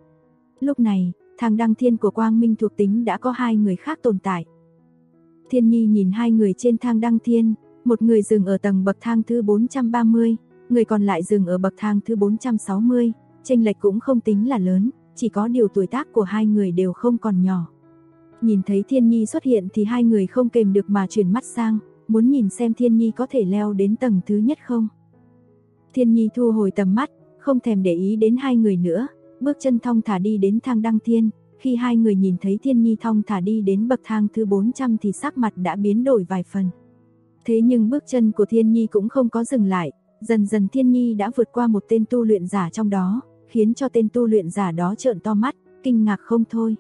Lúc này, Thang Đăng Thiên của quang minh thuộc tính đã có hai người khác tồn tại. Thiên Nhi nhìn hai người trên Thang Đăng Thiên, một người dừng ở tầng bậc thang thứ 430, người còn lại dừng ở bậc thang thứ 460, chênh lệch cũng không tính là lớn, chỉ có điều tuổi tác của hai người đều không còn nhỏ. Nhìn thấy Thiên Nhi xuất hiện thì hai người không kềm được mà chuyển mắt sang, muốn nhìn xem Thiên Nhi có thể leo đến tầng thứ nhất không. Thiên Nhi thu hồi tầm mắt, không thèm để ý đến hai người nữa, bước chân thong thả đi đến Thang Đăng Thiên. Khi hai người nhìn thấy Thiên Nhi thong thả đi đến bậc thang thứ 400 thì sắc mặt đã biến đổi vài phần. Thế nhưng bước chân của Thiên Nhi cũng không có dừng lại, dần dần Thiên Nhi đã vượt qua một tên tu luyện giả trong đó, khiến cho tên tu luyện giả đó trợn to mắt, kinh ngạc không thôi.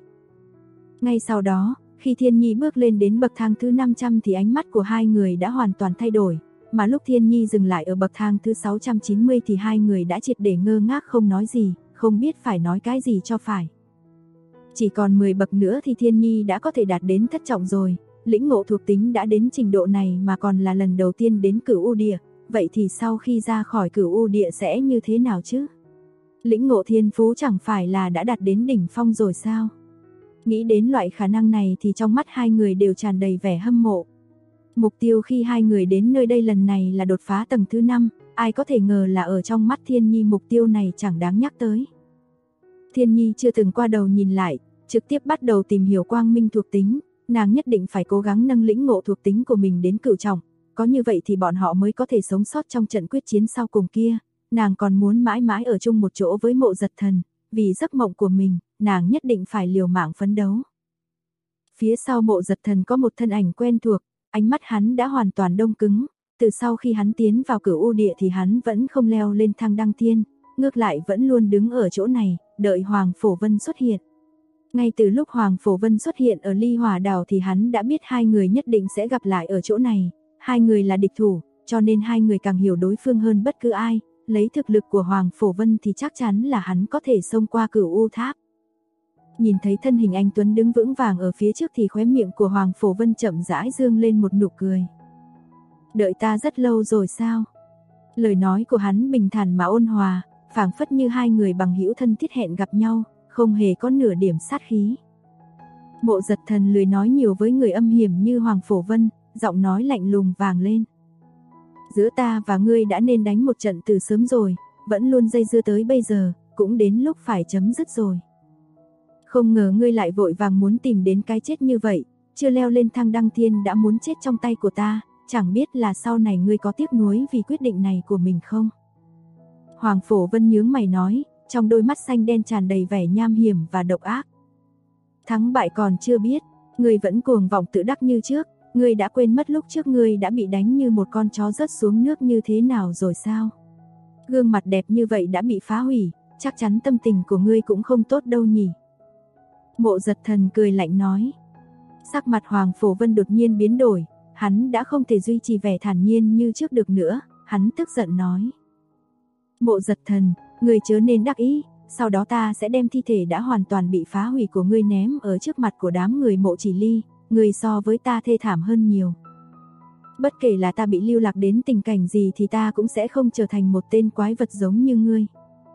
Ngay sau đó, khi Thiên Nhi bước lên đến bậc thang thứ 500 thì ánh mắt của hai người đã hoàn toàn thay đổi, mà lúc Thiên Nhi dừng lại ở bậc thang thứ 690 thì hai người đã triệt để ngơ ngác không nói gì, không biết phải nói cái gì cho phải. Chỉ còn 10 bậc nữa thì Thiên Nhi đã có thể đạt đến thất trọng rồi, lĩnh ngộ thuộc tính đã đến trình độ này mà còn là lần đầu tiên đến Cửu U Địa, vậy thì sau khi ra khỏi Cửu U Địa sẽ như thế nào chứ? Lĩnh ngộ thiên phú chẳng phải là đã đạt đến đỉnh phong rồi sao? Nghĩ đến loại khả năng này thì trong mắt hai người đều tràn đầy vẻ hâm mộ. Mục tiêu khi hai người đến nơi đây lần này là đột phá tầng thứ 5, ai có thể ngờ là ở trong mắt Thiên Nhi mục tiêu này chẳng đáng nhắc tới. Thiên Nhi chưa từng qua đầu nhìn lại, trực tiếp bắt đầu tìm hiểu quang minh thuộc tính, nàng nhất định phải cố gắng nâng lĩnh ngộ thuộc tính của mình đến cửu trọng, có như vậy thì bọn họ mới có thể sống sót trong trận quyết chiến sau cùng kia. Nàng còn muốn mãi mãi ở chung một chỗ với Mộ Giật Thần, vì giấc mộng của mình, nàng nhất định phải liều mạng phấn đấu. Phía sau Mộ Giật Thần có một thân ảnh quen thuộc, ánh mắt hắn đã hoàn toàn đông cứng, từ sau khi hắn tiến vào Cửu U Địa thì hắn vẫn không leo lên thang đăng thiên, ngược lại vẫn luôn đứng ở chỗ này, đợi Hoàng Phổ Vân xuất hiện. Ngay từ lúc Hoàng Phổ Vân xuất hiện ở Ly Hỏa Đảo thì hắn đã biết hai người nhất định sẽ gặp lại ở chỗ này, hai người là địch thủ, cho nên hai người càng hiểu đối phương hơn bất cứ ai, lấy thực lực của Hoàng Phổ Vân thì chắc chắn là hắn có thể xông qua Cửu U Tháp. Nhìn thấy thân hình anh Tuấn đứng vững vàng ở phía trước thì khóe miệng của Hoàng Phổ Vân chậm rãi dương lên một nụ cười. Đợi ta rất lâu rồi sao? Lời nói của hắn bình thản mà ôn hòa, phảng phất như hai người bằng hữu thân thiết hẹn gặp nhau, không hề có nửa điểm sát khí. Mộ Giật Thần lười nói nhiều với người âm hiểm như Hoàng Phổ Vân, giọng nói lạnh lùng vang lên. Giữa ta và ngươi đã nên đánh một trận từ sớm rồi, vẫn luôn dây dưa tới bây giờ, cũng đến lúc phải chấm dứt rồi. Không ngờ ngươi lại vội vàng muốn tìm đến cái chết như vậy, chưa leo lên thang đăng thiên đã muốn chết trong tay của ta, chẳng biết là sau này ngươi có tiếc nuối vì quyết định này của mình không? Hoàng Phổ Vân nhướng mày nói, trong đôi mắt xanh đen tràn đầy vẻ nham hiểm và độc ác. Thắng bại còn chưa biết, ngươi vẫn cuồng vọng tự đắc như trước, ngươi đã quên mất lúc trước ngươi đã bị đánh như một con chó rớt xuống nước như thế nào rồi sao? Gương mặt đẹp như vậy đã bị phá hủy, chắc chắn tâm tình của ngươi cũng không tốt đâu nhỉ? Mộ Giật Thần cười lạnh nói. Sắc mặt Hoàng Phổ Vân đột nhiên biến đổi, hắn đã không thể duy trì vẻ thản nhiên như trước được nữa, hắn tức giận nói. Mộ Giật Thần, ngươi chớ nên đắc ý, sau đó ta sẽ đem thi thể đã hoàn toàn bị phá hủy của ngươi ném ở trước mặt của đám người Mộ Chỉ Ly, ngươi so với ta thê thảm hơn nhiều. Bất kể là ta bị lưu lạc đến tình cảnh gì thì ta cũng sẽ không trở thành một tên quái vật giống như ngươi.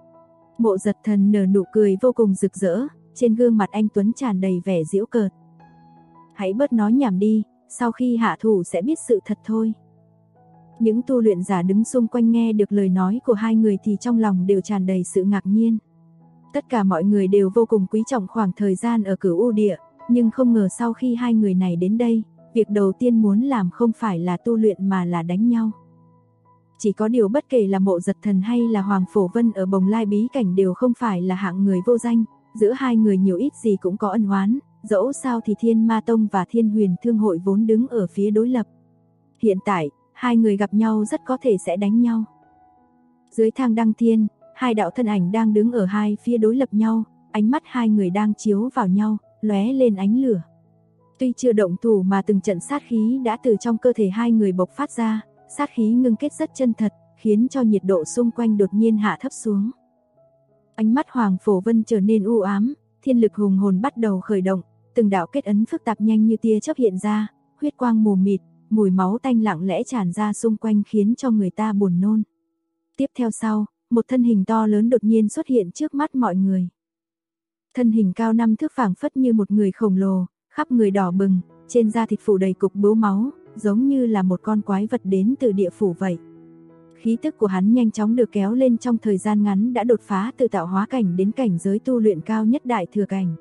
Mộ Giật Thần nở nụ cười vô cùng rực rỡ, trên gương mặt anh Tuấn tràn đầy vẻ giễu cợt. Hãy bớt nói nhảm đi, sau khi hạ thủ sẽ biết sự thật thôi. Những tu luyện giả đứng xung quanh nghe được lời nói của hai người thì trong lòng đều tràn đầy sự ngạc nhiên. Tất cả mọi người đều vô cùng quý trọng khoảng thời gian ở Cửu U Địa, nhưng không ngờ sau khi hai người này đến đây, việc đầu tiên muốn làm không phải là tu luyện mà là đánh nhau. Chỉ có điều bất kể là Mộ Giật Thần hay là Hoàng Phổ Vân ở Bồng Lai Bí Cảnh đều không phải là hạng người vô danh, giữa hai người nhiều ít gì cũng có ân oán, dẫu sao thì Thiên Ma Tông và Thiên Huyền Thương Hội vốn đứng ở phía đối lập. Hiện tại, hai người gặp nhau rất có thể sẽ đánh nhau. Dưới thang đăng thiên, hai đạo thân ảnh đang đứng ở hai phía đối lập nhau, ánh mắt hai người đang chiếu vào nhau, lóe lên ánh lửa. Tuy chưa động thủ mà từng trận sát khí đã từ trong cơ thể hai người bộc phát ra, sát khí ngưng kết rất chân thật, khiến cho nhiệt độ xung quanh đột nhiên hạ thấp xuống. Ánh mắt Hoàng Phổ Vân trở nên u ám, thiên lực hùng hồn bắt đầu khởi động, từng đạo kết ấn phức tạp nhanh như tia chớp hiện ra, huyết quang mù mịt, mùi máu tanh lặng lẽ tràn ra xung quanh khiến cho người ta buồn nôn. Tiếp theo sau, một thân hình to lớn đột nhiên xuất hiện trước mắt mọi người. Thân hình cao 5 thước phảng phất như một người khổng lồ, khắp người đỏ bừng, trên da thịt phủ đầy cục bướu máu, giống như là một con quái vật đến từ địa phủ vậy. Khí tức của hắn nhanh chóng được kéo lên trong thời gian ngắn đã đột phá từ tạo hóa cảnh đến cảnh giới tu luyện cao nhất đại thừa cảnh.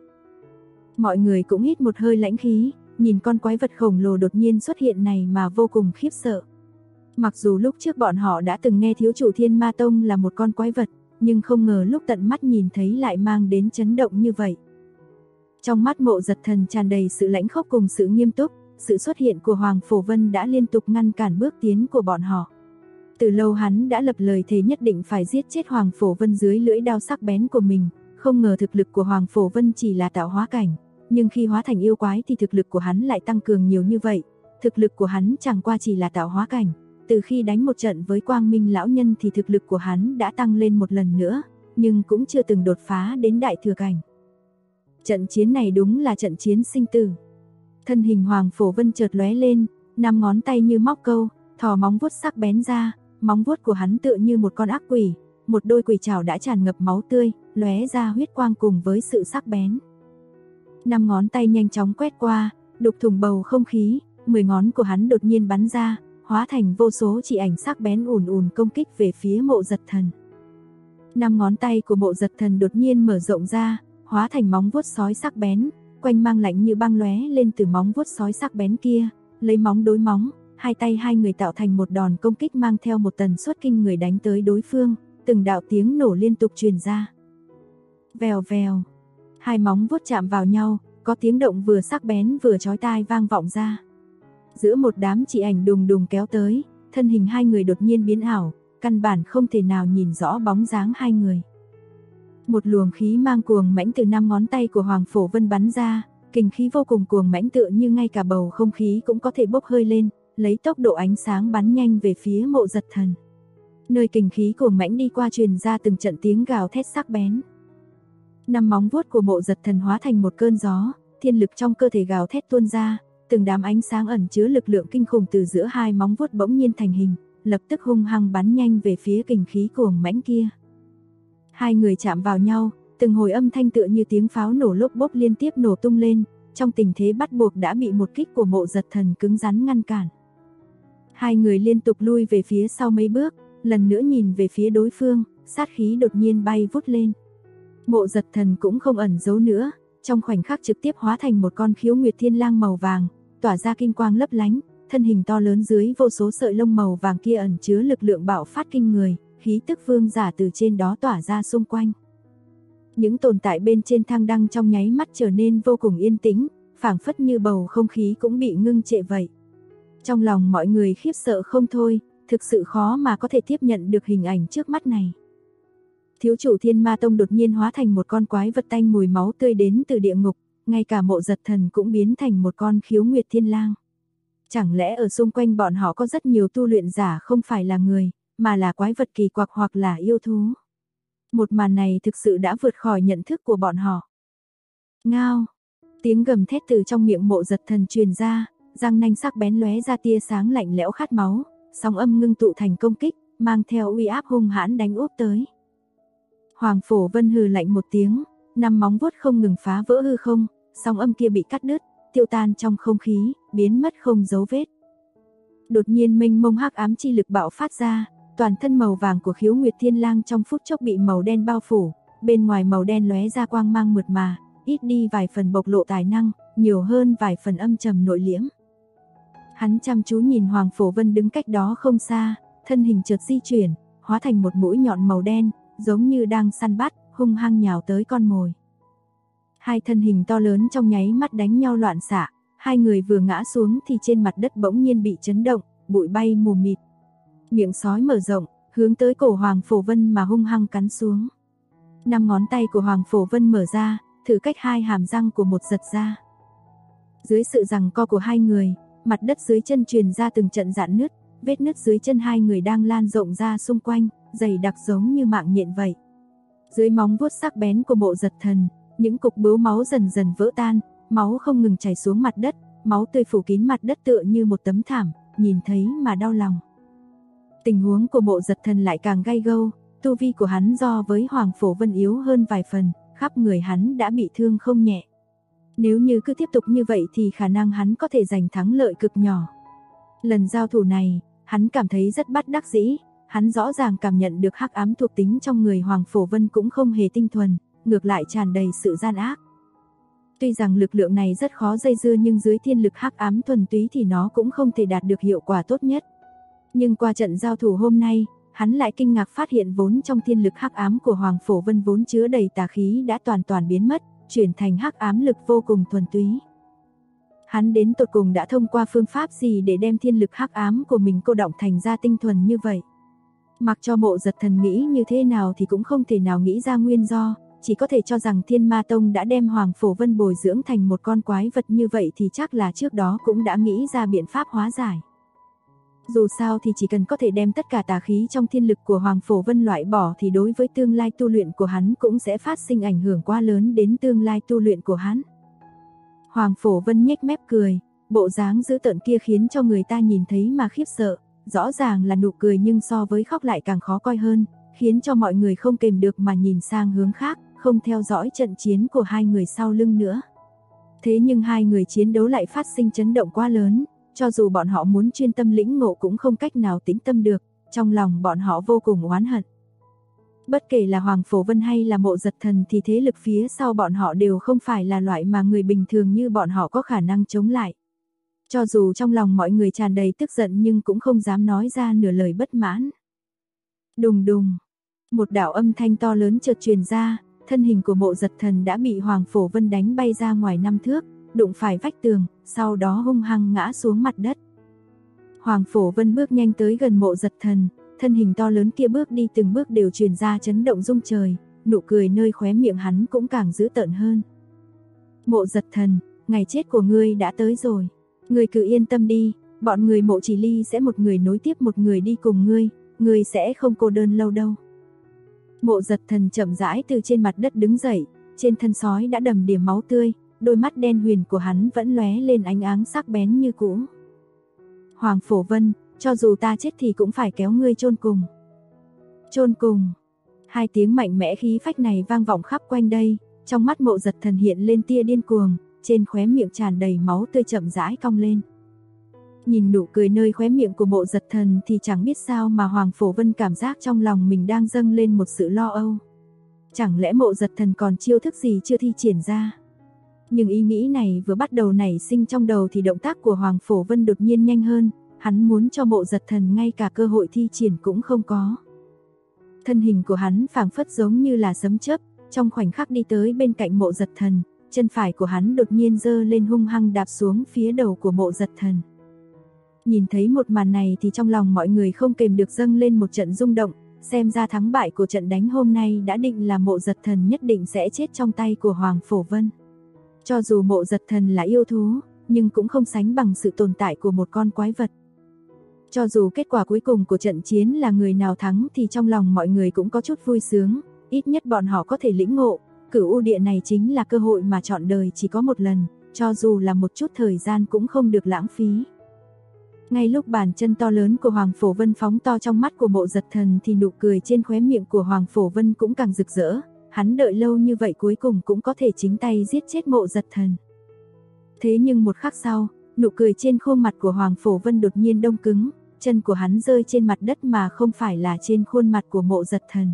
Mọi người cũng hít một hơi lãnh khí, nhìn con quái vật khổng lồ đột nhiên xuất hiện này mà vô cùng khiếp sợ. Mặc dù lúc trước bọn họ đã từng nghe thiếu chủ Thiên Ma Tông là một con quái vật, nhưng không ngờ lúc tận mắt nhìn thấy lại mang đến chấn động như vậy. Trong mắt Mộ Giật Thần tràn đầy sự lãnh khốc cùng sự nghiêm túc, sự xuất hiện của Hoàng Phổ Vân đã liên tục ngăn cản bước tiến của bọn họ. Từ lâu hắn đã lập lời thề nhất định phải giết chết Hoàng Phổ Vân dưới lưỡi đao sắc bén của mình, không ngờ thực lực của Hoàng Phổ Vân chỉ là tạo hóa cảnh, nhưng khi hóa thành yêu quái thì thực lực của hắn lại tăng cường nhiều như vậy. Thực lực của hắn chẳng qua chỉ là tạo hóa cảnh, từ khi đánh một trận với Quang Minh lão nhân thì thực lực của hắn đã tăng lên một lần nữa, nhưng cũng chưa từng đột phá đến đại thừa cảnh. Trận chiến này đúng là trận chiến sinh tử. Thân hình Hoàng Phổ Vân chợt lóe lên, 5 ngón tay như móc câu, thò móng vuốt sắc bén ra, móng vuốt của hắn tựa như một con ác quỷ, một đôi quỷ trảo đã tràn ngập máu tươi, lóe ra huyết quang cùng với sự sắc bén. 5 ngón tay nhanh chóng quét qua, đục thủng bầu không khí, 10 ngón của hắn đột nhiên bắn ra, hóa thành vô số chỉ ảnh sắc bén ùn ùn công kích về phía Mộ Giật Thần. 5 ngón tay của Mộ Giật Thần đột nhiên mở rộng ra, hóa thành móng vuốt sói sắc bén, quanh mang lạnh như băng lóe lên từ móng vuốt sói sắc bén kia, lấy móng đối móng, hai tay hai người tạo thành một đòn công kích mang theo một tần suất kinh người đánh tới đối phương, từng đạo tiếng nổ liên tục truyền ra. Vèo vèo. Hai móng vuốt chạm vào nhau, có tiếng động vừa sắc bén vừa chói tai vang vọng ra. Giữa một đám chỉ ảnh đùng đùng kéo tới, thân hình hai người đột nhiên biến ảo, căn bản không thể nào nhìn rõ bóng dáng hai người. Một luồng khí mang cuồng mãnh từ 5 ngón tay của Hoàng Phổ Vân bắn ra, kình khí vô cùng cuồng mãnh tựa như ngay cả bầu không khí cũng có thể bốc hơi lên, lấy tốc độ ánh sáng bắn nhanh về phía Mộ Giật Thần. Nơi kình khí cuồng mãnh đi qua truyền ra từng trận tiếng gào thét sắc bén. 5 móng vuốt của Mộ Giật Thần hóa thành một cơn gió, thiên lực trong cơ thể gào thét tuôn ra, từng đám ánh sáng ẩn chứa lực lượng kinh khủng từ giữa hai móng vuốt bỗng nhiên thành hình, lập tức hung hăng bắn nhanh về phía kình khí cuồng mãnh kia. Hai người chạm vào nhau, từng hồi âm thanh tựa như tiếng pháo nổ lốp bốp liên tiếp nổ tung lên, trong tình thế bắt buộc đã bị một kích của Mộ Giật Thần cứng rắn ngăn cản. Hai người liên tục lui về phía sau mấy bước, lần nữa nhìn về phía đối phương, sát khí đột nhiên bay vút lên. Mộ Giật Thần cũng không ẩn giấu nữa, trong khoảnh khắc trực tiếp hóa thành một con khiếu nguyệt thiên lang màu vàng, tỏa ra kim quang lấp lánh, thân hình to lớn dưới vô số sợi lông màu vàng kia ẩn chứa lực lượng bạo phát kinh người, khí tức vương giả từ trên đó tỏa ra xung quanh. Những tồn tại bên trên thang đăng trong nháy mắt trở nên vô cùng yên tĩnh, phảng phất như bầu không khí cũng bị ngưng trệ vậy. Trong lòng mọi người khiếp sợ không thôi, thực sự khó mà có thể tiếp nhận được hình ảnh trước mắt này. Thiếu chủ Thiên Ma Tông đột nhiên hóa thành một con quái vật tanh mùi máu tươi đến từ địa ngục, ngay cả Mộ Giật Thần cũng biến thành một con khiếu nguyệt thiên lang. Chẳng lẽ ở xung quanh bọn họ có rất nhiều tu luyện giả không phải là người, mà là quái vật kỳ quặc hoặc là yêu thú? Một màn này thực sự đã vượt khỏi nhận thức của bọn họ. Ngao, tiếng gầm thét từ trong miệng Mộ Giật Thần truyền ra, răng nanh sắc bén lóe ra tia sáng lạnh lẽo khát máu, sóng âm ngưng tụ thành công kích, mang theo uy áp hung hãn đánh úp tới. Hoàng Phổ Vân hừ lạnh một tiếng, 5 móng vuốt không ngừng phá vỡ hư không, sóng âm kia bị cắt đứt, tiêu tan trong không khí, biến mất không dấu vết. Đột nhiên mênh mông hắc ám chi lực bạo phát ra, toàn thân màu vàng của khiếu nguyệt thiên lang trong phút chốc bị màu đen bao phủ, bên ngoài màu đen lóe ra quang mang mượt mà, ít đi vài phần bộc lộ tài năng, nhiều hơn vài phần âm trầm nội liễm. Hắn chăm chú nhìn Hoàng Phổ Vân đứng cách đó không xa, thân hình chợt di chuyển, hóa thành một mũi nhọn màu đen, giống như đang săn bắt, hung hăng nhào tới con mồi. Hai thân hình to lớn trong nháy mắt đánh nhau loạn xạ, hai người vừa ngã xuống thì trên mặt đất bỗng nhiên bị chấn động, bụi bay mù mịt. Miệng sói mở rộng, hướng tới cổ Hoàng Phổ Vân mà hung hăng cắn xuống. 5 ngón tay của Hoàng Phổ Vân mở ra, thử cách hai hàm răng của một giật ra. Dưới sự giằng co của hai người, mặt đất dưới chân truyền ra từng trận rạn nứt, vết nứt dưới chân hai người đang lan rộng ra xung quanh, dày đặc giống như mạng nhện vậy. Dưới móng vuốt sắc bén của Mộ Giật Thần, những cục bướu máu dần dần vỡ tan, máu không ngừng chảy xuống mặt đất, máu tươi phủ kín mặt đất tựa như một tấm thảm, nhìn thấy mà đau lòng. Tình huống của Mộ Giật Thần lại càng gay gâu, tu vi của hắn so với Hoàng Phổ Vân yếu hơn vài phần, khắp người hắn đã bị thương không nhẹ. Nếu như cứ tiếp tục như vậy thì khả năng hắn có thể giành thắng lợi cực nhỏ. Lần giao thủ này, hắn cảm thấy rất bất đắc dĩ, hắn rõ ràng cảm nhận được hắc ám thuộc tính trong người Hoàng Phổ Vân cũng không hề tinh thuần, ngược lại tràn đầy sự gian ác. Tuy rằng lực lượng này rất khó dây dưa nhưng dưới thiên lực hắc ám thuần túy thì nó cũng không thể đạt được hiệu quả tốt nhất. Nhưng qua trận giao thủ hôm nay, hắn lại kinh ngạc phát hiện vốn trong thiên lực hắc ám của Hoàng Phổ Vân vốn chứa đầy tà khí đã toàn toàn biến mất, chuyển thành hắc ám lực vô cùng thuần túy. Hắn đến tột cùng đã thông qua phương pháp gì để đem thiên lực hắc ám của mình cô đọng thành ra tinh thuần như vậy? Mặc cho Mộ Giật Thần nghĩ như thế nào thì cũng không thể nào nghĩ ra nguyên do, chỉ có thể cho rằng Thiên Ma Tông đã đem Hoàng Phổ Vân bồi dưỡng thành một con quái vật như vậy thì chắc là trước đó cũng đã nghĩ ra biện pháp hóa giải. Dù sao thì chỉ cần có thể đem tất cả tà khí trong thiên lực của Hoàng Phổ Vân loại bỏ thì đối với tương lai tu luyện của hắn cũng sẽ phát sinh ảnh hưởng quá lớn đến tương lai tu luyện của hắn. Hoàng Phổ Vân nhếch mép cười, bộ dáng dữ tợn kia khiến cho người ta nhìn thấy mà khiếp sợ, rõ ràng là nụ cười nhưng so với khóc lại càng khó coi hơn, khiến cho mọi người không kềm được mà nhìn sang hướng khác, không theo dõi trận chiến của hai người sau lưng nữa. Thế nhưng hai người chiến đấu lại phát sinh chấn động quá lớn, cho dù bọn họ muốn chuyên tâm lĩnh ngộ cũng không cách nào tĩnh tâm được, trong lòng bọn họ vô cùng oán hận. Bất kể là Hoàng Phổ Vân hay là Mộ Giật Thần thì thế lực phía sau bọn họ đều không phải là loại mà người bình thường như bọn họ có khả năng chống lại. Cho dù trong lòng mọi người tràn đầy tức giận nhưng cũng không dám nói ra nửa lời bất mãn. Đùng đùng, một đạo âm thanh to lớn chợt truyền ra, thân hình của Mộ Giật Thần đã bị Hoàng Phổ Vân đánh bay ra ngoài 5 thước, đụng phải vách tường, sau đó hung hăng ngã xuống mặt đất. Hoàng Phổ Vân bước nhanh tới gần Mộ Giật Thần, thân hình to lớn kia bước đi từng bước đều truyền ra chấn động rung trời, nụ cười nơi khóe miệng hắn cũng càng dữ tợn hơn. Mộ Giật Thần, ngày chết của ngươi đã tới rồi. Ngươi cứ yên tâm đi, bọn người Mộ Chỉ Ly sẽ một người nối tiếp một người đi cùng ngươi sẽ không cô đơn lâu đâu. Mộ Giật Thần chậm rãi từ trên mặt đất đứng dậy, trên thân sói đã đầm đìa máu tươi, đôi mắt đen huyền của hắn vẫn lóe lên ánh áng sắc bén như cũ. Hoàng Phổ Vân, cho dù ta chết thì cũng phải kéo ngươi chôn cùng. Chôn cùng. Hai tiếng mạnh mẽ khí phách này vang vọng khắp quanh đây, trong mắt Mộ Giật Thần hiện lên tia điên cuồng, trên khóe miệng tràn đầy máu tươi chậm rãi cong lên. Nhìn nụ cười nơi khóe miệng của Mộ Giật Thần thì chẳng biết sao mà Hoàng Phổ Vân cảm giác trong lòng mình đang dâng lên một sự lo âu. Chẳng lẽ Mộ Giật Thần còn chiêu thức gì chưa thi triển ra? Nhưng ý nghĩ này vừa bắt đầu nảy sinh trong đầu thì động tác của Hoàng Phổ Vân đột nhiên nhanh hơn, hắn muốn cho Mộ Giật Thần ngay cả cơ hội thi triển cũng không có. Thân hình của hắn phảng phất giống như là sấm chớp, trong khoảnh khắc đi tới bên cạnh Mộ Giật Thần, chân phải của hắn đột nhiên giơ lên hung hăng đạp xuống phía đầu của Mộ Giật Thần. Nhìn thấy một màn này thì trong lòng mọi người không kềm được dâng lên một trận rung động, xem ra thắng bại của trận đánh hôm nay đã định là Mộ Giật Thần nhất định sẽ chết trong tay của Hoàng Phổ Vân. Cho dù Mộ Giật Thần là yêu thú, nhưng cũng không sánh bằng sự tồn tại của một con quái vật. Cho dù kết quả cuối cùng của trận chiến là người nào thắng thì trong lòng mọi người cũng có chút vui sướng, ít nhất bọn họ có thể lĩnh ngộ, Cửu U Địa này chính là cơ hội mà trọn đời chỉ có một lần, cho dù là một chút thời gian cũng không được lãng phí. Ngay lúc bàn chân to lớn của Hoàng Phổ Vân phóng to trong mắt của Mộ Giật Thần thì nụ cười trên khóe miệng của Hoàng Phổ Vân cũng càng rực rỡ, hắn đợi lâu như vậy cuối cùng cũng có thể chính tay giết chết Mộ Giật Thần. Thế nhưng một khắc sau, nụ cười trên khuôn mặt của Hoàng Phổ Vân đột nhiên đông cứng, chân của hắn rơi trên mặt đất mà không phải là trên khuôn mặt của Mộ Giật Thần.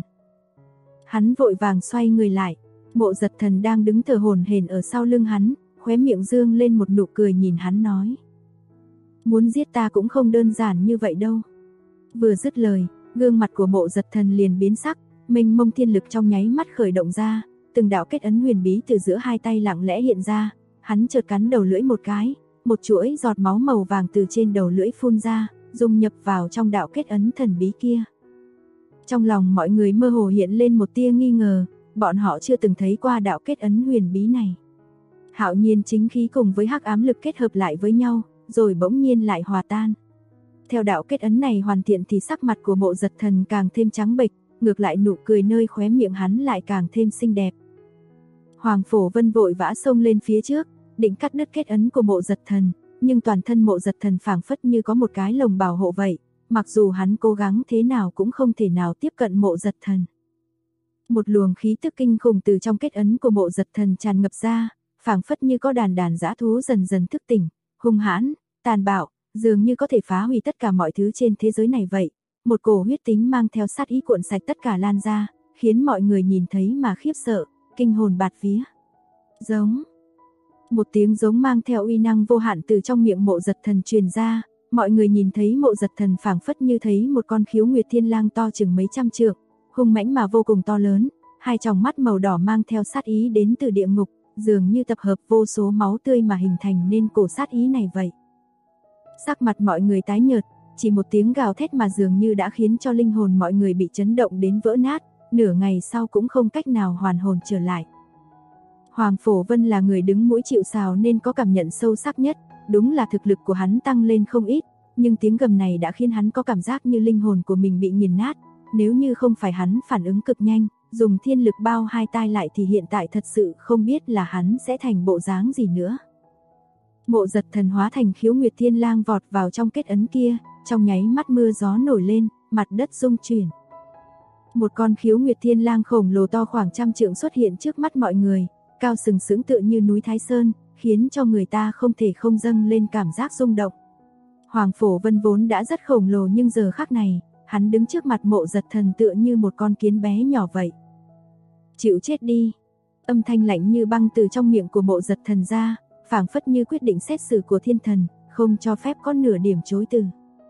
Hắn vội vàng xoay người lại, Mộ Giật Thần đang đứng thở hổn hển ở sau lưng hắn, khóe miệng dương lên một nụ cười nhìn hắn nói: muốn giết ta cũng không đơn giản như vậy đâu. Vừa dứt lời, gương mặt của Mộ Giật Thần liền biến sắc, mênh mông thiên lực trong nháy mắt khởi động ra, từng đạo kết ấn huyền bí từ giữa hai tay lặng lẽ hiện ra, hắn chợt cắn đầu lưỡi một cái, một chuỗi giọt máu màu vàng từ trên đầu lưỡi phun ra, dung nhập vào trong đạo kết ấn thần bí kia. Trong lòng mọi người mơ hồ hiện lên một tia nghi ngờ, bọn họ chưa từng thấy qua đạo kết ấn huyền bí này. Hạo nhiên chính khí cùng với hắc ám lực kết hợp lại với nhau, rồi bỗng nhiên lại hòa tan. Theo đạo kết ấn này hoàn thiện thì sắc mặt của Mộ Giật Thần càng thêm trắng bệch, ngược lại nụ cười nơi khóe miệng hắn lại càng thêm xinh đẹp. Hoàng Phổ Vân vội vã xông lên phía trước, định cắt đứt kết ấn của Mộ Giật Thần, nhưng toàn thân Mộ Giật Thần phảng phất như có một cái lồng bảo hộ vậy, mặc dù hắn cố gắng thế nào cũng không thể nào tiếp cận Mộ Giật Thần. Một luồng khí tức kinh khủng từ trong kết ấn của Mộ Giật Thần tràn ngập ra, phảng phất như có đàn dã thú dần dần thức tỉnh, hung hãn, tàn bạo, dường như có thể phá hủy tất cả mọi thứ trên thế giới này vậy. Một cổ huyết tính mang theo sát ý cuộn sạch tất cả lan ra, khiến mọi người nhìn thấy mà khiếp sợ, kinh hồn bạt vía. Giống. Một tiếng giống mang theo uy năng vô hạn từ trong miệng Mộ Giật Thần truyền ra, mọi người nhìn thấy Mộ Giật Thần phảng phất như thấy một con khiếu nguyệt thiên lang to chừng mấy trăm trượng, hung mãnh mà vô cùng to lớn, hai tròng mắt màu đỏ mang theo sát ý đến từ địa ngục, dường như tập hợp vô số máu tươi mà hình thành nên cổ sát ý này vậy. Sắc mặt mọi người tái nhợt, chỉ một tiếng gào thét mà dường như đã khiến cho linh hồn mọi người bị chấn động đến vỡ nát, nửa ngày sau cũng không cách nào hoàn hồn trở lại. Hoàng Phổ Vân là người đứng mũi chịu sào nên có cảm nhận sâu sắc nhất, đúng là thực lực của hắn tăng lên không ít, nhưng tiếng gầm này đã khiến hắn có cảm giác như linh hồn của mình bị nghiền nát, nếu như không phải hắn phản ứng cực nhanh, dùng thiên lực bao hai tai lại thì hiện tại thật sự không biết là hắn sẽ thành bộ dáng gì nữa. Mộ Giật Thần hóa thành khiếu nguyệt thiên lang vọt vào trong kết ấn kia, trong nháy mắt mưa gió nổi lên, mặt đất rung chuyển. Một con khiếu nguyệt thiên lang khổng lồ to khoảng trăm trượng xuất hiện trước mắt mọi người, cao sừng sững tựa như núi Thái Sơn, khiến cho người ta không thể không dâng lên cảm giác rung động. Hoàng Phổ Vân vốn đã rất khổng lồ nhưng giờ khắc này, hắn đứng trước mặt Mộ Giật Thần tựa như một con kiến bé nhỏ vậy. Chịu chết đi. Âm thanh lạnh như băng từ trong miệng của Mộ Giật Thần ra, phảng phất như quyết định xét xử của thiên thần, không cho phép có nửa điểm chối từ.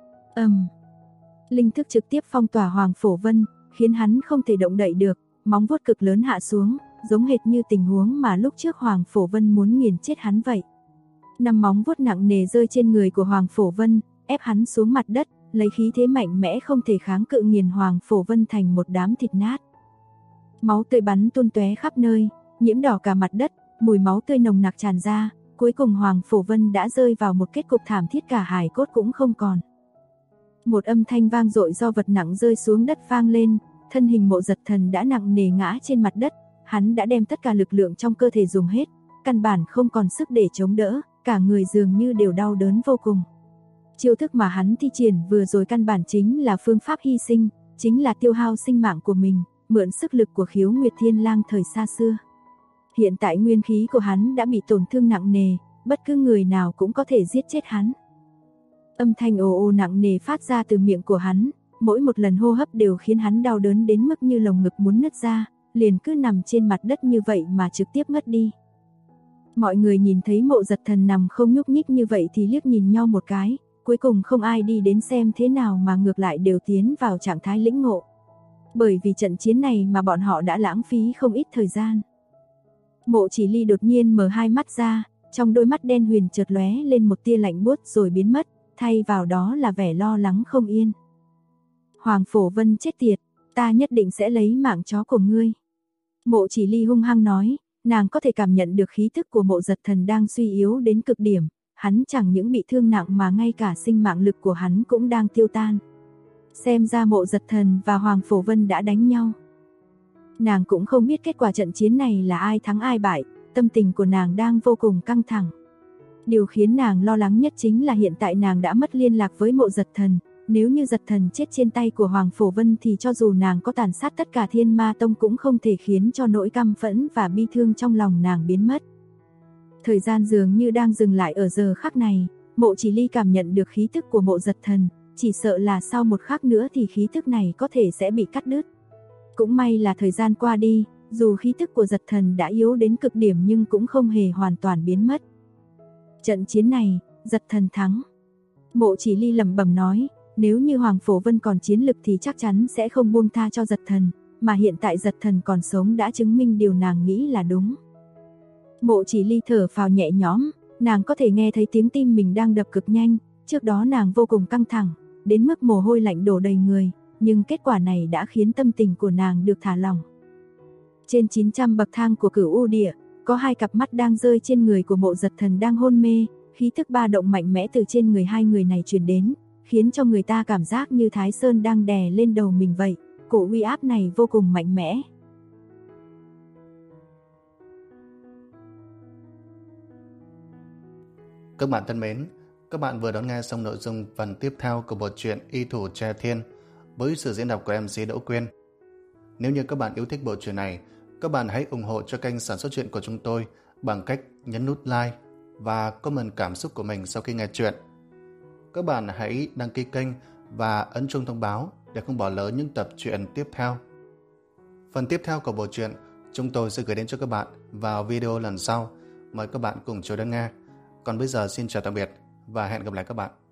Linh thức trực tiếp phong tỏa Hoàng Phổ Vân, khiến hắn không thể động đậy được, móng vuốt cực lớn hạ xuống, giống hệt như tình huống mà lúc trước Hoàng Phổ Vân muốn nghiền chết hắn vậy. 5 móng vuốt nặng nề rơi trên người của Hoàng Phổ Vân, ép hắn xuống mặt đất, lấy khí thế mạnh mẽ không thể kháng cự nghiền Hoàng Phổ Vân thành một đám thịt nát. Máu tươi bắn tung tóe khắp nơi, nhiễm đỏ cả mặt đất, mùi máu tươi nồng nặc tràn ra, cuối cùng Hoàng Phổ Vân đã rơi vào một kết cục thảm thiết, cả hài cốt cũng không còn. Một âm thanh vang dội do vật nặng rơi xuống đất vang lên, thân hình Mộ Giật Thần đã nặng nề ngã trên mặt đất, hắn đã đem tất cả lực lượng trong cơ thể dùng hết, căn bản không còn sức để chống đỡ, cả người dường như đều đau đớn vô cùng. Chiêu thức mà hắn thi triển vừa rồi căn bản chính là phương pháp hy sinh, chính là tiêu hao sinh mạng của mình, mượn sức lực của Khiếu Nguyệt Thiên Lang thời xa xưa. Hiện tại nguyên khí của hắn đã bị tổn thương nặng nề, bất cứ người nào cũng có thể giết chết hắn. Âm thanh ồ ồ nặng nề phát ra từ miệng của hắn, mỗi một lần hô hấp đều khiến hắn đau đớn đến mức như lồng ngực muốn nứt ra, liền cứ nằm trên mặt đất như vậy mà trực tiếp ngất đi. Mọi người nhìn thấy Mộ Giật Thần nằm không nhúc nhích như vậy thì liếc nhìn nhau một cái, cuối cùng không ai đi đến xem thế nào mà ngược lại đều tiến vào trạng thái lĩnh ngộ. Bởi vì trận chiến này mà bọn họ đã lãng phí không ít thời gian. Mộ Chỉ Ly đột nhiên mở hai mắt ra, trong đôi mắt đen huyền chợt lóe lên một tia lạnh buốt rồi biến mất, thay vào đó là vẻ lo lắng không yên. Hoàng Phổ Vân chết tiệt, ta nhất định sẽ lấy mạng chó của ngươi. Mộ Chỉ Ly hung hăng nói, nàng có thể cảm nhận được khí thức của Mộ Giật Thần đang suy yếu đến cực điểm, hắn chẳng những bị thương nặng mà ngay cả sinh mạng lực của hắn cũng đang tiêu tan. Xem ra Mộ Giật Thần và Hoàng Phổ Vân đã đánh nhau. Nàng cũng không biết kết quả trận chiến này là ai thắng ai bại, tâm tình của nàng đang vô cùng căng thẳng. Điều khiến nàng lo lắng nhất chính là hiện tại nàng đã mất liên lạc với Mộ Giật Thần, nếu như Giật Thần chết trên tay của Hoàng Phổ Vân thì cho dù nàng có tàn sát tất cả Thiên Ma Tông cũng không thể khiến cho nỗi căm phẫn và bi thương trong lòng nàng biến mất. Thời gian dường như đang dừng lại ở giờ khắc này, Mộ Chỉ Ly cảm nhận được khí thức của Mộ Giật Thần, chỉ sợ là sau một khắc nữa thì khí thức này có thể sẽ bị cắt đứt. Cũng may là thời gian qua đi, dù khí thức của Giật Thần đã yếu đến cực điểm nhưng cũng không hề hoàn toàn biến mất. Trận chiến này, Giật Thần thắng. Mộ Chỉ Ly lẩm bẩm nói, nếu như Hoàng Phổ Vân còn chiến lực thì chắc chắn sẽ không buông tha cho Giật Thần, mà hiện tại Giật Thần còn sống đã chứng minh điều nàng nghĩ là đúng. Mộ Chỉ Ly thở phào nhẹ nhõm, nàng có thể nghe thấy tiếng tim mình đang đập cực nhanh, trước đó nàng vô cùng căng thẳng, đến mức mồ hôi lạnh đổ đầy người, nhưng kết quả này đã khiến tâm tình của nàng được thả lỏng. Trên 900 bậc thang của Cửu U Địa, có hai cặp mắt đang rơi trên người của Mộ Giật Thần đang hôn mê, khí thức ba động mạnh mẽ từ trên người hai người này truyền đến, khiến cho người ta cảm giác như Thái Sơn đang đè lên đầu mình vậy, cổ uy áp này vô cùng mạnh mẽ. Các bạn thân mến, các bạn vừa đón nghe xong nội dung phần tiếp theo của bộ truyện Y Thủ Tre Thiên với sự diễn đọc của MC Đỗ Quyên. Nếu như các bạn yêu thích bộ truyện này, các bạn hãy ủng hộ cho kênh sản xuất truyện của chúng tôi bằng cách nhấn nút like và comment cảm xúc của mình sau khi nghe truyện. Các bạn hãy đăng ký kênh và ấn chuông thông báo để không bỏ lỡ những tập truyện tiếp theo. Phần tiếp theo của bộ truyện chúng tôi sẽ gửi đến cho các bạn vào video lần sau. Mời các bạn cùng chờ đón nghe. Còn bây giờ xin chào tạm biệt và hẹn gặp lại các bạn.